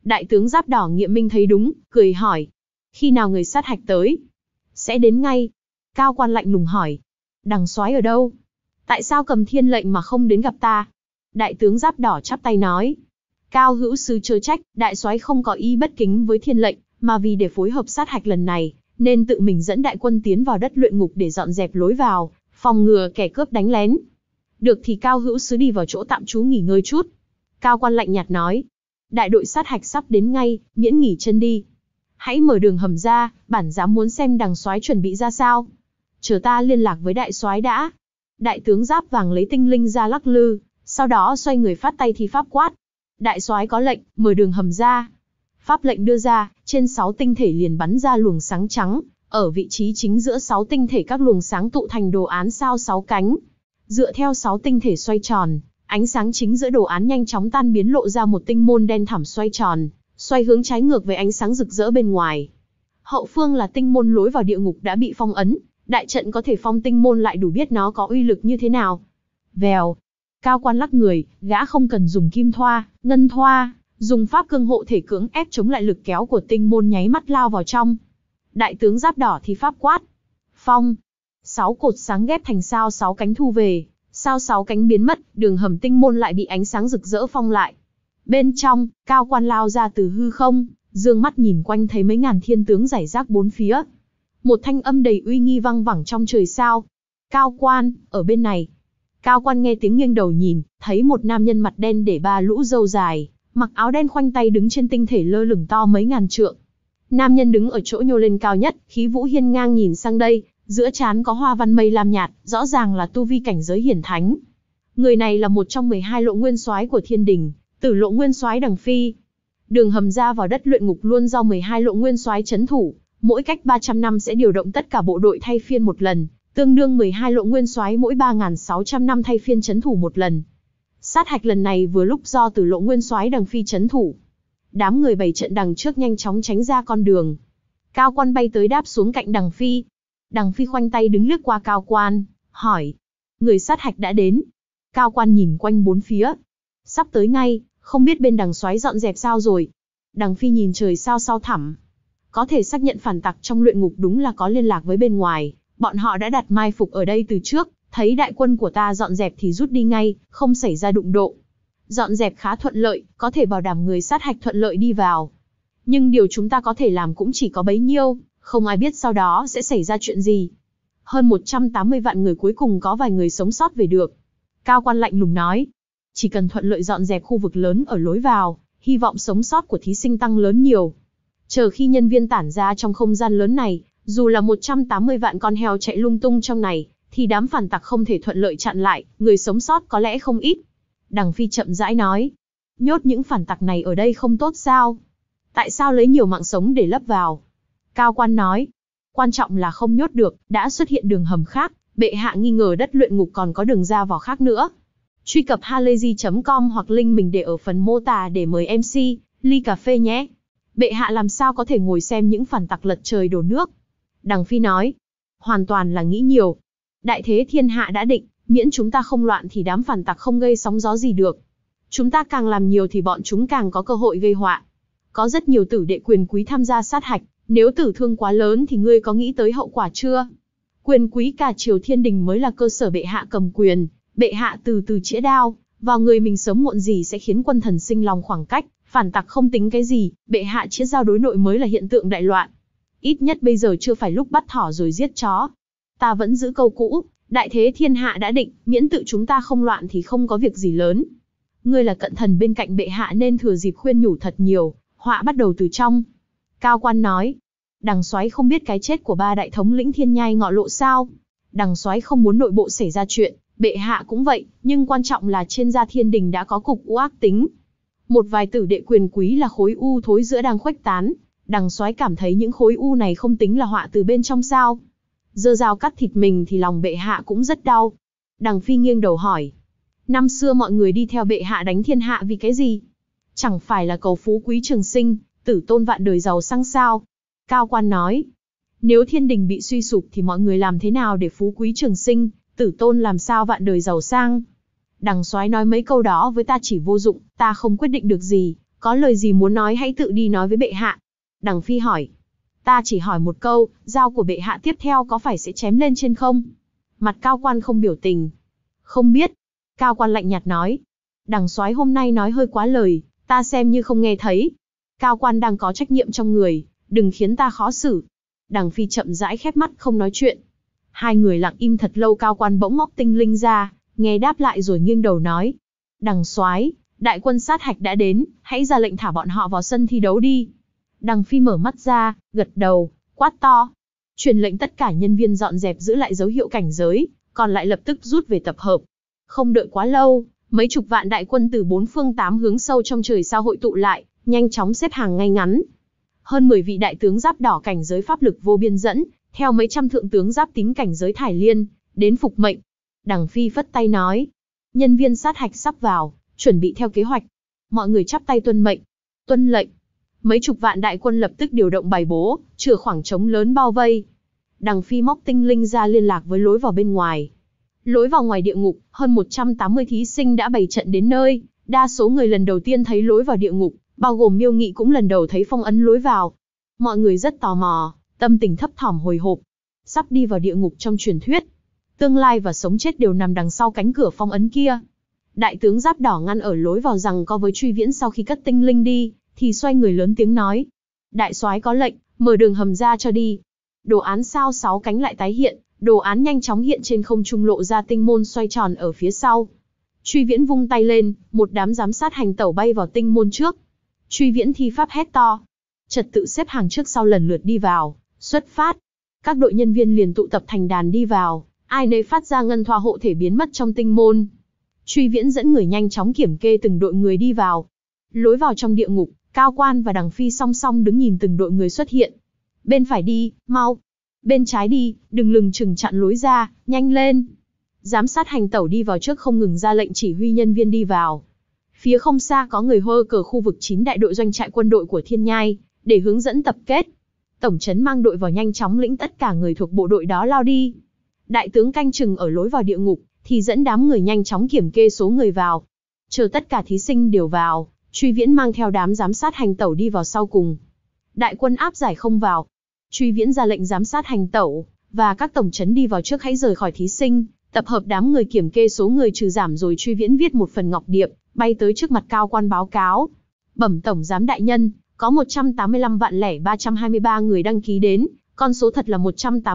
Đại tướng Giáp Đỏ Nghiệm Minh thấy đúng, cười hỏi. Khi nào người sát hạch tới? Sẽ đến ngay. Cao Quan lạnh lùng hỏi. Đằng soái ở đâu? Tại sao cầm thiên lệnh mà không đến gặp ta? Đại tướng Giáp Đỏ chắp tay nói. Cao hữu sứ chớ trách, đại soái không có ý bất kính với thiên lệnh, mà vì để phối hợp sát hạch lần này, nên tự mình dẫn đại quân tiến vào đất luyện ngục để dọn dẹp lối vào, phòng ngừa kẻ cướp đánh lén. Được thì Cao hữu sứ đi vào chỗ tạm trú nghỉ ngơi chút. Cao Quan lạnh nhạt nói. Đại đội sát hạch sắp đến ngay, miễn nghỉ chân đi. Hãy mở đường hầm ra, bản giám muốn xem đằng soái chuẩn bị ra sao. Chờ ta liên lạc với đại soái đã. Đại tướng Giáp Vàng lấy tinh linh ra lắc lư, sau đó xoay người phát tay thi pháp quát. Đại soái có lệnh, mở đường hầm ra. Pháp lệnh đưa ra, trên 6 tinh thể liền bắn ra luồng sáng trắng, ở vị trí chính giữa 6 tinh thể các luồng sáng tụ thành đồ án sao 6 cánh. Dựa theo 6 tinh thể xoay tròn, ánh sáng chính giữa đồ án nhanh chóng tan biến lộ ra một tinh môn đen thẳm xoay tròn, xoay hướng trái ngược với ánh sáng rực rỡ bên ngoài. Hậu phương là tinh môn lối vào địa ngục đã bị phong ấn, đại trận có thể phong tinh môn lại đủ biết nó có uy lực như thế nào. Vèo. Cao Quan lắc người, gã không cần dùng kim thoa, ngân thoa, dùng pháp cương hộ thể cưỡng ép chống lại lực kéo của tinh môn nháy mắt lao vào trong. Đại tướng Giáp Đỏ thì pháp quát. Phong. 6 cột sáng ghép thành sao 6 cánh thu về, sao 6 cánh biến mất, đường hầm tinh môn lại bị ánh sáng rực rỡ phong lại. Bên trong, Cao Quan lao ra từ hư không, dương mắt nhìn quanh thấy mấy ngàn thiên tướng rải rác bốn phía. Một thanh âm đầy uy nghi vang vẳng trong trời sao. Cao Quan, ở bên này. Cao Quan nghe tiếng nghiêng đầu nhìn, thấy một nam nhân mặt đen để 3 lũ râu dài, mặc áo đen khoanh tay đứng trên tinh thể lơ lửng to mấy ngàn trượng. Nam nhân đứng ở chỗ nhô lên cao nhất, khí vũ hiên ngang nhìn sang đây, giữa trán có hoa văn mây lam nhạt, rõ ràng là tu vi cảnh giới hiển thánh. Người này là một trong 12 lộ nguyên soái của Thiên Đình, Tử Lộ Nguyên Soái Đằng Phi. Đường hầm ra vào đất luyện ngục luôn do 12 lộ nguyên soái trấn thủ, mỗi cách 300 năm sẽ điều động tất cả bộ đội thay phiên một lần, tương đương 12 lộ nguyên soái mỗi 3.600 năm thay phiên trấn thủ một lần. Sát hạch lần này vừa lúc do Tử Lộ Nguyên Soái Đằng Phi trấn thủ. Đám người bày trận đằng trước nhanh chóng tránh ra con đường. Cao Quan bay tới đáp xuống cạnh Đằng Phi. Đằng Phi khoanh tay đứng liếc qua Cao Quan, hỏi. Người sát hạch đã đến. Cao Quan nhìn quanh bốn phía. Sắp tới ngay, không biết bên đằng soái dọn dẹp sao rồi. Đằng Phi nhìn trời sao sao thẳm. Có thể xác nhận phản tặc trong luyện ngục đúng là có liên lạc với bên ngoài. Bọn họ đã đặt mai phục ở đây từ trước, thấy đại quân của ta dọn dẹp thì rút đi ngay, không xảy ra đụng độ. Dọn dẹp khá thuận lợi, có thể bảo đảm người sát hạch thuận lợi đi vào. Nhưng điều chúng ta có thể làm cũng chỉ có bấy nhiêu, không ai biết sau đó sẽ xảy ra chuyện gì. Hơn 180 vạn người cuối cùng có vài người sống sót về được. Cao Quan lạnh lùng nói, chỉ cần thuận lợi dọn dẹp khu vực lớn ở lối vào, hy vọng sống sót của thí sinh tăng lớn nhiều. Chờ khi nhân viên tản ra trong không gian lớn này, dù là 180 vạn con heo chạy lung tung trong này, thì đám phản tặc không thể thuận lợi chặn lại, người sống sót có lẽ không ít. Đằng Phi chậm rãi nói, nhốt những phản tặc này ở đây không tốt sao? Tại sao lấy nhiều mạng sống để lấp vào? Cao Quan nói, quan trọng là không nhốt được, đã xuất hiện đường hầm khác, bệ hạ nghi ngờ đất luyện ngục còn có đường ra vào khác nữa. Truy cập halayzi.com hoặc link mình để ở phần mô tả để mời MC, ly cà phê nhé. Bệ hạ làm sao có thể ngồi xem những phản tặc lật trời đổ nước? Đằng Phi nói, hoàn toàn là nghĩ nhiều. Đại thế thiên hạ đã định, miễn chúng ta không loạn thì đám phản tặc không gây sóng gió gì được. Chúng ta càng làm nhiều thì bọn chúng càng có cơ hội gây họa. Có rất nhiều tử đệ quyền quý tham gia sát hạch, nếu tử thương quá lớn thì ngươi có nghĩ tới hậu quả chưa? Quyền quý cả triều Thiên Đình mới là cơ sở bệ hạ cầm quyền, bệ hạ từ từ chĩa đao, vào người mình sớm muộn gì sẽ khiến quân thần sinh lòng khoảng cách, phản tặc không tính cái gì, bệ hạ chĩa dao đối nội mới là hiện tượng đại loạn. Ít nhất bây giờ chưa phải lúc bắt thỏ rồi giết chó. Ta vẫn giữ câu cũ, đại thế thiên hạ đã định, miễn tự chúng ta không loạn thì không có việc gì lớn. Ngươi là cận thần bên cạnh bệ hạ nên thừa dịp khuyên nhủ thật nhiều, họa bắt đầu từ trong. Cao Quan nói, đằng soái không biết cái chết của 3 đại thống lĩnh thiên nhai ngọ lộ sao? Đằng soái không muốn nội bộ xảy ra chuyện, bệ hạ cũng vậy, nhưng quan trọng là trên gia Thiên Đình đã có cục u ác tính. Một vài tử đệ quyền quý là khối u thối giữa đang khuếch tán, đằng soái cảm thấy những khối u này không tính là họa từ bên trong sao? Giơ dao cắt thịt mình thì lòng bệ hạ cũng rất đau. Đằng Phi nghiêng đầu hỏi, năm xưa mọi người đi theo bệ hạ đánh thiên hạ vì cái gì? Chẳng phải là cầu phú quý trường sinh, tử tôn vạn đời giàu sang sao? Cao Quan nói, nếu Thiên Đình bị suy sụp thì mọi người làm thế nào để phú quý trường sinh, tử tôn làm sao vạn đời giàu sang? Đằng soái nói mấy câu đó với ta chỉ vô dụng, ta không quyết định được gì, Có lời gì muốn nói hãy tự đi nói với bệ hạ. Đằng Phi hỏi. Ta chỉ hỏi một câu, dao của bệ hạ tiếp theo có phải sẽ chém lên trên không? Mặt Cao Quan không biểu tình. Không biết. Cao Quan lạnh nhạt nói. Đằng soái hôm nay nói hơi quá lời, ta xem như không nghe thấy. Cao Quan đang có trách nhiệm trong người, đừng khiến ta khó xử. Đằng Phi chậm rãi khép mắt không nói chuyện. Hai người lặng im thật lâu. Cao Quan bỗng móc tinh linh ra, nghe đáp lại rồi nghiêng đầu nói. Đằng soái, đại quân sát hạch đã đến, hãy ra lệnh thả bọn họ vào sân thi đấu đi. Đằng Phi mở mắt ra, gật đầu, quát to. Truyền lệnh tất cả nhân viên dọn dẹp giữ lại dấu hiệu cảnh giới, còn lại lập tức rút về tập hợp. Không đợi quá lâu, mấy chục vạn đại quân từ bốn phương tám hướng sâu trong trời sao hội tụ lại, nhanh chóng xếp hàng ngay ngắn. Hơn 10 vị đại tướng giáp đỏ cảnh giới pháp lực vô biên dẫn, theo mấy trăm thượng tướng giáp tím cảnh giới thải liên, đến phục mệnh. Đằng Phi phất tay nói. Nhân viên sát hạch sắp vào, chuẩn bị theo kế hoạch. Mọi người chắp tay tuân mệnh. Tuân lệnh. Mấy chục vạn đại quân lập tức điều động bài bố, chừa khoảng trống lớn bao vây. Đằng Phi móc tinh linh ra liên lạc với lối vào bên ngoài. Lối vào ngoài địa ngục, hơn 180 thí sinh đã bày trận đến nơi, đa số người lần đầu tiên thấy lối vào địa ngục, bao gồm Miêu Nghị cũng lần đầu thấy phong ấn lối vào. Mọi người rất tò mò, tâm tình thấp thỏm hồi hộp. Sắp đi vào địa ngục trong truyền thuyết. Tương lai và sống chết đều nằm đằng sau cánh cửa phong ấn kia. Đại tướng giáp đỏ ngăn ở lối vào rằng co với Truy Viễn sau khi cất tinh linh đi, thì xoay người lớn tiếng nói. Đại soái có lệnh, mở đường hầm ra cho đi. Đồ án sao 6 cánh lại tái hiện, đồ án nhanh chóng hiện trên không trung lộ ra tinh môn xoay tròn ở phía sau. Truy Viễn vung tay lên, một đám giám sát hành tẩu bay vào tinh môn trước. Truy Viễn thi pháp hét to. Trật tự xếp hàng trước sau lần lượt đi vào, xuất phát. Các đội nhân viên liền tụ tập thành đàn đi vào, ai nấy phát ra ngân thoa hộ thể biến mất trong tinh môn. Truy Viễn dẫn người nhanh chóng kiểm kê từng đội người đi vào. Lối vào trong địa ngục, Cao Quan và Đằng Phi song song đứng nhìn từng đội người xuất hiện. Bên phải đi, mau. Bên trái đi, đừng lừng chừng chặn lối ra, nhanh lên. Giám sát hành tẩu đi vào trước không ngừng ra lệnh chỉ huy nhân viên đi vào. Phía không xa có người hơ cờ khu vực 9 đại đội doanh trại quân đội của Thiên Nhai, để hướng dẫn tập kết. Tổng trấn mang đội vào nhanh chóng lĩnh tất cả người thuộc bộ đội đó lao đi. Đại tướng canh chừng ở lối vào địa ngục, thì dẫn đám người nhanh chóng kiểm kê số người vào. Chờ tất cả thí sinh đều vào, Truy Viễn mang theo đám giám sát hành tẩu đi vào sau cùng. Đại quân áp giải không vào. Truy Viễn ra lệnh giám sát hành tẩu, và các tổng trấn đi vào trước hãy rời khỏi thí sinh, tập hợp đám người kiểm kê số người trừ giảm rồi Truy Viễn viết một phần ngọc điệp, bay tới trước mặt Cao Quan báo cáo. Bẩm tổng giám đại nhân, có 185.323 người đăng ký đến, con số thật là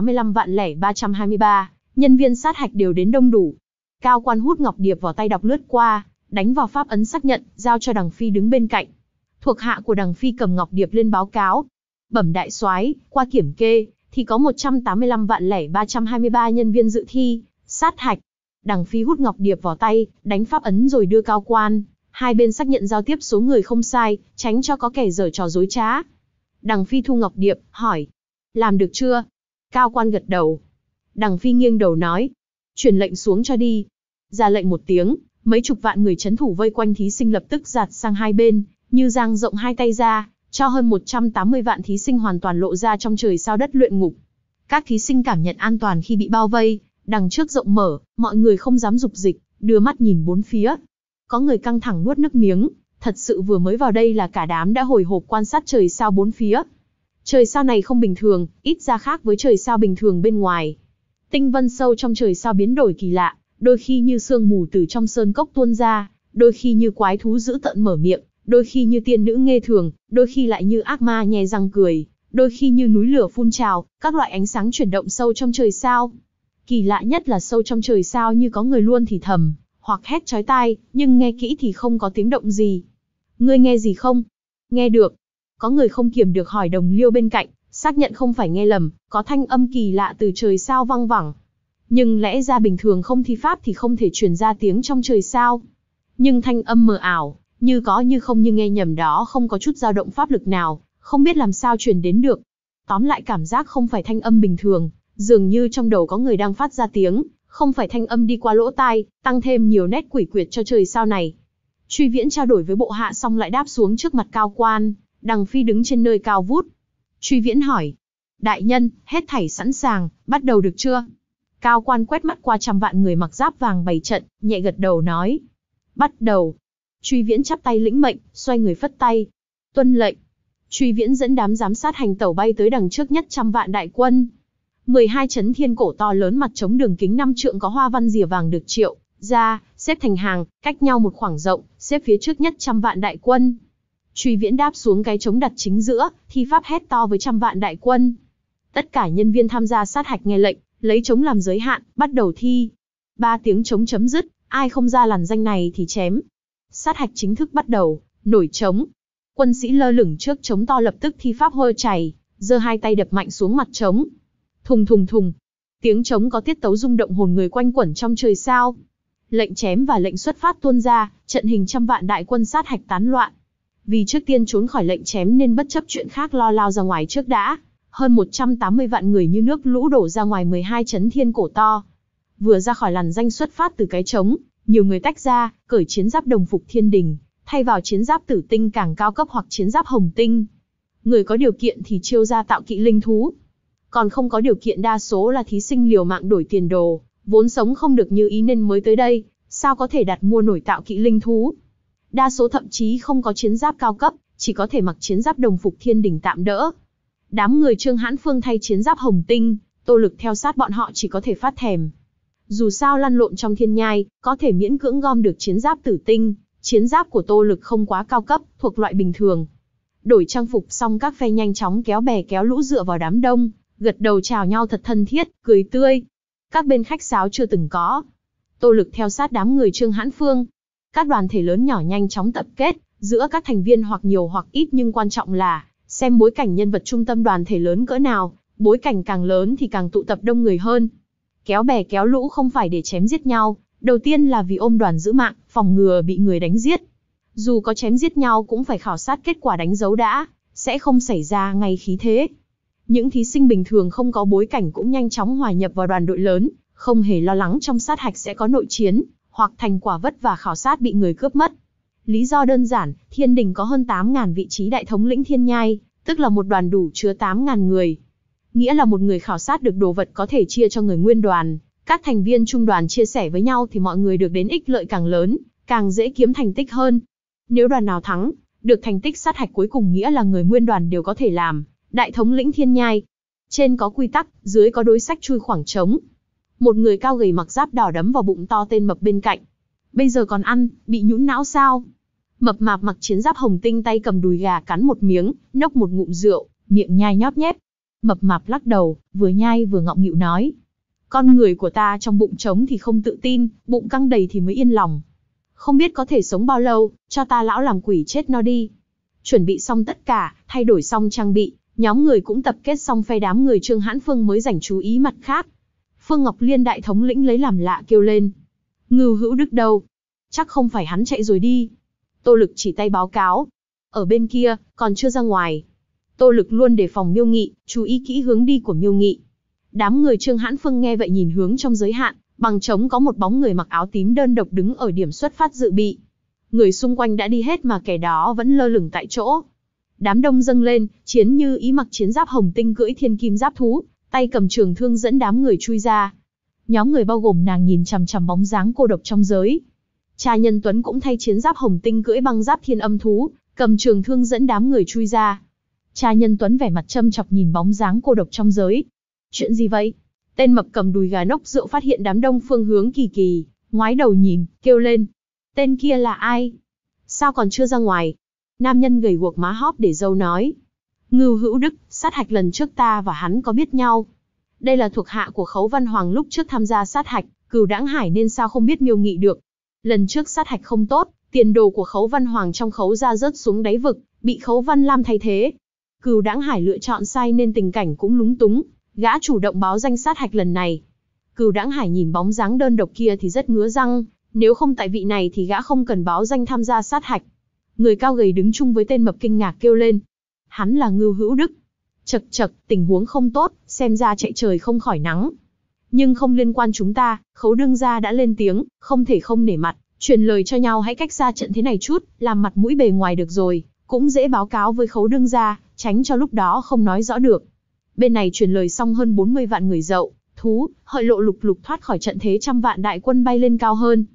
185.323, nhân viên sát hạch đều đến đông đủ. Cao Quan hút ngọc điệp vào tay đọc lướt qua, đánh vào pháp ấn xác nhận, giao cho Đằng Phi đứng bên cạnh. Thuộc hạ của Đằng Phi cầm ngọc điệp lên báo cáo. Bẩm đại soái, qua kiểm kê, thì có 185.323 nhân viên dự thi, sát hạch. Đằng Phi hút ngọc điệp vào tay, đánh pháp ấn rồi đưa Cao Quan. Hai bên xác nhận giao tiếp số người không sai, tránh cho có kẻ giở trò dối trá. Đằng Phi thu ngọc điệp, hỏi. Làm được chưa? Cao Quan gật đầu. Đằng Phi nghiêng đầu nói. Truyền lệnh xuống cho đi. Ra lệnh một tiếng, mấy chục vạn người trấn thủ vây quanh thí sinh lập tức giạt sang hai bên, như dang rộng hai tay ra, cho hơn 180 vạn thí sinh hoàn toàn lộ ra trong trời sao đất luyện ngục. Các thí sinh cảm nhận an toàn khi bị bao vây, đằng trước rộng mở, mọi người không dám dục dịch, đưa mắt nhìn bốn phía. Có người căng thẳng nuốt nước miếng, thật sự vừa mới vào đây là cả đám đã hồi hộp quan sát trời sao bốn phía. Trời sao này không bình thường, ít ra khác với trời sao bình thường bên ngoài. Tinh vân sâu trong trời sao biến đổi kỳ lạ, đôi khi như sương mù từ trong sơn cốc tuôn ra, đôi khi như quái thú dữ tợn mở miệng, đôi khi như tiên nữ nghê thường, đôi khi lại như ác ma nhe răng cười, đôi khi như núi lửa phun trào, các loại ánh sáng chuyển động sâu trong trời sao. Kỳ lạ nhất là sâu trong trời sao như có người luôn thì thầm, hoặc hét chói tai, nhưng nghe kỹ thì không có tiếng động gì. Ngươi nghe gì không? Nghe được. Có người không kiềm được hỏi đồng liêu bên cạnh, xác nhận không phải nghe lầm, có thanh âm kỳ lạ từ trời sao vang vẳng. Nhưng lẽ ra bình thường không thi pháp thì không thể truyền ra tiếng trong trời sao. Nhưng thanh âm mờ ảo, như có như không như nghe nhầm đó không có chút dao động pháp lực nào, không biết làm sao truyền đến được. Tóm lại cảm giác không phải thanh âm bình thường, dường như trong đầu có người đang phát ra tiếng, không phải thanh âm đi qua lỗ tai, tăng thêm nhiều nét quỷ quyệt cho trời sao này. Truy Viễn trao đổi với bộ hạ xong lại đáp xuống trước mặt Cao Quan, Đằng Phi đứng trên nơi cao vút. Truy Viễn hỏi, đại nhân, hết thảy sẵn sàng, bắt đầu được chưa? Cao Quan quét mắt qua trăm vạn người mặc giáp vàng bày trận, nhẹ gật đầu nói, bắt đầu. Truy Viễn chắp tay lĩnh mệnh, xoay người phất tay. Tuân lệnh. Truy Viễn dẫn đám giám sát hành tẩu bay tới đằng trước nhất trăm vạn đại quân. 12 chấn thiên cổ to lớn mặt trống đường kính 5 trượng có hoa văn rìa vàng được triệu ra, xếp thành hàng, cách nhau một khoảng rộng, xếp phía trước nhất trăm vạn đại quân. Truy Viễn đáp xuống cái trống đặt chính giữa, thi pháp hét to với trăm vạn đại quân. Tất cả nhân viên tham gia sát hạch nghe lệnh, lấy trống làm giới hạn, bắt đầu thi. 3 tiếng trống chấm dứt, ai không ra làn danh này thì chém. Sát hạch chính thức bắt đầu, nổi trống. Quân sĩ lơ lửng trước trống to lập tức thi pháp hôi chày, giơ hai tay đập mạnh xuống mặt trống. Thùng thùng thùng. Tiếng trống có tiết tấu rung động hồn người quanh quẩn trong trời sao. Lệnh chém và lệnh xuất phát tuôn ra, trận hình trăm vạn đại quân sát hạch tán loạn. Vì trước tiên trốn khỏi lệnh chém nên bất chấp chuyện khác lo lao ra ngoài trước đã. Hơn 180 vạn người như nước lũ đổ ra ngoài 12 chấn thiên cổ to. Vừa ra khỏi làn danh xuất phát từ cái trống, nhiều người tách ra, cởi chiến giáp đồng phục thiên đình, thay vào chiến giáp tử tinh càng cao cấp hoặc chiến giáp hồng tinh. Người có điều kiện thì chiêu ra tạo kỵ linh thú. Còn không có điều kiện đa số là thí sinh liều mạng đổi tiền đồ, vốn sống không được như ý nên mới tới đây, sao có thể đặt mua nổi tạo kỵ linh thú. Đa số thậm chí không có chiến giáp cao cấp, chỉ có thể mặc chiến giáp đồng phục thiên đình tạm đỡ. Đám người Trương Hãn Phương thay chiến giáp hồng tinh, Tô Lực theo sát bọn họ chỉ có thể phát thèm. Dù sao lăn lộn trong thiên nhai, có thể miễn cưỡng gom được chiến giáp tử tinh, chiến giáp của Tô Lực không quá cao cấp, thuộc loại bình thường. Đổi trang phục xong các phe nhanh chóng kéo bè kéo lũ dựa vào đám đông, gật đầu chào nhau thật thân thiết, cười tươi. Các bên khách sáo chưa từng có. Tô Lực theo sát đám người Trương Hãn Phương. Các đoàn thể lớn nhỏ nhanh chóng tập kết, giữa các thành viên hoặc nhiều hoặc ít nhưng quan trọng là xem bối cảnh nhân vật trung tâm đoàn thể lớn cỡ nào, bối cảnh càng lớn thì càng tụ tập đông người hơn. Kéo bè kéo lũ không phải để chém giết nhau, đầu tiên là vì ôm đoàn giữ mạng, phòng ngừa bị người đánh giết. Dù có chém giết nhau cũng phải khảo sát kết quả đánh dấu đã, sẽ không xảy ra ngay khí thế. Những thí sinh bình thường không có bối cảnh cũng nhanh chóng hòa nhập vào đoàn đội lớn, không hề lo lắng trong sát hạch sẽ có nội chiến, hoặc thành quả vất vả khảo sát bị người cướp mất. Lý do đơn giản, thiên đình có hơn 8.000 vị trí đại thống lĩnh thiên nhai, tức là một đoàn đủ chứa 8.000 người. Nghĩa là một người khảo sát được đồ vật có thể chia cho người nguyên đoàn, các thành viên trung đoàn chia sẻ với nhau thì mọi người được đến ích lợi càng lớn, càng dễ kiếm thành tích hơn. Nếu đoàn nào thắng, được thành tích sát hạch cuối cùng nghĩa là người nguyên đoàn đều có thể làm đại thống lĩnh thiên nhai. Trên có quy tắc, dưới có đối sách chui khoảng trống. Một người cao gầy mặc giáp đỏ đấm vào bụng to tên mập bên cạnh. Bây giờ còn ăn, bị nhũn não sao? Mập mạp mặc chiến giáp hồng tinh tay cầm đùi gà cắn một miếng, nốc một ngụm rượu, miệng nhai nhóp nhép. Mập mạp lắc đầu, vừa nhai vừa ngọng nghịu nói. Con người của ta trong bụng trống thì không tự tin, bụng căng đầy thì mới yên lòng. Không biết có thể sống bao lâu, cho ta lão làm quỷ chết nó đi. Chuẩn bị xong tất cả, thay đổi xong trang bị, nhóm người cũng tập kết xong phe đám người Trương Hãn Phương mới dành chú ý mặt khác. Phương Ngọc Liên đại thống lĩnh lấy làm lạ kêu lên. Ngưu Hữu Đức đâu? Chắc không phải hắn chạy rồi đi. Tô Lực chỉ tay báo cáo. Ở bên kia, còn chưa ra ngoài. Tô Lực luôn đề phòng Miêu Nghị, chú ý kỹ hướng đi của Miêu Nghị. Đám người Trương Hãn Phương nghe vậy nhìn hướng trong giới hạn, bằng trống có một bóng người mặc áo tím đơn độc đứng ở điểm xuất phát dự bị. Người xung quanh đã đi hết mà kẻ đó vẫn lơ lửng tại chỗ. Đám đông dâng lên, Chiến Như Ý mặc chiến giáp hồng tinh cưỡi thiên kim giáp thú, tay cầm trường thương dẫn đám người chui ra. Nhóm người bao gồm nàng nhìn chằm chằm bóng dáng cô độc trong giới. Cha Nhân Tuấn cũng thay chiến giáp hồng tinh cưỡi băng giáp thiên âm thú, cầm trường thương dẫn đám người chui ra. Cha Nhân Tuấn vẻ mặt châm chọc nhìn bóng dáng cô độc trong giới. Chuyện gì vậy? Tên mập cầm đùi gà nốc rượu phát hiện đám đông phương hướng kỳ kỳ, ngoái đầu nhìn, kêu lên. Tên kia là ai? Sao còn chưa ra ngoài? Nam nhân gầy guộc má hóp để râu nói. Ngưu Hữu Đức, sát hạch lần trước ta và hắn có biết nhau. Đây là thuộc hạ của Khấu Văn Hoàng lúc trước tham gia sát hạch, Cửu Đãng Hải nên sao không biết Miêu Nghị được. Lần trước sát hạch không tốt, tiền đồ của Khấu Văn Hoàng trong Khấu gia rớt xuống đáy vực, bị Khấu Văn Lam thay thế. Cửu Đãng Hải lựa chọn sai nên tình cảnh cũng lúng túng, gã chủ động báo danh sát hạch lần này. Cửu Đãng Hải nhìn bóng dáng đơn độc kia thì rất ngứa răng, nếu không tại vị này thì gã không cần báo danh tham gia sát hạch. Người cao gầy đứng chung với tên mập kinh ngạc kêu lên. Hắn là Ngưu Hữu Đức. Chậc chậc, tình huống không tốt, xem ra chạy trời không khỏi nắng. Nhưng không liên quan chúng ta, Khấu đương gia đã lên tiếng, không thể không nể mặt, truyền lời cho nhau hãy cách xa trận thế này chút, làm mặt mũi bề ngoài được rồi, cũng dễ báo cáo với Khấu đương gia, tránh cho lúc đó không nói rõ được. Bên này truyền lời xong hơn 40 vạn người dậu, thú, hợi lộ lục lục thoát khỏi trận thế trăm vạn đại quân bay lên cao hơn.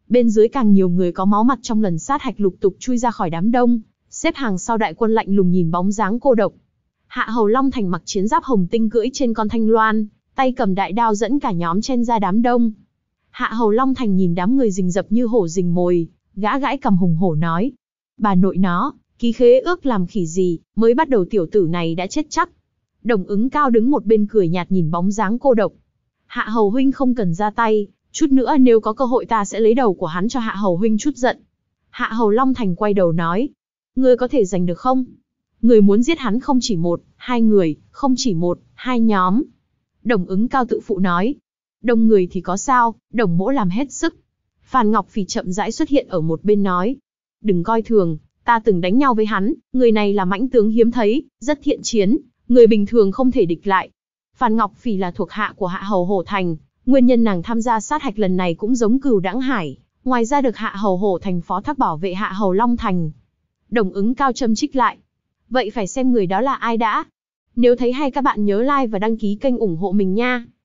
Bên dưới càng nhiều người có máu mặt trong lần sát hạch lục tục chui ra khỏi đám đông, xếp hàng sau đại quân lạnh lùng nhìn bóng dáng cô độc. Hạ Hầu Long Thành mặc chiến giáp hồng tinh cưỡi trên con thanh loan, tay cầm đại đao dẫn cả nhóm chen ra đám đông. Hạ Hầu Long Thành nhìn đám người rình rập như hổ rình mồi, gã gãi cầm hùng hổ nói: bà nội nó, ký khế ước làm khỉ gì, mới bắt đầu tiểu tử này đã chết chắc. Đồng Ứng Cao đứng một bên cười nhạt nhìn bóng dáng cô độc. Hạ Hầu huynh không cần ra tay, chút nữa nếu có cơ hội ta sẽ lấy đầu của hắn cho Hạ Hầu huynh chút giận. Hạ Hầu Long Thành quay đầu nói: ngươi có thể giành được không? Người muốn giết hắn không chỉ một, hai người, không chỉ một, hai nhóm. Đồng Ứng Cao tự phụ nói: đông người thì có sao, Đồng mỗ làm hết sức. Phan Ngọc Phỉ chậm rãi xuất hiện ở một bên nói: đừng coi thường, ta từng đánh nhau với hắn, người này là mãnh tướng hiếm thấy, rất thiện chiến, người bình thường không thể địch lại. Phan Ngọc Phỉ là thuộc hạ của Hạ Hầu Hổ Thành, nguyên nhân nàng tham gia sát hạch lần này cũng giống Cửu Đãng Hải, ngoài ra được Hạ Hầu Hổ Thành phó thác bảo vệ Hạ Hầu Long Thành. Đồng Ứng Cao châm chích lại: vậy phải xem người đó là ai đã. Nếu thấy hay các bạn nhớ like và đăng ký kênh ủng hộ mình nha.